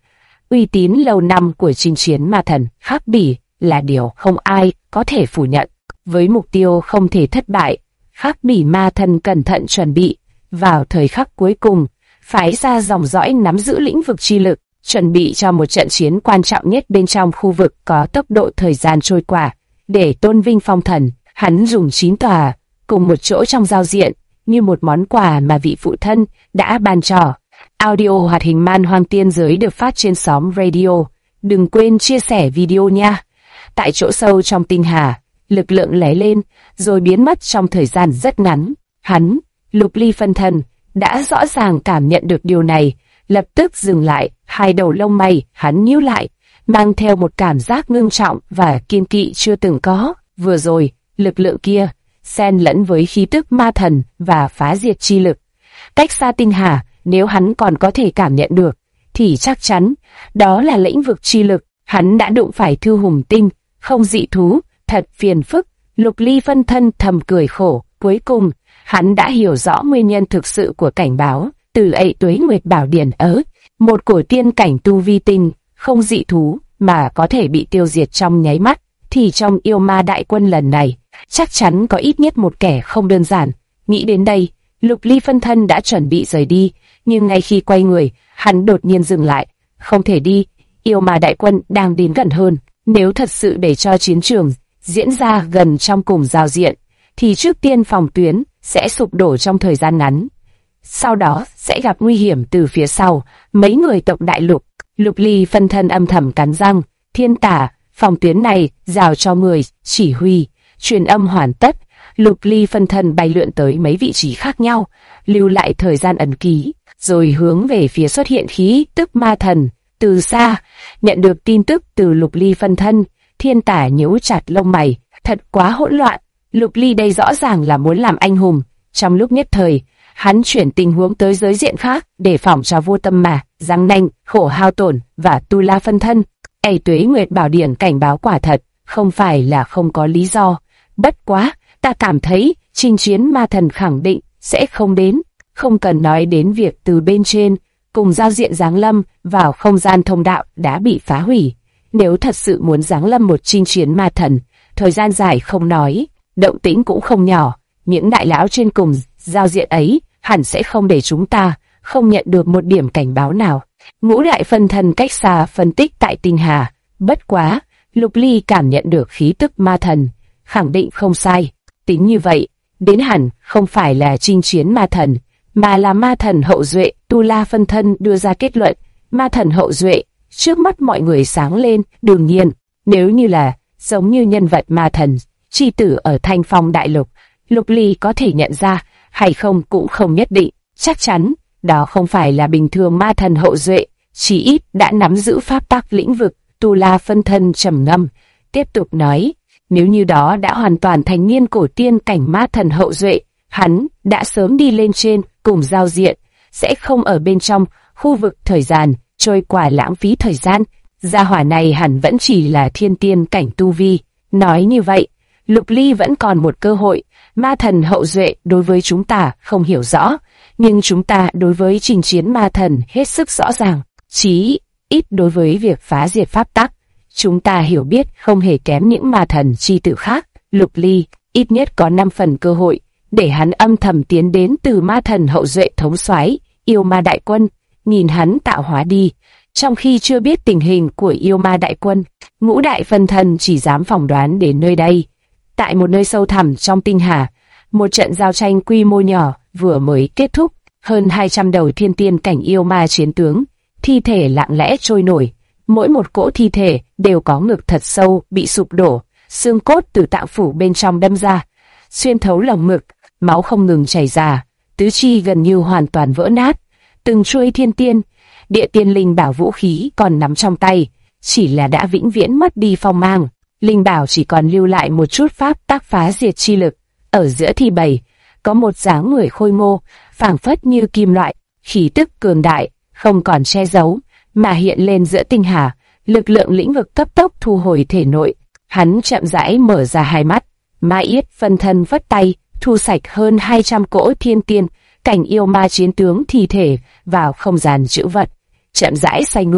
uy tín lâu năm của chinh chiến ma thần Hắc Bỉ là điều không ai có thể phủ nhận. Với mục tiêu không thể thất bại, Hắc Bỉ ma thần cẩn thận chuẩn bị, vào thời khắc cuối cùng, phái ra dòng dõi nắm giữ lĩnh vực chi lực, chuẩn bị cho một trận chiến quan trọng nhất bên trong khu vực có tốc độ thời gian trôi qua. Để tôn vinh phong thần, hắn dùng 9 tòa cùng một chỗ trong giao diện, như một món quà mà vị phụ thân đã ban cho. Audio hoạt hình Man Hoang Tiên Giới được phát trên xóm radio. Đừng quên chia sẻ video nha. Tại chỗ sâu trong tinh hà, lực lượng lóe lên, rồi biến mất trong thời gian rất ngắn. Hắn, Lục Ly phân thân, đã rõ ràng cảm nhận được điều này, lập tức dừng lại, hai đầu lông mày hắn nhíu lại, mang theo một cảm giác ngưng trọng và kiên kỵ chưa từng có. Vừa rồi, lực lượng kia xen lẫn với khí tức ma thần và phá diệt chi lực. Cách xa tinh hà, nếu hắn còn có thể cảm nhận được, thì chắc chắn đó là lĩnh vực chi lực. Hắn đã đụng phải Thư Hùng Tinh, không dị thú, thật phiền phức. Lục Ly phân thân thầm cười khổ. Cuối cùng, hắn đã hiểu rõ nguyên nhân thực sự của cảnh báo. Từ ấy Tuế Nguyệt Bảo Điển một cổ tiên cảnh tu vi tinh, không dị thú mà có thể bị tiêu diệt trong nháy mắt, thì trong yêu ma đại quân lần này chắc chắn có ít nhất một kẻ không đơn giản. Nghĩ đến đây, Lục Ly phân thân đã chuẩn bị rời đi, nhưng ngay khi quay người, hắn đột nhiên dừng lại. Không thể đi, yêu ma đại quân đang đến gần hơn. Nếu thật sự để cho chiến trường diễn ra gần trong cùng giao diện, thì trước tiên phòng tuyến sẽ sụp đổ trong thời gian ngắn. Sau đó sẽ gặp nguy hiểm từ phía sau, mấy người tộc đại lục. Lục Ly phân thân âm thầm cắn răng, Thiên Tả, phòng tuyến này giao cho người chỉ huy. Truyền âm hoàn tất, Lục Ly phân thân bay lượn tới mấy vị trí khác nhau, lưu lại thời gian ẩn ký, rồi hướng về phía xuất hiện khí tức ma thần. Từ xa, nhận được tin tức từ Lục Ly phân thân, Thiên Tả nhíu chặt lông mày, thật quá hỗn loạn. Lục Ly đây rõ ràng là muốn làm anh hùng. Trong lúc nhất thời, hắn chuyển tình huống tới giới diện khác, để phòng cho Vô Tâm Mà, Giang Nanh, Khổ Hao Tổn và Tu La phân thân. Tuế Nguyệt Bảo Điển cảnh báo quả thật, không phải là không có lý do. Bất quá, ta cảm thấy chinh chiến ma thần khẳng định sẽ không đến. Không cần nói đến việc từ bên trên cùng giao diện giáng lâm vào không gian thông đạo đã bị phá hủy. Nếu thật sự muốn giáng lâm một chinh chiến ma thần, thời gian dài không nói, động tĩnh cũng không nhỏ. Những đại lão trên cùng giao diện ấy hẳn sẽ không để chúng ta không nhận được một điểm cảnh báo nào. Ngũ đại phân thân cách xa phân tích tại tinh hà. Bất quá, Lục Ly cảm nhận được khí tức ma thần, khẳng định không sai. Tính như vậy, đến hẳn không phải là chinh chiến ma thần, mà là ma thần hậu duệ. Tu La phân thân đưa ra kết luận, ma thần hậu duệ. Trước mắt mọi người sáng lên. Đương nhiên, nếu như là giống như nhân vật ma thần chi tử ở Thanh Phong đại lục, Lục Ly có thể nhận ra hay không cũng không nhất định. Chắc chắn đó không phải là bình thường ma thần hậu duệ, chỉ ít đã nắm giữ pháp tắc lĩnh vực. Tu La phân thân trầm ngâm, tiếp tục nói, nếu như đó đã hoàn toàn thành niên cổ tiên cảnh ma thần hậu duệ, hắn đã sớm đi lên trên cùng giao diện, sẽ không ở bên trong khu vực thời gian trôi qua lãng phí thời gian. Gia hỏa này hẳn vẫn chỉ là thiên tiên cảnh tu vi. Nói như vậy, Lục Ly vẫn còn một cơ hội. Ma thần hậu duệ đối với chúng ta không hiểu rõ, nhưng chúng ta đối với trình chiến ma thần hết sức rõ ràng. Chí ít đối với việc phá diệt pháp tắc, chúng ta hiểu biết không hề kém những ma thần chi tử khác. Lục Ly ít nhất có 5 phần cơ hội để hắn âm thầm tiến đến từ ma thần hậu duệ thống soái yêu ma đại quân, nhìn hắn tạo hóa đi. Trong khi chưa biết tình hình của yêu ma đại quân, ngũ đại phân thân chỉ dám phỏng đoán đến nơi đây. Tại một nơi sâu thẳm trong tinh hà, một trận giao tranh quy mô nhỏ vừa mới kết thúc. Hơn 200 đầu thiên tiên cảnh yêu ma chiến tướng, thi thể lặng lẽ trôi nổi. Mỗi một cỗ thi thể đều có ngực thật sâu bị sụp đổ, xương cốt từ tạng phủ bên trong đâm ra, xuyên thấu lồng ngực, máu không ngừng chảy ra, tứ chi gần như hoàn toàn vỡ nát. Từng chuôi thiên tiên, địa tiên linh bảo vũ khí còn nắm trong tay, chỉ là đã vĩnh viễn mất đi phong mang. Linh bảo chỉ còn lưu lại một chút pháp tác phá diệt chi lực. Ở giữa thi bầy, có một dáng người khôi ngô, phảng phất như kim loại, khí tức cường đại, không còn che giấu, mà hiện lên giữa tinh hà. Lực lượng lĩnh vực cấp tốc thu hồi thể nội. Hắn chậm rãi mở ra hai mắt. Mai Yết phân thân vất tay, thu sạch hơn 200 cỗ thiên tiên cảnh yêu ma chiến tướng thi thể vào không gian trữ vật. Chậm rãi xoay người,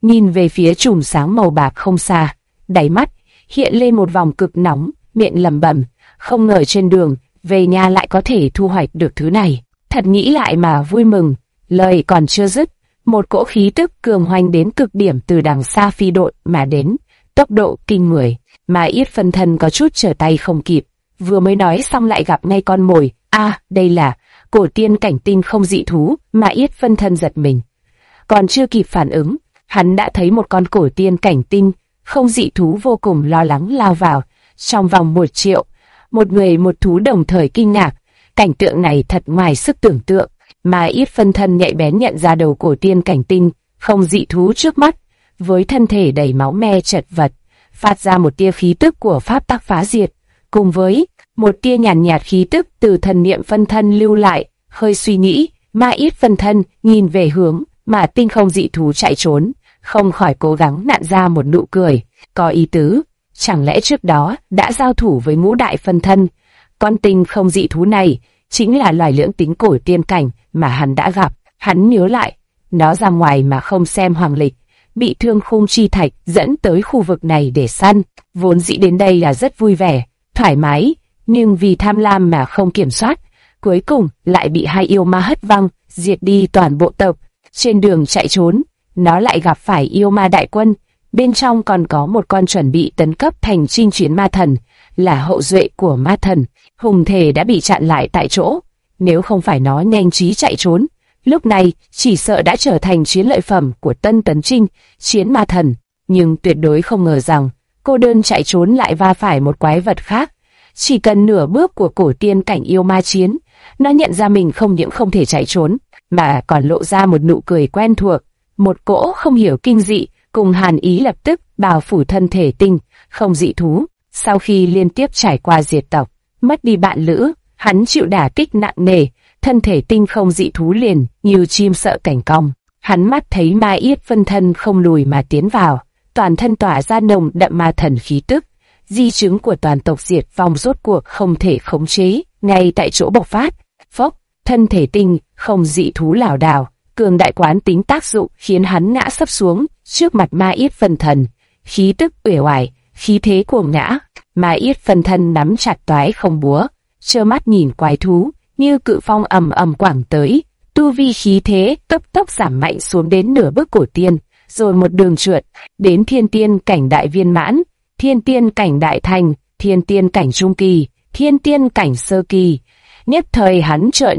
nhìn về phía chùm sáng màu bạc không xa, đáy mắt hiện lên một vòng cực nóng, miệng lẩm bẩm, không ngờ trên đường về nhà lại có thể thu hoạch được thứ này, thật nghĩ lại mà vui mừng. Lời còn chưa dứt, một cỗ khí tức cường hoành đến cực điểm từ đằng xa phi độn mà đến, tốc độ kinh người, mà Yết phân thân có chút trở tay không kịp, vừa mới nói xong lại gặp ngay con mồi. Đây là cổ tiên cảnh tinh không dị thú. Mà Yết phân thân giật mình, còn chưa kịp phản ứng, hắn đã thấy một con cổ tiên cảnh tinh không dị thú vô cùng lo lắng lao vào. Trong vòng 1 triệu, một người một thú đồng thời kinh ngạc, cảnh tượng này thật ngoài sức tưởng tượng. Mà Yết phân thân nhạy bén nhận ra đầu cổ tiên cảnh tinh không dị thú trước mắt, với thân thể đầy máu me chật vật, phát ra một tia khí tức của pháp tắc phá diệt, cùng với một tia nhàn nhạt khí tức từ thần niệm phân thân lưu lại. Hơi suy nghĩ, Ma Yết phân thân nhìn về hướng mà tinh không dị thú chạy trốn, không khỏi cố gắng nặn ra một nụ cười, có ý tứ, chẳng lẽ trước đó đã giao thủ với Ngũ Đại phân thân? Con tinh không dị thú này chính là loài lưỡng tính cổ tiên cảnh mà hắn đã gặp. Hắn nhớ lại, nó ra ngoài mà không xem hoàng lịch, bị Thương Khung Chi Thạch dẫn tới khu vực này để săn, vốn dĩ đến đây là rất vui vẻ, thoải mái, nhưng vì tham lam mà không kiểm soát, cuối cùng lại bị 2 yêu ma hất văng, diệt đi toàn bộ tộc. Trên đường chạy trốn, nó lại gặp phải yêu ma đại quân, bên trong còn có một con chuẩn bị tấn cấp thành chinh chiến ma thần, là hậu duệ của ma thần. Hùng thể đã bị chặn lại tại chỗ, nếu không phải nó nhanh trí chạy trốn, lúc này chỉ sợ đã trở thành chiến lợi phẩm của Tân Tấn Trinh chiến ma thần. Nhưng tuyệt đối không ngờ rằng cô đơn chạy trốn lại va phải một quái vật khác. Chỉ cần nửa bước của cổ tiên cảnh yêu ma chiến, nó nhận ra mình không những không thể chạy trốn, mà còn lộ ra một nụ cười quen thuộc. Một cỗ không hiểu kinh dị cùng hàn ý lập tức bao phủ thân thể tinh không dị thú. Sau khi liên tiếp trải qua diệt tộc, mất đi bạn lữ, hắn chịu đả kích nặng nề, thân thể tinh không dị thú liền như chim sợ cảnh cong. Hắn mắt thấy Ma Yết phân thân không lùi mà tiến vào, toàn thân tỏa ra nồng đậm ma thần khí tức, di chứng của toàn tộc diệt vong rốt cuộc không thể khống chế, ngay tại chỗ bộc phát. Phốc, thân thể tinh không dị thú lảo đảo, cường đại quán tính tác dụng khiến hắn ngã sấp xuống trước mặt Ma Yết phân thân, khí tức uể oải, khí thế cuồng ngã. Ma Yết phân thân nắm chặt toái không búa, trơ mắt nhìn quái thú như cự phong ầm ầm quẳng tới, tu vi khí thế cấp tốc giảm mạnh xuống đến nửa bước cổ tiên, rồi một đường trượt đến thiên tiên cảnh đại viên mãn, thiên tiên cảnh đại thành, thiên tiên cảnh trung kỳ, thiên tiên cảnh sơ kỳ. Nhất thời hắn trợn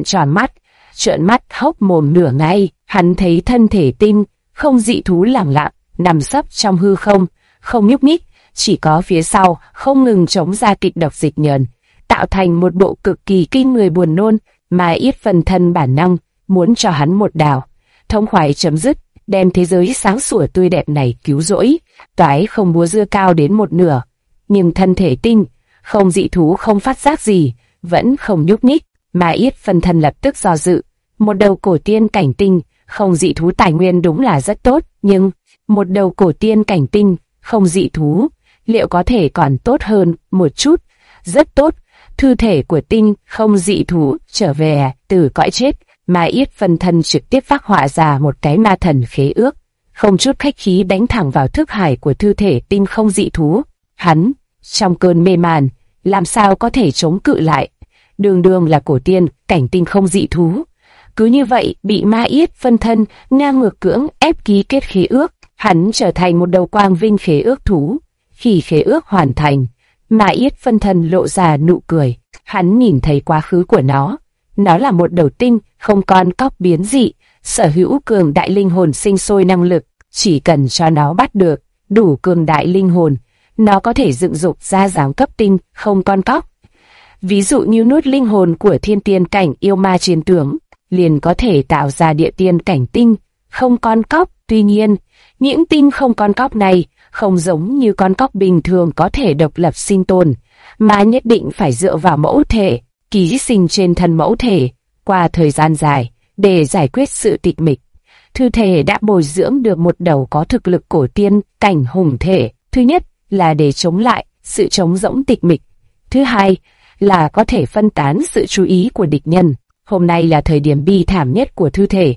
mắt hốc mồm nửa ngày. Hắn thấy thân thể tinh không dị thú lẳng lặng nằm sấp trong hư không, không nhúc nhích, chỉ có phía sau không ngừng chống ra kịch độc dịch nhờn, tạo thành một bộ cực kỳ kinh người buồn nôn. Mà Yết phân thân bản năng muốn cho hắn một đào thông khoái chấm dứt, đem thế giới sáng sủa tươi đẹp này cứu rỗi. Toái không búa dưa cao đến một nửa, nhưng thân thể tinh không dị thú không phát giác gì, vẫn không nhúc nhích. Mà Yết phân thân lập tức do dự. Một đầu cổ tiên cảnh tinh không dị thú tài nguyên đúng là rất tốt, nhưng một đầu cổ tiên cảnh tinh không dị thú liệu có thể còn tốt hơn một chút? Rất tốt. Thư thể của tinh không dị thú trở về từ cõi chết, mà Yết phân thân trực tiếp phác họa ra một cái ma thần khế ước, không chút khách khí đánh thẳng vào thức hải của thư thể tinh không dị thú. Hắn trong cơn mê màn làm sao có thể chống cự lại, đường đường là cổ tiên cảnh tinh không dị thú, cứ như vậy bị Ma Yết phân thân ngang ngược cưỡng ép ký kết khế ước. Hắn trở thành một đầu quang vinh khế ước thú. Khi khế ước hoàn thành, Ma Yết phân thân lộ ra nụ cười. Hắn nhìn thấy quá khứ của nó là một đầu tinh không con cóc biến dị, sở hữu cường đại linh hồn sinh sôi năng lực. Chỉ cần cho nó bắt được đủ cường đại linh hồn, nó có thể dựng dục ra dáng cấp tinh không con cóc. Ví dụ như nuốt linh hồn của thiên tiên cảnh yêu ma chiến tướng, liền có thể tạo ra địa tiên cảnh tinh không con cóc. Tuy nhiên, những tinh không con cóc này không giống như con cóc bình thường có thể độc lập sinh tồn, mà nhất định phải dựa vào mẫu thể, ký sinh trên thân mẫu thể. Qua thời gian dài, để giải quyết sự tịch mịch, thư thể đã bồi dưỡng được một đầu có thực lực cổ tiên cảnh hùng thể. Thứ nhất là để chống lại sự trống rỗng tịch mịch, thứ hai là có thể phân tán sự chú ý của địch nhân. Hôm nay là thời điểm bi thảm nhất của thư thể.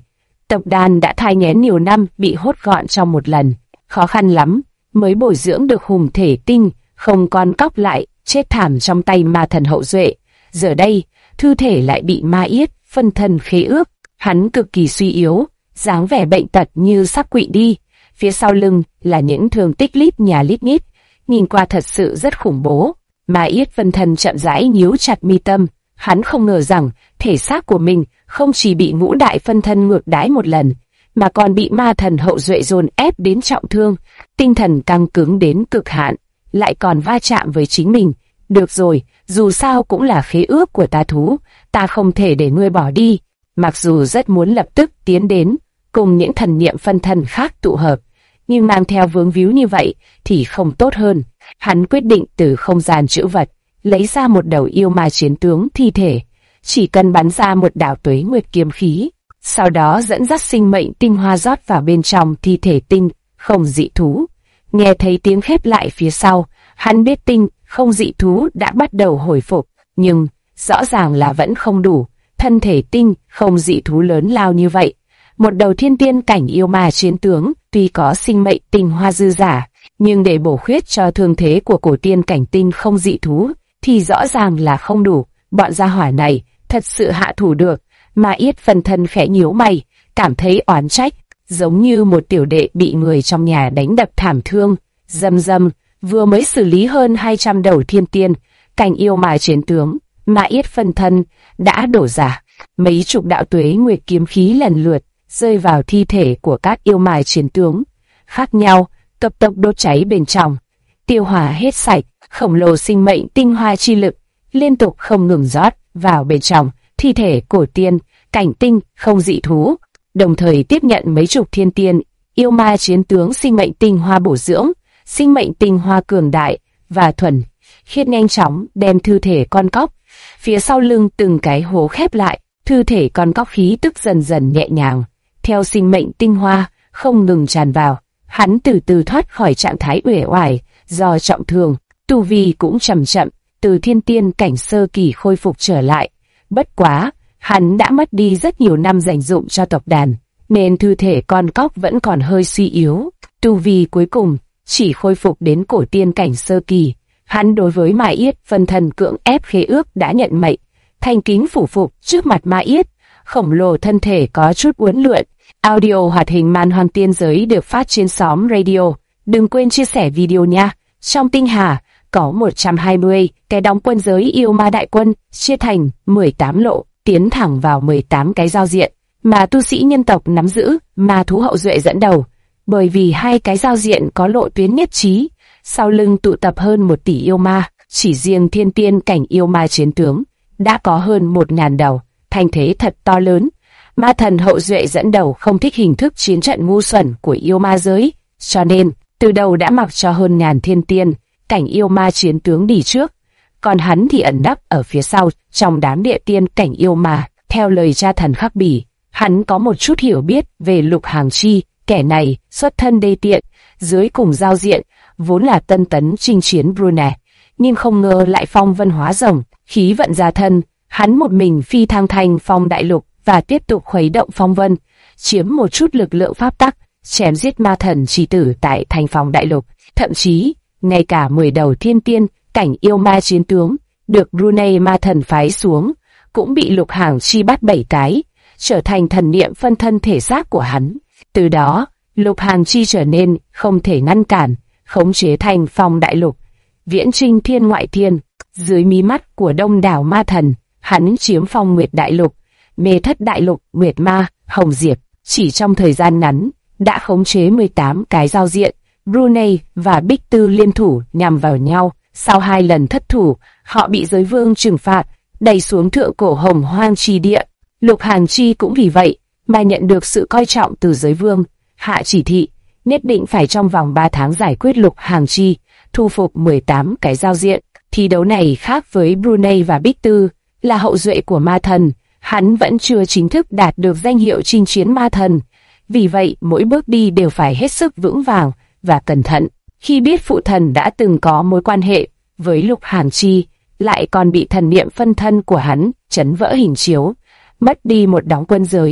Tộc đàn đã thai nghén nhiều năm bị hốt gọn trong một lần, khó khăn lắm mới bồi dưỡng được hùng thể tinh, không con cóc lại chết thảm trong tay ma thần hậu duệ. Giờ đây, thư thể lại bị ma yết phân thân khế ước, hắn cực kỳ suy yếu, dáng vẻ bệnh tật như sắp quỵ đi. Phía sau lưng là những thương tích lít nhà lít nhít, nhìn qua thật sự rất khủng bố. Ma yết phân thân chậm rãi nhíu chặt mi tâm, hắn không ngờ rằng thể xác của mình không chỉ bị ngũ đại phân thân ngược đãi một lần, mà còn bị ma thần hậu duệ dồn ép đến trọng thương, tinh thần căng cứng đến cực hạn, lại còn va chạm với chính mình. Được rồi, dù sao cũng là khế ước của ta thú, ta không thể để ngươi bỏ đi. Mặc dù rất muốn lập tức tiến đến, cùng những thần niệm phân thân khác tụ hợp, nhưng mang theo vướng víu như vậy thì không tốt hơn. Hắn quyết định từ không gian trữ vật, lấy ra một đầu yêu ma chiến tướng thi thể, chỉ cần bắn ra một đạo tuế nguyệt kiếm khí, sau đó dẫn dắt sinh mệnh tinh hoa rót vào bên trong thi thể tinh không dị thú. Nghe thấy tiếng khép lại phía sau, hắn biết tinh không dị thú đã bắt đầu hồi phục, nhưng rõ ràng là vẫn không đủ. Thân thể tinh không dị thú lớn lao như vậy, một đầu thiên tiên cảnh yêu ma chiến tướng tuy có sinh mệnh tinh hoa dư giả, nhưng để bổ khuyết cho thương thế của cổ tiên cảnh tinh không dị thú thì rõ ràng là không đủ. Bọn gia hỏa này thật sự hạ thủ được. Ma yết phân thân khẽ nhíu mày, cảm thấy oán trách, giống như một tiểu đệ bị người trong nhà đánh đập thảm thương. Dầm, vừa mới xử lý hơn 200 đầu thiên tiên cảnh yêu ma chiến tướng, ma yết phân thân đã đổ ra. Mấy chục đạo tuế nguyệt kiếm khí lần lượt rơi vào thi thể của các yêu ma chiến tướng khác nhau, cấp tốc đốt cháy bên trong, tiêu hỏa hết sạch. Khổng lồ sinh mệnh tinh hoa chi lực liên tục không ngừng rót vào bên trong thi thể cổ tiên cảnh tinh không dị thú, đồng thời tiếp nhận mấy chục thiên tiên yêu ma chiến tướng sinh mệnh tinh hoa bổ dưỡng. Sinh mệnh tinh hoa cường đại và thuần khiết nhanh chóng đem thư thể con cóc phía sau lưng từng cái hố khép lại. Thư thể con cóc khí tức dần dần nhẹ nhàng, theo sinh mệnh tinh hoa không ngừng tràn vào. Hắn từ từ thoát khỏi trạng thái uể oải do trọng thương, tu vi cũng chậm chậm từ thiên tiên cảnh sơ kỳ khôi phục trở lại. Bất quá, hắn đã mất đi rất nhiều năm dành dụm cho tộc đàn, nên thư thể con cóc vẫn còn hơi suy yếu. Tu vi cuối cùng chỉ khôi phục đến cổ tiên cảnh sơ kỳ. Hắn đối với Ma Yết phân thân cưỡng ép khế ước đã nhận mệnh, thành kính phủ phục trước mặt Ma Yết. Khổng lồ thân thể có chút uốn lượn. Audio hoạt hình Man Hoang Tiên Giới được phát trên xóm radio. Đừng quên chia sẻ video nha. Trong tinh hà có 120 cái đóng quân giới yêu ma đại quân, chia thành 18 lộ, tiến thẳng vào 18 cái giao diện mà tu sĩ nhân tộc nắm giữ, ma thú hậu duệ dẫn đầu. Bởi vì hai cái giao diện có lộ tuyến nhất trí, sau lưng tụ tập hơn 1 tỷ yêu ma, chỉ riêng thiên tiên cảnh yêu ma chiến tướng đã có hơn 1.000 đầu, thành thế thật to lớn. Ma thần hậu duệ dẫn đầu không thích hình thức chiến trận ngu xuẩn của yêu ma giới, cho nên từ đầu đã mặc cho hơn ngàn thiên tiên cảnh yêu ma chiến tướng đi trước, còn hắn thì ẩn nấp ở phía sau trong đám địa tiên cảnh yêu ma. Theo lời cha thần Khắc Bỉ, hắn có một chút hiểu biết về Lục Hàng Chi. Kẻ này xuất thân đê tiện, dưới cùng giao diện vốn là tân tấn chinh chiến Brunei, nhưng không ngờ lại phong vân hóa rồng, khí vận gia thân. Hắn một mình phi thăng thành phong đại lục và tiếp tục khuấy động phong vân, chiếm một chút lực lượng pháp tắc, chém giết ma thần chi tử tại thành phong đại lục. Thậm chí ngay cả 10 đầu thiên tiên cảnh yêu ma chiến tướng được Brunei ma thần phái xuống cũng bị Lục Hàng Chi bắt 7 cái, trở thành thần niệm phân thân thể xác của hắn. Từ đó, Lục Hàng Chi trở nên không thể ngăn cản, khống chế thành phong đại lục, viễn chinh thiên ngoại thiên. Dưới mí mắt của đông đảo ma thần, hắn chiếm phong nguyệt đại lục, mê thất đại lục, nguyệt ma, hồng diệp. Chỉ trong thời gian ngắn, đã khống chế 18 cái giao diện. Brunei và Bích Tư liên thủ nhằm vào nhau. Sau 2 lần thất thủ, họ bị giới vương trừng phạt, đẩy xuống thượng cổ hồng hoang chi địa. Lục Hàng Chi cũng vì vậy mà nhận được sự coi trọng từ giới vương, hạ chỉ thị nhất định phải trong vòng 3 tháng giải quyết Lục Hàng Chi, thu phục 18 cái giao diện. Thi đấu này khác với Brunei và Bích Tư, là hậu duệ của ma thần, hắn vẫn chưa chính thức đạt được danh hiệu chinh chiến ma thần. Vì vậy, mỗi bước đi đều phải hết sức vững vàng và cẩn thận. Khi biết phụ thần đã từng có mối quan hệ với Lục Hàng Chi, lại còn bị thần niệm phân thân của hắn chấn vỡ hình chiếu, mất đi một đóng quân giới,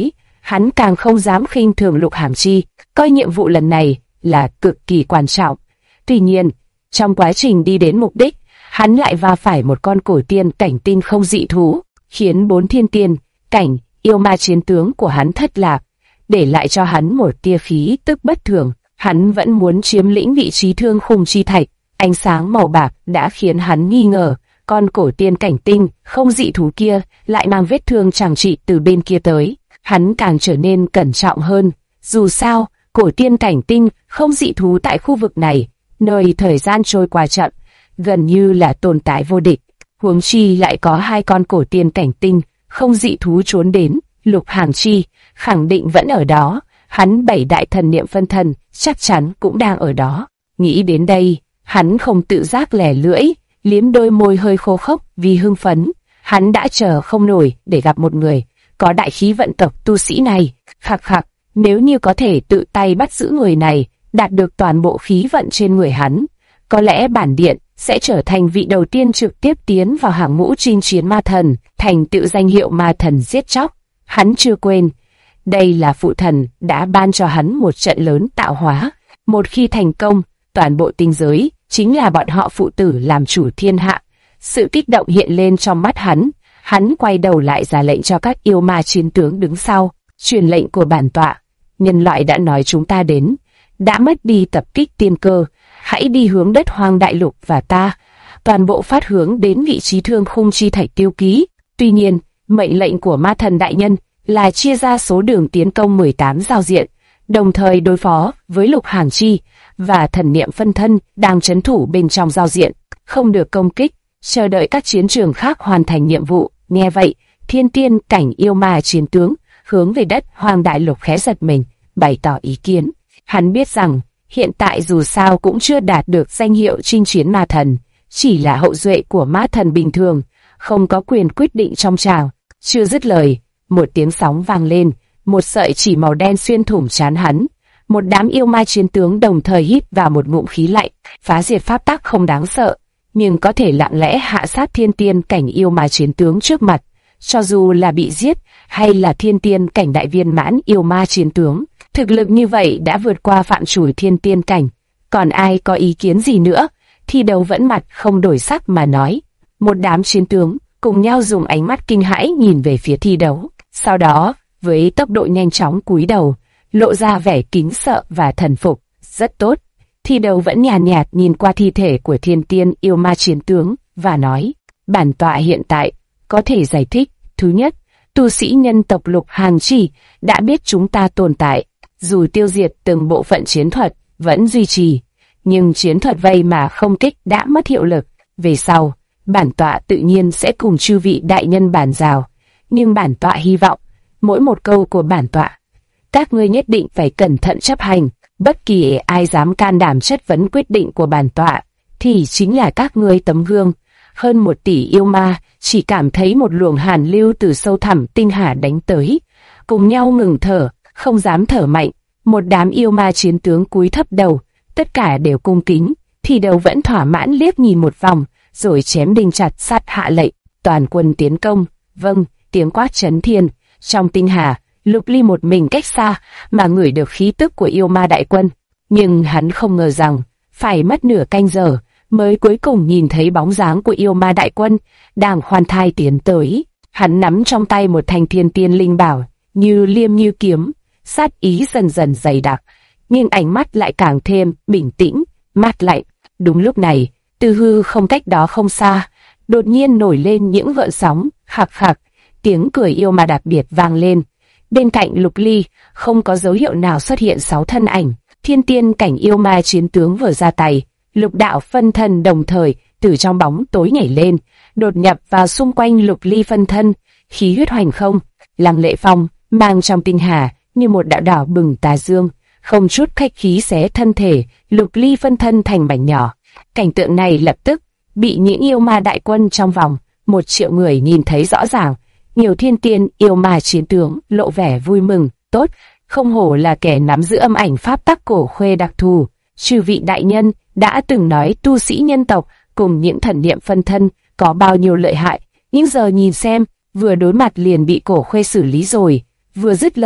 hắn càng không dám khinh thường Lục Hàm Chi, coi nhiệm vụ lần này là cực kỳ quan trọng. Tuy nhiên, trong quá trình đi đến mục đích, hắn lại va phải một con cổ tiên cảnh tinh không dị thú, khiến 4 thiên tiên cảnh yêu ma chiến tướng của hắn thất lạc, để lại cho hắn một tia khí tức bất thường. Hắn vẫn muốn chiếm lĩnh vị trí thương khung chi thạch, ánh sáng màu bạc đã khiến hắn nghi ngờ, con cổ tiên cảnh tinh không dị thú kia lại mang vết thương chằng trị từ bên kia tới. Hắn càng trở nên cẩn trọng hơn, dù sao, cổ tiên cảnh tinh không dị thú tại khu vực này, nơi thời gian trôi qua chậm, gần như là tồn tại vô địch. Huống chi lại có 2 con cổ tiên cảnh tinh không dị thú trốn đến, Lục Hàm Chi khẳng định vẫn ở đó, hắn 7 đại thần niệm phân thân chắc chắn cũng đang ở đó. Nghĩ đến đây, hắn không tự giác lẻ lưỡi, liếm đôi môi hơi khô khốc vì hưng phấn. Hắn đã chờ không nổi để gặp một người có đại khí vận tộc tu sĩ này. Khặc khặc, nếu như có thể tự tay bắt giữ người này, đạt được toàn bộ khí vận trên người hắn, có lẽ bản điện sẽ trở thành vị đầu tiên trực tiếp tiến vào hàng ngũ chinh chiến ma thần, thành tựu danh hiệu ma thần giết chóc. Hắn chưa quên, đây là phụ thần đã ban cho hắn một trận lớn tạo hóa. Một khi thành công, toàn bộ tinh giới chính là bọn họ phụ tử làm chủ thiên hạ. Sự kích động hiện lên trong mắt hắn quay đầu lại ra lệnh cho các yêu ma chiến tướng đứng sau, truyền lệnh của bản tọa. Nhân loại đã nói chúng ta đến, đã mất đi tập kích tiên cơ, hãy đi hướng đất hoang đại lục và ta, toàn bộ phát hướng đến vị trí thương khung chi thạch tiêu ký. Tuy nhiên, mệnh lệnh của ma thần đại nhân là chia ra số đường tiến công 18 giao diện, đồng thời đối phó với Lục Hàm Chi và thần niệm phân thân đang trấn thủ bên trong giao diện, không được công kích, chờ đợi các chiến trường khác hoàn thành nhiệm vụ. Nghe vậy, thiên tiên cảnh yêu ma chiến tướng hướng về đất hoang đại lục khẽ giật mình, bày tỏ ý kiến. Hắn biết rằng hiện tại dù sao cũng chưa đạt được danh hiệu chinh chiến ma thần, chỉ là hậu duệ của ma thần bình thường, không có quyền quyết định trong tràng. Chưa dứt lời, một tiếng sóng vang lên, một sợi chỉ màu đen xuyên thủng trán hắn. Một đám yêu ma chiến tướng đồng thời hít vào một ngụm khí lạnh. Phá diệt pháp tắc không đáng sợ, nhưng có thể lặng lẽ hạ sát thiên tiên cảnh yêu ma chiến tướng trước mặt. Cho dù là bị giết hay là thiên tiên cảnh đại viên mãn yêu ma chiến tướng, thực lực như vậy đã vượt qua phạm chủ thiên tiên cảnh. Còn ai có ý kiến gì nữa? Thi Đấu vẫn mặt không đổi sắc mà nói. Một đám chiến tướng cùng nhau dùng ánh mắt kinh hãi nhìn về phía Thi Đấu. Sau đó, với tốc độ nhanh chóng cúi đầu, lộ ra vẻ kính sợ và thần phục. Rất tốt. Thi Đấu vẫn nhàn nhạt nhìn qua thi thể của thiên tiên yêu ma chiến tướng và nói, bản tọa hiện tại có thể giải thích. Thứ nhất, tu sĩ nhân tộc Lục Hàm Chi đã biết chúng ta tồn tại, dù tiêu diệt từng bộ phận chiến thuật vẫn duy trì, nhưng chiến thuật vây mà không kích đã mất hiệu lực. Về sau, bản tọa tự nhiên sẽ cùng chư vị đại nhân bàn giao, nhưng bản tọa hy vọng mỗi một câu của bản tọa các ngươi nhất định phải cẩn thận chấp hành. Bất kỳ ai dám can đảm chất vấn quyết định của bản tọa thì chính là các ngươi tấm gương. Hơn 1 tỷ yêu ma chỉ cảm thấy một luồng hàn lưu từ sâu thẳm tinh hà đánh tới, cùng nhau ngừng thở, không dám thở mạnh. Một đám yêu ma chiến tướng cúi thấp đầu, tất cả đều cung kính. Thi Đấu vẫn thỏa mãn liếc nhìn một vòng, rồi chém đinh chặt sắt hạ lệnh, toàn quân tiến công. Vâng, tiếng quát chấn thiên. Trong tinh hà, Lục Ly một mình cách xa mà ngửi được khí tức của yêu ma đại quân, nhưng hắn không ngờ rằng phải mất nửa canh giờ mới cuối cùng nhìn thấy bóng dáng của yêu ma đại quân đang khoan thai tiến tới. Hắn nắm trong tay một thanh thiên tiên linh bảo, như liêm như kiếm, sát ý dần dần dày đặc, nhưng ánh mắt lại càng thêm bình tĩnh, mát lạnh. Đúng lúc này, từ hư không cách đó không xa, đột nhiên nổi lên những gợn sóng. Khạc khạc, tiếng cười yêu ma đặc biệt vang lên. Bên cạnh Lục Ly không có dấu hiệu nào xuất hiện 6 thân ảnh. Thiên tiên cảnh yêu ma chiến tướng vừa ra tay, lục đạo phân thân đồng thời từ trong bóng tối nhảy lên, đột nhập vào xung quanh Lục Ly phân thân, khí huyết hoành không, lăng lệ phong mang trong tinh hà như một đạo đỏ bừng tà dương, không chút khách khí xé thân thể Lục Ly phân thân thành mảnh nhỏ. Cảnh tượng này lập tức bị những yêu ma đại quân trong vòng 1 triệu người nhìn thấy rõ ràng. Nhiều thiên tiên yêu ma chiến tướng lộ vẻ vui mừng. Tốt, không hổ là kẻ nắm giữ âm ảnh pháp tắc cổ khuê đặc thù. Chư vị đại nhân đã từng nói tu sĩ nhân tộc cùng những thần niệm phân thân có bao nhiêu lợi hại, nhưng giờ nhìn xem, vừa đối mặt liền bị cổ khuê xử lý rồi. Vừa dứt lời,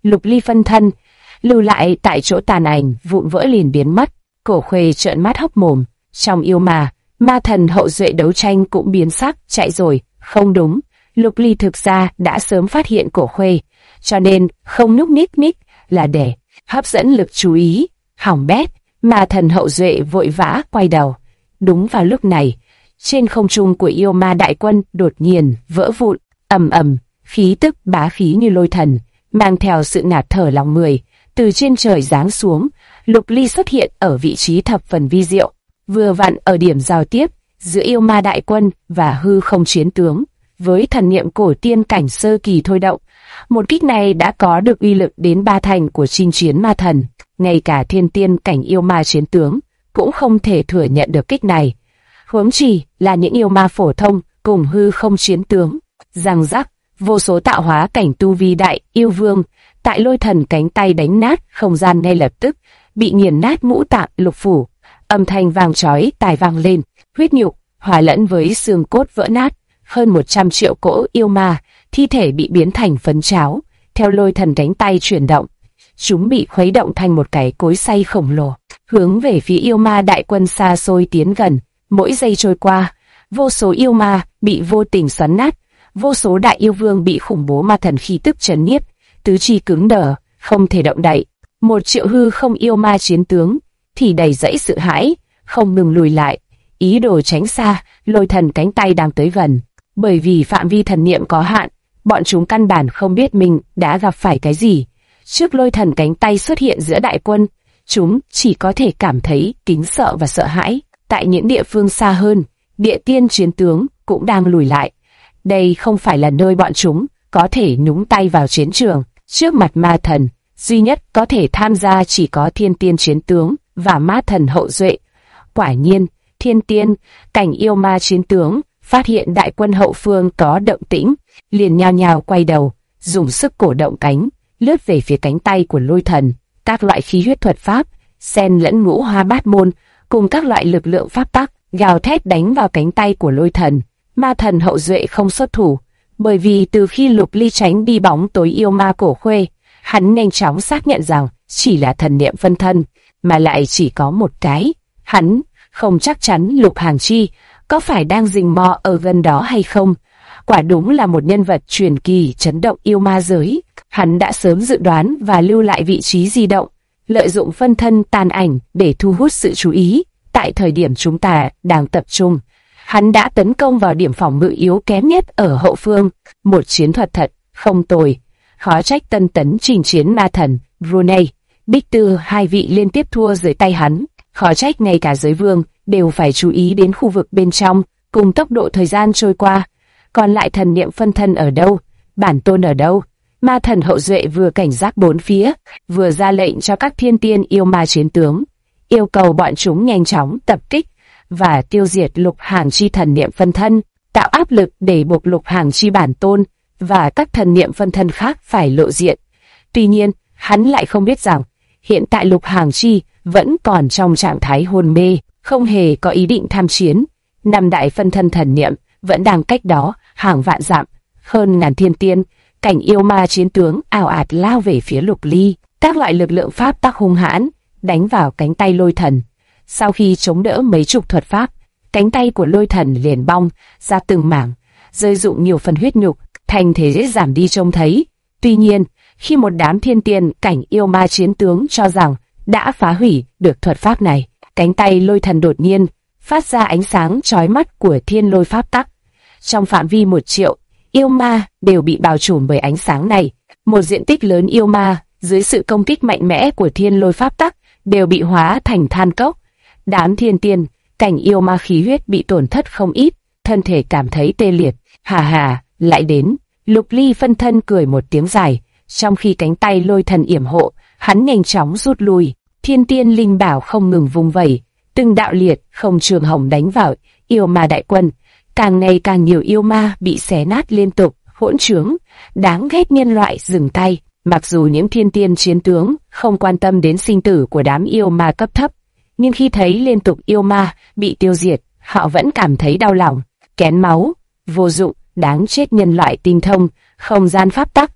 Lục Ly phân thân lưu lại tại chỗ, tàn ảnh vụn vỡ liền biến mất. Cổ Khuê trợn mắt hốc mồm, trong yêu ma thần hậu duệ đấu tranh cũng biến sắc, chạy rồi. Không đúng, Lục Ly thực ra đã sớm phát hiện Cổ Khuê, cho nên không núp ních là để hấp dẫn lực chú ý. Hỏng bét, ma thần hậu duệ vội vã quay đầu. Đúng vào lúc này, trên không trung của yêu ma đại quân đột nhiên vỡ vụn, ầm ầm, khí tức bá khí như lôi thần, mang theo sự ngạt thở lòng người, từ trên trời giáng xuống. Lục Ly xuất hiện ở vị trí thập phần vi diệu, vừa vặn ở điểm giao tiếp giữa yêu ma đại quân và hư không chiến tướng. Với thần niệm cổ tiên cảnh sơ kỳ thôi động, một kích này đã có được uy lực đến 3 thành của chinh chiến ma thần. Ngay cả thiên tiên cảnh yêu ma chiến tướng cũng không thể thừa nhận được kích này, huống chi là những yêu ma phổ thông cùng hư không chiến tướng. Răng rắc, vô số tạo hóa cảnh tu vi đại yêu vương tại lôi thần cánh tay đánh nát không gian, ngay lập tức bị nghiền nát ngũ tạng lục phủ. Âm thanh vang chói tai vang lên, huyết nhục hòa lẫn với xương cốt vỡ nát. Hơn 100 triệu cỗ yêu ma thi thể bị biến thành phấn cháo, theo lôi thần cánh tay chuyển động. Chúng bị khuấy động thành một cái cối xay khổng lồ, hướng về phía yêu ma đại quân xa xôi tiến gần. Mỗi giây trôi qua, vô số yêu ma bị vô tình xoắn nát, vô số đại yêu vương bị khủng bố ma thần khí tức trấn nhiếp, tứ chi cứng đờ, không thể động đậy. 1 triệu hư không yêu ma chiến tướng thì đầy dẫy sợ hãi, không ngừng lùi lại, ý đồ tránh xa lôi thần cánh tay đang tới gần. Bởi vì phạm vi thần niệm có hạn, bọn chúng căn bản không biết mình đã gặp phải cái gì. Trước lôi thần cánh tay xuất hiện giữa đại quân, chúng chỉ có thể cảm thấy kính sợ và sợ hãi. Tại những địa phương xa hơn, địa tiên chiến tướng cũng đang lùi lại. Đây không phải là nơi bọn chúng có thể nhúng tay vào chiến trường. Trước mặt ma thần, duy nhất có thể tham gia chỉ có thiên tiên chiến tướng và ma thần hậu duệ. Quả nhiên, thiên tiên cảnh yêu ma chiến tướng phát hiện đại quân hậu phương có động tĩnh, liền nhao nhao quay đầu, dùng sức cổ động cánh, lướt về phía cánh tay của lôi thần. Các loại khí huyết thuật pháp, xen lẫn ngũ hoa bát môn, cùng các loại lực lượng pháp tắc, gào thét đánh vào cánh tay của lôi thần. Ma thần hậu duệ không xuất thủ, bởi vì từ khi Lục Ly tránh đi bóng tối yêu ma Cổ Khuê, hắn nhanh chóng xác nhận rằng chỉ là thần niệm phân thân, mà lại chỉ có một cái. Hắn không chắc chắn Lục Hàng Chi có phải đang rình mò ở gần đó hay không. Quả đúng là một nhân vật truyền kỳ chấn động yêu ma giới. Hắn đã sớm dự đoán và lưu lại vị trí di động, lợi dụng phân thân tàn ảnh để thu hút sự chú ý. Tại thời điểm chúng ta đang tập trung, hắn đã tấn công vào điểm phòng ngự yếu kém nhất ở hậu phương. Một chiến thuật thật không tồi. Khó trách Tân Tấn trình chiến ma thần Brunei, Bích Tư hai vị liên tiếp thua dưới tay hắn. Khó trách ngay cả giới vương đều phải chú ý đến khu vực bên trong, cùng tốc độ thời gian trôi qua. Còn lại thần niệm phân thân ở đâu? Bản tôn ở đâu? Ma thần hậu duệ vừa cảnh giác bốn phía, vừa ra lệnh cho các thiên tiên yêu ma chiến tướng, yêu cầu bọn chúng nhanh chóng tập kích và tiêu diệt Lục Hàng Chi thần niệm phân thân, tạo áp lực để buộc Lục Hàng Chi bản tôn và các thần niệm phân thân khác phải lộ diện. Tuy nhiên, hắn lại không biết rằng, hiện tại Lục Hàng Chi vẫn còn trong trạng thái hôn mê, không hề có ý định tham chiến. 5 đại phân thân thần niệm vẫn đang cách đó hàng vạn dặm. Hơn ngàn thiên tiên cảnh yêu ma chiến tướng ào ạt lao về phía Lục Ly. Các loại lực lượng pháp tắc hung hãn đánh vào cánh tay lôi thần. Sau khi chống đỡ mấy chục thuật pháp, cánh tay của lôi thần liền bong ra từng mảng, rơi rụng nhiều phần huyết nhục, thành thế dễ giảm đi trông thấy. Tuy nhiên, khi một đám thiên tiên cảnh yêu ma chiến tướng cho rằng đã phá hủy được thuật pháp này, cánh tay lôi thần đột nhiên phát ra ánh sáng chói mắt của thiên lôi pháp tắc. Trong phạm vi 1 triệu yêu ma đều bị bao trùm bởi ánh sáng này. Một diện tích lớn yêu ma dưới sự công kích mạnh mẽ của thiên lôi pháp tắc đều bị hóa thành than cốc. Đám thiên tiên cảnh yêu ma khí huyết bị tổn thất không ít, thân thể cảm thấy tê liệt. Hà hà, lại đến. Lục Ly phân thân cười một tiếng dài, trong khi cánh tay lôi thần yểm hộ, hắn nhanh chóng rút lui. Thiên tiên linh bảo không ngừng vung vẩy, từng đạo liệt không trường hồng đánh vào yêu ma đại quân. Càng ngày càng nhiều yêu ma bị xé nát liên tục, hỗn trướng, đáng ghét nhân loại dừng tay. Mặc dù những thiên tiên chiến tướng không quan tâm đến sinh tử của đám yêu ma cấp thấp, nhưng khi thấy liên tục yêu ma bị tiêu diệt, họ vẫn cảm thấy đau lòng, kén máu, vô dụng, đáng chết nhân loại tinh thông không gian pháp tắc,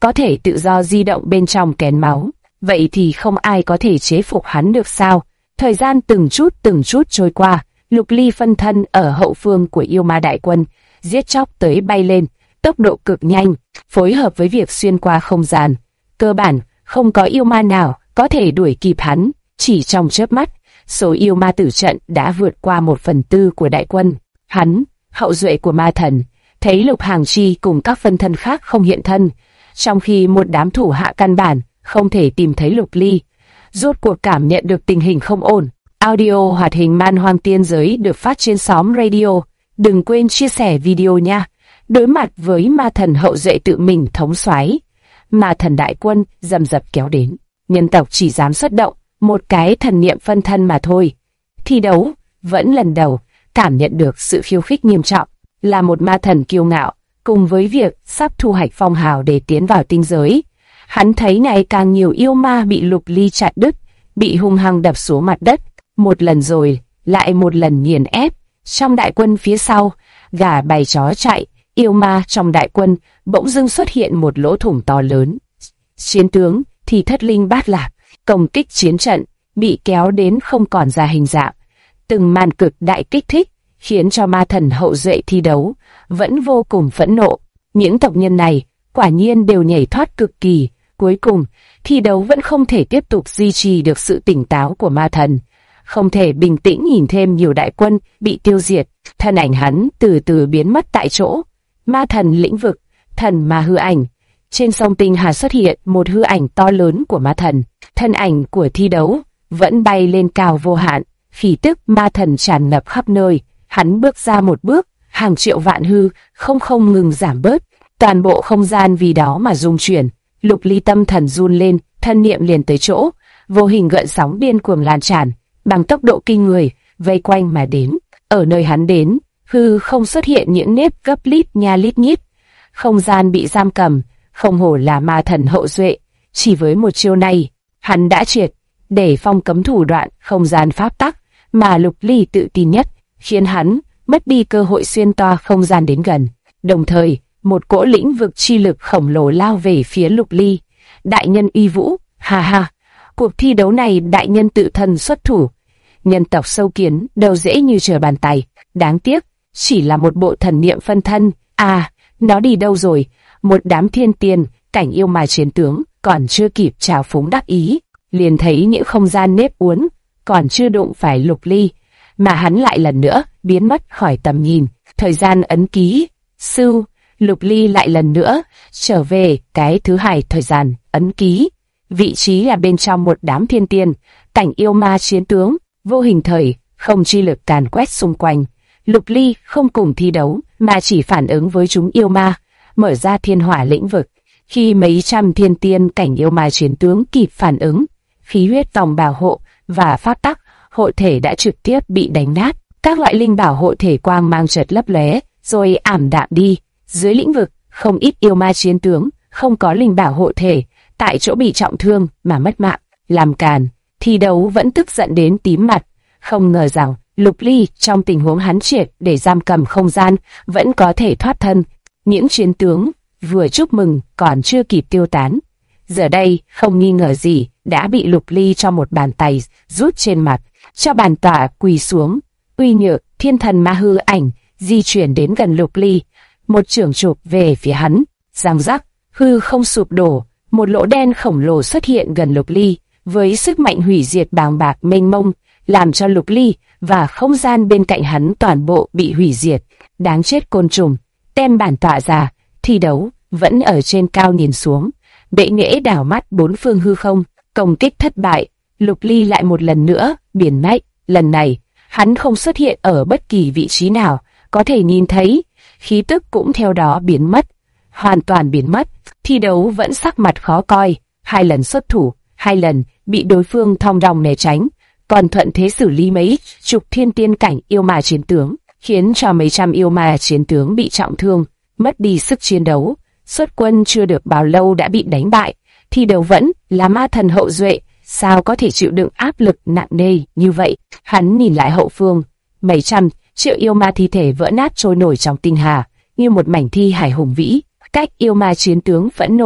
có thể tự do di động bên trong kén máu. Vậy thì không ai có thể chế phục hắn được sao? Thời gian từng chút trôi qua, Lục Ly phân thân ở hậu phương của yêu ma đại quân, giết chóc tới bay lên, tốc độ cực nhanh, phối hợp với việc xuyên qua không gian. Cơ bản, không có yêu ma nào có thể đuổi kịp hắn. Chỉ trong chớp mắt, số yêu ma tử trận đã vượt qua 1/4 của đại quân. Hắn, hậu duệ của ma thần, thấy Lục Hàng Chi cùng các phân thân khác không hiện thân, trong khi một đám thủ hạ căn bản không thể tìm thấy Lục Ly. Rốt cuộc cảm nhận được tình hình không ổn. Audio hoạt hình Man Hoang Tiên Giới được phát trên xóm radio. Đừng quên chia sẻ video nha. Đối mặt với ma thần hậu duệ tự mình thống soái, ma thần đại quân rầm rập kéo đến. Nhân tộc chỉ dám xuất động một cái thần niệm phân thân mà thôi. Thi đấu vẫn lần đầu cảm nhận được sự khiêu khích nghiêm trọng. Là một ma thần kiêu ngạo, cùng với việc sắp thu hoạch phong hào để tiến vào tinh giới, hắn thấy ngày càng nhiều yêu ma bị Lục Ly chặt đứt, bị hung hăng đập xuống mặt đất, một lần rồi lại một lần nghiền ép. Trong đại quân phía sau, gà bày chó chạy, yêu ma trong đại quân bỗng dưng xuất hiện một lỗ thủng to lớn. Chiến tướng thì thất linh bát lạc, công kích chiến trận bị kéo đến không còn ra hình dạng. Từng màn cực đại kích thích khiến cho ma thần hậu duệ thi đấu vẫn vô cùng phẫn nộ. Những tộc nhân này quả nhiên đều nhảy thoát cực kỳ. Cuối cùng, thi đấu vẫn không thể tiếp tục duy trì được sự tỉnh táo của ma thần. Không thể bình tĩnh nhìn thêm nhiều đại quân bị tiêu diệt, thân ảnh hắn từ từ biến mất tại chỗ. Ma thần lĩnh vực, thần ma hư ảnh. Trên sông Tinh Hà xuất hiện một hư ảnh to lớn của ma thần. Thân ảnh của thi đấu vẫn bay lên cao vô hạn, khí tức ma thần tràn ngập khắp nơi. Hắn bước ra một bước, hàng triệu vạn hư không ngừng giảm bớt, toàn bộ không gian vì đó mà rung chuyển. Lục Ly tâm thần run lên, thân niệm liền tới chỗ, vô hình gợn sóng điên cuồng lan tràn, bằng tốc độ kinh người, vây quanh mà đến. Ở nơi hắn đến, hư không xuất hiện những nếp gấp lít nha lít nhít, không gian bị giam cầm. Không hổ là ma thần hậu duệ, chỉ với một chiêu này, hắn đã triệt để phong cấm thủ đoạn không gian pháp tắc mà Lục Ly tự tin nhất, khiến hắn mất đi cơ hội xuyên toa không gian đến gần. Đồng thời, một cỗ lĩnh vực chi lực khổng lồ lao về phía Lục Ly. Đại nhân uy vũ, ha ha, cuộc thi đấu này đại nhân tự thân xuất thủ. Nhân tộc sâu kiến đâu dễ như trở bàn tay, đáng tiếc, chỉ là một bộ thần niệm phân thân. À, nó đi đâu rồi? Một đám thiên tiên, cảnh yêu ma chiến tướng, còn chưa kịp trào phúng đắc ý, liền thấy những không gian nếp uốn, còn chưa đụng phải Lục Ly, mà hắn lại lần nữa biến mất khỏi tầm nhìn. Thời gian ấn ký, sưu, Lục Ly lại lần nữa trở về cái thứ hai thời gian ấn ký. Vị trí là bên trong một đám thiên tiên, cảnh yêu ma chiến tướng, vô hình thời, không chi lực càn quét xung quanh. Lục Ly không cùng thi đấu, mà chỉ phản ứng với chúng yêu ma, mở ra thiên hỏa lĩnh vực. Khi mấy trăm thiên tiên cảnh yêu ma chiến tướng kịp phản ứng, khí huyết vòng bảo hộ và pháp tắc hộ thể đã trực tiếp bị đánh nát. Các loại linh bảo hộ thể quang mang chợt lấp lóe, rồi ảm đạm đi. Dưới lĩnh vực, không ít yêu ma chiến tướng không có linh bảo hộ thể, tại chỗ bị trọng thương mà mất mạng. Làm càn, thi đấu vẫn tức giận đến tím mặt. Không ngờ rằng Lục Ly trong tình huống hắn triệt để giam cầm không gian vẫn có thể thoát thân. Những chiến tướng vừa chúc mừng còn chưa kịp tiêu tán, giờ đây không nghi ngờ gì đã bị Lục Ly cho một bàn tay rút trên mặt, cho bàn tỏa quỳ xuống. Uy nhược thiên thần ma hư ảnh di chuyển đến gần Lục Ly, một chưởng chụp về phía hắn. Giang giác, hư không sụp đổ, một lỗ đen khổng lồ xuất hiện gần Lục Ly với sức mạnh hủy diệt bàng bạc mênh mông, làm cho Lục Ly và không gian bên cạnh hắn toàn bộ bị hủy diệt. Đáng chết côn trùng! Tem bản tỏa ra, thi đấu vẫn ở trên cao nhìn xuống, bệ nghệ đảo mắt bốn phương hư không. Công kích thất bại, Lục Ly lại một lần nữa biến mất. Lần này hắn không xuất hiện ở bất kỳ vị trí nào có thể nhìn thấy, khí tức cũng theo đó biến mất, hoàn toàn biến mất. Thi đấu vẫn sắc mặt khó coi, hai lần xuất thủ, hai lần bị đối phương thong dong né tránh, còn thuận thế xử lý mấy chục thiên tiên cảnh yêu ma chiến tướng, khiến cho mấy trăm yêu ma chiến tướng bị trọng thương, mất đi sức chiến đấu. Xuất quân chưa được bao lâu đã bị đánh bại. Thi đấu vẫn là ma thần hậu duệ, sao có thể chịu đựng áp lực nặng nề như vậy? Hắn nhìn lại hậu phương, mấy trăm triệu yêu ma thi thể vỡ nát trôi nổi trong tinh hà, như một mảnh thi hải hùng vĩ. Cách yêu ma chiến tướng phẫn nộ,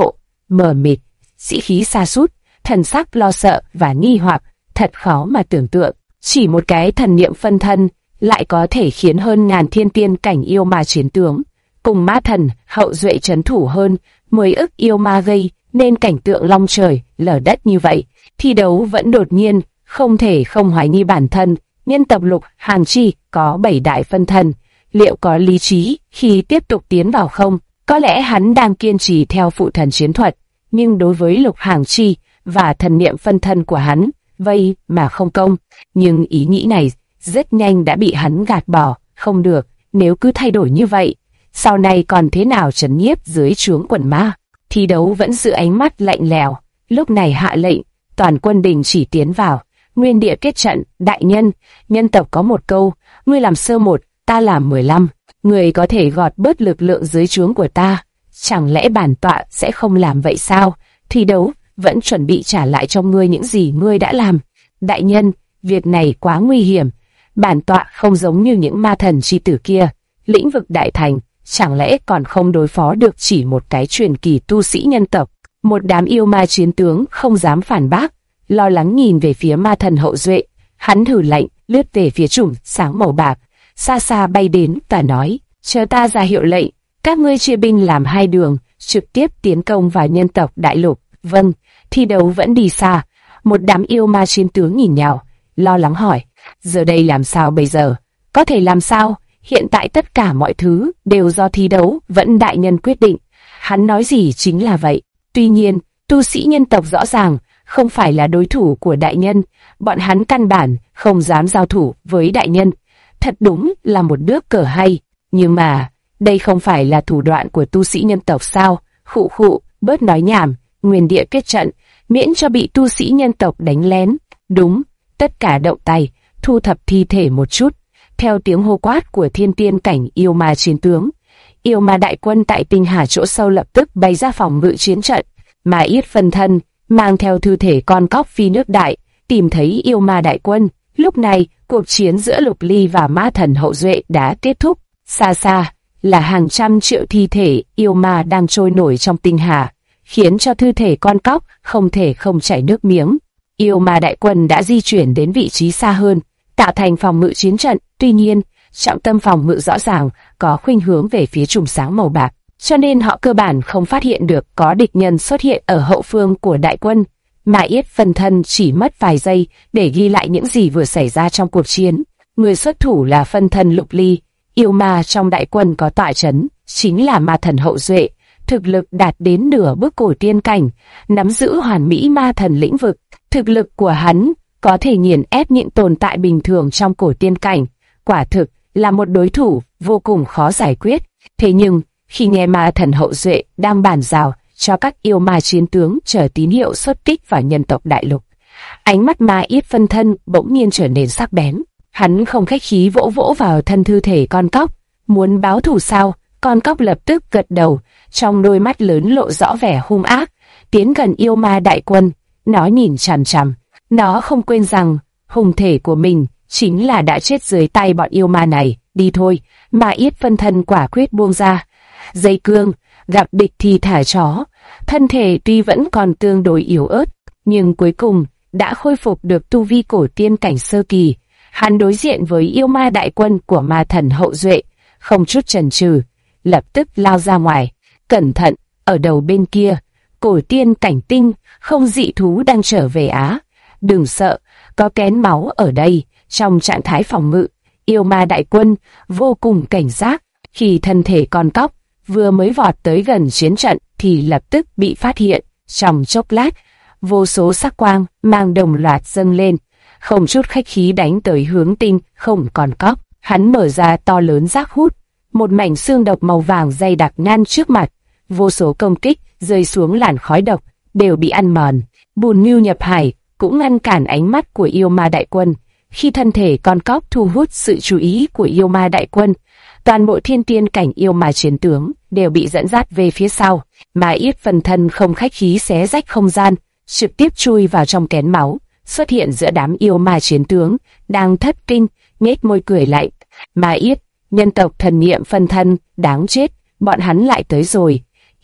mờ mịt, sĩ khí sa sút, thần sắc lo sợ và nghi hoặc, thật khó mà tưởng tượng. Chỉ một cái thần niệm phân thân lại có thể khiến hơn ngàn thiên tiên cảnh yêu ma chiến tướng cùng ma thần hậu duệ trấn thủ hơn 10 ức yêu ma, gây nên cảnh tượng long trời lở đất như vậy. Thi đấu vẫn đột nhiên, không thể không hoài nghi bản thân. Nhân tộc Lục Hàn Chi có 7 đại phân thân, liệu có lý trí khi tiếp tục tiến vào không? Có lẽ hắn đang kiên trì theo phụ thần chiến thuật, nhưng đối với Lục Hàn Chi và thần niệm phân thân của hắn, vây mà không công. Nhưng ý nghĩ này rất nhanh đã bị hắn gạt bỏ. Không được, nếu cứ thay đổi như vậy, sau này còn thế nào trấn nhiếp dưới trướng quần ma? Thi đấu vẫn giữ ánh mắt lạnh lẽo, lúc này hạ lệnh, toàn quân đình chỉ tiến vào, nguyên địa kết trận. Đại nhân, nhân tộc có một câu, ngươi làm sơ 1, ta làm 15, ngươi có thể gọt bớt lực lượng dưới trướng của ta, chẳng lẽ bản tọa sẽ không làm vậy sao? Thi đấu vẫn chuẩn bị trả lại cho ngươi những gì ngươi đã làm. Đại nhân, việc này quá nguy hiểm, bản tọa không giống như những ma thần chi tử kia, lĩnh vực đại thành, chẳng lẽ còn không đối phó được chỉ một cái truyền kỳ tu sĩ nhân tộc? Một đám yêu ma chiến tướng không dám phản bác, lo lắng nhìn về phía ma thần hậu duệ. Hắn thử lệnh, lướt về phía chùm sáng màu bạc, xa xa bay đến và nói, chờ ta ra hiệu lệnh, các ngươi chia binh làm 2 đường, trực tiếp tiến công vào nhân tộc đại lục. Vâng. Thi đấu vẫn đi xa, một đám yêu ma chiến tướng nhìn nhau, lo lắng hỏi, giờ đây làm sao bây giờ? Có thể làm sao? Hiện tại tất cả mọi thứ đều do thi đấu vẫn đại nhân quyết định. Hắn nói gì chính là vậy. Tuy nhiên, tu sĩ nhân tộc rõ ràng không phải là đối thủ của đại nhân, bọn hắn căn bản không dám giao thủ với đại nhân. Thật đúng là một nước cờ hay, nhưng mà đây không phải là thủ đoạn của tu sĩ nhân tộc sao? Khụ khụ, bớt nói nhảm, nguyên địa kết trận, miễn cho bị tu sĩ nhân tộc đánh lén. Đúng, tất cả động tay, thu thập thi thể một chút. Theo tiếng hô quát của thiên tiên cảnh yêu ma chiến tướng, yêu ma đại quân tại tinh hà chỗ sâu lập tức bay ra phòng ngự chiến trận. Ma Yết phân thân mang theo thi thể con cóc phi nước đại, tìm thấy yêu ma đại quân. Lúc này, cuộc chiến giữa Lục Ly và ma thần hậu duệ đã kết thúc. Xa xa là hàng trăm triệu thi thể yêu ma đang trôi nổi trong tinh hà, khiến cho thi thể con cóc không thể không chảy nước miếng. Yêu ma đại quân đã di chuyển đến vị trí xa hơn, tạo thành phòng ngự chiến trận. Tuy nhiên, trọng tâm phòng ngự rõ ràng có khuynh hướng về phía chùm sáng màu bạc, cho nên họ cơ bản không phát hiện được có địch nhân xuất hiện ở hậu phương của đại quân. Ma Yết phân thân chỉ mất vài giây để ghi lại những gì vừa xảy ra trong cuộc chiến. Người xuất thủ là phân thân Lục Ly. Yêu ma trong đại quân có tọa chấn chính là ma thần hậu duệ, thực lực đạt đến nửa bước cổ tiên cảnh, nắm giữ hoàn mỹ ma thần lĩnh vực. Thực lực của hắn có thể nghiền ép những tồn tại bình thường trong cổ tiên cảnh, quả thực là một đối thủ vô cùng khó giải quyết. Thế nhưng, khi nghe ma thần hậu duệ đang bàn giao cho các yêu ma chiến tướng chờ tín hiệu xuất kích vào nhân tộc đại lục, ánh mắt Ma Yết phân thân bỗng nhiên trở nên sắc bén. Hắn không khách khí vỗ vỗ vào thân thi thể con cóc. Muốn báo thù sao? Con cóc lập tức gật đầu, trong đôi mắt lớn lộ rõ vẻ hung ác, tiến gần yêu ma đại quân. Nó nhìn chằm chằm, nó không quên rằng hung thể của mình chính là đã chết dưới tay bọn yêu ma này. Đi thôi. Ma Yết phân thân quả quyết buông ra dây cương, gặp địch thì thả chó. Thân thể tuy vẫn còn tương đối yếu ớt, nhưng cuối cùng đã khôi phục được tu vi cổ tiên cảnh sơ kỳ. Hắn đối diện với yêu ma đại quân của ma thần hậu duệ, không chút chần chừ, lập tức lao ra ngoài. Cẩn thận, ở đầu bên kia, cổ tiên cảnh tinh, không dị thú đang trở về á. Đừng sợ, có kén máu ở đây. Trong trạng thái phòng ngự, yêu ma đại quân vô cùng cảnh giác. Khi thân thể con cóc vừa mới vọt tới gần chiến trận thì lập tức bị phát hiện. Trong chốc lát, vô số sắc quang mang đồng loạt dâng lên, không chút khách khí đánh tới hướng tinh không còn cóc. Hắn mở ra to lớn rác hút, một mảnh xương độc màu vàng dày đặc ngăn trước mặt. Vô số công kích rơi xuống làn khói độc đều bị ăn mòn. Bùn Ngưu nhập hải cũng ngăn cản ánh mắt của yêu ma đại quân. Khi thân thể con cóc thu hút sự chú ý của yêu ma đại quân, toàn bộ thiên tiên cảnh yêu ma chiến tướng đều bị dẫn dắt về phía sau. Ma Yết phân thân không khách khí xé rách không gian, trực tiếp chui vào trong kén máu, xuất hiện giữa đám yêu ma chiến tướng đang thất kinh, nhếch môi cười lạnh. Ma Yết, nhân tộc thần niệm phân thân, đáng chết, bọn hắn lại tới rồi.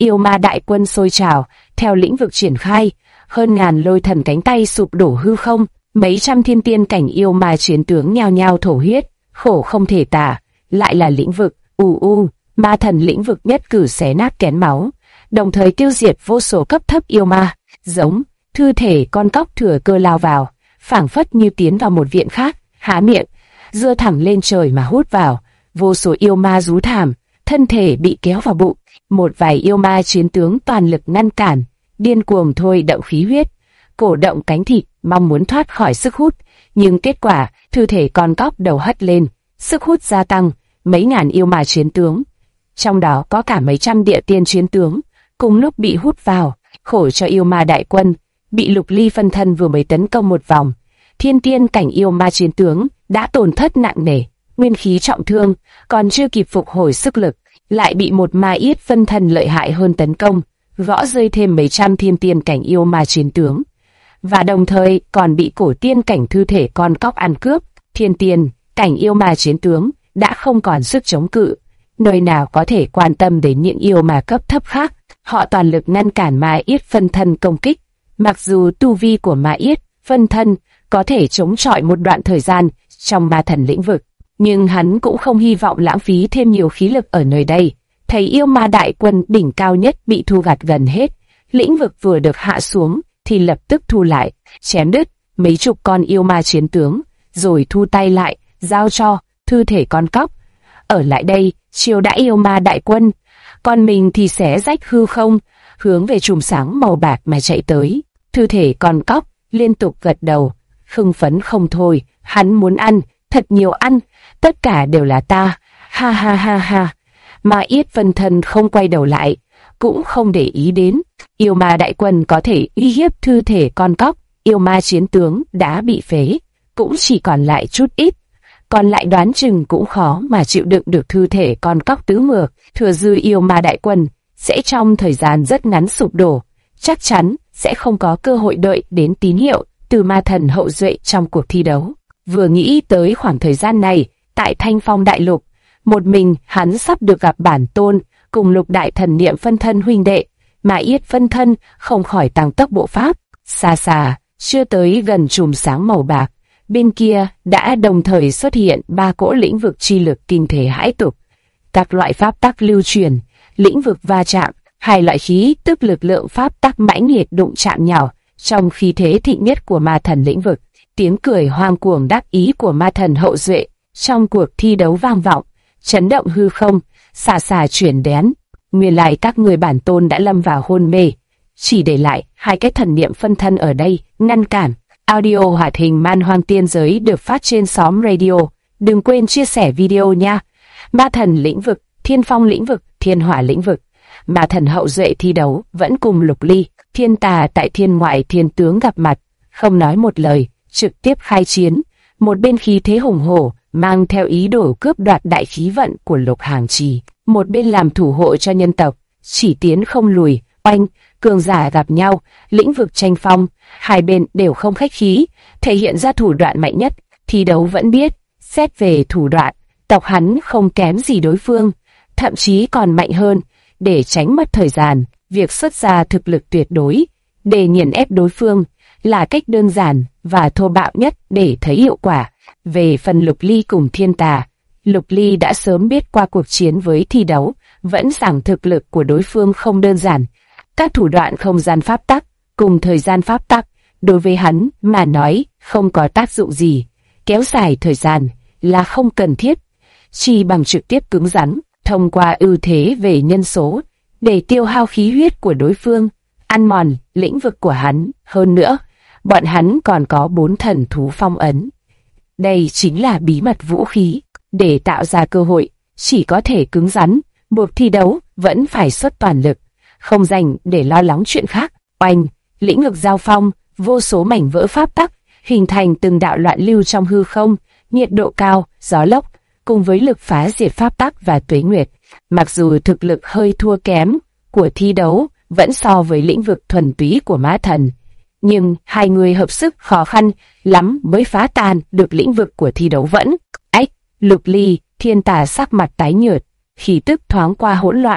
Yêu ma đại quân sôi trào, theo lĩnh vực triển khai, hơn ngàn lôi thần cánh tay sụp đổ hư không, mấy trăm thiên tiên cảnh yêu ma chiến tướng nhao nhao thổ huyết, khổ không thể tả. Lại là lĩnh vực, ma thần lĩnh vực nhất cử xé nát kén máu, đồng thời tiêu diệt vô số cấp thấp yêu ma. Giống thư thể con cóc thừa cơ lao vào, phảng phất như tiến vào một viện khác, há miệng, dưa thẳng lên trời mà hút vào. Vô số yêu ma rú thảm, thân thể bị kéo vào bụng. Một vài yêu ma chiến tướng toàn lực ngăn cản, điên cuồng thôi động khí huyết, cổ động cánh thịt, mong muốn thoát khỏi sức hút. Nhưng kết quả, thư thể con cóc đầu hất lên, sức hút gia tăng, mấy ngàn yêu ma chiến tướng, trong đó có cả mấy trăm địa tiên chiến tướng, cùng lúc bị hút vào. Khổ cho yêu ma đại quân, bị Lục Ly phân thân vừa mới tấn công một vòng, thiên tiên cảnh yêu ma chiến tướng đã tổn thất nặng nề, nguyên khí trọng thương, còn chưa kịp phục hồi sức lực, lại bị một ma yết phân thân lợi hại hơn tấn công, gõ rơi thêm mấy trăm thiên tiên cảnh yêu ma chiến tướng, và đồng thời còn bị cổ tiên cảnh thư thể con cóc ăn cướp. Thiên tiên cảnh yêu ma chiến tướng đã không còn sức chống cự, nơi nào có thể quan tâm đến những yêu ma cấp thấp khác. Họ toàn lực ngăn cản ma yết phân thân công kích. Mặc dù tu vi của ma yết phân thân có thể chống chọi một đoạn thời gian trong ma thần lĩnh vực, nhưng hắn cũng không hy vọng lãng phí thêm nhiều khí lực ở nơi đây. Thấy yêu ma đại quân đỉnh cao nhất bị thu gặt gần hết, lĩnh vực vừa được hạ xuống thì lập tức thu lại, chém đứt mấy chục con yêu ma chiến tướng, rồi thu tay lại, giao cho thư thể con cóc ở lại đây chiêu đãi yêu ma đại quân. Còn mình thì xé rách hư không, hướng về chùm sáng màu bạc mà chạy tới. Thư thể con cóc liên tục gật đầu, hưng phấn không thôi. Hắn muốn ăn, thật nhiều ăn, tất cả đều là ta, ha ha ha ha. Ma yết phân thân không quay đầu lại, cũng không để ý đến yêu ma đại quân có thể uy hiếp thư thể con cóc. Yêu ma chiến tướng đã bị phế, cũng chỉ còn lại chút ít, còn lại đoán chừng cũng khó mà chịu đựng được thư thể con cóc tứ mược. Thừa dư yêu ma đại quân sẽ trong thời gian rất ngắn sụp đổ, chắc chắn sẽ không có cơ hội đợi đến tín hiệu từ ma thần hậu duệ trong cuộc thi đấu. Vừa nghĩ tới khoảng thời gian này, tại Thanh Phong Đại Lục, một mình hắn sắp được gặp bản tôn cùng Lục Đại Thần Niệm phân thân huynh đệ, mà yết phân thân không khỏi tăng tốc bộ pháp. Xa xa, chưa tới gần chùm sáng màu bạc, bên kia đã đồng thời xuất hiện ba cỗ lĩnh vực chi lực kinh thế hãi tục. Các loại pháp tắc lưu truyền, lĩnh vực va chạm, hai loại khí tức lực lượng pháp tắc mãnh liệt đụng chạm nhau trong khí thế thịnh nhất của ma thần lĩnh vực. Tiếng cười hoang cuồng đắc ý của ma thần hậu duệ trong cuộc thi đấu vang vọng, chấn động hư không, xà xà chuyển đến. Nguyên lại các người bản tôn đã lâm vào hôn mê, chỉ để lại hai cái thần niệm phân thân ở đây ngăn cản. Audio hoạt hình Man Hoang Tiên Giới được phát trên xóm radio. Đừng quên chia sẻ video nha. Ma thần lĩnh vực, Thiên Phong lĩnh vực, Thiên Hỏa lĩnh vực. Ma thần hậu duệ thi đấu vẫn cùng Lục Ly, Thiên Tà tại Thiên Ngoại Thiên Tướng gặp mặt, không nói một lời, trực tiếp khai chiến. Một bên khí thế hùng hổ, mang theo ý đồ cướp đoạt đại khí vận của Lục Hàng Trì, một bên làm thủ hộ cho nhân tộc, chỉ tiến không lùi. Oanh, cường giả gặp nhau, lĩnh vực tranh phong, hai bên đều không khách khí, thể hiện ra thủ đoạn mạnh nhất. Thi đấu vẫn biết, xét về thủ đoạn, tộc hắn không kém gì đối phương, thậm chí còn mạnh hơn. Để tránh mất thời gian, việc xuất ra thực lực tuyệt đối để nghiền ép đối phương là cách đơn giản và thô bạo nhất để thấy hiệu quả. Về phần Lục Ly cùng Thiên Tà, Lục Ly đã sớm biết qua cuộc chiến với thi đấu, vẫn rằng thực lực của đối phương không đơn giản. Các thủ đoạn không gian pháp tắc cùng thời gian pháp tắc đối với hắn mà nói không có tác dụng gì, kéo dài thời gian là không cần thiết, chỉ bằng trực tiếp cứng rắn thông qua ưu thế về nhân số để tiêu hao khí huyết của đối phương, ăn mòn lĩnh vực của hắn. Hơn nữa, bọn hắn còn có 4 thần thú phong ấn. Đây chính là bí mật vũ khí. Để tạo ra cơ hội, chỉ có thể cứng rắn, buộc thi đấu vẫn phải xuất toàn lực, không dành để lo lắng chuyện khác. Oanh, lĩnh vực giao phong, vô số mảnh vỡ pháp tắc hình thành từng đạo loạn lưu trong hư không, nhiệt độ cao, gió lốc, cùng với lực phá diệt pháp tắc và tuế nguyệt. Mặc dù thực lực hơi thua kém của thi đấu vẫn so với lĩnh vực thuần túy của ma thần, nhưng hai người hợp sức khó khăn lắm mới phá tan được lĩnh vực của thi đấu vẫn. Ách, Lục Ly, Thiên Tà sắc mặt tái nhợt, khí tức thoáng qua hỗn loạn,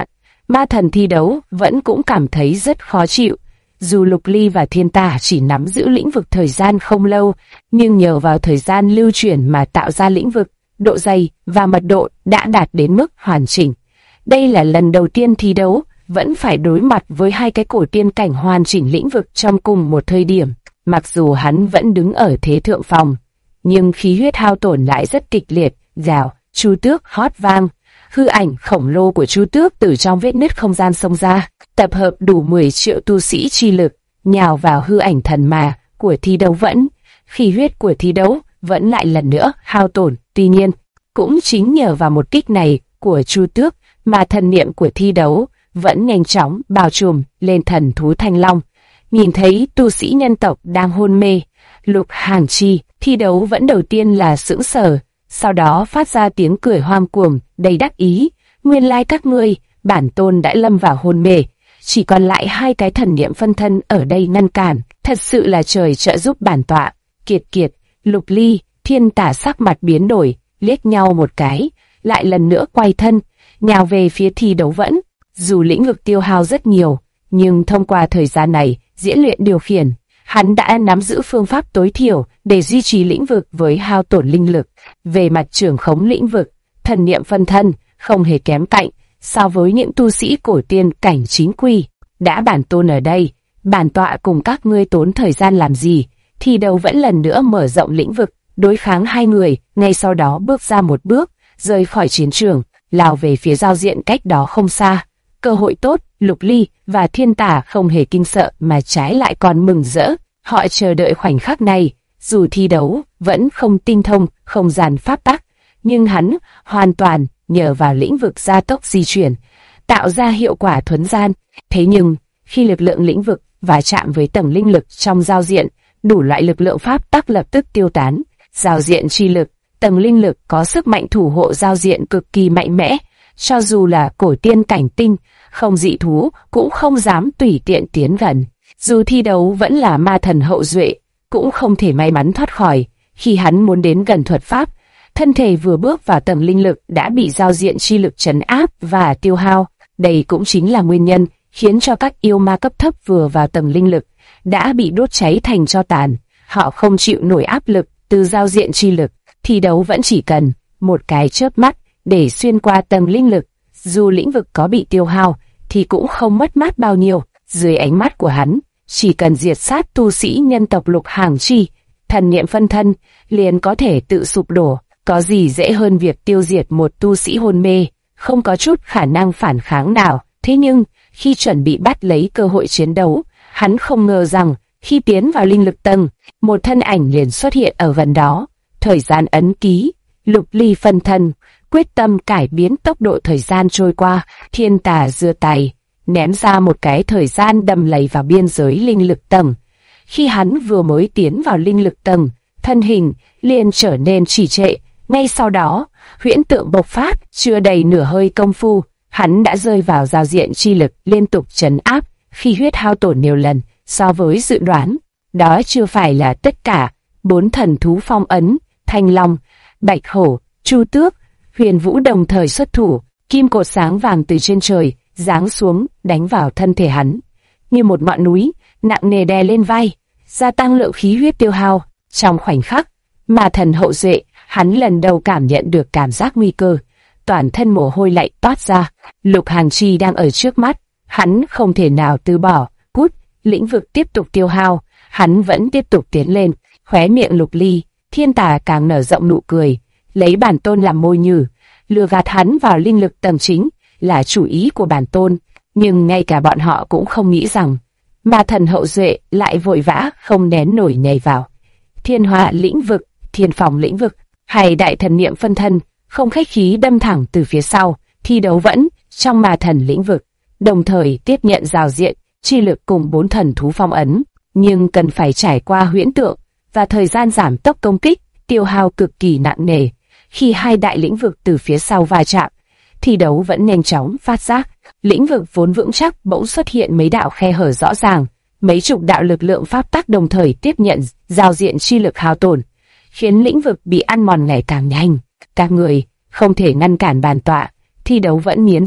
Ma thần thi đấu vẫn cũng cảm thấy rất khó chịu. Dù Lục Ly và Thiên Tả chỉ nắm giữ lĩnh vực thời gian không lâu, nhưng nhờ vào thời gian lưu chuyển mà tạo ra lĩnh vực, độ dày và mật độ đã đạt đến mức hoàn chỉnh. Đây là lần đầu tiên thi đấu vẫn phải đối mặt với hai cái cổ tiên cảnh hoàn chỉnh lĩnh vực trong cùng một thời điểm. Mặc dù hắn vẫn đứng ở thế thượng phòng, nhưng khí huyết hao tổn lại rất kịch liệt. Rào, Chu Tước hót vang, hư ảnh khổng lồ của Chu Tước từ trong vết nứt không gian xông ra, tập hợp đủ 10 triệu tu sĩ chi lực, nhào vào hư ảnh thần mà của thi đấu vẫn. Khí huyết của thi đấu vẫn lại lần nữa hao tổn. Tuy nhiên, cũng chính nhờ vào một kích này của Chu Tước mà thần niệm của thi đấu vẫn nhanh chóng bao trùm lên thần thú Thanh Long. Nhìn thấy tu sĩ nhân tộc đang hôn mê, Lục Hàng Chi thi đấu vẫn đầu tiên là sững sờ, sau đó phát ra tiếng cười hoang cuồng đầy đắc ý. Nguyên lai các ngươi, bản tôn đã lâm vào hôn mê, chỉ còn lại hai cái thần niệm phân thân ở đây ngăn cản, thật sự là trời trợ giúp bản tọa. Kiệt kiệt, Lục Ly, Thiên Tả sắc mặt biến đổi, liếc nhau một cái, lại lần nữa quay thân, nhào về phía thi đấu vẫn. Dù lĩnh vực tiêu hao rất nhiều, nhưng thông qua thời gian này, diễn luyện điều khiển, hắn đã nắm giữ phương pháp tối thiểu để duy trì lĩnh vực với hao tổn linh lực. Về mặt trưởng khống lĩnh vực, thần niệm phân thân không hề kém cạnh so với những tu sĩ cổ tiên cảnh chính quy. Đã bản tôn ở đây, bản tọa cùng các ngươi tốn thời gian làm gì? Thi đấu vẫn lần nữa mở rộng lĩnh vực, đối kháng hai người, ngay sau đó bước ra một bước, rời khỏi chiến trường, lao về phía giao diện cách đó không xa. Cơ hội tốt, Lục Ly và Thiên Tả không hề kinh sợ mà trái lại còn mừng rỡ. Họ chờ đợi khoảnh khắc này. Dù thi đấu vẫn không tinh thông không gian pháp tắc, nhưng hắn hoàn toàn nhờ vào lĩnh vực gia tốc di chuyển, tạo ra hiệu quả thuấn gian. Thế nhưng, khi lực lượng lĩnh vực va chạm với tầng linh lực trong giao diện, đủ loại lực lượng pháp tắc lập tức tiêu tán. Giao diện chi lực, tầng linh lực có sức mạnh thủ hộ giao diện cực kỳ mạnh mẽ. Cho dù là cổ tiên cảnh tinh, không dị thú cũng không dám tùy tiện tiến gần. Dù thi đấu vẫn là ma thần hậu duệ, cũng không thể may mắn thoát khỏi. Khi hắn muốn đến gần thuật pháp, thân thể vừa bước vào tầng linh lực đã bị giao diện chi lực trấn áp và tiêu hao. Đây cũng chính là nguyên nhân khiến cho các yêu ma cấp thấp vừa vào tầng linh lực đã bị đốt cháy thành tro tàn. Họ không chịu nổi áp lực từ giao diện chi lực. Thi đấu vẫn chỉ cần một cái chớp mắt để xuyên qua tầng linh lực. Dù lĩnh vực có bị tiêu hao thì cũng không mất mát bao nhiêu. Dưới ánh mắt của hắn, chỉ cần diệt sát tu sĩ nhân tộc Lục Hàng Chi, thần niệm phân thân liền có thể tự sụp đổ. Có gì dễ hơn việc tiêu diệt một tu sĩ hôn mê, không có chút khả năng phản kháng nào. Thế nhưng, khi chuẩn bị bắt lấy cơ hội chiến đấu, hắn không ngờ rằng khi tiến vào linh lực tầng, một thân ảnh liền xuất hiện ở gần đó. Thời gian ấn ký, Lục Ly phân thân, quyết tâm cải biến tốc độ thời gian trôi qua. Thiên Tả giơ tay, ném ra một cái thời gian đầm lầy vào biên giới linh lực tầng. Khi hắn vừa mới tiến vào linh lực tầng, thân hình liền trở nên trì trệ. Ngay sau đó, huyễn tượng bộc phát, chưa đầy nửa hơi công phu, hắn đã rơi vào giao diện chi lực liên tục trấn áp, khi huyết hao tổn nhiều lần so với dự đoán. Đó chưa phải là tất cả. 4 thần thú phong ấn, Thanh Long, Bạch Hổ, Chu Tước, Huyền Vũ đồng thời xuất thủ, kim cột sáng vàng từ trên trời giáng xuống, đánh vào thân thể hắn như một ngọn núi nặng nề đè lên vai, gia tăng lượng khí huyết tiêu hao. Trong khoảnh khắc mà thần hậu duệ, hắn lần đầu cảm nhận được cảm giác nguy cơ, toàn thân mồ hôi lạnh toát ra. Lục Hàng Chi đang ở trước mắt, hắn không thể nào từ bỏ. Cút, lĩnh vực tiếp tục tiêu hao, hắn vẫn tiếp tục tiến lên. Khóe miệng Lục Ly, Thiên Tả càng nở rộng nụ cười, lấy bản tôn làm môi nhử, lừa gạt hắn vào linh lực tầng chính là chủ ý của bản tôn. Nhưng ngay cả bọn họ cũng không nghĩ rằng mà thần hậu duệ lại vội vã không nén nổi nhảy vào thiên hỏa lĩnh vực, thiên phòng lĩnh vực, hay đại thần niệm phân thân không khách khí đâm thẳng từ phía sau. Thi đấu vẫn trong ma thần lĩnh vực, đồng thời tiếp nhận giao diện chi lực cùng 4 thần thú phong ấn, nhưng cần phải trải qua huyễn tượng và thời gian giảm tốc công kích, tiêu hao cực kỳ nặng nề. Khi hai đại lĩnh vực từ phía sau va chạm, thi đấu vẫn nhanh chóng phát giác lĩnh vực vốn vững chắc bỗng xuất hiện mấy đạo khe hở rõ ràng. Mấy chục đạo lực lượng pháp tắc đồng thời tiếp nhận giao diện chi lực hao tổn, khiến lĩnh vực bị ăn mòn ngày càng nhanh. Các người không thể ngăn cản bản tọa. Thi đấu vẫn nghiến răng,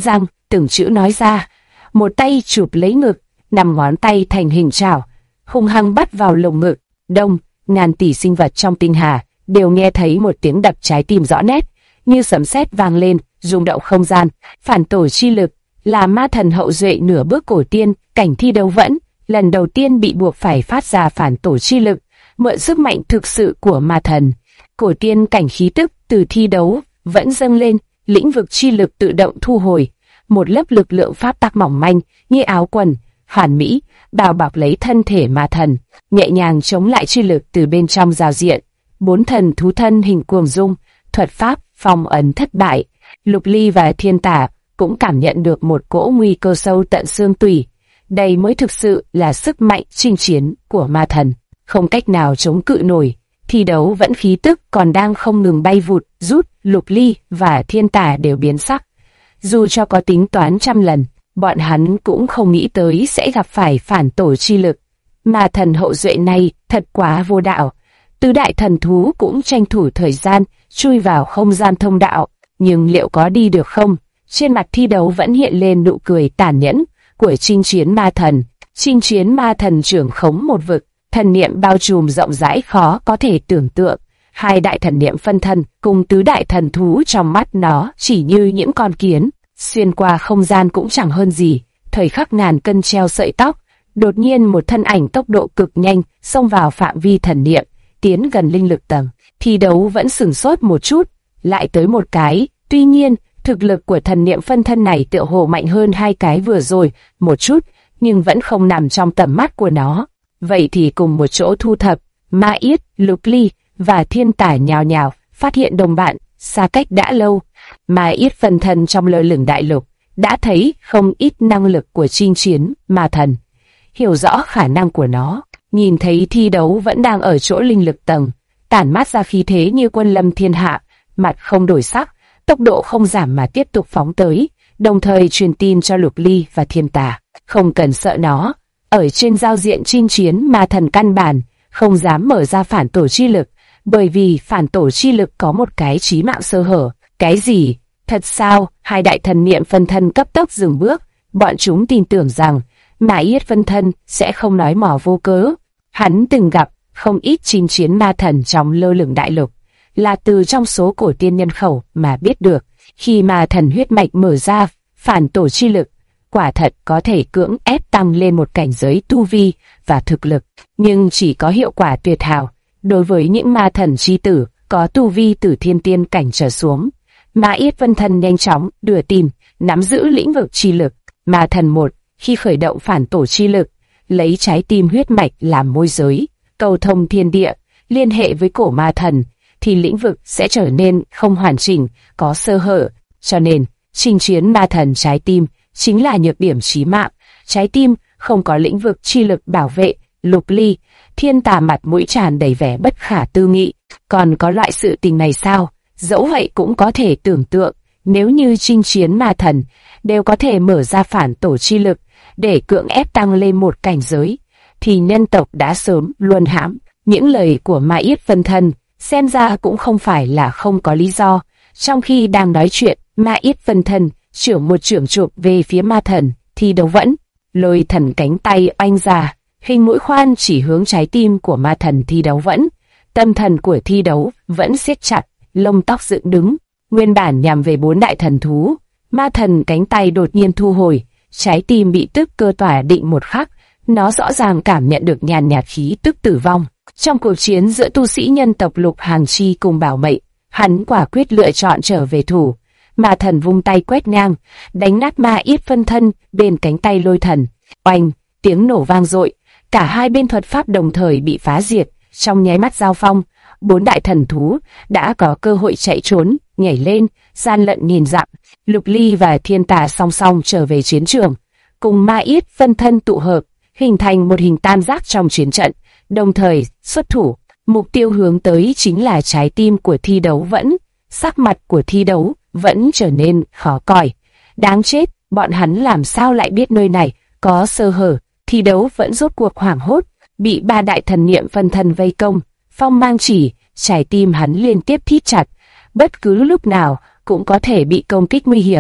từng chữ nói ra. Một tay chụp lấy ngực, 5 ngón tay thành hình chảo, hung hăng bắt vào lồng ngực. Đông, ngàn tỷ sinh vật trong tinh hà đều nghe thấy một tiếng đập trái tim rõ nét, như sấm sét vang lên, rung động không gian. Phản tổ chi lực là ma thần hậu duệ nửa bước cổ tiên, cảnh thi đấu vẫn lần đầu tiên bị buộc phải phát ra phản tổ chi lực, mượn sức mạnh thực sự của ma thần. Cổ tiên cảnh khí tức từ thi đấu vẫn dâng lên, lĩnh vực chi lực tự động thu hồi, một lớp lực lượng pháp tắc mỏng manh như áo quần hoàn mỹ bao bọc lấy thân thể ma thần, nhẹ nhàng chống lại chi lực từ bên trong giao diện. 4 thần thú thân hình cuồng dung, thuật pháp phong ấn thất bại. Lục Ly và Thiên Tả cũng cảm nhận được một cỗ nguy cơ sâu tận xương tủy. Đây mới thực sự là sức mạnh chinh chiến của ma thần, không cách nào chống cự nổi. Thi đấu vẫn khí tức còn đang không ngừng bay vụt rút, Lục Ly và Thiên Tả đều biến sắc. Dù cho có tính toán trăm lần, bọn hắn cũng không nghĩ tới sẽ gặp phải phản tổ chi lực. Ma thần hậu duệ này thật quá vô đạo. Tứ đại thần thú cũng tranh thủ thời gian chui vào không gian thông đạo, nhưng liệu có đi được không? Trên mặt thi đấu vẫn hiện lên nụ cười tàn nhẫn của chinh chiến ma thần. Chinh chiến ma thần trưởng khống một vực, thần niệm bao trùm rộng rãi khó có thể tưởng tượng. 2 đại thần niệm phân thân cùng tứ đại thần thú trong mắt nó chỉ như những con kiến, xuyên qua không gian cũng chẳng hơn gì. Thời khắc ngàn cân treo sợi tóc, đột nhiên một thân ảnh tốc độ cực nhanh xông vào phạm vi thần niệm, tiến gần linh lực tầng. Thi đấu vẫn sửng sốt một chút, lại tới một cái. Tuy nhiên, thực lực của thần niệm phân thân này tựa hồ mạnh hơn 2 cái vừa rồi một chút, nhưng vẫn không nằm trong tầm mắt của nó. Vậy thì cùng một chỗ thu thập. Ma Yết, Lục Ly và Thiên Tả nhào nhào phát hiện đồng bạn xa cách đã lâu. Ma Yết phân thân trong lơ lửng đại lục đã thấy không ít năng lực của chinh chiến ma thần, hiểu rõ khả năng của nó. Nhìn thấy thi đấu vẫn đang ở chỗ linh lực tầng, tản mát ra khí thế như quân lâm thiên hạ, mặt không đổi sắc, tốc độ không giảm mà tiếp tục phóng tới, đồng thời truyền tin cho Lục Ly và Thiên Tả. Không cần sợ nó, ở trên giao diện chinh chiến ma thần căn bản không dám mở ra phản tổ chi lực, bởi vì phản tổ chi lực có một cái chí mạng sơ hở. Cái gì? Thật sao? 2 đại thần niệm phân thân cấp tốc dừng bước, bọn chúng tin tưởng rằng Ma Yết phân thân sẽ không nói mỏ vô cớ. Hắn từng gặp không ít chinh chiến ma thần trong lơ lửng đại lục, là từ trong số cổ tiên nhân khẩu mà biết được, khi ma thần huyết mạch mở ra phản tổ chi lực, quả thật có thể cưỡng ép tăng lên một cảnh giới tu vi và thực lực, nhưng chỉ có hiệu quả tuyệt hảo đối với những ma thần chi tử có tu vi từ thiên tiên cảnh trở xuống. Ma Yết phân thân nhanh chóng đưa tin, nắm giữ lĩnh vực chi lực. Ma thần 1 khi khởi động phản tổ chi lực, lấy trái tim huyết mạch làm môi giới, cầu thông thiên địa, liên hệ với cổ ma thần, thì lĩnh vực sẽ trở nên không hoàn chỉnh, có sơ hở. Cho nên, chinh chiến ma thần trái tim chính là nhược điểm chí mạng. Trái tim không có lĩnh vực chi lực bảo vệ. Lục Ly, Thiên Tả mặt mũi tràn đầy vẻ bất khả tư nghị. Còn có loại sự tình này sao? Dẫu vậy cũng có thể tưởng tượng, nếu như chinh chiến ma thần đều có thể mở ra phản tổ chi lực để cưỡng ép tăng lên một cảnh giới, thì nhân tộc đã sớm luân hãm. Những lời của Ma Yết phân thân xem ra cũng không phải là không có lý do. Trong khi đang nói chuyện, Ma Yết phân thân trưởng một trưởng chụp về phía ma thần, Thi Đấu vẫn lôi thần cánh tay oanh ra, hình mũi khoan chỉ hướng trái tim của ma thần Thi Đấu vẫn. Tâm thần của Thi Đấu vẫn siết chặt, lông tóc dựng đứng. Nguyên bản nhằm về 4 đại thần thú, ma thần cánh tay đột nhiên thu hồi, trái tim bị tức cơ tỏa định một khắc, nó rõ ràng cảm nhận được nhàn nhạt khí tức tử vong. Trong cuộc chiến giữa tu sĩ nhân tộc Lục Hàng Chi cùng Bảo Mệnh, hắn quả quyết lựa chọn trở về thủ. Ma thần vung tay quét ngang, đánh nát Ma Yết phân thân bên cánh tay lôi thần. Oanh, tiếng nổ vang dội, cả hai bên thuật pháp đồng thời bị phá diệt. Trong nháy mắt giao phong, 4 đại thần thú đã có cơ hội chạy trốn, nhảy lên, gian lận nghìn dặm. Lục Ly và Thiên Tả song song trở về chiến trường, cùng Ma Yết phân thân tụ hợp, hình thành một hình tam giác trong chiến trận, đồng thời xuất thủ. Mục tiêu hướng tới chính là trái tim của Thi Đấu vẫn. Sắc mặt của Thi Đấu vẫn trở nên khó coi. Đáng chết, bọn hắn làm sao lại biết nơi này có sơ hở? Thi Đấu vẫn rốt cuộc hoảng hốt, bị 3 đại thần niệm phân thân vây công. Phong mang chỉ, trái tim hắn liên tiếp thít chặt, bất cứ lúc nào cũng có thể bị công kích nguy hiểm.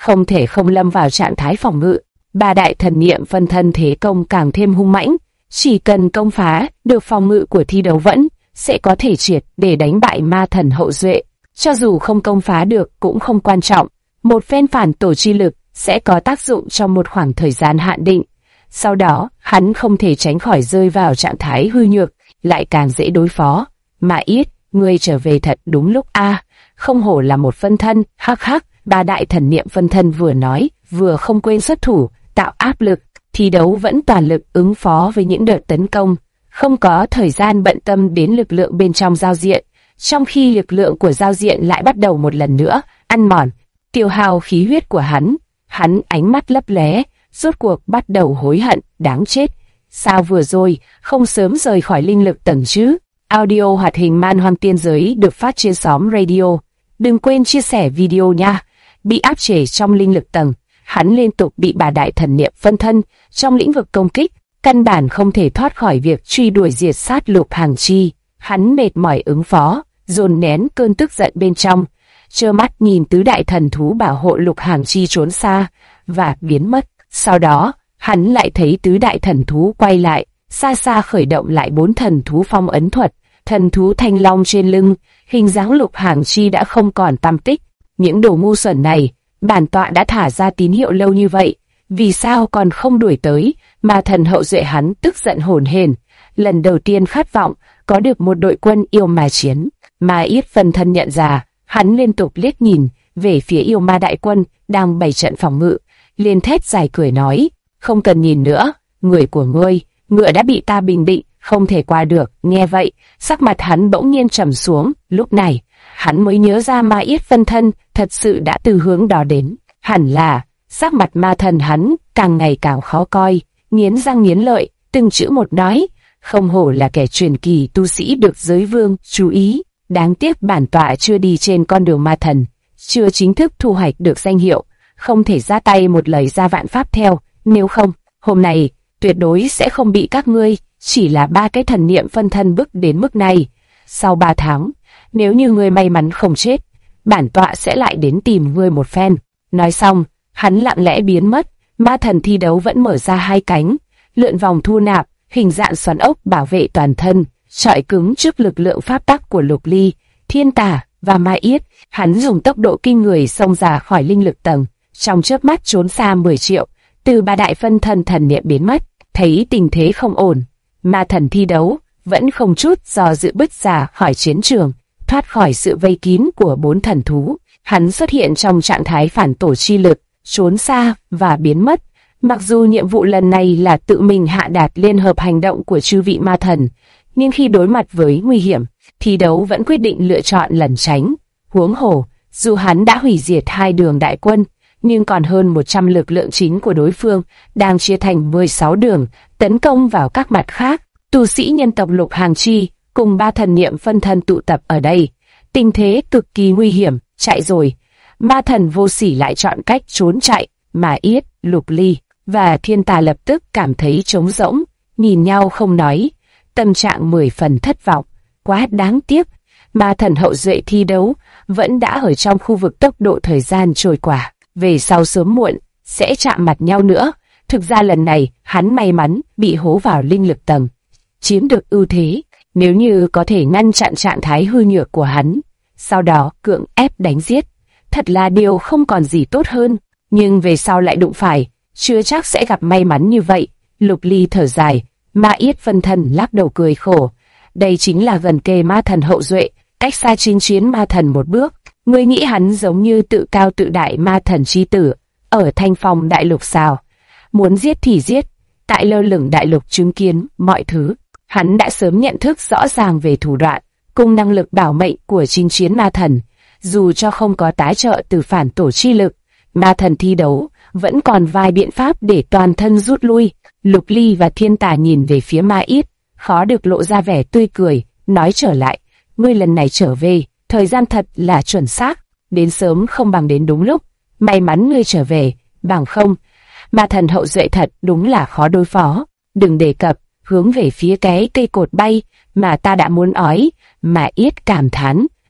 không thể không lâm vào trạng thái phòng ngự. Ba đại thần niệm phân thân thế công càng thêm hung mãnh, chỉ cần công phá được phòng ngự của thi đấu vẫn sẽ có thể triệt để đánh bại ma thần hậu duệ. Cho dù không công phá được cũng không quan trọng, một phen phản tổ chi lực sẽ có tác dụng trong một khoảng thời gian hạn định. Sau đó, hắn không thể tránh khỏi rơi vào trạng thái hư nhược, lại càng dễ đối phó. Mà ít, ngươi trở về thật đúng lúc a, không hổ là một phân thân, hắc hắc. Ba đại thần niệm phân thân vừa nói, vừa không quên xuất thủ, tạo áp lực. Thi đấu vẫn toàn lực ứng phó với những đợt tấn công, không có thời gian bận tâm đến lực lượng bên trong giao diện, trong khi lực lượng của giao diện lại bắt đầu một lần nữa ăn mòn, tiêu hao khí huyết của hắn. Hắn ánh mắt lấp lé, rốt cuộc bắt đầu hối hận, đáng chết. Sao vừa rồi không sớm rời khỏi linh lực tầng chứ? Audio hoạt hình Man Hoang Tiên Giới được phát trên xóm radio. Đừng quên chia sẻ video nha. Bị áp chế trong linh lực tầng, hắn liên tục bị bà đại thần niệm phân thân trong lĩnh vực công kích, căn bản không thể thoát khỏi việc truy đuổi diệt sát Lục Hàng Chi. Hắn mệt mỏi ứng phó, dồn nén cơn tức giận bên trong, trơ mắt nhìn tứ đại thần thú bảo hộ Lục Hàng Chi trốn xa và biến mất. Sau đó, hắn lại thấy tứ đại thần thú quay lại, xa xa khởi động lại 4 thần thú phong ấn thuật. Thần thú thanh long trên lưng, hình dáng Lục Hàng Chi đã không còn tăm tích. Những đồ ngu xuẩn này, bản tọa đã thả ra tín hiệu lâu như vậy, vì sao còn không đuổi tới? Ma thần hậu duệ hắn tức giận hổn hển, lần đầu tiên khát vọng có được một đội quân yêu ma chiến. Ma ít phân thân nhận ra, hắn liên tục liếc nhìn về phía yêu ma đại quân đang bày trận phòng ngự, liền thét dài cười nói: không cần nhìn nữa, người của ngươi, ngựa đã bị ta bình định, không thể qua được. Nghe vậy, sắc mặt hắn bỗng nhiên trầm xuống. Lúc này, hắn mới nhớ ra ma ít phân thân thật sự đã từ hướng đó đến. Hẳn là sắc mặt ma thần hắn càng ngày càng khó coi, nghiến răng nghiến lợi, từng chữ một nói: không hổ là kẻ truyền kỳ tu sĩ được giới vương chú ý. Đáng tiếc bản tọa chưa đi trên con đường ma thần, chưa chính thức thu hoạch được danh hiệu, không thể ra tay một lời ra vạn pháp theo. Nếu không, hôm nay tuyệt đối sẽ không bị các ngươi chỉ là 3 cái thần niệm phân thân bức đến mức này. Sau 3 tháng, nếu như ngươi may mắn không chết, bản tọa sẽ lại đến tìm ngươi một phen. Nói xong, hắn lặng lẽ biến mất. Ma thần thi đấu vẫn mở ra 2 cánh, lượn vòng thu nạp, hình dạng xoắn ốc bảo vệ toàn thân, chọi cứng trước lực lượng pháp tắc của Lục Ly, Thiên Tà và Ma Yết. Hắn dùng tốc độ kinh người xông ra khỏi linh lực tầng, trong chớp mắt trốn xa 10 triệu, từ 3 đại phân thân thần niệm biến mất. Thấy tình thế không ổn, ma thần thi đấu vẫn không chút do dự bứt ra khỏi chiến trường, thoát khỏi sự vây kín của 4 thần thú. Hắn xuất hiện trong trạng thái phản tổ chi lực, trốn xa và biến mất. Mặc dù nhiệm vụ lần này là tự mình hạ đạt liên hợp hành động của chư vị ma thần, nhưng khi đối mặt với nguy hiểm, thi đấu vẫn quyết định lựa chọn lẩn tránh. Huống hồ, dù hắn đã hủy diệt 2 đường đại quân, nhưng còn hơn 100 lực lượng chính của đối phương đang chia thành 16 đường tấn công vào các mặt khác. Tu sĩ nhân tộc Lục Hàng Chi cùng 3 thần niệm phân thân tụ tập ở đây, tình thế cực kỳ nguy hiểm. Chạy rồi, ma thần vô sỉ lại chọn cách trốn chạy. Mà Yết, Lục Ly và Thiên Tà lập tức cảm thấy trống rỗng, nhìn nhau không nói, tâm trạng 10 phần thất vọng. Quá đáng tiếc, ma thần hậu duệ thi đấu vẫn đã ở trong khu vực tốc độ thời gian trôi qua, về sau sớm muộn sẽ chạm mặt nhau nữa. Thực ra lần này hắn may mắn bị hố vào linh lực tầng, chiếm được ưu thế. Nếu như có thể ngăn chặn trạng thái hư nhược của hắn, sau đó cưỡng ép đánh giết, thật là điều không còn gì tốt hơn. Nhưng về sau lại đụng phải, chưa chắc sẽ gặp may mắn như vậy. Lục Ly thở dài, Ma Yết phân thân lắc đầu cười khổ. Đây chính là gần kề ma thần hậu duệ, cách xa chinh chiến ma thần một bước. Ngươi nghĩ hắn giống như tự cao tự đại ma thần chi tử ở Thanh Phong đại lục sao? Muốn giết thì giết, tại lơ lửng đại lục chứng kiến mọi thứ. Hắn đã sớm nhận thức rõ ràng về thủ đoạn cùng năng lực bảo mệnh của chinh chiến ma thần. Dù cho không có tái trợ từ phản tổ chi lực, ma thần thi đấu vẫn còn vài biện pháp để toàn thân rút lui. Lục Ly và Thiên Tà nhìn về phía Ma Yết, khó được lộ ra vẻ tươi cười, nói trở lại: ngươi lần này trở về, thời gian thật là chuẩn xác, đến sớm không bằng đến đúng lúc. May mắn ngươi trở về, bằng không, ma thần hậu duệ thật đúng là khó đối phó. Đừng đề cập, hướng về phía cái cây cột bay mà ta đã muốn ói. Ma Yết cảm thán,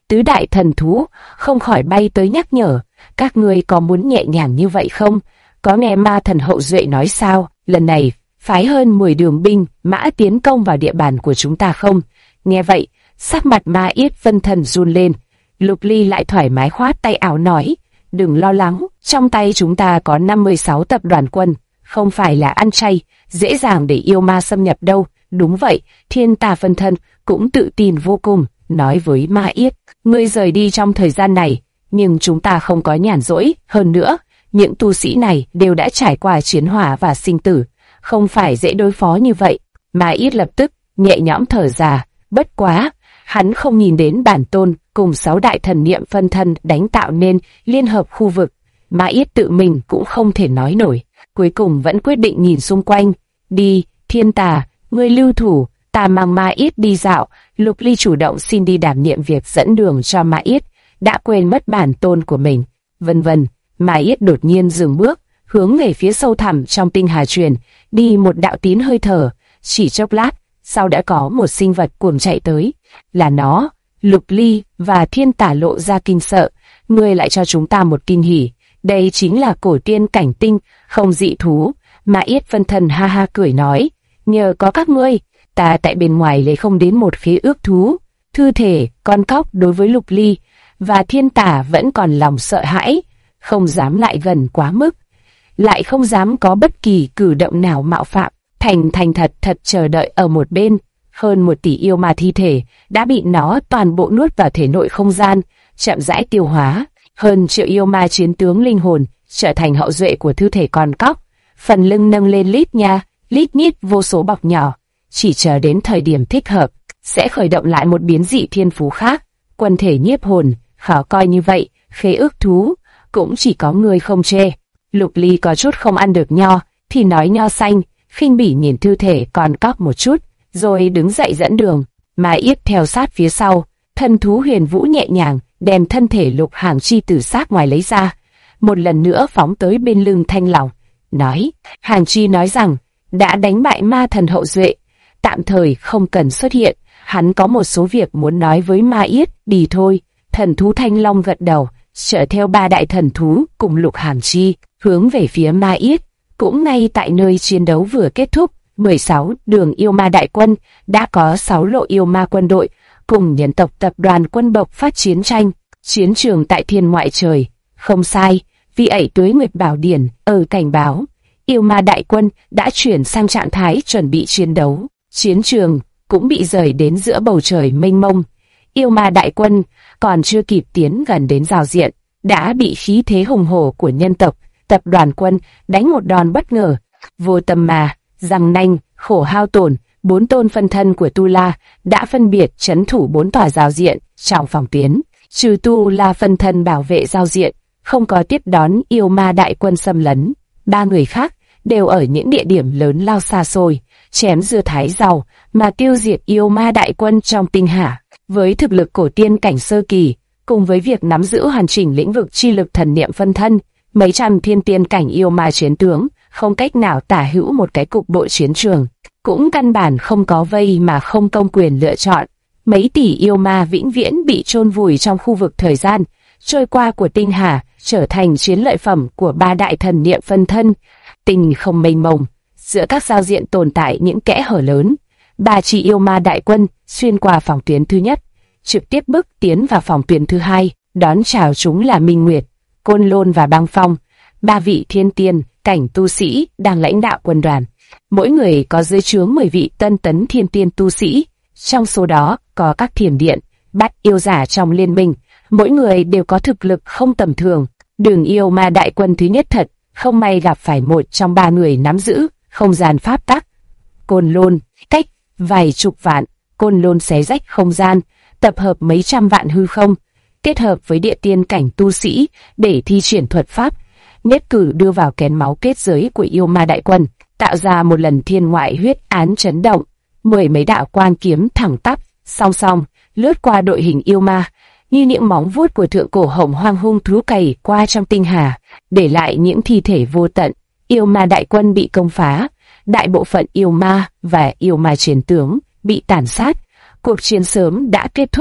Tứ đại thần thú không khỏi bay tới nhắc nhở, các ngươi có muốn nhẹ nhàng như vậy không? Có nghe ma thần hậu duệ nói sao, lần này phái hơn 10 đường binh mã tiến công vào địa bàn của chúng ta không? Nghe vậy, sắc mặt Ma Yết phân thần run lên. Lục Ly lại thoải mái khoát tay áo nói, đừng lo lắng, trong tay chúng ta có 56 tập đoàn quân, không phải là ăn chay, dễ dàng để yêu ma xâm nhập đâu. Đúng vậy, Thiên Tà phân thân cũng tự tin vô cùng, nói với Ma Yết, ngươi rời đi trong thời gian này, nhưng chúng ta không có nhàn rỗi. Hơn nữa, những tu sĩ này đều đã trải qua chiến hỏa và sinh tử, không phải dễ đối phó như vậy. Ma Yết lập tức nhẹ nhõm thở ra, bất quá, hắn không nhìn đến bản tôn cùng 6 đại thần niệm phân thân đánh tạo nên liên hợp khu vực. Ma Yết tự mình cũng không thể nói nổi, cuối cùng vẫn quyết định nhìn xung quanh. Đi, Thiên Tà, ngươi lưu thủ, ta mang Ma Yết đi dạo. Lục Ly chủ động xin đi đảm nhiệm việc dẫn đường cho Ma Yết, đã quên mất bản tôn của mình. Vân vân, Ma Yết đột nhiên dừng bước, hướng về phía sâu thẳm trong tinh hà truyền, đi một đạo tín hơi thở, chỉ chốc lát, sau đã có một sinh vật cuồng chạy tới. Là nó. Lục Ly và Thiên Tà lộ ra kinh sợ, ngươi lại cho chúng ta một kinh hỉ, đây chính là cổ tiên cảnh tinh, không dị thú. Ma Yết phân thân ha ha cười nói, nhờ có các ngươi, ta tại bên ngoài lấy không đến một khế ước thú. Thư thể, con cóc đối với Lục Ly và Thiên Tà vẫn còn lòng sợ hãi, không dám lại gần quá mức, lại không dám có bất kỳ cử động nào mạo phạm, thành thật chờ đợi ở một bên. Hơn 1 tỷ yêu ma thi thể đã bị nó toàn bộ nuốt vào thể nội không gian, chậm rãi tiêu hóa. Hơn triệu yêu ma chiến tướng linh hồn trở thành hậu duệ của thư thể con cóc, phần lưng nâng lên lít nhít vô số bọc nhỏ, chỉ chờ đến thời điểm thích hợp sẽ khởi động lại một biến dị thiên phú khác. Quân thể nhiếp hồn, khó coi như vậy, khế ước thú cũng chỉ có người không chê. Lục Ly có chút không ăn được nho thì nói nho xanh, khinh bỉ nhìn thư thể con cóc một chút, rồi đứng dậy dẫn đường. Ma Yết theo sát phía sau, thần thú Huyền Vũ nhẹ nhàng đem thân thể Lục Hàng Chi từ xác ngoài lấy ra, một lần nữa phóng tới bên lưng Thanh Long, nói, Hàng Chi nói rằng đã đánh bại ma thần hậu duệ, tạm thời không cần xuất hiện, hắn có một số việc muốn nói với Ma Yết. Đi thôi. Thần thú Thanh Long gật đầu, chở theo 3 đại thần thú cùng Lục Hàng Chi hướng về phía Ma Yết. Cũng ngay tại nơi chiến đấu vừa kết thúc, 16 đường yêu ma đại quân đã có 6 lộ yêu ma quân đội cùng nhân tộc tập đoàn quân bộc phát chiến tranh. Chiến trường tại thiên ngoại trời, không sai, vì ẩy Tuế Nguyệt Bảo Điển ở cảnh báo yêu ma đại quân đã chuyển sang trạng thái chuẩn bị chiến đấu. Chiến trường cũng bị rời đến giữa bầu trời mênh mông. Yêu ma đại quân còn chưa kịp tiến gần đến giao diện, đã bị khí thế hùng hổ của nhân tộc tập đoàn quân đánh một đòn bất ngờ. Vô Tâm Ma, Răng Nanh, Khổ Hao Tổn, 4 tôn phân thân của Tu La đã phân biệt trấn thủ 4 tòa giao diện trong phòng tuyến. Trừ Tu La phân thân bảo vệ giao diện, không có tiếp đón yêu ma đại quân xâm lấn. 3 người khác đều ở những địa điểm lớn lao xa xôi, chém dưa thái rau mà tiêu diệt yêu ma đại quân trong tinh hà. Với thực lực cổ tiên cảnh sơ kỳ, cùng với việc nắm giữ hoàn chỉnh lĩnh vực chi lực thần niệm phân thân, mấy trăm thiên tiên cảnh yêu ma chiến tướng không cách nào tả hữu một cái cục bộ chiến trường, cũng căn bản không có vây mà không công quyền lựa chọn. Mấy tỷ yêu ma vĩnh viễn bị chôn vùi trong khu vực thời gian trôi qua của tinh hà, trở thành chiến lợi phẩm của 3 đại thần niệm phân thân. Tinh không mênh mông, giữa các giao diện tồn tại những kẽ hở lớn. 3 chỉ yêu ma đại quân xuyên qua phòng tuyến thứ nhất, trực tiếp bước tiến vào phòng tuyến thứ hai, đón chào chúng là Minh Nguyệt, Côn Lôn và Băng Phong, 3 vị thiên tiên cảnh tu sĩ đang lãnh đạo quân đoàn. Mỗi người có dưới trướng 10 vị tân tấn thiên tiên tu sĩ, trong số đó có các thiểm điện, bát yêu giả trong liên minh, mỗi người đều có thực lực không tầm thường. Đường yêu ma đại quân thứ nhất thật không may gặp phải một trong 3 người nắm giữ không gian pháp tắc. Côn Lôn, cách vài chục vạn, Côn Lôn xé rách không gian, tập hợp mấy trăm vạn hư không, kết hợp với địa tiên cảnh tu sĩ để thi triển thuật pháp, nhất cử đưa vào kén máu kết giới của yêu ma đại quân, tạo ra một lần thiên ngoại huyết án chấn động. 10 mấy đạo quan kiếm thẳng tắp, song song lướt qua đội hình yêu ma, như những móng vuốt của thượng cổ hồng hoang hung thú cày qua trong tinh hà, để lại những thi thể vô tận. Yêu ma đại quân bị công phá, đại bộ phận yêu ma và yêu ma chiến tướng bị tàn sát. Cuộc chiến sớm đã kết thúc.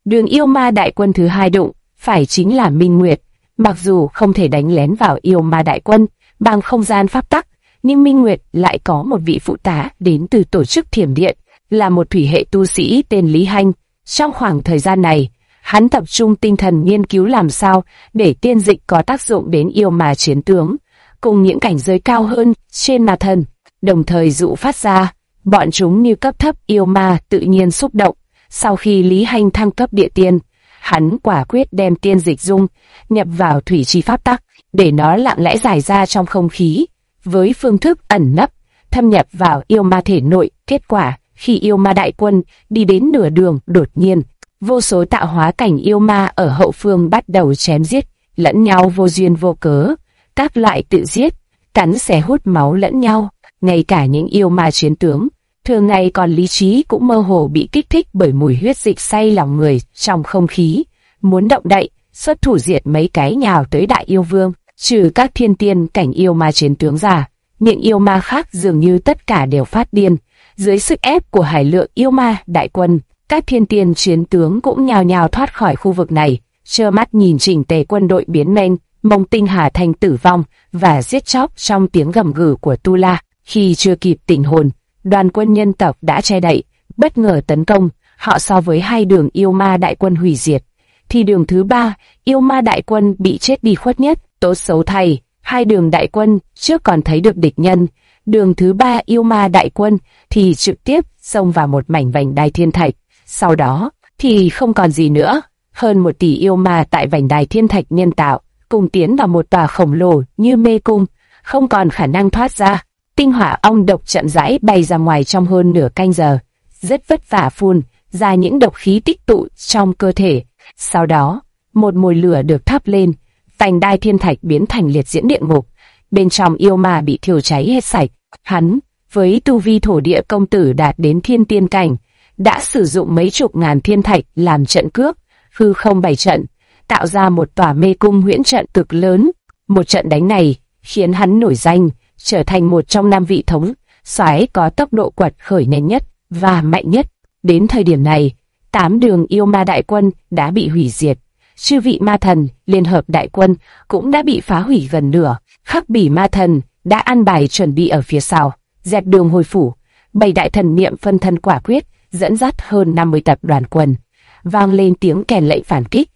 Đường yêu ma đại quân thứ hai đụng phải chính là Minh Nguyệt. Mặc dù không thể đánh lén vào yêu ma đại quân bằng không gian pháp tắc, nhưng Minh Nguyệt lại có một vị phụ tá đến từ tổ chức Thiểm Điện, là một thủy hệ tu sĩ tên Lý Hanh. Trong khoảng thời gian này, hắn tập trung tinh thần nghiên cứu làm sao để tiên dịch có tác dụng đến yêu ma chiến tướng, cùng những cảnh giới cao hơn trên ma thần, đồng thời dụ phát ra bọn chúng như cấp thấp yêu ma tự nhiên xúc động. Sau khi Lý Hanh thăng cấp địa tiên, hắn quả quyết đem tiên dịch dung nhập vào thủy chi pháp tắc, để nó lặng lẽ giải ra trong không khí, với phương thức ẩn nấp, thâm nhập vào yêu ma thể nội. Kết quả, khi yêu ma đại quân đi đến nửa đường, đột nhiên, vô số tạo hóa cảnh yêu ma ở hậu phương bắt đầu chém giết lẫn nhau vô duyên vô cớ, các loại tự giết, cắn xé hút máu lẫn nhau. Ngay cả những yêu ma chiến tướng thường ngày còn lý trí cũng mơ hồ bị kích thích bởi mùi huyết dịch say lòng người trong không khí, muốn động đậy, xuất thủ diệt mấy cái nhào tới đại yêu vương. Trừ các thiên tiên cảnh yêu ma chiến tướng ra, những yêu ma khác dường như tất cả đều phát điên. Dưới sức ép của hải lượng yêu ma đại quân, các thiên tiên chiến tướng cũng nhào nhào thoát khỏi khu vực này, trơ mắt nhìn chỉnh tề quân đội biến mênh mông tinh hà thành tử vong và giết chóc trong tiếng gầm gừ của Tu La. Khi chưa kịp tỉnh hồn, đoàn quân nhân tộc đã che đậy, bất ngờ tấn công họ. So với hai đường yêu ma đại quân hủy diệt, thì đường thứ ba yêu ma đại quân bị chết đi khuất nhất. Tốt xấu thay, hai đường đại quân trước còn thấy được địch nhân, đường thứ ba yêu ma đại quân thì trực tiếp xông vào một mảnh vành đai thiên thạch. Sau đó thì không còn gì nữa. Hơn 1 tỷ yêu ma tại vành đai thiên thạch nhân tạo cùng tiến vào một tòa khổng lồ như mê cung, không còn khả năng thoát ra. Tinh hỏa ong độc chậm rãi bay ra ngoài trong hơn nửa canh giờ, rất vất vả phun ra những độc khí tích tụ trong cơ thể. Sau đó, một mồi lửa được thắp lên, vành đai thiên thạch biến thành liệt diễm địa ngục, bên trong yêu ma bị thiêu cháy hết sạch. Hắn, với tu vi thổ địa công tử đạt đến thiên tiên cảnh, đã sử dụng mấy chục ngàn thiên thạch làm trận cước, hư không bày trận, tạo ra một tòa mê cung huyễn trận cực lớn. Một trận đánh này khiến hắn nổi danh, trở thành một trong 5 vị thống soái có tốc độ quật khởi nhanh nhất và mạnh nhất. Đến thời điểm này, 8 đường yêu ma đại quân đã bị hủy diệt. Chư vị ma thần liên hợp đại quân cũng đã bị phá hủy gần nửa. Khắc Bỉ ma thần đã an bài chuẩn bị ở phía sau, dẹp đường hồi phủ. 7 đại thần niệm phân thân quả quyết dẫn dắt hơn 50 tập đoàn quân, vang lên tiếng kèn lệnh phản kích.